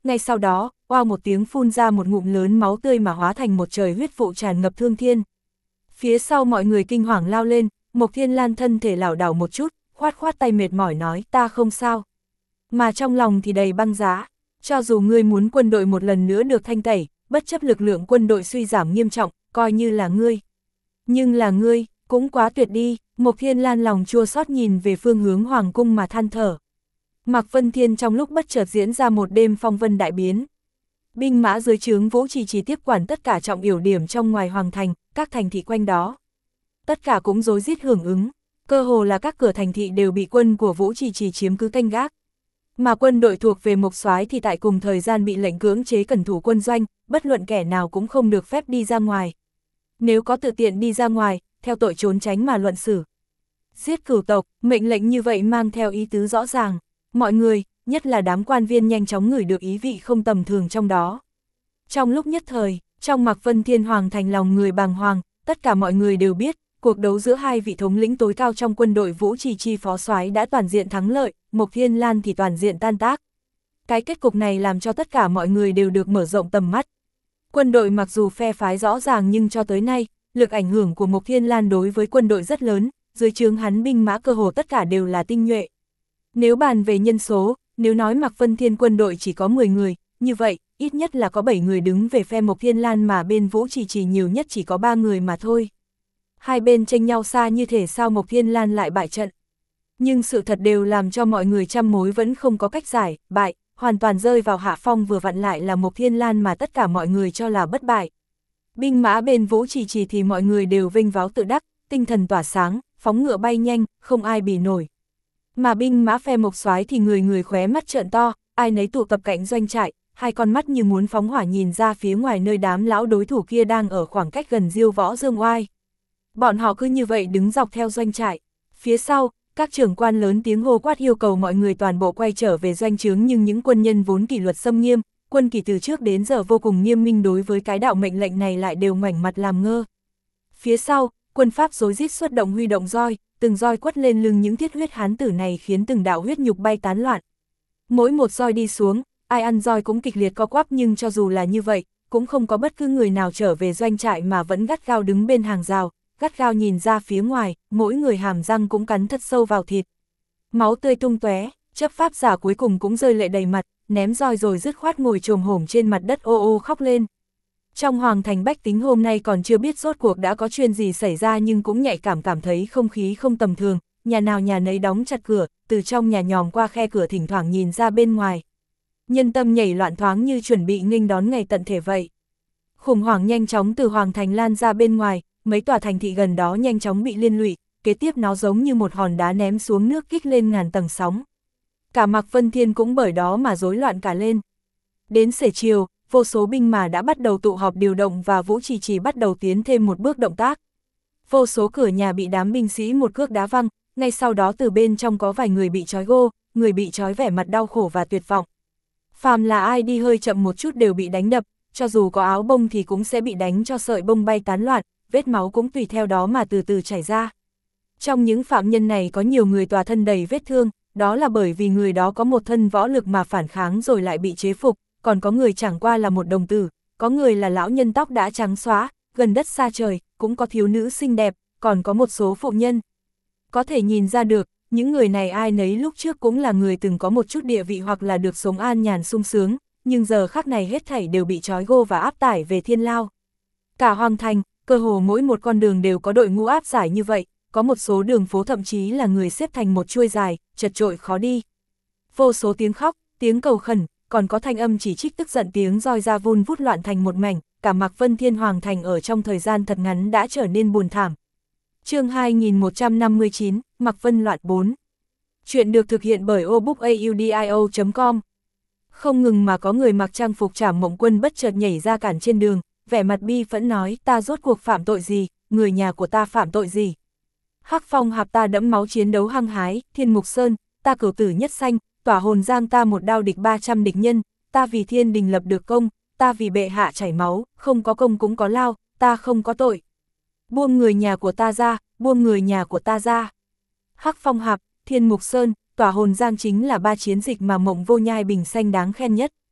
ngay sau đó, oao một tiếng phun ra một ngụm lớn máu tươi mà hóa thành một trời huyết vụ tràn ngập thương thiên. Phía sau mọi người kinh hoàng lao lên, Mộc Thiên Lan thân thể lảo đảo một chút, khoát khoát tay mệt mỏi nói ta không sao. Mà trong lòng thì đầy băng giá, cho dù ngươi muốn quân đội một lần nữa được thanh tẩy, bất chấp lực lượng quân đội suy giảm nghiêm trọng, coi như là ngươi. Nhưng là ngươi, cũng quá tuyệt đi, Mộc Thiên Lan lòng chua xót nhìn về phương hướng hoàng cung mà than thở. Mạc Vân Thiên trong lúc bất chợt diễn ra một đêm phong vân đại biến. Binh mã dưới trướng Vũ Trì Trì tiếp quản tất cả trọng yếu điểm trong ngoài hoàng thành, các thành thị quanh đó. Tất cả cũng rối rít hưởng ứng, cơ hồ là các cửa thành thị đều bị quân của Vũ Trì Trì chiếm cứ canh gác. Mà quân đội thuộc về Mộc Soái thì tại cùng thời gian bị lệnh cưỡng chế cẩn thủ quân doanh, bất luận kẻ nào cũng không được phép đi ra ngoài. Nếu có tự tiện đi ra ngoài, theo tội trốn tránh mà luận xử. Giết cửu tộc, mệnh lệnh như vậy mang theo ý tứ rõ ràng. Mọi người, nhất là đám quan viên nhanh chóng ngửi được ý vị không tầm thường trong đó. Trong lúc nhất thời, trong Mạc Vân Thiên Hoàng thành lòng người bàng hoàng, tất cả mọi người đều biết, cuộc đấu giữa hai vị thống lĩnh tối cao trong quân đội Vũ Trì Chi phó soái đã toàn diện thắng lợi, Mộc Thiên Lan thì toàn diện tan tác. Cái kết cục này làm cho tất cả mọi người đều được mở rộng tầm mắt. Quân đội mặc dù phe phái rõ ràng nhưng cho tới nay, lực ảnh hưởng của Mộc Thiên Lan đối với quân đội rất lớn, dưới trướng hắn binh mã cơ hồ tất cả đều là tinh nhuệ. Nếu bàn về nhân số, nếu nói Mạc Vân Thiên quân đội chỉ có mười người, như vậy, ít nhất là có bảy người đứng về phe Mộc Thiên Lan mà bên Vũ Trì Trì nhiều nhất chỉ có ba người mà thôi. Hai bên tranh nhau xa như thể sao Mộc Thiên Lan lại bại trận. Nhưng sự thật đều làm cho mọi người trăm mối vẫn không có cách giải, bại, hoàn toàn rơi vào hạ phong vừa vặn lại là Mộc Thiên Lan mà tất cả mọi người cho là bất bại. Binh mã bên Vũ Trì Trì thì mọi người đều vinh váo tự đắc, tinh thần tỏa sáng, phóng ngựa bay nhanh, không ai bì nổi. Mà binh mã phe Mộc Soái thì người người khóe mắt trợn to, ai nấy tụ tập cạnh doanh trại, hai con mắt như muốn phóng hỏa nhìn ra phía ngoài nơi đám lão đối thủ kia đang ở khoảng cách gần Diêu Võ Dương Oai. Bọn họ cứ như vậy đứng dọc theo doanh trại. Phía sau, các trưởng quan lớn tiếng hô quát yêu cầu mọi người toàn bộ quay trở về doanh trướng, nhưng những quân nhân vốn kỷ luật xâm nghiêm, quân kỷ từ trước đến giờ vô cùng nghiêm minh đối với cái đạo mệnh lệnh này lại đều ngoảnh mặt làm ngơ. Phía sau, quân Pháp rối rít xuất động huy động roi, từng roi quất lên lưng những thiết huyết hán tử này khiến từng đạo huyết nhục bay tán loạn. Mỗi một roi đi xuống, ai ăn roi cũng kịch liệt co quắp, nhưng cho dù là như vậy, cũng không có bất cứ người nào trở về doanh trại mà vẫn gắt gao đứng bên hàng rào, gắt gao nhìn ra phía ngoài, mỗi người hàm răng cũng cắn thật sâu vào thịt. Máu tươi tung tóe, chấp pháp giả cuối cùng cũng rơi lệ đầy mặt, ném roi rồi dứt khoát ngồi chồm hổm trên mặt đất ô ô khóc lên. Trong hoàng thành bách tính hôm nay còn chưa biết rốt cuộc đã có chuyện gì xảy ra, nhưng cũng nhạy cảm cảm thấy không khí không tầm thường, nhà nào nhà nấy đóng chặt cửa, từ trong nhà nhòm qua khe cửa thỉnh thoảng nhìn ra bên ngoài. Nhân tâm nhảy loạn thoáng như chuẩn bị nghênh đón ngày tận thể vậy. Khủng hoảng nhanh chóng từ hoàng thành lan ra bên ngoài, mấy tòa thành thị gần đó nhanh chóng bị liên lụy, kế tiếp nó giống như một hòn đá ném xuống nước kích lên ngàn tầng sóng. Cả Mạc Vân Thiên cũng bởi đó mà rối loạn cả lên. Đến xế chiều, vô số binh mã đã bắt đầu tụ họp điều động và Vũ Trì Trì bắt đầu tiến thêm một bước động tác. Vô số cửa nhà bị đám binh sĩ một cước đá văng, ngay sau đó từ bên trong có vài người bị trói gô, người bị trói vẻ mặt đau khổ và tuyệt vọng. Phàm là ai đi hơi chậm một chút đều bị đánh đập, cho dù có áo bông thì cũng sẽ bị đánh cho sợi bông bay tán loạn, vết máu cũng tùy theo đó mà từ từ chảy ra. Trong những phạm nhân này có nhiều người tòa thân đầy vết thương, đó là bởi vì người đó có một thân võ lực mà phản kháng rồi lại bị chế phục, còn có người chẳng qua là một đồng tử, có người là lão nhân tóc đã trắng xóa, gần đất xa trời, cũng có thiếu nữ xinh đẹp, còn có một số phụ nhân. Có thể nhìn ra được, những người này ai nấy lúc trước cũng là người từng có một chút địa vị hoặc là được sống an nhàn sung sướng, nhưng giờ khắc này hết thảy đều bị trói gô và áp tải về thiên lao. Cả hoàng thành, cơ hồ mỗi một con đường đều có đội ngũ áp giải như vậy, có một số đường phố thậm chí là người xếp thành một chuôi dài, chật chội khó đi. Vô số tiếng khóc, tiếng cầu khẩn, còn có thanh âm chỉ trích tức giận, tiếng roi ra vun vút loạn thành một mảnh, cả Mạc Vân Thiên Hoàng thành ở trong thời gian thật ngắn đã trở nên buồn thảm. Chương hai nghìn một trăm năm mươi chín, Mạc Vân loạn bốn. Chuyện được thực hiện bởi obookaudio chấm com. Không ngừng mà có người mặc trang phục Trảm Mộng Quân bất chợt nhảy ra cản trên đường, vẻ mặt bi phẫn nói, ta rốt cuộc phạm tội gì, người nhà của ta phạm tội gì. Hắc Phong Hạp ta đẫm máu chiến đấu hăng hái, Thiên Mục Sơn, ta cửu tử nhất sanh, Tỏa Hồn Giang ta một đao địch ba trăm địch nhân, ta vì thiên đình lập được công, ta vì bệ hạ chảy máu, không có công cũng có lao, ta không có tội. Buông người nhà của ta ra, buông người nhà của ta ra. Hắc Phong Hạp, Thiên Mục Sơn, Tỏa Hồn Giang chính là ba chiến dịch mà Mộng Vô Nhai bình sanh đáng khen nhất.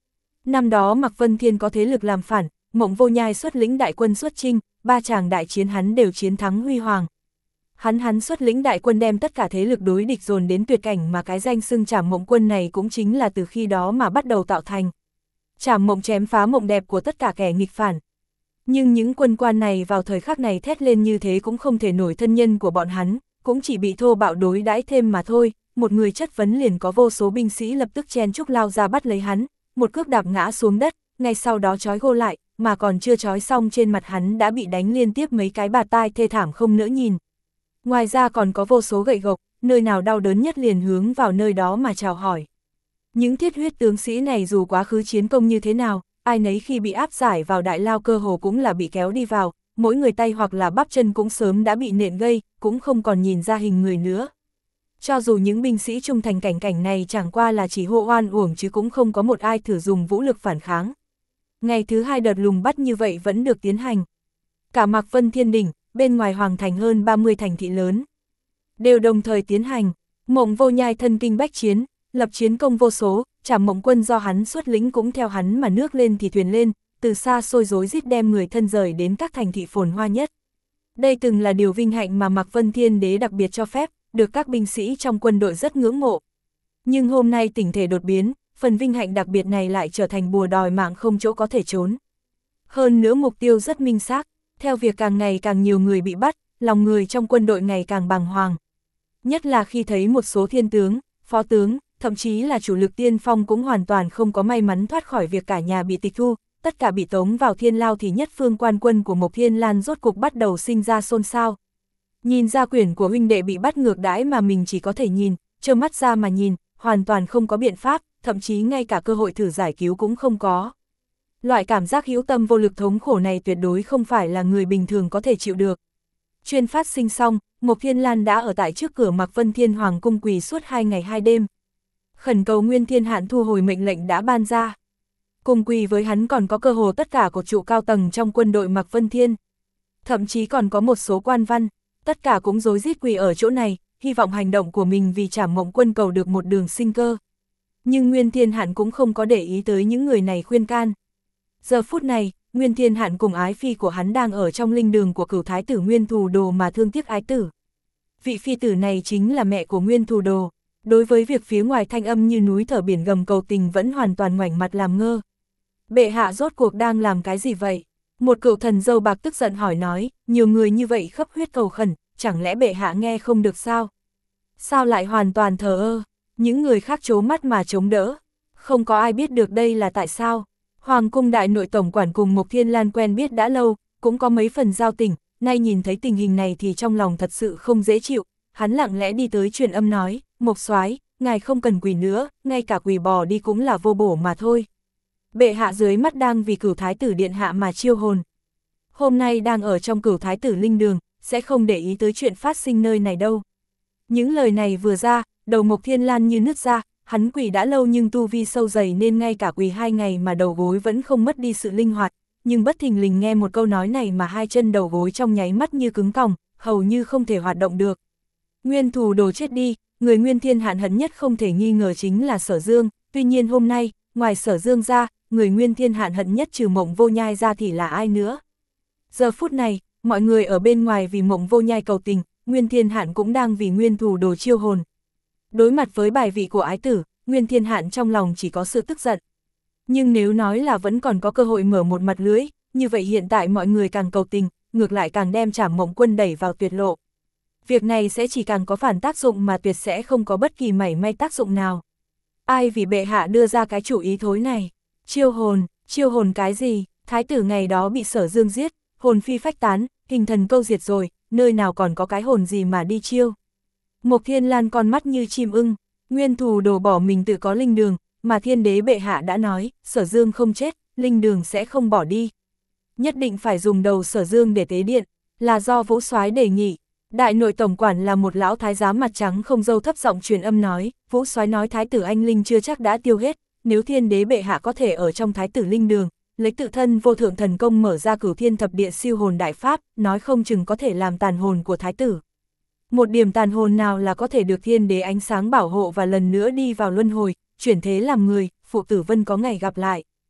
Năm đó Mạc Vân Thiên có thế lực làm phản, Mộng Vô Nhai xuất lĩnh đại quân xuất chinh, ba chàng đại chiến hắn đều chiến thắng huy hoàng. Hắn hắn xuất lĩnh đại quân đem tất cả thế lực đối địch dồn đến tuyệt cảnh mà cái danh xưng Trảm Mộng quân này cũng chính là từ khi đó mà bắt đầu tạo thành. Trảm Mộng chém phá mộng đẹp của tất cả kẻ nghịch phản. Nhưng những quân quan này vào thời khắc này thét lên như thế cũng không thể nổi thân nhân của bọn hắn, cũng chỉ bị thô bạo đối đãi thêm mà thôi. Một người chất vấn liền có vô số binh sĩ lập tức chen chúc lao ra bắt lấy hắn, một cước đạp ngã xuống đất, ngay sau đó trói gô lại, mà còn chưa trói xong trên mặt hắn đã bị đánh liên tiếp mấy cái bạt tai thê thảm không nỡ nhìn. Ngoài ra còn có vô số gậy gộc, nơi nào đau đớn nhất liền hướng vào nơi đó mà chào hỏi. Những thiết huyết tướng sĩ này dù quá khứ chiến công như thế nào, ai nấy khi bị áp giải vào đại lao cơ hồ cũng là bị kéo đi vào, mỗi người tay hoặc là bắp chân cũng sớm đã bị nện gây, cũng không còn nhìn ra hình người nữa. Cho dù những binh sĩ trung thành cảnh cảnh này chẳng qua là chỉ hô oan uổng chứ cũng không có một ai thử dùng vũ lực phản kháng. Ngày thứ hai đợt lùng bắt như vậy vẫn được tiến hành. Cả Mạc Vân Thiên Đỉnh, bên ngoài hoàng thành hơn ba mươi thành thị lớn, đều đồng thời tiến hành. Mộng Vô Nhai thân kinh bách chiến, lập chiến công vô số, Trảm Mộng quân do hắn xuất lĩnh cũng theo hắn mà nước lên thì thuyền lên, từ xa xôi rối rít đem người thân rời đến các thành thị phồn hoa nhất. Đây từng là điều vinh hạnh mà Mạc Vân Thiên Đế đặc biệt cho phép, được các binh sĩ trong quân đội rất ngưỡng mộ. Nhưng hôm nay tình thể đột biến, phần vinh hạnh đặc biệt này lại trở thành bùa đòi mạng không chỗ có thể trốn. Hơn nữa mục tiêu rất minh xác, theo việc càng ngày càng nhiều người bị bắt, lòng người trong quân đội ngày càng bàng hoàng. Nhất là khi thấy một số thiên tướng, phó tướng, thậm chí là chủ lực tiên phong cũng hoàn toàn không có may mắn thoát khỏi việc cả nhà bị tịch thu, tất cả bị tống vào thiên lao thì nhất phương quan quân của Mộc Thiên Lan rốt cục bắt đầu sinh ra xôn xao. Nhìn ra quyển của huynh đệ bị bắt ngược đãi mà mình chỉ có thể nhìn, trơ mắt ra mà nhìn, hoàn toàn không có biện pháp, thậm chí ngay cả cơ hội thử giải cứu cũng không có. Loại cảm giác hữu tâm vô lực thống khổ này tuyệt đối không phải là người bình thường có thể chịu được. Chuyên phát sinh xong, Mộc Thiên Lan đã ở tại trước cửa Mạc Vân Thiên Hoàng cung quỳ suốt hai ngày hai đêm. Khẩn cầu Nguyên Thiên Hạn thu hồi mệnh lệnh đã ban ra. Cùng quỳ với hắn còn có cơ hồ tất cả cột trụ cao tầng trong quân đội Mạc Vân Thiên. Thậm chí còn có một số quan văn, tất cả cũng rối rít quỳ ở chỗ này, hy vọng hành động của mình vì Trảm Mộng quân cầu được một đường sinh cơ. Nhưng Nguyên Thiên Hạn cũng không có để ý tới những người này khuyên can. Giờ phút này, Nguyên Thiên Hạn cùng ái phi của hắn đang ở trong linh đường của Cửu Thái tử Nguyên Thù Đồ mà thương tiếc ái tử. Vị phi tử này chính là mẹ của Nguyên Thù Đồ. Đối với việc phía ngoài thanh âm như núi thở biển gầm cầu tình vẫn hoàn toàn ngoảnh mặt làm ngơ. Bệ hạ rốt cuộc đang làm cái gì vậy? Một cựu thần dâu bạc tức giận hỏi nói, nhiều người như vậy khắp huyết cầu khẩn, chẳng lẽ bệ hạ nghe không được sao? Sao lại hoàn toàn thờ ơ? Những người khác trố mắt mà chống đỡ. Không có ai biết được đây là tại sao. Hoàng cung đại nội tổng quản cùng Mộc Thiên Lan quen biết đã lâu, cũng có mấy phần giao tình, nay nhìn thấy tình hình này thì trong lòng thật sự không dễ chịu. Hắn lặng lẽ đi tới truyền âm nói, Mộc soái, ngài không cần quỳ nữa, ngay cả quỳ bò đi cũng là vô bổ mà thôi. Bệ hạ dưới mắt đang vì Cửu Thái tử điện hạ mà chiêu hồn. Hôm nay đang ở trong Cửu Thái tử linh đường, sẽ không để ý tới chuyện phát sinh nơi này đâu. Những lời này vừa ra, đầu Mộc Thiên Lan như nứt ra, hắn quỳ đã lâu nhưng tu vi sâu dày nên ngay cả quỳ hai ngày mà đầu gối vẫn không mất đi sự linh hoạt, nhưng bất thình lình nghe một câu nói này mà hai chân đầu gối trong nháy mắt như cứng còng, hầu như không thể hoạt động được. Nguyên Thù Đồ chết đi, người Nguyên Thiên Hạn hận nhất không thể nghi ngờ chính là Sở Dương, tuy nhiên hôm nay, ngoài Sở Dương ra, người Nguyên Thiên Hạn hận nhất trừ Mộng Vô Nhai ra thì là ai nữa. Giờ phút này, mọi người ở bên ngoài vì Mộng Vô Nhai cầu tình, Nguyên Thiên Hạn cũng đang vì Nguyên Thù Đồ chiêu hồn. Đối mặt với bài vị của ái tử, Nguyên Thiên Hạn trong lòng chỉ có sự tức giận. Nhưng nếu nói là vẫn còn có cơ hội mở một mặt lưới, như vậy hiện tại mọi người càng cầu tình, ngược lại càng đem Trảm Mộng quân đẩy vào tuyệt lộ. Việc này sẽ chỉ càng có phản tác dụng mà tuyệt sẽ không có bất kỳ mảy may tác dụng nào. Ai vì bệ hạ đưa ra cái chủ ý thối này? Chiêu hồn, chiêu hồn cái gì? Thái tử ngày đó bị Sở Dương giết, hồn phi phách tán, hình thần câu diệt rồi, nơi nào còn có cái hồn gì mà đi chiêu? Mộc Thiên Lan con mắt như chim ưng, Nguyên Thù Đồ bỏ mình tự có linh đường, mà Thiên Đế bệ hạ đã nói, Sở Dương không chết, linh đường sẽ không bỏ đi. Nhất định phải dùng đầu Sở Dương để tế điện, là do Vũ Soái đề nghị. Đại nội tổng quản là một lão thái giám mặt trắng không râu thấp giọng truyền âm nói, Vũ Soái nói thái tử anh linh chưa chắc đã tiêu hết, nếu Thiên Đế bệ hạ có thể ở trong thái tử linh đường, lấy tự thân vô thượng thần công mở ra Cửu Thiên thập địa siêu hồn đại pháp, nói không chừng có thể làm tàn hồn của thái tử. Một điểm tàn hồn nào là có thể được Thiên Đế ánh sáng bảo hộ và lần nữa đi vào luân hồi, chuyển thế làm người, phụ tử Vân có ngày gặp lại.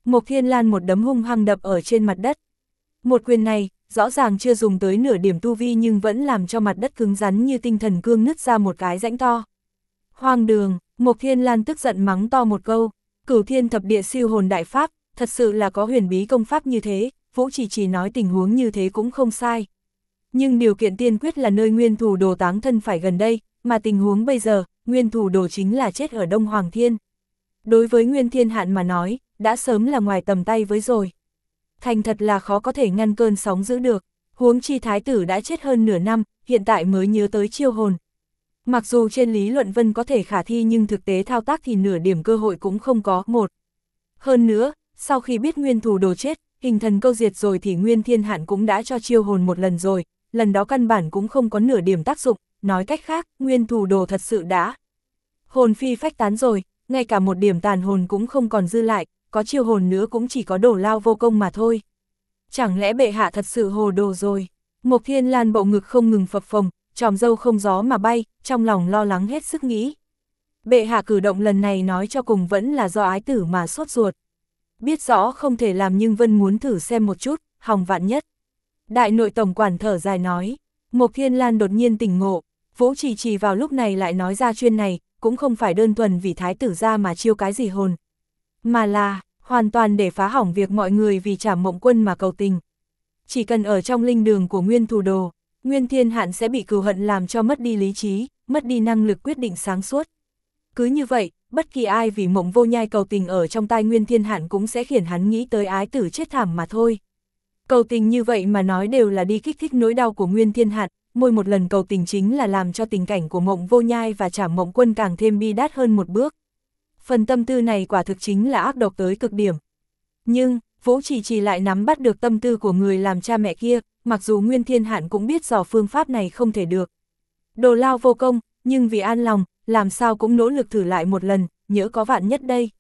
Mộc Thiên Lan một đấm hung hăng đập ở trên mặt đất. Một quyền này, rõ ràng chưa dùng tới nửa điểm tu vi nhưng vẫn làm cho mặt đất cứng rắn như tinh thần cương nứt ra một cái rãnh to. Hoang đường, Mộc Thiên Lan tức giận mắng to một câu, Cửu Thiên Thập Địa Siêu Hồn Đại Pháp, thật sự là có huyền bí công pháp như thế, Vũ Chỉ Chỉ nói tình huống như thế cũng không sai. Nhưng điều kiện tiên quyết là nơi nguyên thủ đồ táng thân phải gần đây, mà tình huống bây giờ, nguyên thủ đồ chính là chết ở Đông Hoàng Thiên. Đối với Nguyên Thiên Hạn mà nói, đã sớm là ngoài tầm tay với rồi. Thành thật là khó có thể ngăn cơn sóng giữ được, huống chi thái tử đã chết hơn nửa năm, hiện tại mới nhớ tới chiêu hồn. Mặc dù trên lý luận vân có thể khả thi nhưng thực tế thao tác thì nửa điểm cơ hội cũng không có. Một. Hơn nữa, sau khi biết nguyên thủ đồ chết, hình thần câu diệt rồi thì Nguyên Thiên Hạn cũng đã cho chiêu hồn một lần rồi, lần đó căn bản cũng không có nửa điểm tác dụng, nói cách khác, nguyên thủ đồ thật sự đã hồn phi phách tán rồi, ngay cả một điểm tàn hồn cũng không còn dư lại, có chiêu hồn nữa cũng chỉ có đổ lao vô công mà thôi. Chẳng lẽ bệ hạ thật sự hồ đồ rồi? Mộc Thiên Lan bầu ngực không ngừng phập phồng, tròm râu không gió mà bay, trong lòng lo lắng hết sức nghĩ. Bệ hạ cử động lần này nói cho cùng vẫn là do ái tử mà sốt ruột. Biết rõ không thể làm nhưng Vân muốn thử xem một chút, hòng vạn nhất. Đại nội tổng quản thở dài nói, Mộc Thiên Lan đột nhiên tỉnh ngộ, Vũ Chỉ Chỉ vào lúc này lại nói ra chuyên này, cũng không phải đơn thuần vì thái tử ra mà chiêu cái gì hồn. Mà là, hoàn toàn để phá hỏng việc mọi người vì Trảm Mộng Quân mà cầu tình. Chỉ cần ở trong linh đường của nguyên thủ đồ, Nguyên Thiên Hạn sẽ bị cừu hận làm cho mất đi lý trí, mất đi năng lực quyết định sáng suốt. Cứ như vậy, bất kỳ ai vì Mộng Vô Nhai cầu tình ở trong tai Nguyên Thiên Hạn cũng sẽ khiến hắn nghĩ tới ái tử chết thảm mà thôi. Cầu tình như vậy mà nói đều là đi kích thích nỗi đau của Nguyên Thiên Hạn, mỗi một lần cầu tình chính là làm cho tình cảnh của Mộng Vô Nhai và Trảm Mộng Quân càng thêm bi đát hơn một bước. Phần tâm tư này quả thực chính là ác độc tới cực điểm. Nhưng, Vũ Chỉ Chỉ lại nắm bắt được tâm tư của người làm cha mẹ kia, mặc dù Nguyên Thiên Hạn cũng biết rõ phương pháp này không thể được. Đồ lao vô công, nhưng vì an lòng, làm sao cũng nỗ lực thử lại một lần, nhỡ có vạn nhất đây.